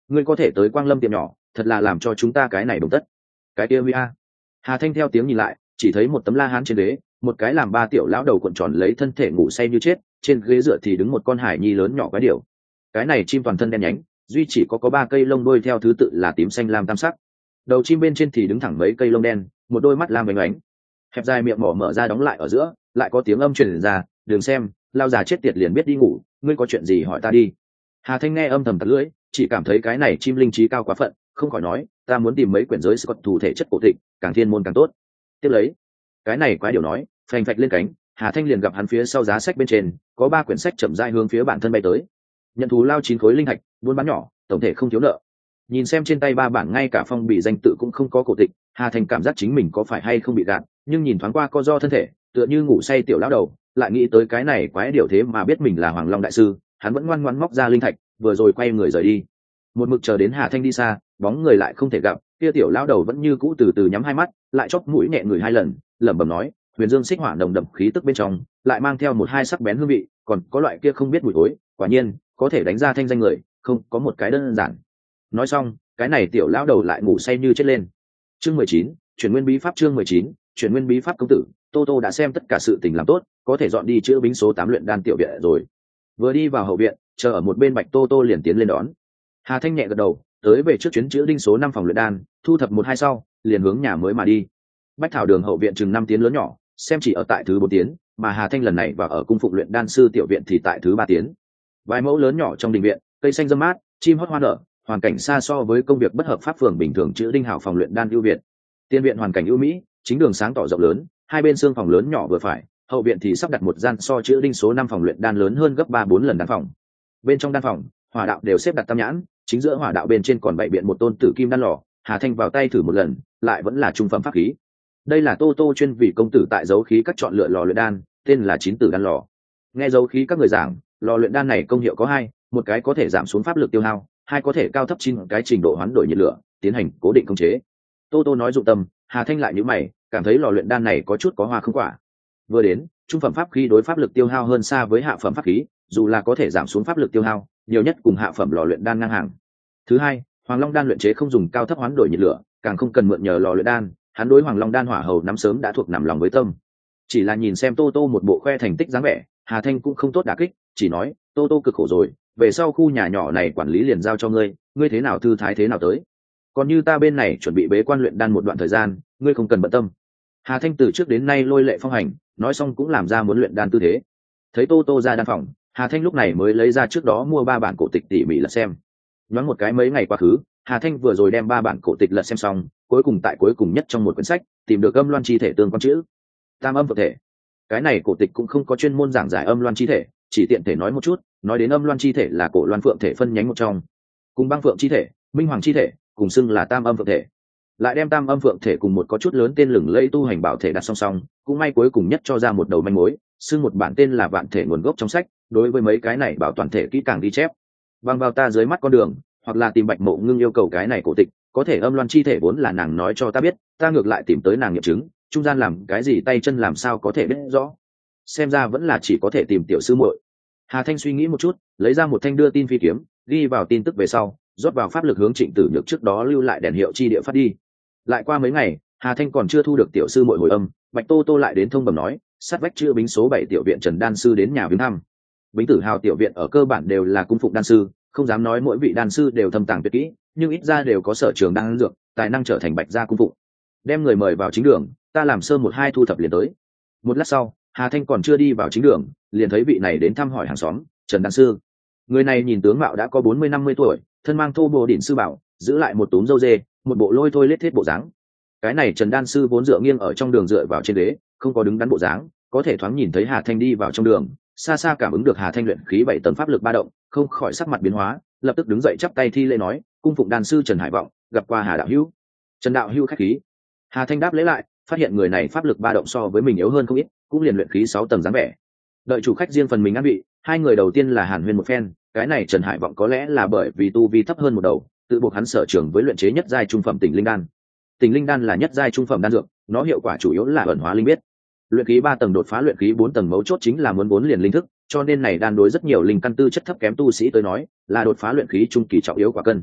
A: ngươi có thể tới Quang Lâm tiệm nhỏ, thật là làm cho chúng ta cái này đồng tất. Cái kia huy a. Hà Thanh theo tiếng nhìn lại, chỉ thấy một tấm la hán trên ghế, một cái làm ba tiểu lão đầu cuộn tròn lấy thân thể ngủ say như chết, trên ghế dựa thì đứng một con hải nhi lớn nhỏ quái điểu. Cái này chim toàn thân đen nhánh, duy chỉ có ba cây lông đuôi theo thứ tự là tím xanh lam tam sắc. Đầu chim bên trên thì đứng thẳng mấy cây lông đen, một đôi mắt lam vánh ánh. Hẹp dài miệng mỏ mở ra đóng lại ở giữa, lại có tiếng âm truyền ra, "Đừng xem, lao già chết tiệt liền biết đi ngủ, ngươi có chuyện gì hỏi ta đi." Hà Thanh nghe âm thầm tặc lưỡi, chỉ cảm thấy cái này chim linh trí cao quá phận, không khỏi nói, "Ta muốn tìm mấy quyển giới Scott thủ thể chất cổ tịch, càng thiên môn càng tốt." Tiếp lấy, cái này quái điều nói, phành phạch lên cánh, Hà Thanh liền gặp hắn phía sau giá sách bên trên có 3 quyển sách chậm rãi hướng phía bản thân bay tới. Nhận thù lao 9 khối linh thạch, buôn bán nhỏ, tổng thể không thiếu nợ. Nhìn xem trên tay 3 bản ngay cả phong bì danh tự cũng không có cổ tịch, Hà Thanh cảm giác chính mình có phải hay không bị gạt, nhưng nhìn thoáng qua co do thân thể, tựa như ngủ say tiểu lão đầu, lại nghĩ tới cái này quái điều thế mà biết mình là Hoàng Long đại sư, hắn vẫn ngoan ngoãn móc ra linh thạch, vừa rồi quay người rời đi. Một mực chờ đến Hà Thanh đi xa, bóng người lại không thể gặp, kia tiểu lão đầu vẫn như cũ từ từ nhắm hai mắt, lại chóp mũi nhẹ người 2 lần, lẩm bẩm nói, huyền dương xích hỏa nồng đậm khí tức bên trong, lại mang theo một hai sắc bén hương vị, còn có loại kia không biết mùi thối, quả nhiên, có thể đánh ra thanh danh người, không có một cái đơn giản. Nói xong, cái này tiểu lão đầu lại ngủ say như chết lên. Chương 19, chuyển nguyên bí pháp. Chương 19, chuyển nguyên bí pháp. Công tử Tô Tô đã xem tất cả sự tình làm tốt, có thể dọn đi chữa bính số 8 luyện đan tiểu viện rồi. Vừa đi vào hậu viện, chờ ở một bên Bạch Tô Tô liền tiến lên đón. Hà Thanh nhẹ gật đầu, tới về trước chuyến chữa đinh số 5 phòng luyện đan, thu thập 1-2 sau, liền hướng nhà mới mà đi. Bách Thảo Đường hậu viện chừng 5 tiến lớn nhỏ, xem chỉ ở tại thứ 4 tiến, mà Hà Thanh lần này vào ở cung phụng luyện đan sư tiểu viện thì tại thứ 3 tiến. Vài mẫu lớn nhỏ trong đình viện, cây xanh râm mát, chim hót hoa nở, hoàn cảnh xa so với công việc bất hợp pháp phường bình thường chữa đinh hảo phòng luyện đan ưu việt. Tiên viện hoàn cảnh ưu mỹ, chính đường sáng tỏ rộng lớn, hai bên xương phòng lớn nhỏ vừa phải, hậu viện thì sắp đặt một gian so chữa đinh số 5 phòng luyện đan lớn hơn gấp 3-4 lần đan phòng. Bên trong đan phòng, hỏa đạo đều xếp đặt tam nhãn, chính giữa hỏa đạo bên trên còn bày biện một tôn tử kim đan lò. Hà Thanh vào tay thử một lần, lại vẫn là trung phẩm pháp khí. Đây là Tô Tô chuyên vì công tử tại dấu khí các chọn lựa lò luyện đan, tên là Chín Tử đan lò. Nghe dấu khí các người giảng, lò luyện đan này công hiệu có 2, một cái có thể giảm xuống pháp lực tiêu hao, 2 có thể cao thấp cái trình độ hoán đổi nhiệt lửa, tiến hành cố định khống chế. Tô Tô nói dụng tâm, Hà Thanh lại nhíu mày, cảm thấy lò luyện đan này có chút có hoa không quả. Vừa đến, trung phẩm pháp khí đối pháp lực tiêu hao hơn xa với hạ phẩm pháp khí, dù là có thể giảm xuống pháp lực tiêu hao, nhiều nhất cùng hạ phẩm lò luyện đan ngang hàng. Thứ hai, Hoàng Long đan luyện chế không dùng cao thấp hoán đổi nhiệt lửa, càng không cần mượn nhờ lò luyện đan, hắn đối Hoàng Long đan hỏa hầu nắm sớm đã thuộc nằm lòng với tâm. Chỉ là nhìn xem Tô Tô một bộ khoe thành tích dáng vẻ, Hà Thanh cũng không tốt đả kích, chỉ nói, Tô Tô cực khổ rồi, về sau khu nhà nhỏ này quản lý liền giao cho ngươi, ngươi thế nào thư thái thế nào tới. Còn như ta bên này chuẩn bị bế quan luyện đan một đoạn thời gian, ngươi không cần bận tâm. Hà Thanh từ trước đến nay lôi lệ phong hành, nói xong cũng làm ra muốn luyện đan tư thế. Thấy Tô Tô ra đan phòng, Hà Thanh lúc này mới lấy ra trước đó mua 3 bản cổ tịch tỉ mỉ lật xem. Nhoáng một cái mấy ngày quá khứ, Hà Thanh vừa rồi đem 3 bản cổ tịch lật xem xong, cuối cùng tại cuối cùng nhất trong một quyển sách, tìm được âm loan chi thể tương quan chữ. Tam âm phượng thể. Cái này cổ tịch cũng không có chuyên môn giảng giải âm loan chi thể, chỉ tiện thể nói một chút, nói đến âm loan chi thể là cổ loan phượng thể phân nhánh một trong. Cùng băng phượng chi thể, minh hoàng chi thể, cùng xưng là tam âm phượng thể. Lại đem tam âm phượng thể cùng một có chút lớn tên lừng lẫy tu hành bảo thể đặt song song, cũng may cuối cùng nhất cho ra một đầu manh mối, xưng một bản tên là vạn thể nguồn gốc trong sách, đối với mấy cái này bảo toàn thể kỹ càng ghi chép. Bằng vào ta dưới mắt con đường, hoặc là tìm Bạch Mộ Ngưng yêu cầu cái này cổ tịch, có thể âm loan chi thể vốn là nàng nói cho ta biết, ta ngược lại tìm tới nàng nghiệm chứng, trung gian làm cái gì tay chân làm sao có thể biết rõ. Xem ra vẫn là chỉ có thể tìm tiểu sư muội. Hà Thanh suy nghĩ một chút, lấy ra một thanh đưa tin phi kiếm, ghi vào tin tức về sau, rót vào pháp lực hướng Trịnh Tử Nhược trước đó lưu lại đèn hiệu chi địa phát đi. Lại qua mấy ngày, Hà Thanh còn chưa thu được tiểu sư muội hồi âm, Bạch Tô Tô lại đến thông bẩm nói, sát vách chữa bính số 7 tiểu viện Trần đan sư đến nhà viếng thăm. Bính Tử Hào tiểu viện ở cơ bản đều là cung phụng đan sư, không dám nói mỗi vị đan sư đều thâm tàng tuyệt kỹ, nhưng ít ra đều có sở trường đan dược, tài năng trở thành Bạch gia cung phụng. Đem người mời vào chính đường, ta làm sơ 1-2 thu thập liền tới. Một lát sau, Hà Thanh còn chưa đi vào chính đường, liền thấy vị này đến thăm hỏi hàng xóm, Trần đan sư. Người này nhìn tướng mạo đã có 40-50 tuổi, thân mang thô bồ đỉnh sư bảo, giữ lại một túm râu dê, một bộ lôi thôi lết thiết bộ dáng. Cái này Trần đan sư vốn dựa nghiêng ở trong đường dựa vào trên ghế, không có đứng đắn bộ dáng, có thể thoáng nhìn thấy Hà Thanh đi vào trong đường, xa xa cảm ứng được Hà Thanh luyện khí 7 tầng pháp lực ba động, không khỏi sắc mặt biến hóa, lập tức đứng dậy chắp tay thi lễ nói, cung phụng đan sư Trần Hải Vọng, gặp qua Hà đạo hữu. Trần đạo hữu khách khí. Hà Thanh đáp lễ lại, phát hiện người này pháp lực ba động so với mình yếu hơn không ít, cũng liền luyện khí 6 tầng dáng vẻ. Đợi chủ khách riêng phần mình ăn vị, hai người đầu tiên là hàn huyên một phen, cái này Trần Hải Vọng có lẽ là bởi vì tu vi thấp hơn một đầu, tự buộc hắn sở trường với luyện chế nhất giai trung phẩm Tỉnh Linh đan. Tỉnh Linh đan là nhất giai trung phẩm đan dược, nó hiệu quả chủ yếu là ẩn hóa linh biết. Luyện khí 3 tầng đột phá luyện khí 4 tầng mấu chốt chính là muốn 4 liền linh thức, cho nên này đan đối rất nhiều linh căn tư chất thấp kém tu sĩ tới nói, là đột phá luyện khí trung kỳ trọng yếu quả cân.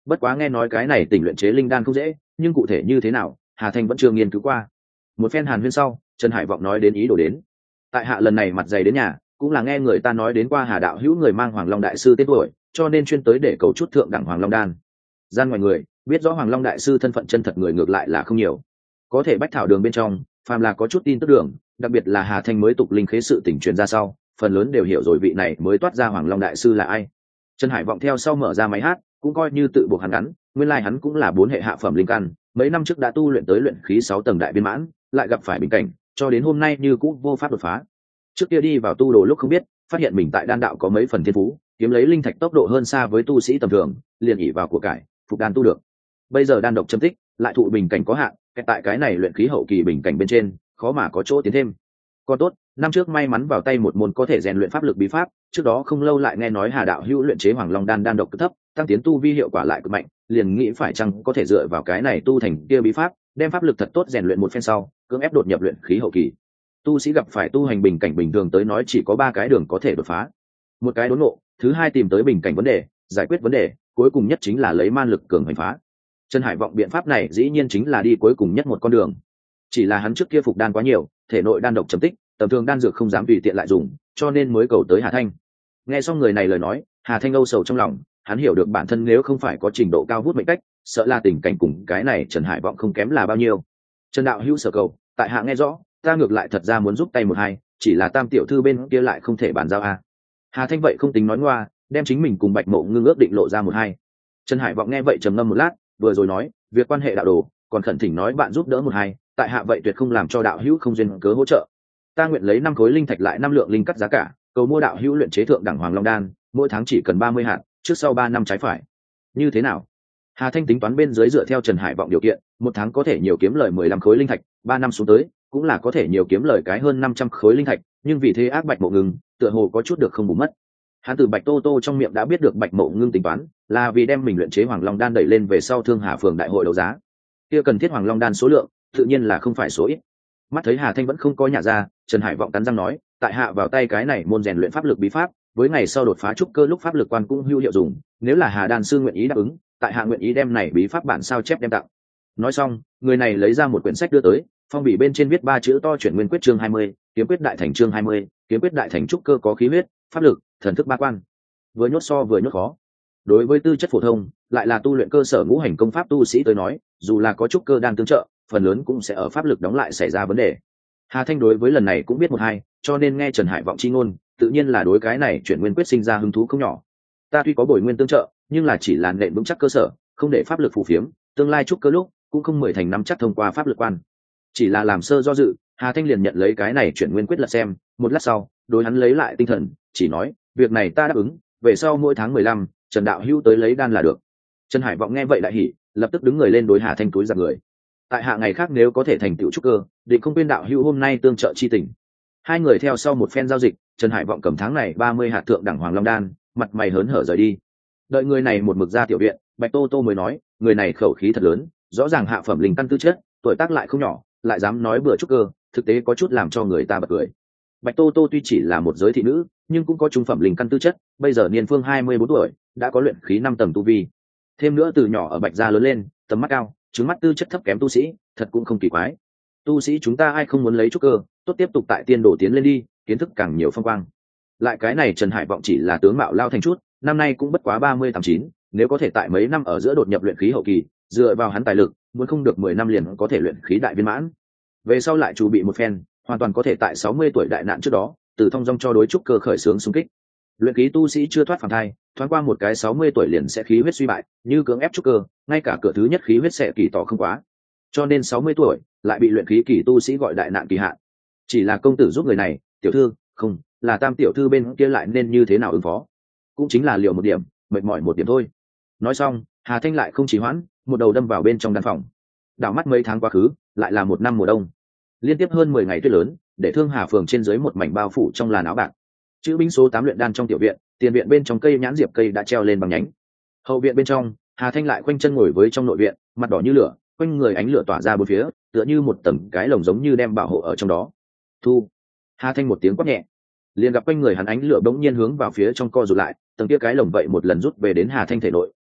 A: Bất quá nghe nói cái này tỉnh luyện chế linh đan không dễ, nhưng cụ thể như thế nào Hà Thanh vẫn chưa nghiên cứu qua. Một phen hàn huyên sau, Trần Hải Vọng nói đến ý đồ đến. Tại hạ lần này mặt dày đến nhà, cũng là nghe người ta nói đến qua Hà đạo hữu người mang Hoàng Long đại sư tên tuổi, cho nên chuyên tới để cầu chút thượng đẳng Hoàng Long đan. Gian ngoài người biết rõ Hoàng Long đại sư thân phận chân thật người ngược lại là không nhiều, có thể bách thảo đường bên trong phàm là có chút tin tức đường, đặc biệt là Hà Thanh mới tục linh khế sự tình truyền ra sau, phần lớn đều hiểu rồi vị này mới toát ra Hoàng Long đại sư là ai. Trần Hải Vọng theo sau mở ra máy hát, cũng coi như tự buộc hắn ngắn, nguyên lai hắn cũng là 4 hệ hạ phẩm linh căn, mấy năm trước đã tu luyện tới luyện khí 6 tầng đại viên mãn, lại gặp phải bình cảnh, cho đến hôm nay như cũ vô pháp đột phá. Trước kia đi vào tu đồ lúc không biết, phát hiện mình tại đan đạo có mấy phần thiên phú, kiếm lấy linh thạch tốc độ hơn xa với tu sĩ tầm thường, liền ỷ vào của cải, phục đan tu được. Bây giờ đan độc châm tích, lại thụ bình cảnh có hạn, tại cái này luyện khí hậu kỳ bình cảnh bên trên, khó mà có chỗ tiến thêm. Còn tốt, năm trước may mắn vào tay một môn có thể rèn luyện pháp lực bí pháp, trước đó không lâu lại nghe nói Hà đạo hữu luyện chế Hoàng Long đan đan độc cực thấp, tăng tiến tu vi hiệu quả lại cực mạnh, liền nghĩ phải chăng có thể dựa vào cái này tu thành kia bí pháp, đem pháp lực thật tốt rèn luyện một phen sau, cưỡng ép đột nhập luyện khí hậu kỳ. Tu sĩ gặp phải tu hành bình cảnh bình thường tới nói chỉ có 3 cái đường có thể đột phá. Một cái đốn ngộ, thứ hai tìm tới bình cảnh vấn đề, giải quyết vấn đề, cuối cùng nhất chính là lấy man lực cường hành phá. Trần Hải Vọng biện pháp này dĩ nhiên chính là đi cuối cùng nhất một con đường. Chỉ là hắn trước kia phục đan quá nhiều, thể nội đan độc trầm tích, tầm thường đan dược không dám tùy tiện lại dùng, cho nên mới cầu tới Hà Thanh. Nghe xong người này lời nói, Hà Thanh âu sầu trong lòng, hắn hiểu được bản thân nếu không phải có trình độ cao vút mệnh cách, sợ là tình cảnh cùng cái này Trần Hải Vọng không kém là bao nhiêu. Trần đạo hữu sở cầu, tại hạ nghe rõ, ta ngược lại thật ra muốn giúp tay một hai, chỉ là Tam tiểu thư bên kia lại không thể bàn giao a. Hà Thanh vậy không tính nói ngoa, đem chính mình cùng Bạch Mộ Ngưng ước định lộ ra một hai. Trần Hải Vọng nghe vậy trầm ngâm một lát, vừa rồi nói, việc quan hệ đạo đồ, còn khẩn thỉnh nói bạn giúp đỡ một hai, tại hạ vậy tuyệt không làm cho đạo hữu không duyên cớ hỗ trợ. Ta nguyện lấy 5 khối linh thạch lại 5 lượng linh cắt giá cả, cầu mua đạo hữu luyện chế thượng đẳng Hoàng Long đan, mỗi tháng chỉ cần 30 hạt, trước sau 3 năm trái phải. Như thế nào? Hà Thanh tính toán bên dưới dựa theo Trần Hải Vọng điều kiện, một tháng có thể nhiều kiếm lời 15 khối linh thạch, 3 năm xuống tới, cũng là có thể nhiều kiếm lời cái hơn 500 khối linh thạch, nhưng vì thế ác Bạch Mộ Ngưng, tựa hồ có chút được không bù mất. Hắn từ Bạch Tô Tô trong miệng đã biết được Bạch Mộ Ngưng tính toán, là vì đem mình luyện chế Hoàng Long đan đẩy lên về sau Thương Hà phường đại hội đấu giá. Kia cần thiết Hoàng Long đan số lượng, tự nhiên là không phải số ít. Mắt thấy Hà Thanh vẫn không có nhả ra, Trần Hải Vọng cắn răng nói, tại hạ vào tay cái này môn rèn luyện pháp lực bí pháp, với ngày sau đột phá trúc cơ lúc pháp lực quan cũng hữu hiệu dùng, nếu là Hà đan sư nguyện ý đáp ứng, tại hạ nguyện ý đem này bí pháp bản sao chép đem tặng. Nói xong, người này lấy ra một quyển sách đưa tới, phong bì bên trên viết 3 chữ to chuyển nguyên quyết chương 20, kiếm quyết đại thành chương 20, kiếm quyết đại thành trúc cơ có khí huyết, pháp lực, thần thức 3 quan. Vừa nhốt so vừa nhốt khó. Đối với tư chất phổ thông, lại là tu luyện cơ sở ngũ hành công pháp tu sĩ tới nói, dù là có trúc cơ đang tương trợ, phần lớn cũng sẽ ở pháp lực đóng lại xảy ra vấn đề. Hà Thanh đối với lần này cũng biết một hai, cho nên nghe Trần Hải Vọng chi ngôn, tự nhiên là đối cái này chuyển nguyên quyết sinh ra hứng thú không nhỏ. Ta tuy có bồi nguyên tương trợ, nhưng là chỉ là nền vững chắc cơ sở, không để pháp lực phù phiếm, tương lai trúc cơ lúc cũng không 10 thành 5 chắc thông qua pháp lực quan. Chỉ là làm sơ do dự, Hà Thanh liền nhận lấy cái này chuyển nguyên quyết lật xem, một lát sau, đối hắn lấy lại tinh thần, chỉ nói, việc này ta đáp ứng, về sau mỗi tháng 15, Trần đạo hữu tới lấy đan là được. Trần Hải Vọng nghe vậy đại hỉ, lập tức đứng người lên đối Hà Thanh túi giặc người. Tại hạ ngày khác nếu có thể thành tựu trúc cơ, định không quên đạo hữu hôm nay tương trợ chi tình. Hai người theo sau một phen giao dịch, Trần Hải Vọng cầm tháng này 30 hạt thượng đẳng Hoàng Long đan, mặt mày hớn hở rời đi. Đợi người này một mực ra tiểu viện, Bạch Tô Tô mới nói, người này khẩu khí thật lớn, rõ ràng hạ phẩm linh căn tư chất, tuổi tác lại không nhỏ, lại dám nói bừa trúc cơ, thực tế có chút làm cho người ta bật cười. Bạch Tô Tô tuy chỉ là một giới thị nữ, nhưng cũng có trung phẩm linh căn tư chất, bây giờ niên phương 24 tuổi, đã có luyện khí 5 tầng tu vi. Thêm nữa từ nhỏ ở Bạch gia lớn lên, tầm mắt cao, trứng mắt tư chất thấp kém tu sĩ, thật cũng không kỳ quái. Tu sĩ chúng ta ai không muốn lấy trúc cơ, tốt tiếp tục tại tiên đồ tiến lên đi, kiến thức càng nhiều phong quang. Lại cái này Trần Hải Vọng chỉ là tướng mạo lao thành chút, năm nay cũng bất quá 38-9, nếu có thể tại mấy năm ở giữa đột nhập luyện khí hậu kỳ, dựa vào hắn tài lực, muốn không được 10 năm liền có thể luyện khí đại viên mãn. Về sau lại chuẩn bị một phen, hoàn toàn có thể tại 60 tuổi đại nạn trước đó, từ thông dong cho đối trúc cơ khởi xướng xung kích. Luyện khí tu sĩ chưa thoát phàm thai, thoáng qua một cái 60 tuổi liền sẽ khí huyết suy bại, như cưỡng ép trúc cơ, ngay cả cửa thứ nhất khí huyết sẽ kỳ tỏ không quá. Cho nên 60 tuổi lại bị luyện khí kỳ tu sĩ gọi đại nạn kỳ hạn. Chỉ là công tử giúp người này, tiểu thư, không, là Tam tiểu thư bên kia lại nên như thế nào ứng phó? Cũng chính là liều một điểm, mệt mỏi một điểm thôi. Nói xong, Hà Thanh lại không trì hoãn, một đầu đâm vào bên trong đan phòng. Đảo mắt mấy tháng quá khứ, lại là một năm mùa đông. Liên tiếp hơn 10 ngày tuyết lớn, để Thương Hà phường trên dưới một mảnh bao phủ trong làn áo bạc. Chữ binh số 8 luyện đan trong tiểu viện, tiền viện bên trong cây nhãn diệp cây đã treo lên bằng nhánh. Hậu viện bên trong, Hà Thanh lại khoanh chân ngồi với trong nội viện, mặt đỏ như lửa, quanh người ánh lửa tỏa ra bốn phía, tựa như một tầng cái lồng giống như đem bảo hộ ở trong đó. Thu. Hà Thanh một tiếng quát nhẹ, liền gặp quanh người hắn ánh lửa bỗng nhiên hướng vào phía trong co rụt lại, tầng kia cái lồng vậy một lần rút về đến Hà Thanh thể nội,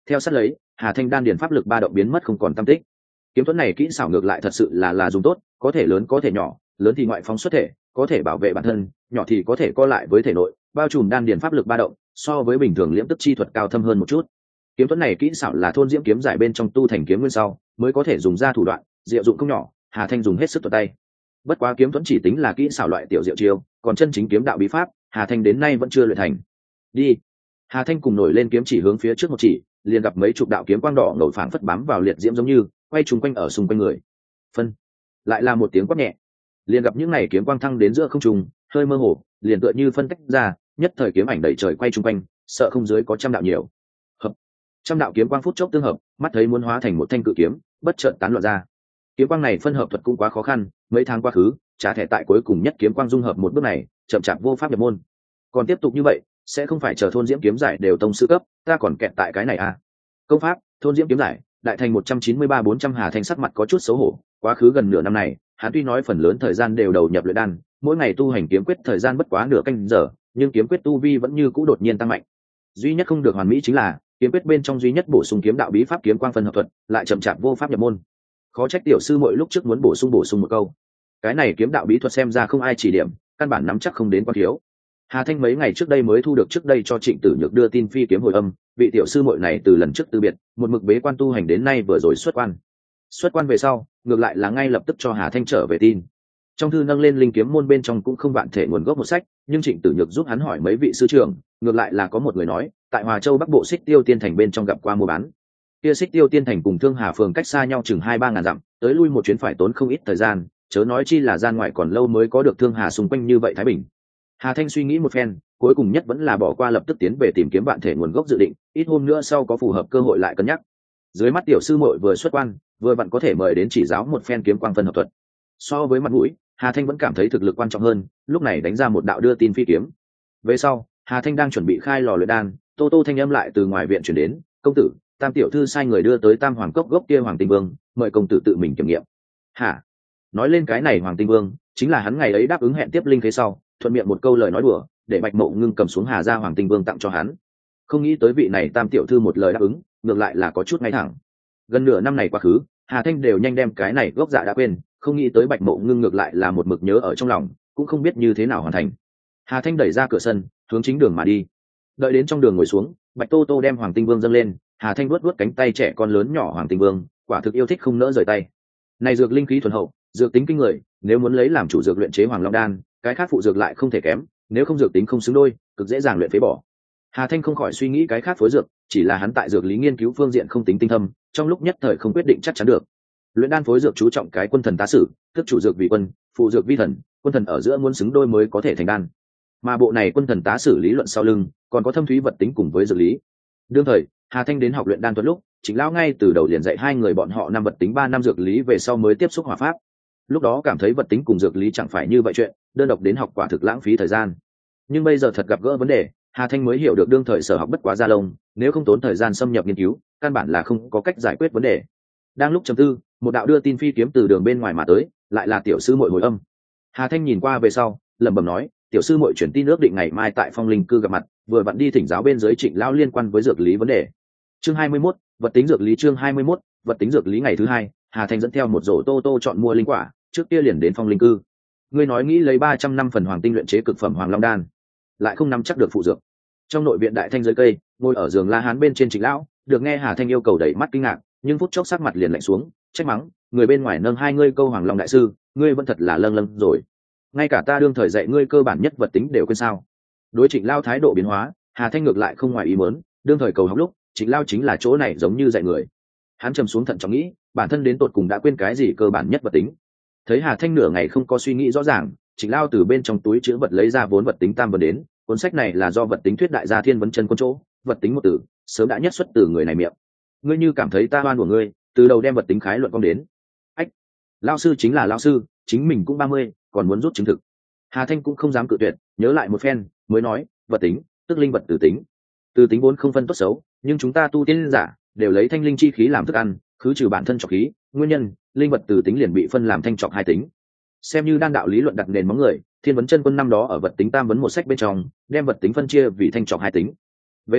A: Theo sát lấy, Hà Thanh đan điền pháp lực ba động biến mất không còn tăm tích. Kiếm thuật này kỹ xảo ngược lại thật sự là dùng tốt, có thể lớn có thể nhỏ, lớn thì ngoại phóng xuất thể, có thể bảo vệ bản thân, nhỏ thì có thể co lại với thể nội, bao trùm đan điền pháp lực ba động, so với bình thường liễm tức chi thuật cao thâm hơn một chút. Kiếm thuật này kỹ xảo là thôn diễm kiếm giải bên trong tu thành kiếm nguyên sau mới có thể dùng ra thủ đoạn, diệu dụng không nhỏ, Hà Thanh dùng hết sức tuột tay. Bất quá kiếm thuật chỉ tính là kỹ xảo loại tiểu diệu chiêu, còn chân chính kiếm đạo bí pháp, Hà Thanh đến nay vẫn chưa luyện thành. Đi. Hà Thanh cùng nổi lên kiếm chỉ hướng phía trước một chỉ, liền gặp mấy chục đạo kiếm quang đỏ nổi phảng phất bám vào liệt diễm giống như quay trùng quanh ở xung quanh người. Phân. Lại là một tiếng quát nhẹ, liền gặp những này kiếm quang thăng đến giữa không trung, hơi mơ hồ, liền tựa như phân tách ra, nhất thời kiếm ảnh đẩy trời quay trùng quanh, sợ không dưới có trăm đạo nhiều. Hợp. Trăm đạo kiếm quang phút chốc tương hợp, mắt thấy muốn hóa thành một thanh cự kiếm, bất chợt tán loạn ra. Kiếm quang này phân hợp thuật cũng quá khó khăn, mấy tháng quá khứ, trả thẻ tại cuối cùng nhất kiếm quang dung hợp một bước này, chậm chạp vô pháp nhập môn. Còn tiếp tục như vậy, sẽ không phải chờ thôn diễm kiếm giải đều tông sư cấp, ta còn kẹt tại cái này à? Công pháp, thôn diễm kiếm giải, đại thành 193-400. Hà Thanh sắc mặt có chút xấu hổ, quá khứ gần nửa năm này, hắn tuy nói phần lớn thời gian đều đầu nhập luyện đan, mỗi ngày tu hành kiếm quyết thời gian bất quá nửa canh giờ, nhưng kiếm quyết tu vi vẫn như cũ đột nhiên tăng mạnh. Duy nhất không được hoàn mỹ chính là kiếm quyết bên trong duy nhất bổ sung kiếm đạo bí pháp kiếm quang phân hợp thuật, lại chậm chạp vô pháp nhập môn. Khó trách tiểu sư mỗi lúc trước muốn bổ sung một câu. Cái này kiếm đạo bí thuật xem ra không ai chỉ điểm, căn bản nắm chắc không đến quá thiếu. Hà Thanh mấy ngày trước đây mới thu được trước đây cho Trịnh Tử Nhược đưa tin phi kiếm hồi âm, vị tiểu sư muội này từ lần trước từ biệt, một mực bế quan tu hành đến nay vừa rồi xuất quan. Xuất quan về sau, ngược lại là ngay lập tức cho Hà Thanh trở về tin. Trong thư nâng lên linh kiếm môn bên trong cũng không vạn thể nguồn gốc một sách, nhưng Trịnh Tử Nhược giúp hắn hỏi mấy vị sư trưởng, ngược lại là có một người nói, tại Hòa Châu Bắc Bộ Xích Tiêu Tiên Thành bên trong gặp qua mua bán. Kia Xích Tiêu Tiên Thành cùng Thương Hà phường cách xa nhau chừng 2-3 ngàn dặm, tới lui một chuyến phải tốn không ít thời gian, chớ nói chi là gian ngoại còn lâu mới có được Thương Hà xung quanh như vậy thái bình. Hà Thanh suy nghĩ một phen, cuối cùng nhất vẫn là bỏ qua lập tức tiến về tìm kiếm vạn thể nguồn gốc dự định, ít hôm nữa sau có phù hợp cơ hội lại cân nhắc. Dưới mắt tiểu sư muội vừa xuất quan, vừa vặn có thể mời đến chỉ giáo một phen kiếm quang phân hợp thuật. So với mặt mũi, Hà Thanh vẫn cảm thấy thực lực quan trọng hơn, lúc này đánh ra một đạo đưa tin phi kiếm. Về sau, Hà Thanh đang chuẩn bị khai lò luyện đan, Tô Tô thanh âm lại từ ngoài viện truyền đến, "Công tử, Tam tiểu thư sai người đưa tới Tam Hoàng cốc gốc kia Hoàng Tinh Vương, mời công tử tự mình kiểm nghiệm." Hả? Nói lên cái này Hoàng Tinh Vương, chính là hắn ngày ấy đáp ứng hẹn tiếp linh thế sau, thuận miệng một câu lời nói đùa, để Bạch Mộ Ngưng cầm xuống Hà gia Hoàng Tinh Vương tặng cho hắn. Không nghĩ tới vị này Tam tiểu thư một lời đáp ứng, ngược lại là có chút ngay thẳng. Gần nửa năm này quá khứ, Hà Thanh đều nhanh đem cái này gốc dạ đã quên, không nghĩ tới Bạch Mộ Ngưng ngược lại là một mực nhớ ở trong lòng, cũng không biết như thế nào hoàn thành. Hà Thanh đẩy ra cửa sân, hướng chính đường mà đi. Đợi đến trong đường ngồi xuống, Bạch Tô Tô đem Hoàng Tinh Vương dâng lên, Hà Thanh vuốt cánh tay trẻ con lớn nhỏ Hoàng Tinh Vương, quả thực yêu thích không nỡ rời tay. Này dược linh khí thuần hậu, dược tính kinh người, nếu muốn lấy làm chủ dược luyện chế Hoàng Long đan, cái khác phụ dược lại không thể kém, nếu không dược tính không xứng đôi, cực dễ dàng luyện phế bỏ. Hà Thanh không khỏi suy nghĩ cái khác phối dược, chỉ là hắn tại dược lý nghiên cứu phương diện không tính tinh thâm, trong lúc nhất thời không quyết định chắc chắn được. Luyện đan phối dược chú trọng cái quân thần tá sử, tức chủ dược vì quân, phụ dược vi thần, quân thần ở giữa muốn xứng đôi mới có thể thành đan. Mà bộ này quân thần tá sử lý luận sau lưng, còn có thâm thúy vật tính cùng với dược lý. Đương thời, Hà Thanh đến học luyện đan thuật lúc, Trịnh lão ngay từ đầu liền dạy hai người bọn họ năm vật tính 3 năm dược lý về sau mới tiếp xúc hỏa pháp. Lúc đó cảm thấy vật tính cùng dược lý chẳng phải như vậy chuyện, đơn độc đến học quả thực lãng phí thời gian. Nhưng bây giờ thật gặp gỡ vấn đề, Hà Thanh mới hiểu được đương thời sở học bất quá gia lông, nếu không tốn thời gian xâm nhập nghiên cứu, căn bản là không có cách giải quyết vấn đề. Đang lúc trầm tư, một đạo đưa tin phi kiếm từ đường bên ngoài mà tới, lại là tiểu sư muội hồi âm. Hà Thanh nhìn qua về sau, lẩm bẩm nói, tiểu sư muội chuyển tin ước định ngày mai tại Phong Linh cư gặp mặt, vừa vặn đi thỉnh giáo bên dưới Trịnh lão liên quan với dược lý vấn đề. Chương 21, vật tính dược lý. Chương 21, vật tính dược lý. Ngày thứ hai, Hà Thanh dẫn theo một rổ Tô Tô chọn mua linh quả, trước kia liền đến Phong Linh cư. Ngươi nói nghĩ lấy 300 năm phần hoàng tinh luyện chế cực phẩm Hoàng Long đan, lại không nắm chắc được phụ dược. Trong nội viện đại thanh dưới cây, ngồi ở giường La Hán bên trên Trịnh lão, được nghe Hà Thanh yêu cầu đẩy mắt kinh ngạc, nhưng phút chốc sắc mặt liền lạnh xuống, trách mắng, người bên ngoài nâng hai ngươi câu Hoàng Long đại sư, ngươi vẫn thật là lâng lâng rồi. Ngay cả ta đương thời dạy ngươi cơ bản nhất vật tính đều quên sao? Đối Trịnh lão thái độ biến hóa, Hà Thanh ngược lại không ngoài ý muốn, đương thời cầu học lúc, Trịnh lão chính là chỗ này giống như dạy người. Hắn trầm xuống thận trọng nghĩ, bản thân đến tột cùng đã quên cái gì cơ bản nhất vật tính. Thấy Hà Thanh nửa ngày không có suy nghĩ rõ ràng, Trịnh lão từ bên trong túi chứa vật lấy ra vốn vật tính tam vấn đến, cuốn sách này là do vật tính thuyết đại gia Thiên Vấn Chân Quân chỗ, vật tính một từ, sớm đã nhất xuất từ người này miệng. Ngươi như cảm thấy ta oan của ngươi, từ đầu đem vật tính khái luận công đến. Ách, lão sư chính là lão sư, chính mình cũng 30, còn muốn rút chứng thực. Hà Thanh cũng không dám cự tuyệt, nhớ lại một phen, mới nói, vật tính, tức linh vật từ tính. Từ tính vốn không phân tốt xấu, nhưng chúng ta tu tiên giả đều lấy thanh linh chi khí làm thức ăn, khứ trừ bản thân trọc khí, nguyên nhân, linh vật từ tính liền bị phân làm thanh trọc hai tính. Xem như đan đạo lý luận đặt nền móng người, Thiên Vấn Chân Quân năm đó ở vật tính tam vấn một sách bên trong, đem vật tính phân chia vì thanh trọc hai tính. Về sau,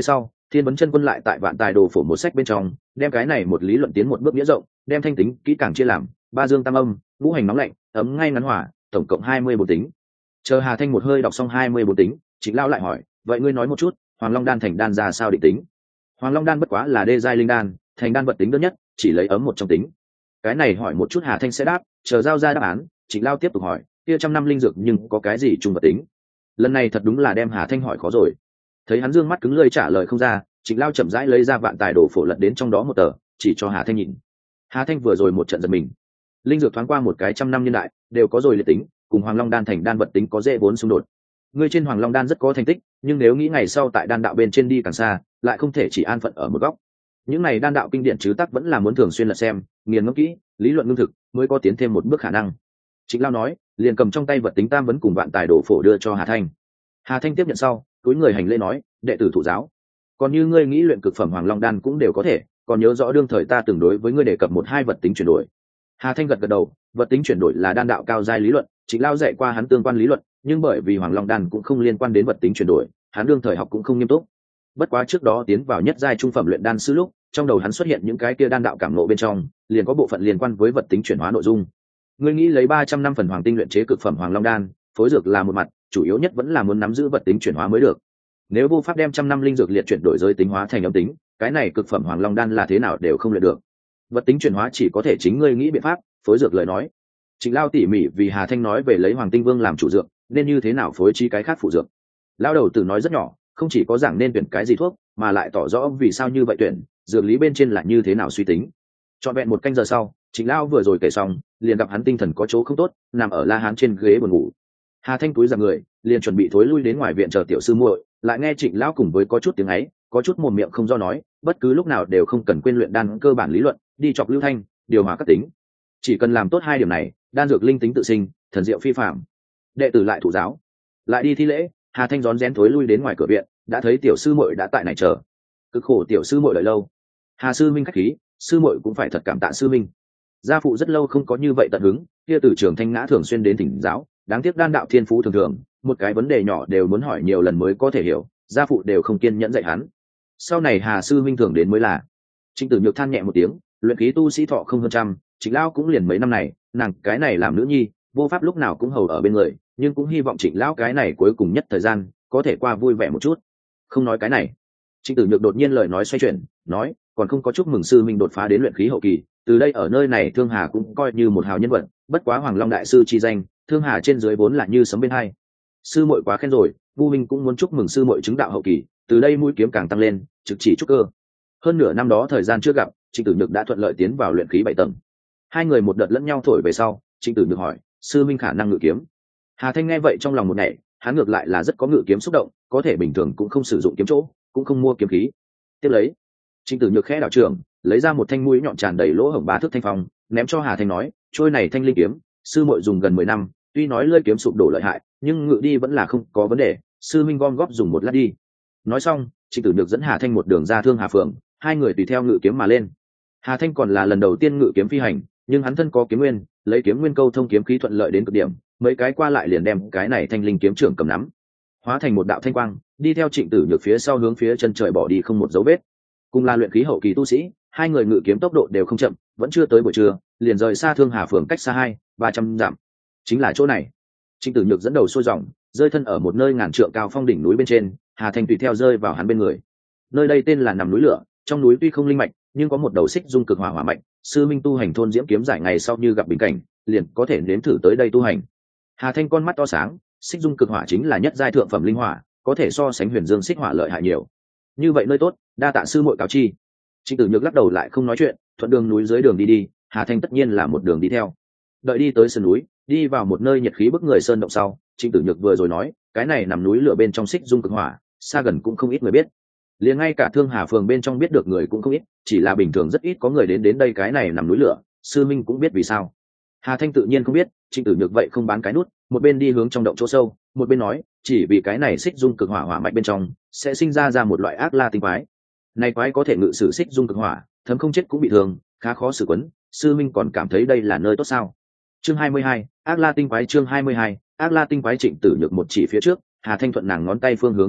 A: Thiên Vấn Chân Quân lại tại Vạn Tài Đồ Phổ một sách bên trong đem cái này một lý luận tiến một bước nghĩa rộng, đem thanh tính kỹ càng chia làm ba dương tam âm, ngũ hành nóng lạnh, ấm ngay ngắn hỏa, tổng cộng 24 tính. Chờ Hà Thanh một hơi đọc xong 24 tính, Trịnh Lão lại hỏi, vậy ngươi nói một chút, Hoàng Long đan thành đan ra sao định tính? Hoàng Long đan bất quá là đê giai linh đan, thành đan vật tính đơn nhất, chỉ lấy ấm một trong tính. Cái này hỏi một chút Hà Thanh sẽ đáp, chờ giao ra đáp án, Trịnh Lão tiếp tục hỏi, kia trăm năm linh dược nhưng có cái gì chung vật tính? Lần này thật đúng là đem Hà Thanh hỏi khó rồi. Thấy hắn dương mắt cứng lưỡi trả lời không ra, Trịnh Lão chậm rãi lấy ra Vạn Tài Đồ Phổ lật đến trong đó một tờ, chỉ cho Hà Thanh nhìn. Hà Thanh vừa rồi một trận giật mình. Linh dược thoáng qua một cái trăm năm niên đại, đều có rồi liệt tính, cùng Hoàng Long đan thành đan vật tính có dễ vốn xung đột. Ngươi trên Hoàng Long đan rất có thành tích, nhưng nếu nghĩ ngày sau tại đan đạo bên trên đi càng xa, lại không thể chỉ an phận ở một góc. Những này đan đạo kinh điển chứ tắc vẫn là muốn thường xuyên lật xem, nghiền ngẫm kỹ, lý luận ngưng thực, mới có tiến thêm một bước khả năng. Trịnh Lão nói, liền cầm trong tay vật tính tam vấn cùng Vạn Tài Đồ Phổ đưa cho Hà Thanh. Hà Thanh tiếp nhận sau, cúi người hành lễ nói, đệ tử thụ giáo. Còn như ngươi nghĩ luyện cực phẩm Hoàng Long đan cũng đều có thể, còn nhớ rõ đương thời ta từng đối với ngươi đề cập một hai vật tính chuyển đổi. Hà Thanh gật gật đầu, vật tính chuyển đổi là đan đạo cao giai lý luận, Trịnh Lão dạy qua hắn tương quan lý luận, nhưng bởi vì Hoàng Long đan cũng không liên quan đến vật tính chuyển đổi, hắn đương thời học cũng không nghiêm túc. Bất quá trước đó tiến vào nhất giai trung phẩm luyện đan sư lúc, trong đầu hắn xuất hiện những cái kia đan đạo cảm ngộ bên trong, liền có bộ phận liên quan với vật tính chuyển hóa nội dung. Ngươi nghĩ lấy 300 năm phần hoàng tinh luyện chế cực phẩm Hoàng Long đan, phối dược là một mặt, chủ yếu nhất vẫn là muốn nắm giữ vật tính chuyển hóa mới được. Nếu vô pháp đem trăm năm linh dược liệt chuyển đổi giới tính hóa thành âm tính, cái này cực phẩm Hoàng Long đan là thế nào đều không luyện được. Vật tính chuyển hóa chỉ có thể chính ngươi nghĩ biện pháp, phối dược lời nói. Trịnh Lão tỉ mỉ vì Hà Thanh nói về lấy Hoàng Tinh Vương làm chủ dược, nên như thế nào phối trí cái khác phụ dược. Lão đầu tử nói rất nhỏ, không chỉ có giảng nên tuyển cái gì thuốc, mà lại tỏ rõ vì sao như vậy tuyển, dược lý bên trên là như thế nào suy tính. Trọn vẹn một canh giờ sau, Trịnh Lão vừa rồi kể xong, liền gặp hắn tinh thần có chỗ không tốt, nằm ở la hán trên ghế buồn ngủ. Hà Thanh túi giằng người, liền chuẩn bị thối lui đến ngoài viện chờ tiểu sư muội, lại nghe Trịnh Lão cùng với có chút tiếng ấy, có chút mồm miệng không do nói, bất cứ lúc nào đều không cần quên luyện đan cơ bản lý luận, đi chọc lưu thanh, điều hòa các tính. Chỉ cần làm tốt hai điểm này, đan dược linh tính tự sinh, thần diệu phi phàm. Đệ tử lại thụ giáo, lại đi thi lễ. Hà Thanh rón rén thối lui đến ngoài cửa viện, đã thấy tiểu sư muội đã tại này chờ. Cực khổ tiểu sư muội đợi lâu. Hà sư minh khách khí, sư muội cũng phải thật cảm tạ sư minh. Gia phụ rất lâu không có như vậy tận hứng, kia từ trường Thanh Ngã thường xuyên đến thỉnh giáo, đáng tiếc đan đạo thiên phú thường thường, một cái vấn đề nhỏ đều muốn hỏi nhiều lần mới có thể hiểu, gia phụ đều không kiên nhẫn dạy hắn. Sau này Hà sư minh thường đến mới là. Trịnh Tử Nhược than nhẹ một tiếng, luyện khí tu sĩ thọ không hơn trăm, Trịnh Lão cũng liền mấy năm này, nàng cái này làm nữ nhi, vô pháp lúc nào cũng hầu ở bên người, nhưng cũng hy vọng Trịnh Lão cái này cuối cùng nhất thời gian có thể qua vui vẻ một chút. Không nói cái này, Trịnh Tử Nhược đột nhiên lời nói xoay chuyển, nói, còn không có chúc mừng sư minh đột phá đến luyện khí hậu kỳ, từ đây ở nơi này Thương Hà cũng coi như một hào nhân vật, bất quá Hoàng Long đại sư chi danh, Thương Hà trên dưới vốn là như sấm bên hai. Sư muội quá khen rồi, Vu Minh cũng muốn chúc mừng sư muội chứng đạo hậu kỳ, từ đây mũi kiếm càng tăng lên, trực chỉ trúc cơ. Hơn nửa năm đó thời gian chưa gặp, Trịnh Tử Nhược đã thuận lợi tiến vào luyện khí 7 tầng. Hai người một đợt lẫn nhau thổi về sau, Trịnh Tử Nhược hỏi, sư minh khả năng ngự kiếm. Hà Thanh nghe vậy trong lòng một nhảy, hắn ngược lại là rất có ngự kiếm xúc động, có thể bình thường cũng không sử dụng kiếm chỗ, cũng không mua kiếm khí. Tiếp lấy, Trịnh Tử Nhược khẽ đảo trường, lấy ra một thanh mũi nhọn tràn đầy lỗ hổng 3 thước thanh phong, ném cho Hà Thanh nói, trôi này thanh linh kiếm, sư muội dùng gần 10 năm, tuy nói lưỡi kiếm sụp đổ lợi hại, nhưng ngự đi vẫn là không có vấn đề, sư minh gom góp dùng một lát đi. Nói xong, Trịnh Tử Nhược dẫn Hà Thanh một đường ra Thương Hà phường, hai người tùy theo ngự kiếm mà lên. Hà Thanh còn là lần đầu tiên ngự kiếm phi hành, nhưng hắn thân có kiếm nguyên, lấy kiếm nguyên câu thông kiếm khí thuận lợi đến cực điểm, mấy cái qua lại liền đem cái này thanh linh kiếm trưởng cầm nắm, hóa thành một đạo thanh quang, đi theo Trịnh Tử Nhược phía sau hướng phía chân trời bỏ đi không một dấu vết. Cùng là luyện khí hậu kỳ tu sĩ, hai người ngự kiếm tốc độ đều không chậm, vẫn chưa tới buổi trưa, liền rời xa Thương Hà phường cách xa 200-300 dặm. Chính là chỗ này. Trịnh Tử Nhược dẫn đầu xuôi dòng, rơi thân ở một nơi ngàn trượng cao phong đỉnh núi bên trên, Hà Thanh tùy theo rơi vào hắn bên người. Nơi đây tên là Nằm Núi Lửa, trong núi tuy không linh mạch, nhưng có một đầu xích dung cực hỏa hỏa mạch, sư minh tu hành thôn diễm kiếm giải ngày sau như gặp bình cảnh, liền có thể nếm thử tới đây tu hành. Hà Thanh con mắt to sáng, xích dung cực hỏa chính là nhất giai thượng phẩm linh hỏa, có thể so sánh huyền dương xích hỏa lợi hại nhiều. Như vậy nơi tốt, đa tạ sư muội cáo chi. Trịnh Tử Nhược lắc đầu lại không nói chuyện, thuận đường núi dưới đường đi, Hà Thanh tất nhiên là một đường đi theo. Đợi đi tới sườn núi, đi vào một nơi nhiệt khí bức người sơn động sau, Trịnh Tử Nhược vừa rồi nói, cái này nằm núi lửa bên trong xích dung cực hỏa, xa gần cũng không ít người biết. Liền ngay cả Thương Hà phường bên trong biết được người cũng không ít, chỉ là bình thường rất ít có người đến đây cái này nằm núi lửa, sư minh cũng biết vì sao. Hà Thanh tự nhiên không biết, Trịnh Tử Nhược vậy không bán cái nút, một bên đi hướng trong động chỗ sâu, một bên nói, chỉ vì cái này xích dung cực hỏa hỏa mạch bên trong sẽ sinh ra một loại ác la tinh quái. Này quái có thể ngự sử xích dung cực hỏa, thấm không chết cũng bị thương, khá khó xử quấn, sư minh còn cảm thấy đây là nơi tốt sao? Chương 22, ác la tinh quái. Chương 22, ác la tinh quái. Trịnh Tử Nhược một chỉ phía trước, Hà Thanh thuận nàng ngón tay phương hướng nhìn lại,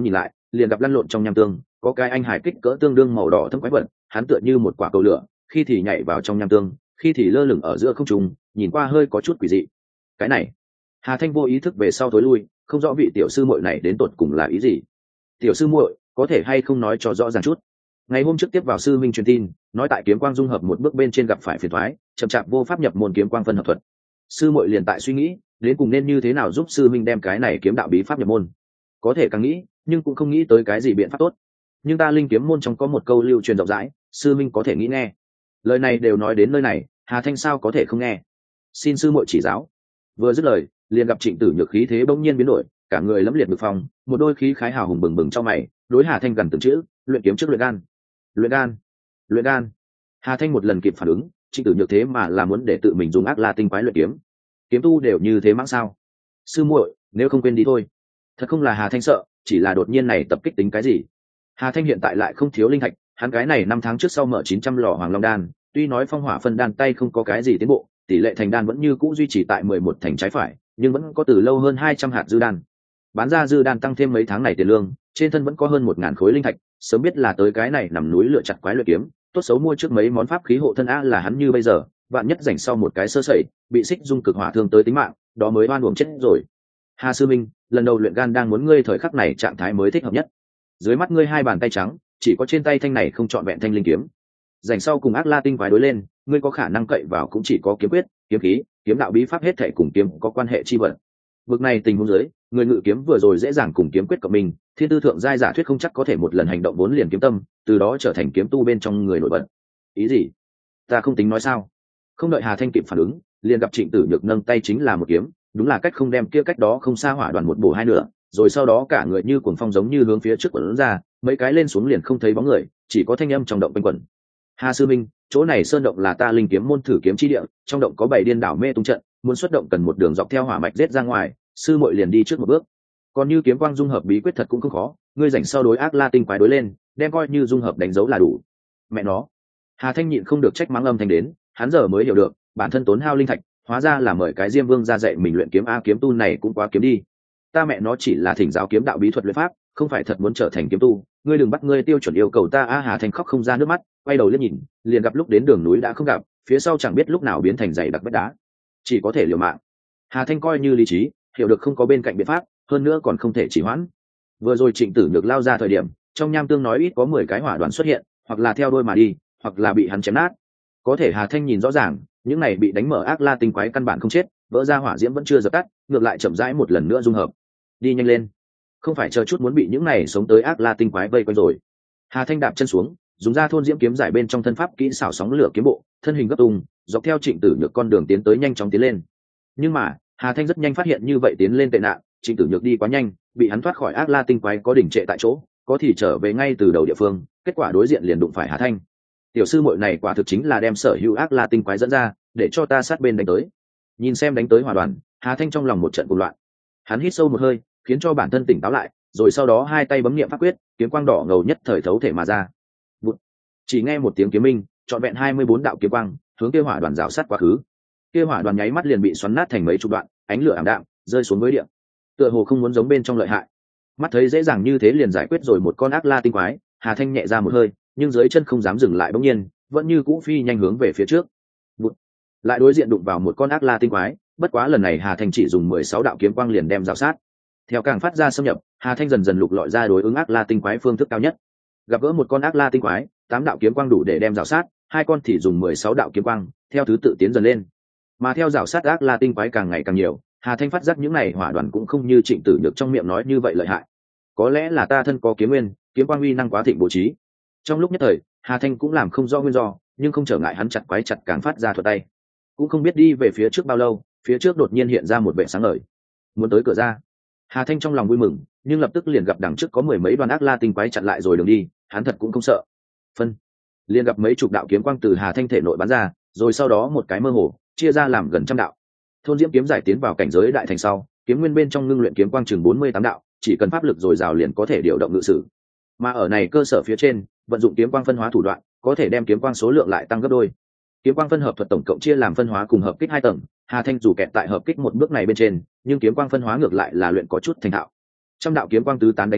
A: liền gặp lăn lộn trong nham tương có cái anh hải kích cỡ tương đương màu đỏ thâm quái vật, hắn tựa như một quả cầu lửa, khi thì nhảy vào trong nham tương, khi thì lơ lửng ở giữa không trung, nhìn qua hơi có chút quỷ dị. Cái này, Hà Thanh vô ý thức về sau tối lui, không rõ vị tiểu sư muội này đến tột cùng là ý gì. Tiểu sư muội, có thể hay không nói cho rõ ràng chút? Ngày hôm trước tiếp vào sư minh truyền tin, nói tại kiếm quang dung hợp một bước bên trên gặp phải phiền toái, chậm chạp vô pháp nhập môn kiếm quang phân hợp thuật. Sư muội liền tại suy nghĩ, đến cùng nên như thế nào giúp sư minh đem cái này kiếm đạo bí pháp nhập môn. Có thể càng nghĩ, nhưng cũng không nghĩ tới cái gì biện pháp tốt. Nhưng ta linh kiếm môn trong có một câu lưu truyền rộng rãi, sư minh có thể nghĩ nghe. Lời này đều nói đến nơi này, Hà Thanh sao có thể không nghe? Xin sư muội chỉ giáo. Vừa dứt lời, liền gặp Trịnh Tử Nhược khí thế bỗng nhiên biến đổi, cả người lẫm liệt ngực phong, một đôi khí khái hào hùng bừng bừng trong mày, đối Hà Thanh gần từng chữ, luyện kiếm trước luyện gan. Luyện gan, luyện gan. Hà Thanh một lần kịp phản ứng, Trịnh Tử Nhược thế mà là muốn để tự mình dùng ác la tinh quái luyện kiếm. Kiếm tu đều như thế mãng sao? Sư muội, nếu không quên đi thôi. Thật không là Hà Thanh sợ, chỉ là đột nhiên này tập kích tính cái gì. Hà Thanh hiện tại lại không thiếu linh thạch, hắn cái này 5 tháng trước sau mở 900 lò Hoàng Long đan, tuy nói phong hỏa phân đan tay không có cái gì tiến bộ, tỷ lệ thành đan vẫn như cũ duy trì tại 11 thành trái phải, nhưng vẫn có từ lâu hơn 200 hạt dư đan. Bán ra dư đan tăng thêm mấy tháng này tiền lương, trên thân vẫn có hơn 1000 khối linh thạch, sớm biết là tới cái này nằm núi lựa chặt quái luyện kiếm, tốt xấu mua trước mấy món pháp khí hộ thân a là hắn như bây giờ, vạn nhất rảnh sau một cái sơ sẩy, bị xích dung cực hỏa thương tới tính mạng, đó mới oan uổng chết rồi. Hà sư minh, lần đầu luyện gan đang muốn ngươi thời khắc này trạng thái mới thích hợp nhất. Dưới mắt ngươi hai bàn tay trắng, chỉ có trên tay thanh này không chọn vẹn thanh linh kiếm. Rảnh sau cùng ác la tinh quái đối lên, ngươi có khả năng cậy vào cũng chỉ có kiếm quyết, kiếm khí, kiếm đạo bí pháp hết thảy cùng kiếm có quan hệ chi vận. Vực này tình huống dưới, người ngự kiếm vừa rồi dễ dàng cùng kiếm quyết cộng mình, thiên tư thượng giai giả thuyết không chắc có thể một lần hành động vốn liền kiếm tâm, từ đó trở thành kiếm tu bên trong người nổi bật. Ý gì? Ta không tính nói sao? Không đợi Hà Thanh kịp phản ứng, liền gặp Trịnh Tử Nhược nâng tay chính là một kiếm, đúng là cách không đem kia cách đó không xa hỏa đoàn một bổ hai nửa, rồi sau đó cả người như cuồng phong giống như hướng phía trước quẩn ra, mấy cái lên xuống liền không thấy bóng người, chỉ có thanh âm trong động quanh quẩn. Hà sư minh, chỗ này sơn động là ta linh kiếm môn thử kiếm chi địa, trong động có 7 điên đảo mê tung trận, muốn xuất động cần một đường dọc theo hỏa mạch giết ra ngoài, sư muội liền đi trước một bước. Còn như kiếm quang dung hợp bí quyết thật cũng không khó, ngươi rảnh sau đối ác la tinh quái đối lên, đem coi như dung hợp đánh dấu là đủ. Mẹ nó. Hà Thanh nhịn không được trách mắng âm thanh đến, hắn giờ mới hiểu được, bản thân tốn hao linh thạch, hóa ra là mời cái Diêm Vương ra dạy mình luyện kiếm a, kiếm tu này cũng quá kiếm đi. Ta mẹ nó chỉ là thỉnh giáo kiếm đạo bí thuật luyện pháp, không phải thật muốn trở thành kiếm tu, ngươi đừng bắt ngươi tiêu chuẩn yêu cầu ta a. Hà Thanh khóc không ra nước mắt, quay đầu liếc nhìn, liền gặp lúc đến đường núi đã không gặp, phía sau chẳng biết lúc nào biến thành dày đặc vách đá, chỉ có thể liều mạng. Hà Thanh coi như lý trí, hiểu được không có bên cạnh biện pháp, hơn nữa còn không thể trì hoãn. Vừa rồi Trịnh Tử Nhược lao ra thời điểm, trong nham tương nói ít có 10 cái hỏa đoàn xuất hiện, hoặc là theo đôi mà đi, hoặc là bị hắn chém nát. Có thể Hà Thanh nhìn rõ ràng, những này bị đánh mở ác la tinh quái căn bản không chết, vỡ ra hỏa diễm vẫn chưa dập tắt, ngược lại chậm rãi một lần nữa dung hợp. Đi nhanh lên, không phải chờ chút muốn bị những này sống tới ác la tinh quái vây quanh rồi. Hà Thanh đạp chân xuống, dùng ra thôn diễm kiếm giải bên trong thân pháp kỹ xảo sóng lửa kiếm bộ, thân hình gấp tung, dọc theo Trịnh Tử Nhược con đường tiến tới nhanh chóng tiến lên. Nhưng mà Hà Thanh rất nhanh phát hiện như vậy tiến lên tệ nạn, Trịnh Tử Nhược đi quá nhanh, bị hắn thoát khỏi ác la tinh quái có đỉnh trệ tại chỗ, có thì trở về ngay từ đầu địa phương, kết quả đối diện liền đụng phải Hà Thanh. Tiểu sư muội này quả thực chính là đem sở hữu ác la tinh quái dẫn ra, để cho ta sát bên đánh tới. Nhìn xem đánh tới hỏa đoàn, Hà Thanh trong lòng một trận cuồng loạn. Hắn hít sâu một hơi, khiến cho bản thân tỉnh táo lại, rồi sau đó hai tay bấm niệm pháp quyết, kiếm quang đỏ ngầu nhất thời thấu thể mà ra. Vụt. Chỉ nghe một tiếng kiếm minh, trọn vẹn 24 đạo kiếm quang, hướng kia hỏa đoàn rào sát quá khứ. Kia hỏa đoàn nháy mắt liền bị xoắn nát thành mấy chục đoạn, ánh lửa ảm đạm, rơi xuống với địa. Tựa hồ không muốn giống bên trong lợi hại. Mắt thấy dễ dàng như thế liền giải quyết rồi một con ác la tinh quái, Hà Thanh nhẹ ra một hơi, nhưng dưới chân không dám dừng lại bỗng nhiên, vẫn như cũ phi nhanh hướng về phía trước. Bụt. Lại đối diện đụng vào một con ác la tinh quái, bất quá lần này Hà Thanh chỉ dùng 16 đạo kiếm quang liền đem rào sát. Theo càng phát ra xâm nhập, Hà Thanh dần dần lục lọi ra đối ứng ác la tinh quái phương thức cao nhất. Gặp gỡ một con ác la tinh quái, 8 đạo kiếm quang đủ để đem rào sát, hai con thì dùng 16 đạo kiếm quang, theo thứ tự tiến dần lên. Mà theo rào sát ác la tinh quái càng ngày càng nhiều, Hà Thanh phát giác những này hỏa đoàn cũng không như Trịnh Tử Nhược trong miệng nói như vậy lợi hại. Có lẽ là ta thân có kiếm nguyên, kiếm quang uy năng quá thịnh bố trí. Trong lúc nhất thời, Hà Thanh cũng làm không rõ nguyên do, nhưng không trở ngại hắn chặt quái chặt càng phát ra thuật tay. Cũng không biết đi về phía trước bao lâu, phía trước đột nhiên hiện ra một vệ sáng ngời, muốn tới cửa ra. Hà Thanh trong lòng vui mừng, nhưng lập tức liền gặp đằng trước có mười mấy đoàn ác la tinh quái chặn lại rồi đường đi, hắn thật cũng không sợ. Phân, liền gặp mấy chục đạo kiếm quang từ Hà Thanh thể nội bắn ra, rồi sau đó một cái mơ hồ, chia ra làm gần trăm đạo. Thôn diễm kiếm giải tiến vào cảnh giới đại thành sau, kiếm nguyên bên trong ngưng luyện kiếm quang chừng 48 đạo, chỉ cần pháp lực dồi dào liền có thể điều động ngự sử. Mà ở này cơ sở phía trên, vận dụng kiếm quang phân hóa thủ đoạn, có thể đem kiếm quang số lượng lại tăng gấp đôi. Kiếm quang phân hợp thuật tổng cộng chia làm phân hóa cùng hợp kích 2 tầng, Hà Thanh dù kẹt tại hợp kích một bước này bên trên, nhưng kiếm quang phân hóa ngược lại là luyện có chút thành thạo. Trăm đạo kiếm quang tứ tán đánh ra,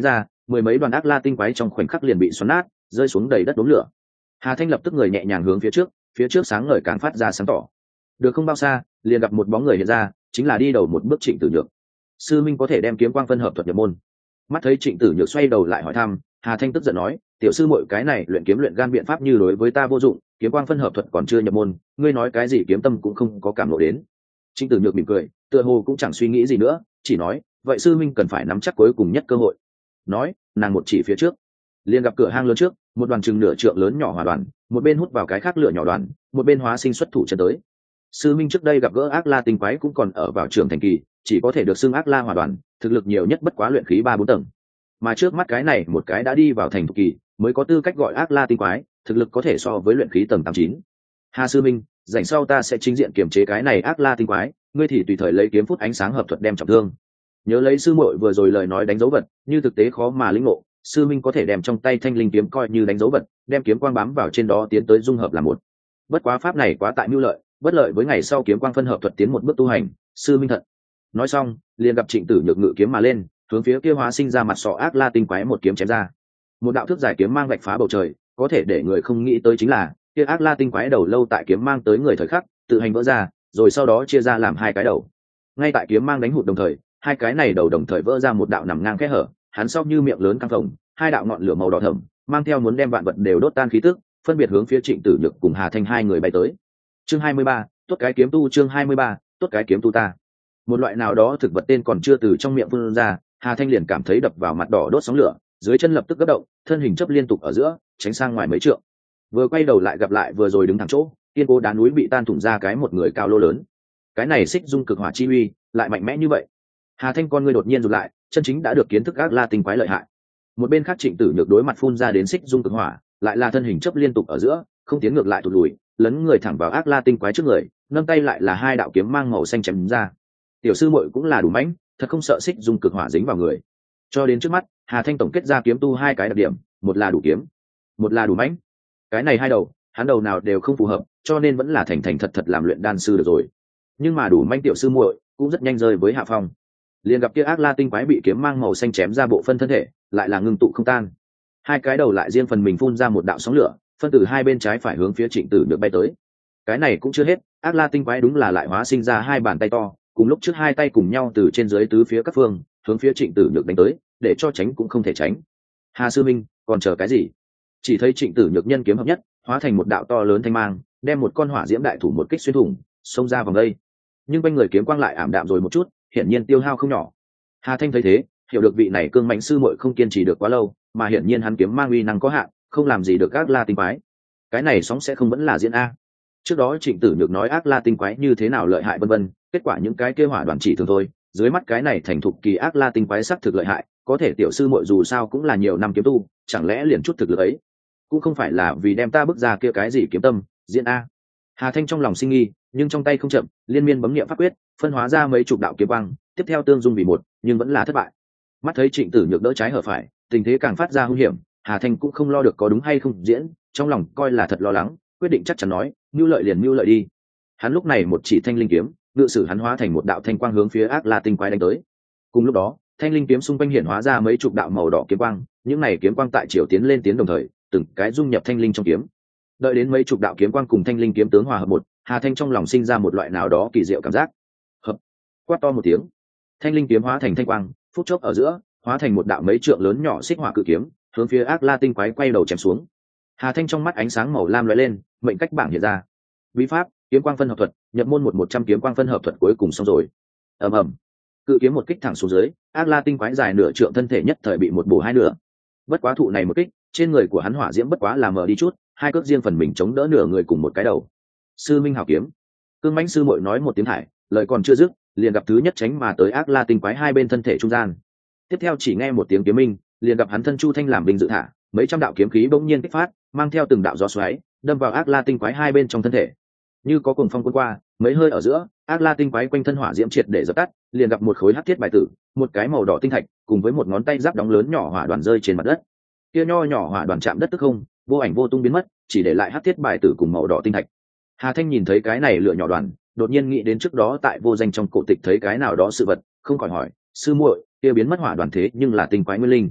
A: mười mấy đoàn ác la tinh quái trong khoảnh khắc liền bị xoắn nát, rơi xuống đầy đất đốm lửa. Hà Thanh lập tức người nhẹ nhàng hướng phía trước sáng ngời càng phát ra sáng tỏ. Được không bao xa, liền gặp một bóng người hiện ra, chính là đi đầu một bước Trịnh Tử Nhược. Sư minh có thể đem kiếm quang phân hợp thuật nhập môn. Mắt thấy Trịnh Tử Nhược xoay đầu lại hỏi thăm, Hà Thanh tức giận nói, tiểu sư muội cái này luyện kiếm luyện gan biện pháp như đối với ta vô dụng, kiếm quang phân hợp thuật còn chưa nhập môn, ngươi nói cái gì kiếm tâm cũng không có cảm lộ đến. Trịnh Tử Nhược mỉm cười, tựa hồ cũng chẳng suy nghĩ gì nữa, chỉ nói, vậy sư minh cần phải nắm chắc cuối cùng nhất cơ hội. Nói, nàng một chỉ phía trước, liền gặp cửa hang lớn trước, một đoàn chừng nửa trượng lớn nhỏ hỏa đoàn, một bên hút vào cái khác lửa nhỏ đoàn, một bên hóa sinh xuất thủ chân tới. Sư minh trước đây gặp gỡ ác la tinh quái cũng còn ở vào trường thành kỳ, chỉ có thể được xưng ác la hỏa đoàn, thực lực nhiều nhất bất quá luyện khí 3-4 tầng. Mà trước mắt cái này một cái đã đi vào thành thục kỳ, mới có tư cách gọi ác la tinh quái, thực lực có thể so với luyện khí tầng 8-9. Hà sư minh, rảnh sau ta sẽ chính diện kiểm chế cái này ác la tinh quái, ngươi thì tùy thời lấy kiếm phút ánh sáng hợp thuật đem trọng thương. Nhớ lấy sư muội vừa rồi lời nói đánh dấu vật, như thực tế khó mà lĩnh ngộ, sư minh có thể đem trong tay thanh linh kiếm coi như đánh dấu vật, đem kiếm quang bám vào trên đó tiến tới dung hợp làm một. Bất quá pháp này quá tại mưu lợi, bất lợi với ngày sau kiếm quang phân hợp thuật tiến một bước tu hành, sư minh thật. Nói xong, liền gặp Trịnh Tử Nhược ngự kiếm mà lên, hướng phía kia hóa sinh ra mặt sọ ác la tinh quái một kiếm chém ra. Một đạo thước dài kiếm mang vạch phá bầu trời, có thể để người không nghĩ tới chính là, kia ác la tinh quái đầu lâu tại kiếm mang tới người thời khắc, tự hành vỡ ra, rồi sau đó chia ra làm hai cái đầu. Ngay tại kiếm mang đánh hụt đồng thời, hai cái này đầu đồng thời vỡ ra một đạo nằm ngang kẽ hở, hắn sau như miệng lớn căng phồng, hai đạo ngọn lửa màu đỏ thẫm, mang theo muốn đem vạn vật đều đốt tan khí tức, phân biệt hướng phía Trịnh Tử Nhược cùng Hà Thanh hai người bay tới. Chương 23, tốt cái kiếm tu. Chương 23, tốt cái kiếm tu ta. Một loại nào đó thực vật tên còn chưa từ trong miệng phun ra, Hà Thanh liền cảm thấy đập vào mặt đỏ đốt sóng lửa, dưới chân lập tức cấp động, thân hình chấp liên tục ở giữa, tránh sang ngoài mấy trượng. Vừa quay đầu lại gặp lại vừa rồi đứng thẳng chỗ, kiên cố đá núi bị tan thủng ra cái một người cao lô lớn. Cái này xích dung cực hỏa chi uy, lại mạnh mẽ như vậy. Hà Thanh con ngươi đột nhiên rụt lại, chân chính đã được kiến thức ác la tinh quái lợi hại. Một bên khác Trịnh Tử Nhược đối mặt phun ra đến xích dung cực hỏa, lại là thân hình chấp liên tục ở giữa, không tiến ngược lại tụt lùi, lấn người thẳng vào ác la tinh quái trước người, nâng tay lại là hai đạo kiếm mang màu xanh chém ra. Tiểu sư muội cũng là đủ mãnh, thật không sợ xích dung cực hỏa dính vào người. Cho đến trước mắt, Hà Thanh tổng kết ra kiếm tu hai cái đặc điểm, một là đủ kiếm, một là đủ mãnh. Cái này hai đầu, hắn đầu nào đều không phù hợp, cho nên vẫn là thành thành thật thật làm luyện đan sư được rồi. Nhưng mà đủ mãnh tiểu sư muội cũng rất nhanh rơi với hạ phong. Liền gặp kia ác la tinh quái bị kiếm mang màu xanh chém ra bộ phân thân thể, lại là ngưng tụ không tan. Hai cái đầu lại riêng phần mình phun ra một đạo sóng lửa, phân từ hai bên trái phải hướng phía Trịnh Tử Nhược bay tới. Cái này cũng chưa hết, ác la tinh quái đúng là lại hóa sinh ra hai bàn tay to, cùng lúc trước hai tay cùng nhau từ trên dưới tứ phía các phương, hướng phía Trịnh Tử Nhược đánh tới, để cho tránh cũng không thể tránh. Hà sư minh, còn chờ cái gì? Chỉ thấy Trịnh Tử Nhược nhân kiếm hợp nhất, hóa thành một đạo to lớn thanh mang, đem một con hỏa diễm đại thủ một kích xuyên thủng, xông ra vòng đây. Nhưng bên người kiếm quang lại ảm đạm rồi một chút, hiển nhiên tiêu hao không nhỏ. Hà Thanh thấy thế, hiểu được vị này cương mãnh sư muội không kiên trì được quá lâu, mà hiển nhiên hắn kiếm mang uy năng có hạn, không làm gì được ác la tinh quái. Cái này sóng sẽ không vẫn là diễn a. Trước đó Trịnh Tử Nhược nói ác la tinh quái như thế nào lợi hại vân vân, kết quả những cái kia hỏa đoàn chỉ thường thôi, dưới mắt cái này thành thục kỳ ác la tinh quái sắc thực lợi hại, có thể tiểu sư muội dù sao cũng là nhiều năm kiếm tu, chẳng lẽ liền chút thực lực ấy cũng không phải là vì đem ta bước ra kia cái gì kiếm tâm diễn a. Hà Thanh trong lòng sinh nghi, nhưng trong tay không chậm, liên miên bấm niệm pháp quyết, phân hóa ra mấy chục đạo kiếm quang, tiếp theo tương dung vì một, nhưng vẫn là thất bại. Mắt thấy Trịnh Tử Nhược đỡ trái hở phải, tình thế càng phát ra hung hiểm, Hà Thanh cũng không lo được có đúng hay không diễn, trong lòng coi là thật lo lắng, quyết định chắc chắn nói, mưu lợi liền mưu lợi đi. Hắn lúc này một chỉ thanh linh kiếm, ngự sử hắn hóa thành một đạo thanh quang hướng phía ác la tinh quái đánh tới. Cùng lúc đó, thanh linh kiếm xung quanh hiển hóa ra mấy chục đạo màu đỏ kiếm quang, những này kiếm quang tại chiều tiến lên tiến đồng thời, từng cái dung nhập thanh linh trong kiếm. Đợi đến mấy chục đạo kiếm quang cùng thanh linh kiếm tướng hòa hợp một, Hà Thanh trong lòng sinh ra một loại nào đó kỳ diệu cảm giác. Hợp, quát to một tiếng, thanh linh kiếm hóa thành thanh quang, phút chốc ở giữa, hóa thành một đạo mấy trượng lớn nhỏ xích hỏa cự kiếm, hướng phía ác la tinh quái quay đầu chém xuống. Hà Thanh trong mắt ánh sáng màu lam lóe lên, mệnh cách bảng hiện ra. Bí pháp, kiếm quang phân hợp thuật, nhập môn 100 kiếm quang phân hợp thuật cuối cùng xong rồi. Ầm ầm, cự kiếm một kích thẳng xuống dưới, ác la tinh quái dài nửa trượng thân thể nhất thời bị một bổ hai nửa. Bất quá thụ này một kích, trên người của hắn hỏa diễm bất quá là mờ đi chút, hai cước riêng phần mình chống đỡ nửa người cùng một cái đầu. Sư minh hảo kiếm. Cương mãnh sư muội nói một tiếng thải, lời còn chưa dứt, liền gặp thứ nhất tránh mà tới ác la tinh quái hai bên thân thể trung gian. Tiếp theo chỉ nghe một tiếng kiếm minh, liền gặp hắn thân chu thanh làm binh dự thả, mấy trăm đạo kiếm khí bỗng nhiên kích phát, mang theo từng đạo gió xoáy, đâm vào ác la tinh quái hai bên trong thân thể. Như có cuồng phong cuốn qua, mấy hơi ở giữa, ác la tinh quái quanh thân hỏa diễm triệt để dập tắt, liền gặp một khối hắc thiết bài tử, một cái màu đỏ tinh thạch, cùng với một ngón tay giáp đóng lớn nhỏ hỏa đoàn rơi trên mặt đất. Kia nho nhỏ hỏa đoàn chạm đất tức không, vô ảnh vô tung biến mất, chỉ để lại hắc thiết bài tử cùng màu đỏ tinh thạch. Hà Thanh nhìn thấy cái này lửa nhỏ đoàn, đột nhiên nghĩ đến trước đó tại vô danh trong cổ tịch thấy cái nào đó sự vật, không khỏi hỏi, sư muội, kia biến mất hỏa đoàn thế nhưng là tinh quái nguyên linh.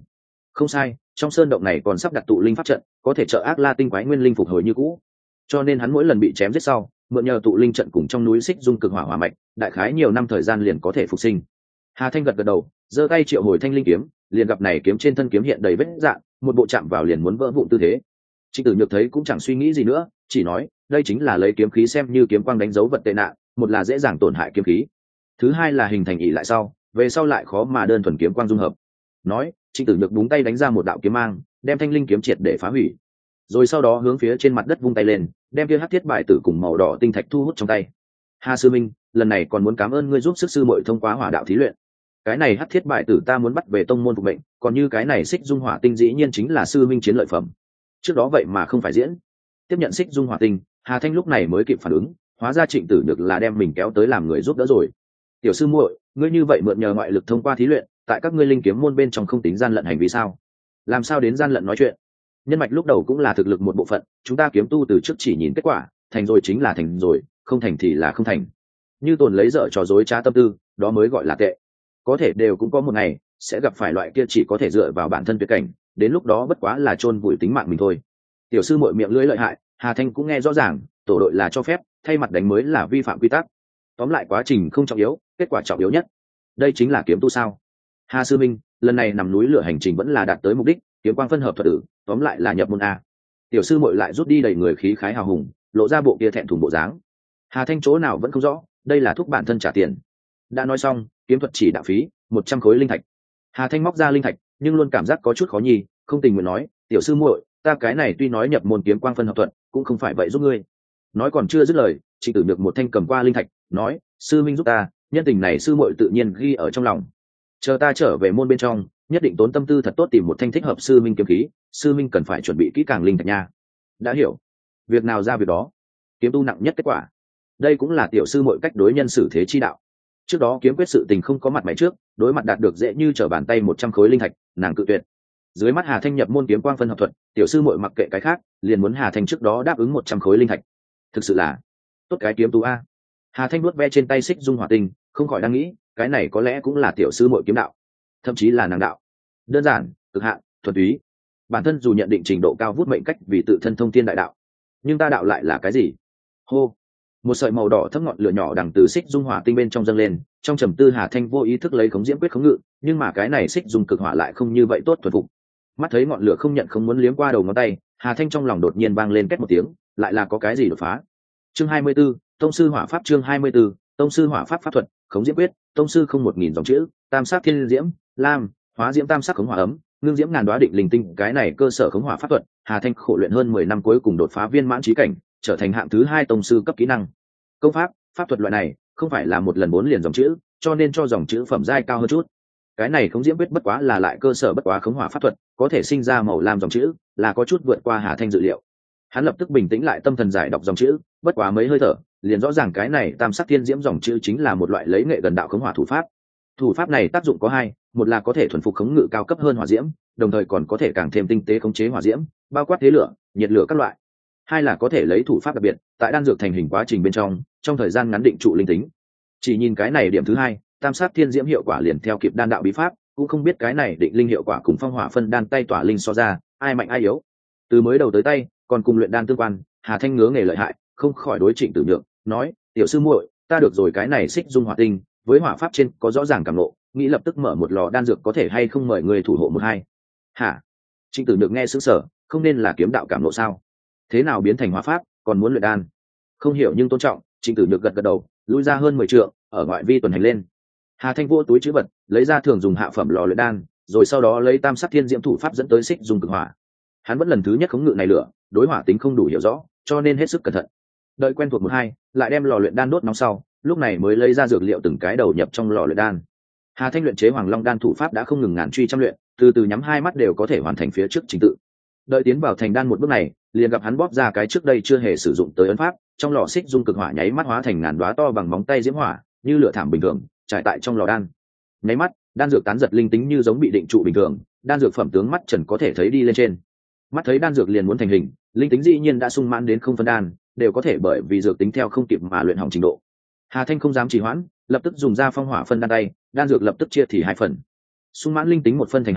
A: Không sai, trong sơn động này còn sắp đặt tụ linh pháp trận, có thể trợ ác la tinh quái nguyên linh phục hồi như cũ. Cho nên hắn mỗi lần bị chém giết sau, mượn nhờ tụ linh trận cùng trong núi xích dung cực hỏa hỏa mạch, đại khái nhiều năm thời gian liền có thể phục sinh. Hà Thanh gật gật đầu, giơ tay triệu hồi thanh linh kiếm, liền gặp này kiếm trên thân kiếm hiện đầy vết rạn, một bộ chạm vào liền muốn vỡ vụn tư thế. Trịnh Tử Nhược thấy cũng chẳng suy nghĩ gì nữa, chỉ nói, đây chính là lấy kiếm khí xem như kiếm quang đánh dấu vật tệ nạn, một là dễ dàng tổn hại kiếm khí, thứ hai là hình thành ỷ lại sau, về sau lại khó mà đơn thuần kiếm quang dung hợp. Nói, Trịnh Tử Nhược búng tay đánh ra một đạo kiếm mang, đem thanh linh kiếm triệt để phá hủy. Rồi sau đó hướng phía trên mặt đất vung tay lên, đem kia hắc thiết bài tử cùng màu đỏ tinh thạch thu hút trong tay. Hà sư minh, lần này còn muốn cảm ơn ngươi giúp sức sư muội thông qua hỏa đạo thí luyện. Cái này hắc thiết bài tử ta muốn bắt về tông môn phục mệnh, còn như cái này xích dung hỏa tinh dĩ nhiên chính là sư minh chiến lợi phẩm. Trước đó vậy mà không phải diễn. Tiếp nhận xích dung hỏa tinh, Hà Thanh lúc này mới kịp phản ứng, hóa ra Trịnh Tử Nhược là đem mình kéo tới làm người giúp đỡ rồi. Tiểu sư muội, ngươi như vậy mượn nhờ ngoại lực thông qua thí luyện, tại các ngươi linh kiếm môn bên trong không tính gian lận hành vi sao? Làm sao đến gian lận nói chuyện? Nhân mạch lúc đầu cũng là thực lực một bộ phận, chúng ta kiếm tu từ trước chỉ nhìn kết quả, thành rồi chính là thành rồi, không thành thì là không thành. Như tồn lấy dở trò dối trá tâm tư, đó mới gọi là tệ. Có thể đều cũng có một ngày sẽ gặp phải loại kia chỉ có thể dựa vào bản thân tuyệt cảnh, đến lúc đó bất quá là chôn vùi tính mạng mình thôi. Tiểu sư muội miệng lưỡi lợi hại, Hà Thanh cũng nghe rõ ràng, tổ đội là cho phép, thay mặt đánh mới là vi phạm quy tắc. Tóm lại quá trình không trọng yếu, kết quả trọng yếu nhất. Đây chính là kiếm tu sao? Hà sư minh, lần này nằm núi lửa hành trình vẫn là đạt tới mục đích, kiếm quang phân hợp thuật tử, tóm lại là nhập môn a. Tiểu sư muội lại rút đi đầy người khí khái hào hùng, lộ ra bộ kia thẹn thùng bộ dáng. Hà Thanh chỗ nào vẫn không rõ, đây là thúc bản thân trả tiền. Đã nói xong, kiếm thuật chỉ đạo phí 100 khối linh thạch. Hà Thanh móc ra linh thạch, nhưng luôn cảm giác có chút khó nhì, không tình nguyện nói, tiểu sư muội, ta cái này tuy nói nhập môn kiếm quang phân hợp thuật, cũng không phải vậy giúp ngươi. Nói còn chưa dứt lời, Trịnh Tử Nhược một thanh cầm qua linh thạch, nói, sư minh giúp ta, nhân tình này sư muội tự nhiên ghi ở trong lòng. Chờ ta trở về môn bên trong, nhất định tốn tâm tư thật tốt tìm một thanh thích hợp sư minh kiếm khí, sư minh cần phải chuẩn bị kỹ càng linh thạch nha. Đã hiểu. Việc nào ra việc đó. Kiếm tu nặng nhất kết quả. Đây cũng là tiểu sư muội cách đối nhân xử thế chi đạo. Trước đó kiếm quyết sự tình không có mặt mày trước, đối mặt đạt được dễ như trở bàn tay 100 khối linh thạch, nàng cự tuyệt. Dưới mắt Hà Thanh nhập môn kiếm quang phân hợp thuật, tiểu sư muội mặc kệ cái khác, liền muốn Hà Thanh trước đó đáp ứng 100 khối linh thạch. Thực sự là tốt cái kiếm tu a. Hà Thanh nuốt ve trên tay xích dung hỏa tinh, không khỏi đang nghĩ, cái này có lẽ cũng là tiểu sư muội kiếm đạo, thậm chí là nàng đạo. Đơn giản, cực hạn, thuần túy. Bản thân dù nhận định trình độ cao vút mệnh cách vì tự thân thông thiên đại đạo, nhưng ta đạo lại là cái gì? Hô, một sợi màu đỏ thấp ngọn lửa nhỏ đằng từ xích dung hỏa tinh bên trong dâng lên, trong trầm tư Hà Thanh vô ý thức lấy khống diễm quyết khống ngự, nhưng mà cái này xích dung cực hỏa lại không như vậy tốt thuần phục. Mắt thấy ngọn lửa không nhận không muốn liếm qua đầu ngón tay, Hà Thanh trong lòng đột nhiên vang lên két một tiếng, lại là có cái gì đột phá. Chương 24, tông sư hỏa pháp. Chương 24, tông sư hỏa pháp pháp thuật, khống diễm quyết, tông sư không 1000 dòng chữ, tam sắc thiên diễm, lam, hóa diễm tam sắc khống hỏa ấm, ngưng diễm ngàn đóa định linh tinh, cái này cơ sở khống hỏa pháp thuật, Hà Thanh khổ luyện hơn 10 năm cuối cùng đột phá viên mãn chí cảnh, trở thành hạng thứ 2 tông sư cấp kỹ năng. Công pháp, pháp thuật loại này, không phải là một lần 4 liền dòng chữ, cho nên cho dòng chữ phẩm giai cao hơn chút. Cái này khống diễm quyết bất quá là lại cơ sở bất quá khống hỏa pháp thuật, có thể sinh ra màu lam dòng chữ, là có chút vượt qua Hà Thanh dự liệu. Hắn lập tức bình tĩnh lại tâm thần giải đọc dòng chữ, bất quá mấy hơi thở, liền rõ ràng cái này tam sắc thiên diễm dòng chữ chính là một loại lấy nghệ gần đạo khống hỏa thủ pháp. Thủ pháp này tác dụng có hai, một là có thể thuần phục khống ngự cao cấp hơn hỏa diễm, đồng thời còn có thể càng thêm tinh tế khống chế hỏa diễm, bao quát thế lửa, nhiệt lửa các loại. Hai là có thể lấy thủ pháp đặc biệt, tại đan dược thành hình quá trình bên trong thời gian ngắn định trụ linh tính. Chỉ nhìn cái này điểm thứ hai, tam sắc thiên diễm hiệu quả liền theo kịp đan đạo bí pháp, cũng không biết cái này định linh hiệu quả cùng phong hỏa phân đan tay tỏa linh so ra, ai mạnh ai yếu. Từ mới đầu tới tay, còn cùng luyện đan tương quan, Hà Thanh ngứa nghề lợi hại, không khỏi đối Trịnh Tử Nhược nói, tiểu sư muội, ta được rồi, cái này xích dung hỏa tinh, với hỏa pháp trên có rõ ràng cảm ngộ, nghĩ lập tức mở một lò đan dược có thể hay không mời người thủ hộ một hai. Hả? Trịnh Tử Nhược nghe sững sờ, không nên là kiếm đạo cảm ngộ sao? Thế nào biến thành hỏa pháp, còn muốn luyện đan? Không hiểu nhưng tôn trọng, Trịnh Tử Nhược gật gật đầu, lui ra hơn 10 trượng, ở ngoại vi tuần hành lên. Hà Thanh vô túi trữ vật, lấy ra thường dùng hạ phẩm lò luyện đan, rồi sau đó lấy tam sắc thiên diễm thủ pháp dẫn tới xích dung cực hỏa. Hắn vẫn lần thứ nhất khống ngự này lửa, đối hỏa tính không đủ hiểu rõ, cho nên hết sức cẩn thận. Đợi quen thuộc một hai, lại đem lò luyện đan đốt nóng sau, lúc này mới lấy ra dược liệu từng cái đầu nhập trong lò luyện đan. Hà Thanh luyện chế Hoàng Long đan thủ pháp đã không ngừng ngàn truy trăm luyện, từ từ nhắm hai mắt đều có thể hoàn thành phía trước trình tự. Đợi tiến vào thành đan một bước này, liền gặp hắn bóp ra cái trước đây chưa hề sử dụng tới ấn pháp, trong lò xích dung cực hỏa nháy mắt hóa thành ngàn đóa to bằng móng tay diễm hỏa, như lửa thảm bình thường, trải tại trong lò đan. Nháy mắt, đan dược tán giật linh tính như giống bị định trụ bình thường, đan dược phẩm tướng mắt trần có thể thấy đi lên trên. Mắt thấy đan dược liền muốn thành hình, linh tính dĩ nhiên đã sung mãn đến không phân đan, đều có thể bởi vì dược tính theo không kịp mà luyện hỏng trình độ. Hà Thanh không dám trì hoãn, lập tức dùng ra phong hỏa phân đan tay, đan dược lập tức chia thì 2 phần. Sung mãn linh tính 1 phân thành 2,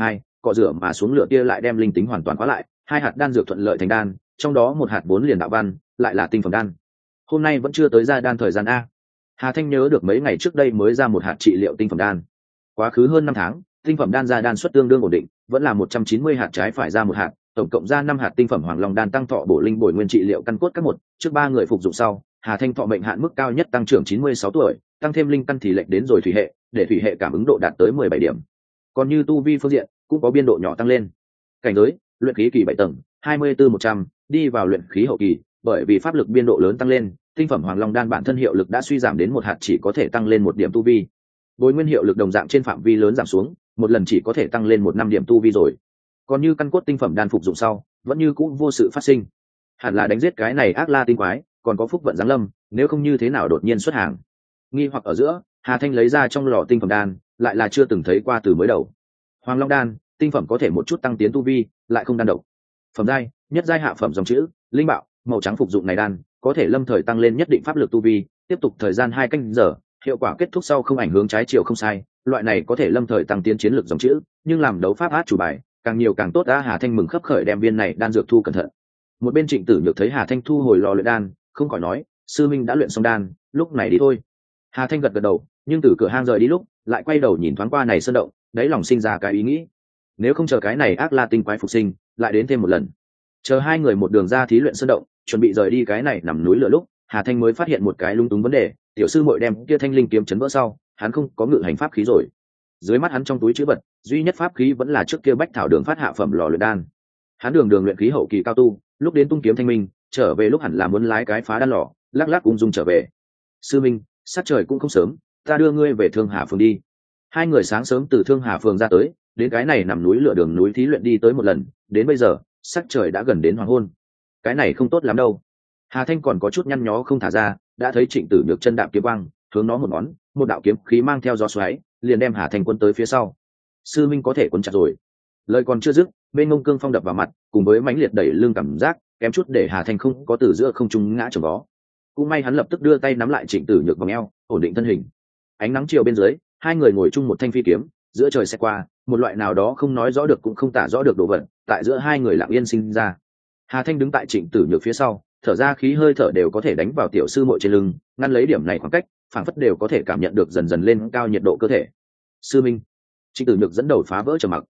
A: cọ rửa mà xuống lửa kia lại đem linh tính hoàn toàn khóa lại, 2 hạt đan dược thuận lợi thành đan, trong đó 1 hạt vốn liền đạo văn, lại là tinh phẩm đan. Hôm nay vẫn chưa tới ra đan thời gian a. Hà Thanh nhớ được mấy ngày trước đây mới ra 1 hạt trị liệu tinh phẩm đan. Quá khứ hơn 5 tháng, tinh phẩm đan ra đan suất tương đương ổn định, vẫn là 190 hạt trái phải ra 1 hạt, tổng cộng ra 5 hạt tinh phẩm Hoàng Long đan tăng thọ bổ linh bồi nguyên trị liệu căn cốt các một, trước 3 người phục dụng sau, Hà Thanh thọ mệnh hạn mức cao nhất tăng trưởng 96 tuổi, tăng thêm linh căn thì lệnh đến rồi thủy hệ, để thủy hệ cảm ứng độ đạt tới 17 điểm. Còn như tu vi phương diện, cũng có biên độ nhỏ tăng lên. Cảnh giới, luyện khí kỳ 7 tầng, 24-100, đi vào luyện khí hậu kỳ, bởi vì pháp lực biên độ lớn tăng lên, tinh phẩm Hoàng Long đan bản thân hiệu lực đã suy giảm đến 1 hạt chỉ có thể tăng lên 1 điểm tu vi. Bồi nguyên hiệu lực đồng dạng trên phạm vi lớn giảm xuống, một lần chỉ có thể tăng lên 1 năm điểm tu vi rồi. Còn như căn cốt tinh phẩm đan phục dụng sau, vẫn như cũ vô sự phát sinh. Hẳn là đánh giết cái này ác la tinh quái, còn có phúc vận giáng lâm, nếu không như thế nào đột nhiên xuất hàng. Nghi hoặc ở giữa, Hà Thanh lấy ra trong lò tinh phẩm đan, lại là chưa từng thấy qua từ mới đầu. Hoàng Long đan, tinh phẩm có thể một chút tăng tiến tu vi, lại không đan độc. Phẩm giai, nhất giai hạ phẩm dòng chữ, linh bạo, màu trắng phục dụng này đan, có thể lâm thời tăng lên nhất định pháp lực tu vi, tiếp tục thời gian 2 canh giờ, hiệu quả kết thúc sau không ảnh hưởng trái chiều không sai, loại này có thể lâm thời tăng tiến chiến lược dòng chữ, nhưng làm đấu pháp át chủ bài, càng nhiều càng tốt. Hà Thanh mừng khấp khởi đem viên này đan dược thu cẩn thận. Một bên Trịnh Tử Nhược thấy Hà Thanh thu hồi lò luyện đan, không khỏi nói, sư minh đã luyện xong đan, lúc này đi thôi. Hà Thanh gật gật đầu, nhưng từ cửa hang rời đi lúc, lại quay đầu nhìn thoáng qua này sơn động, đáy lòng sinh ra cái ý nghĩ, nếu không chờ cái này ác la tinh quái phục sinh, lại đến thêm một lần. Chờ 2 người một đường ra thí luyện sơn động, chuẩn bị rời đi cái này nằm núi lửa lúc, Hà Thanh mới phát hiện một cái lung túng vấn đề, tiểu sư muội đem kia thanh linh kiếm chấn vỡ sau, hắn không có ngự hành pháp khí rồi. Dưới mắt hắn trong túi trữ vật, duy nhất pháp khí vẫn là trước kia Bách Thảo Đường phát hạ phẩm lò luyện đan. Hắn đường luyện khí hậu kỳ cao tu, lúc đến tung kiếm thanh minh, trở về lúc hẳn là muốn lái cái phá đan lò, lắc lắc ung dung trở về. Sư minh, sát trời cũng không sớm, ta đưa ngươi về Thương Hà phường đi. 2 người sáng sớm từ Thương Hà phường ra tới, đến cái này nằm núi lửa đường núi thí luyện đi tới một lần, đến bây giờ, sát trời đã gần đến hoàng hôn. Cái này không tốt lắm đâu. Hà Thanh còn có chút nhăn nhó không thả ra, đã thấy Trịnh Tử Nhược chân đạp kiếm quang, hướng nó một ngón, một đạo kiếm khí mang theo gió xoáy, liền đem Hà Thanh quân tới phía sau. Sư minh có thể quân chặt rồi. Lời còn chưa dứt, bên ngông cương phong đập vào mặt, cùng với mãnh liệt đẩy lưng cảm giác, kém chút để Hà Thanh không có từ giữa không trung ngã chồng vó. Cũng may hắn lập tức đưa tay nắm lại Trịnh Tử Nhược vòng eo, ổn định thân hình. Ánh nắng chiều bên dưới, 2 người ngồi chung một thanh phi kiếm, giữa trời sẽ qua, một loại nào đó không nói rõ được cũng không tả rõ được đồ vật, tại giữa 2 người lặng yên sinh ra. Hà Thanh đứng tại Trịnh Tử Nhược phía sau, thở ra khí hơi thở đều có thể đánh vào tiểu sư muội trên lưng, ngăn lấy điểm này khoảng cách, phảng phất đều có thể cảm nhận được dần dần lên cao nhiệt độ cơ thể. Sư minh. Trịnh Tử Nhược dẫn đầu phá vỡ trầm mặc.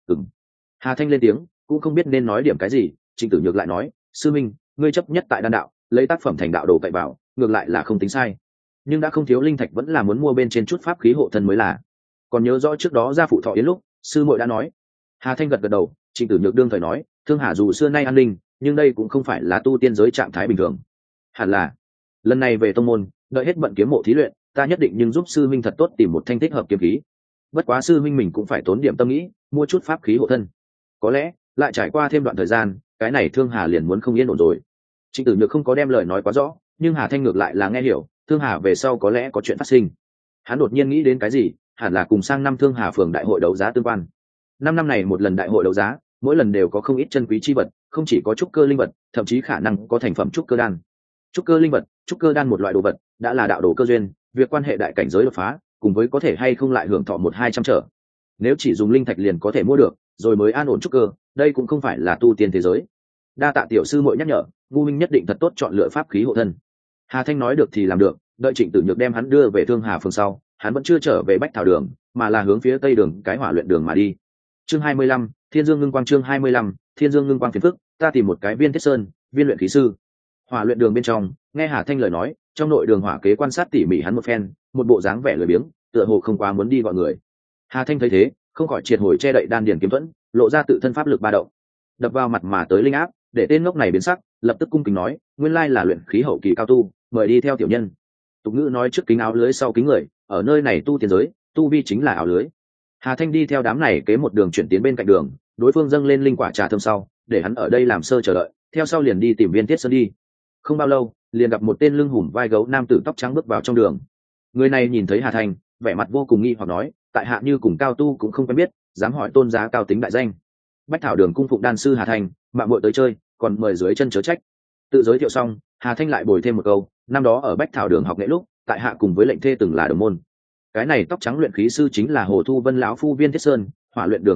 A: Hà Thanh lên tiếng, cũng không biết nên nói điểm cái gì. Trịnh Tử Nhược lại nói, sư minh, ngươi chấp nhất tại đan đạo, lấy tác phẩm thành đạo đồ cậy vào, ngược lại là không tính sai, nhưng đã không thiếu linh thạch vẫn là muốn mua bên trên chút pháp khí hộ thân mới là. Còn nhớ rõ trước đó ra phụ thọ yến lúc, sư muội đã nói. Hà Thanh gật gật đầu. Trịnh Tử Nhược đương thời nói, Thương Hà dù xưa nay an ninh, nhưng đây cũng không phải là tu tiên giới trạng thái bình thường. Hẳn là lần này về tông môn, đợi hết bận kiếm mộ thí luyện, ta nhất định nhưng giúp sư minh thật tốt tìm một thanh thích hợp kiếm khí. Bất quá sư minh mình cũng phải tốn điểm tâm nghĩ, mua chút pháp khí hộ thân. Có lẽ lại trải qua thêm đoạn thời gian, cái này Thương Hà liền muốn không yên ổn rồi. Trịnh Tử Nhược không có đem lời nói quá rõ, nhưng Hà Thanh ngược lại là nghe hiểu, Thương Hà về sau có lẽ có chuyện phát sinh. Hắn đột nhiên nghĩ đến cái gì, hẳn là cùng sang năm Thương Hà phường đại hội đấu giá tương quan. 5 năm này một lần đại hội đấu giá, mỗi lần đều có không ít chân quý chi vật, không chỉ có trúc cơ linh vật, thậm chí khả năng có thành phẩm trúc cơ đan. Trúc cơ linh vật, trúc cơ đan một loại đồ vật, đã là đạo đồ cơ duyên, việc quan hệ đại cảnh giới đột phá, cùng với có thể hay không lại hưởng thọ 100-200 trở. Nếu chỉ dùng linh thạch liền có thể mua được, rồi mới an ổn trúc cơ, đây cũng không phải là tu tiên thế giới. Đa tạ tiểu sư muội nhắc nhở, ngu minh nhất định thật tốt chọn lựa pháp khí hộ thân. Hà Thanh nói được thì làm được, đợi Trịnh Tử Nhược đem hắn đưa về Thương Hà phường sau, hắn vẫn chưa trở về Bách Thảo Đường, mà là hướng phía tây đường cái hỏa luyện đường mà đi. Chương 25, Thiên Dương Ngưng Quang. Chương 25, Thiên Dương Ngưng Quang phiền phức, ta tìm một cái viên thiết sơn, viên luyện khí sư. Hỏa luyện đường bên trong, nghe Hà Thanh lời nói, trong nội đường hỏa kế quan sát tỉ mỉ hắn một phen, một bộ dáng vẻ lười biếng, tựa hồ không quá muốn đi gọi người. Hà Thanh thấy thế, không khỏi triệt hồi che đậy đan điền kiếm thuẫn, lộ ra tự thân pháp lực ba động, đập vào mặt mà tới linh áp, để tên ngốc này biến sắc, lập tức cung kính nói, nguyên lai là luyện khí hậu kỳ cao tu, mời đi theo tiểu nhân. Tục ngữ nói trước kính áo lưới sau kính người, ở nơi này tu tiên giới, tu vi chính là áo lưới. Hà Thanh đi theo đám này kế một đường chuyển tiến bên cạnh đường, đối phương dâng lên linh quả trà thơm sau, để hắn ở đây làm sơ chờ đợi, theo sau liền đi tìm viên thiết sơn đi. Không bao lâu, liền gặp một tên lưng hùm vai gấu nam tử tóc trắng bước vào trong đường. Người này nhìn thấy Hà Thanh, vẻ mặt vô cùng nghi hoặc nói, tại hạ như cùng cao tu cũng không quen biết, dám hỏi tôn giá cao tính đại danh. Bách Thảo Đường cung phụng đan sư Hà Thanh, mạng muội tới chơi, còn mời dưới chân chớ trách. Tự giới thiệu xong, Hà Thanh lại bồi thêm một câu, năm đó ở Bách Thảo Đường học nghệ lúc, tại hạ cùng với lệnh thê từng là đồng môn. Cái này tóc trắng luyện khí sư chính là Hồ Thu Vân lão phu viên thiết sơn, hỏa luyện đường cung phụng,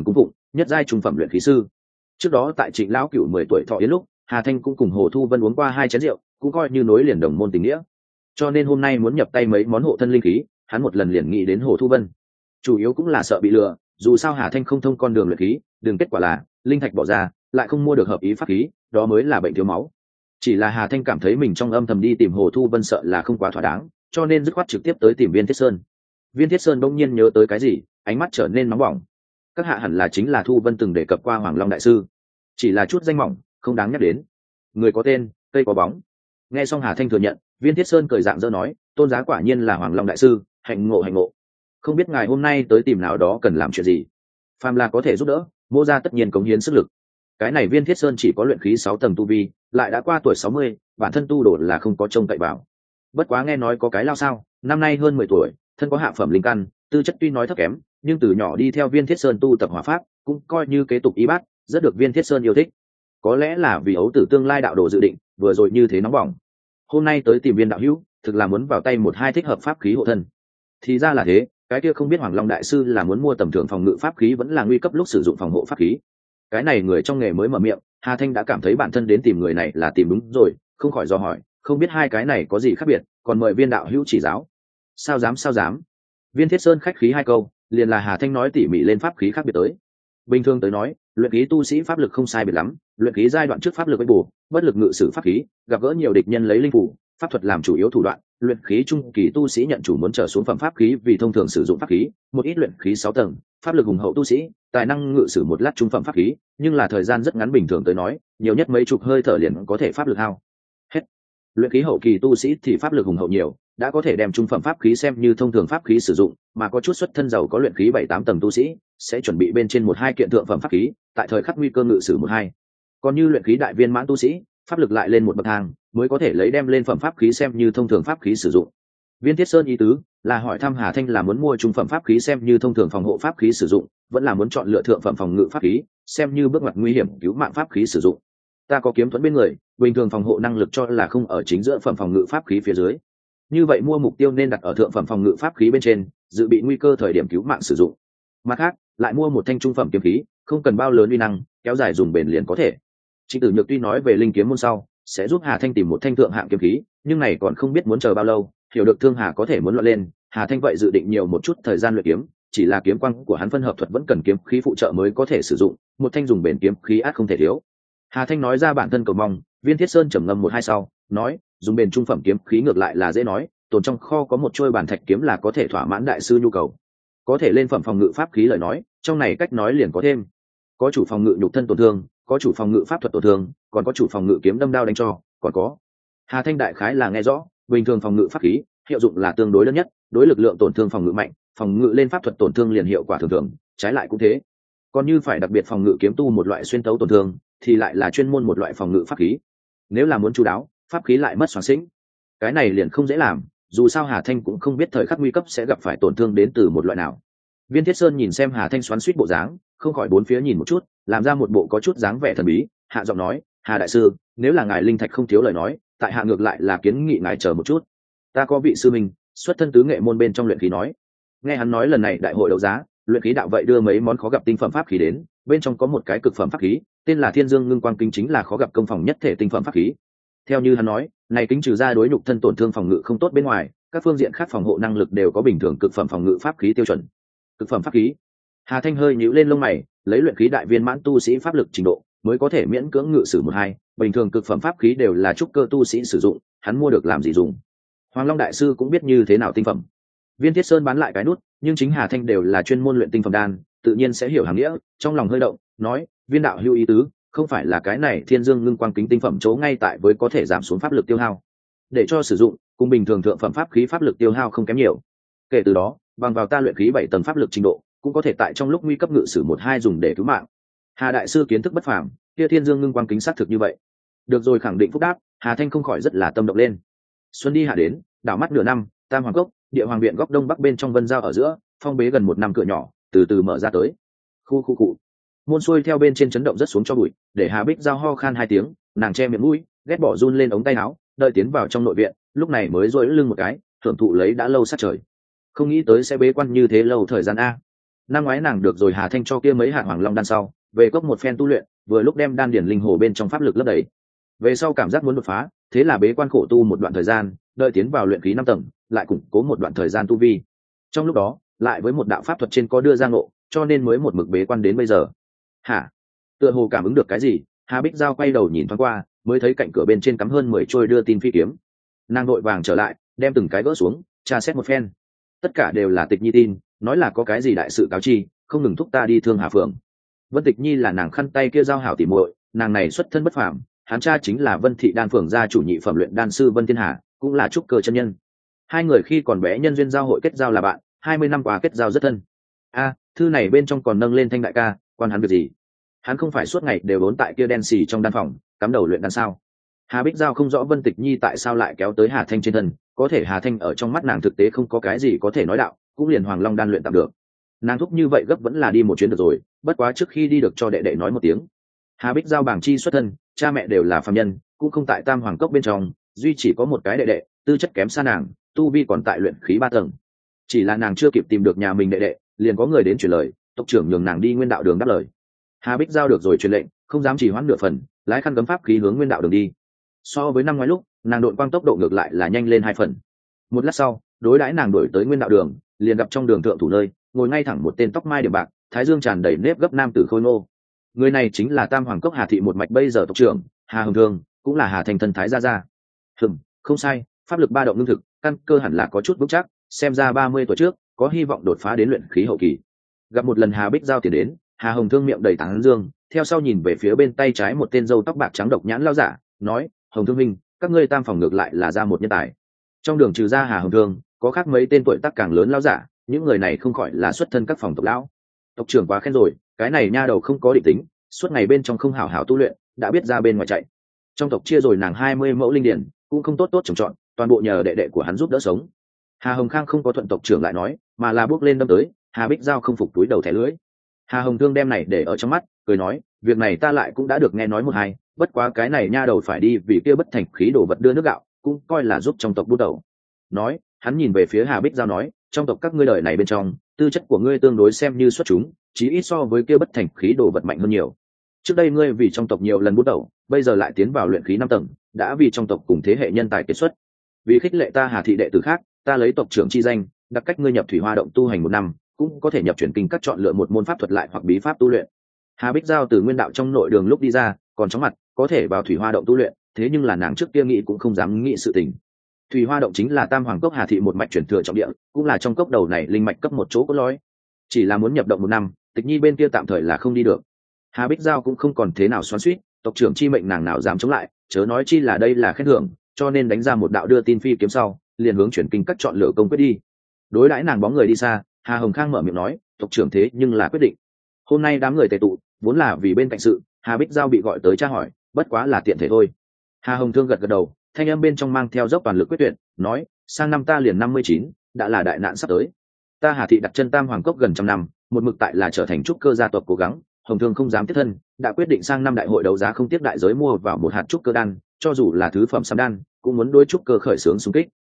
A: nhất giai trung phẩm luyện khí sư. Trước đó tại Trịnh lão cửu 10 tuổi thọ yến lúc, Hà Thanh cũng cùng Hồ Thu Vân uống qua 2 chén rượu, cũng coi như nối liền đồng môn tình nghĩa. Cho nên hôm nay muốn nhập tay mấy món hộ thân linh khí, hắn một lần liền nghĩ đến Hồ Thu Vân. Chủ yếu cũng là sợ bị lừa, dù sao Hà Thanh không thông con đường luyện khí, đường kết quả là linh thạch bỏ ra, lại không mua được hợp ý pháp khí, đó mới là bệnh thiếu máu. Chỉ là Hà Thanh cảm thấy mình trong âm thầm đi tìm Hồ Thu Vân sợ là không quá thỏa đáng, cho nên dứt khoát trực tiếp tới tìm Viên Thiết Sơn. Viên Thiết Sơn bỗng nhiên nhớ tới cái gì, ánh mắt trở nên nóng bỏng. Các hạ hẳn là chính là Thu Vân từng đề cập qua Hoàng Long đại sư, chỉ là chút danh mỏng, không đáng nhắc đến. Người có tên, cây có bóng. Nghe xong Hà Thanh thừa nhận, Viên Thiết Sơn cười dạng dỡ nói, tôn giá quả nhiên là Hoàng Long đại sư, hạnh ngộ hạnh ngộ. Không biết ngài hôm nay tới tìm nào đó cần làm chuyện gì. Phàm là có thể giúp đỡ, Mô gia tất nhiên cống hiến sức lực. Cái này Viên Thiết Sơn chỉ có luyện khí 6 tầng tu vi, lại đã qua tuổi 60, bản thân tu đồ là không có trông cậy vào. Bất quá nghe nói có cái lao sao, năm nay hơn 10 tuổi, thân có hạ phẩm linh căn, tư chất tuy nói thấp kém, nhưng từ nhỏ đi theo Viên Thiết Sơn tu tập hỏa pháp, cũng coi như kế tục y bát, rất được Viên Thiết Sơn yêu thích. Có lẽ là vì ấu tử tương lai đạo đồ dự định, vừa rồi như thế nóng bỏng. Hôm nay tới tìm Viên đạo hữu, thực là muốn vào tay một hai thích hợp pháp khí hộ thân. Thì ra là thế, cái kia không biết Hoàng Long đại sư là muốn mua tầm thường phòng ngự pháp khí vẫn là nguy cấp lúc sử dụng phòng hộ pháp khí. Cái này người trong nghề mới mở miệng, Hà Thanh đã cảm thấy bản thân đến tìm người này là tìm đúng rồi, không khỏi do hỏi, không biết hai cái này có gì khác biệt, còn mời Viên đạo hữu chỉ giáo. Sao dám. Viên Thiết Sơn khách khí 2 câu, liền là Hà Thanh nói tỉ mỉ lên pháp khí khác biệt tới. Bình thường tới nói, luyện khí tu sĩ pháp lực không sai biệt lắm, luyện khí giai đoạn trước pháp lực với bổ, bất lực ngự sử pháp khí, gặp gỡ nhiều địch nhân lấy linh phủ, pháp thuật làm chủ yếu thủ đoạn, luyện khí trung kỳ tu sĩ nhận chủ muốn trở xuống phẩm pháp khí vì thông thường sử dụng pháp khí, một ít luyện khí 6 tầng, pháp lực hùng hậu tu sĩ, tài năng ngự sử một lát trung phẩm pháp khí, nhưng là thời gian rất ngắn, bình thường tới nói, nhiều nhất mấy chục hơi thở liền có thể pháp lực hao hết. Luyện khí hậu kỳ tu sĩ thì pháp lực hùng hậu nhiều, đã có thể đem trung phẩm pháp khí xem như thông thường pháp khí sử dụng, mà có chút xuất thân giàu có luyện khí 7-8 tầng tu sĩ sẽ chuẩn bị bên trên 1-2 kiện thượng phẩm pháp khí, tại thời khắc nguy cơ ngự sử 1-2. Còn như luyện khí đại viên mãn tu sĩ, pháp lực lại lên một bậc thang, mới có thể lấy đem lên phẩm pháp khí xem như thông thường pháp khí sử dụng. Viên Thiết Sơn ý tứ là hỏi thăm Hà Thanh là muốn mua trung phẩm pháp khí xem như thông thường phòng hộ pháp khí sử dụng, vẫn là muốn chọn lựa thượng phẩm phòng ngự pháp khí xem như bước ngoặt nguy hiểm cứu mạng pháp khí sử dụng. Ta có kiếm thuẫn bên người, bình thường phòng hộ năng lực cho là không ở chính giữa phẩm phòng ngự pháp khí phía dưới, như vậy mua mục tiêu nên đặt ở thượng phẩm phòng ngự pháp khí bên trên, dự bị nguy cơ thời điểm cứu mạng sử dụng. Mặt khác, lại mua một thanh trung phẩm kiếm khí, không cần bao lớn uy năng, kéo dài dùng bền liền có thể. Trịnh Tử Nhược tuy nói về linh kiếm môn sau sẽ giúp Hà Thanh tìm một thanh thượng hạng kiếm khí, nhưng này còn không biết muốn chờ bao lâu. Hiểu được Thương Hà có thể muốn luận lên, Hà Thanh vậy dự định nhiều một chút thời gian luyện kiếm, chỉ là kiếm quang của hắn phân hợp thuật vẫn cần kiếm khí phụ trợ mới có thể sử dụng, một thanh dùng bền kiếm khí ắt không thể thiếu. Hà Thanh nói ra bản thân cầu mong, Viên Thiết Sơn trầm ngâm 1-2 sau, nói, dùng bền trung phẩm kiếm khí ngược lại là dễ nói, tồn trong kho có một trôi bản thạch kiếm là có thể thỏa mãn đại sư nhu cầu. Có thể lên phẩm phòng ngự pháp khí lời nói, trong này cách nói liền có thêm. Có chủ phòng ngự nhục thân tổn thương, có chủ phòng ngự pháp thuật tổn thương, còn có chủ phòng ngự kiếm đâm đao đánh cho, còn có. Hà Thanh đại khái là nghe rõ, bình thường phòng ngự pháp khí, hiệu dụng là tương đối đơn nhất, đối lực lượng tổn thương phòng ngự mạnh, phòng ngự lên pháp thuật tổn thương liền hiệu quả thường thường, trái lại cũng thế. Còn như phải đặc biệt phòng ngự kiếm tu một loại xuyên tấu tổn thương, thì lại là chuyên môn một loại phòng ngự pháp khí. Nếu là muốn chú đáo, pháp khí lại mất soạn xĩnh. Cái này liền không dễ làm, dù sao Hà Thanh cũng không biết thời khắc nguy cấp sẽ gặp phải tổn thương đến từ một loại nào. Viên Thiết Sơn nhìn xem Hà Thanh xoắn xuýt bộ dáng, không khỏi bốn phía nhìn một chút, làm ra một bộ có chút dáng vẻ thần bí, hạ giọng nói, Hà đại sư, nếu là ngài linh thạch không thiếu lời nói, tại hạ ngược lại là kiến nghị ngài chờ một chút. Ta có vị sư minh, xuất thân tứ nghệ môn bên trong luyện khí nói. Nghe hắn nói lần này đại hội đấu giá, luyện khí đạo vậy đưa mấy món khó gặp tinh phẩm pháp khí đến, bên trong có một cái cực phẩm pháp khí, tên là Thiên Dương Ngưng Quang Kính, chính là khó gặp công phòng nhất thể tinh phẩm pháp khí. Theo như hắn nói, này kính trừ ra đối nhục thân tổn thương phòng ngự không tốt bên ngoài, các phương diện khác phòng hộ năng lực đều có bình thường cực phẩm phòng ngự pháp khí tiêu chuẩn. Cực phẩm pháp khí. Hà Thanh hơi nhíu lên lông mày, lấy luyện khí đại viên mãn tu sĩ pháp lực trình độ, mới có thể miễn cưỡng ngự sử 1-2, bình thường cực phẩm pháp khí đều là trúc cơ tu sĩ sử dụng, hắn mua được làm gì dùng? Hoàng Long đại sư cũng biết như thế nào tinh phẩm. Viên Thiết Sơn bán lại cái nút, nhưng chính Hà Thanh đều là chuyên môn luyện tinh phẩm đan, tự nhiên sẽ hiểu hàng nghĩa, trong lòng hơi động, nói, Viên đạo hữu ý tứ, không phải là cái này Thiên Dương Ngưng Quang Kính tinh phẩm chỗ ngay tại với có thể giảm xuống pháp lực tiêu hao, để cho sử dụng, cùng bình thường thượng phẩm pháp khí pháp lực tiêu hao không kém nhiều. Kể từ đó, bằng vào ta luyện khí 7 tầng pháp lực trình độ, cũng có thể tại trong lúc nguy cấp ngự sử 1-2 dùng để cứu mạng. Hà đại sư kiến thức bất phàm, kia Thiên Dương Ngưng Quang Kính xác thực như vậy. Được rồi, khẳng định phúc đáp, Hà Thanh không khỏi rất là tâm động lên. Xuân đi hạ đến, đảo mắt nửa năm, Tam Hoàng Cốc, Địa Hoàng viện góc đông bắc bên trong Vân Giao ở giữa, phong bế gần 1 năm cửa nhỏ, từ từ mở ra tới. Khu cụ. Môn xuôi theo bên trên chấn động rất xuống cho bụi, để Hà Bích Giao ho khan 2 tiếng, nàng che miệng mũi, ghét bỏ run lên ống tay áo, đợi tiến vào trong nội viện, lúc này mới duỗi lưng một cái, thưởng thụ lấy đã lâu sát trời. Không nghĩ tới sẽ bế quan như thế lâu thời gian a. năm ngoái nàng được rồi Hà Thanh cho kia mấy hạt hoàng long đan sau về cốc một phen tu luyện, vừa lúc đem đan điển linh hồ bên trong pháp lực lấp đầy, về sau cảm giác muốn đột phá, thế là bế quan khổ tu một đoạn thời gian, đợi tiến vào luyện khí 5 tầng, lại củng cố một đoạn thời gian tu vi. Trong lúc đó lại với một đạo pháp thuật trên có đưa ra ngộ, cho nên mới một mực bế quan đến bây giờ. Hả? Tựa hồ cảm ứng được cái gì, Hà Bích Giao quay đầu nhìn thoáng qua, mới thấy cạnh cửa bên trên cắm hơn 10 trôi đưa tin phi kiếm. Nàng đội vàng trở lại, đem từng cái gỡ xuống, tra xét một phen. Tất cả đều là Tịch Nhi tin, nói là có cái gì đại sự cáo chi, không ngừng thúc ta đi Thương Hà Phường. Vân Tịch Nhi là nàng khăn tay kia giao hảo tỉ muội, nàng này xuất thân bất phàm, hắn cha chính là Vân Thị Đan Phường gia chủ nhị phẩm luyện đan sư Vân Thiên Hà, cũng là trúc cơ chân nhân. Hai người khi còn bé nhân duyên giao hội kết giao là bạn, 20 năm qua kết giao rất thân. Thư này bên trong còn nâng lên Thanh đại ca, quan hắn việc gì? Hắn không phải suốt ngày đều đốn tại kia đen xì trong đan phòng, cắm đầu luyện đan sao? Hà Bích Giao không rõ Vân Tịch Nhi tại sao lại kéo tới Hà Thanh trên thân, có thể Hà Thanh ở trong mắt nàng thực tế không có cái gì có thể nói đạo, cũng liền Hoàng Long đan luyện tạm được. Nàng thúc như vậy gấp vẫn là đi một chuyến được rồi, bất quá trước khi đi được cho đệ đệ nói một tiếng. Hà Bích Giao bảng chi xuất thân, cha mẹ đều là phàm nhân, cũng không tại Tam Hoàng cốc bên trong, duy chỉ có một cái đệ đệ, tư chất kém xa nàng, tu vi còn tại luyện khí 3 tầng. Chỉ là nàng chưa kịp tìm được nhà mình đệ đệ, liền có người đến truyền lời, tộc trưởng nhường nàng đi Nguyên Đạo Đường đáp lời. Hà Bích Giao được rồi truyền lệnh, không dám chỉ hoãn nửa phần, lái khăn cấm pháp khí hướng Nguyên Đạo Đường đi. So với năm ngoái lúc, nàng độn quang tốc độ ngược lại là nhanh lên 2 phần. Một lát sau, đối đãi nàng đuổi tới Nguyên Đạo Đường, liền gặp trong đường thượng thủ nơi ngồi ngay thẳng một tên tóc mai điểm bạc, thái dương tràn đầy nếp gấp nam tử khôi ngô. Người này chính là Tam Hoàng cốc Hà thị một mạch bây giờ tộc trưởng Hà Hồng Thương, cũng là Hà Thành thân thái gia gia. Không sai, pháp lực ba động lương thực, căn cơ hẳn là có chút vững chắc, xem ra 30 tuổi trước có hy vọng đột phá đến luyện khí hậu kỳ. Gặp một lần Hà Bích Giao tiền đến, Hà Hồng Thương miệng đầy tán dương, theo sau nhìn về phía bên tay trái một tên râu tóc bạc trắng độc nhãn lao giả, nói: Hồng Thương minh, các ngươi Tam phòng ngược lại là ra một nhân tài. Trong đường trừ ra Hà Hồng Thương, có khác mấy tên tuổi tác càng lớn lao giả, những người này không khỏi là xuất thân các phòng tộc lão. Tộc trưởng quá khen rồi, cái này nha đầu không có định tính, suốt ngày bên trong không hảo hảo tu luyện, đã biết ra bên ngoài chạy. Trong tộc chia rồi nàng 20 mẫu linh điển, cũng không tốt trồng trọt, toàn bộ nhờ đệ đệ của hắn giúp đỡ sống. Hà Hồng Khang không có thuận tộc trưởng lại nói, mà là bước lên đâm tới. Hà Bích Giao không phục túi đầu thẻ lưỡi. Hà Hồng Thương đem này để ở trong mắt, cười nói: việc này ta lại cũng đã được nghe nói một hai, bất quá cái này nha đầu phải đi vì kia bất thành khí đổ vật đưa nước gạo, cũng coi là giúp trong tộc bút đầu. Nói, hắn nhìn về phía Hà Bích Giao nói: trong tộc các ngươi đời này bên trong, tư chất của ngươi tương đối xem như xuất chúng, chí ít so với kia bất thành khí đồ vật mạnh hơn nhiều. Trước đây ngươi vì trong tộc nhiều lần bút đầu, bây giờ lại tiến vào luyện khí 5 tầng, đã vì trong tộc cùng thế hệ nhân tài kết xuất. Vì khích lệ ta Hà thị đệ tử khác, ta lấy tộc trưởng chi danh, đặc cách ngươi nhập Thủy Hoa động tu hành 1 năm, cũng có thể nhập chuyển kinh các chọn lựa một môn pháp thuật lại hoặc bí pháp tu luyện. Hà Bích Giao từ Nguyên Đạo trong nội đường lúc đi ra, còn chóng mặt, có thể vào Thủy Hoa động tu luyện, thế nhưng là nàng trước kia nghĩ cũng không dám nghĩ sự tình. Thủy Hoa động chính là Tam Hoàng cốc Hà thị một mạch truyền thừa trọng địa, cũng là trong cốc đầu này linh mạch cấp một chỗ cốt lõi. Chỉ là muốn nhập động 1 năm, Tịch Nhi bên kia tạm thời là không đi được. Hà Bích Giao cũng không còn thế nào xoắn xuýt, tộc trưởng chi mệnh nàng nào dám chống lại, chớ nói chi là đây là khen thưởng, cho nên đánh ra một đạo đưa tin phi kiếm sau, liền hướng chuyển kinh các chọn lựa công quyết đi. Đối đãi nàng bóng người đi xa, Hà Hồng Khang mở miệng nói: tộc trưởng thế nhưng là quyết định. Hôm nay đám người tề tụ, vốn là vì bên cạnh sự, Hà Bích Giao bị gọi tới tra hỏi, bất quá là tiện thể thôi. Hà Hồng Thương gật gật đầu, thanh âm bên trong mang theo dốc toàn lực quyết tuyệt, nói: sang năm ta liền 59, đã là đại nạn sắp tới. Ta Hà thị đặt chân Tam Hoàng cốc gần 100 năm, một mực tại là trở thành trúc cơ gia tộc cố gắng, Hồng Thương không dám tiếp thân, đã quyết định sang năm đại hội đấu giá không tiếp đại giới mua vào một hạt trúc cơ đan, cho dù là thứ phẩm sám đan, cũng muốn đối trúc cơ khởi xướng xung kích.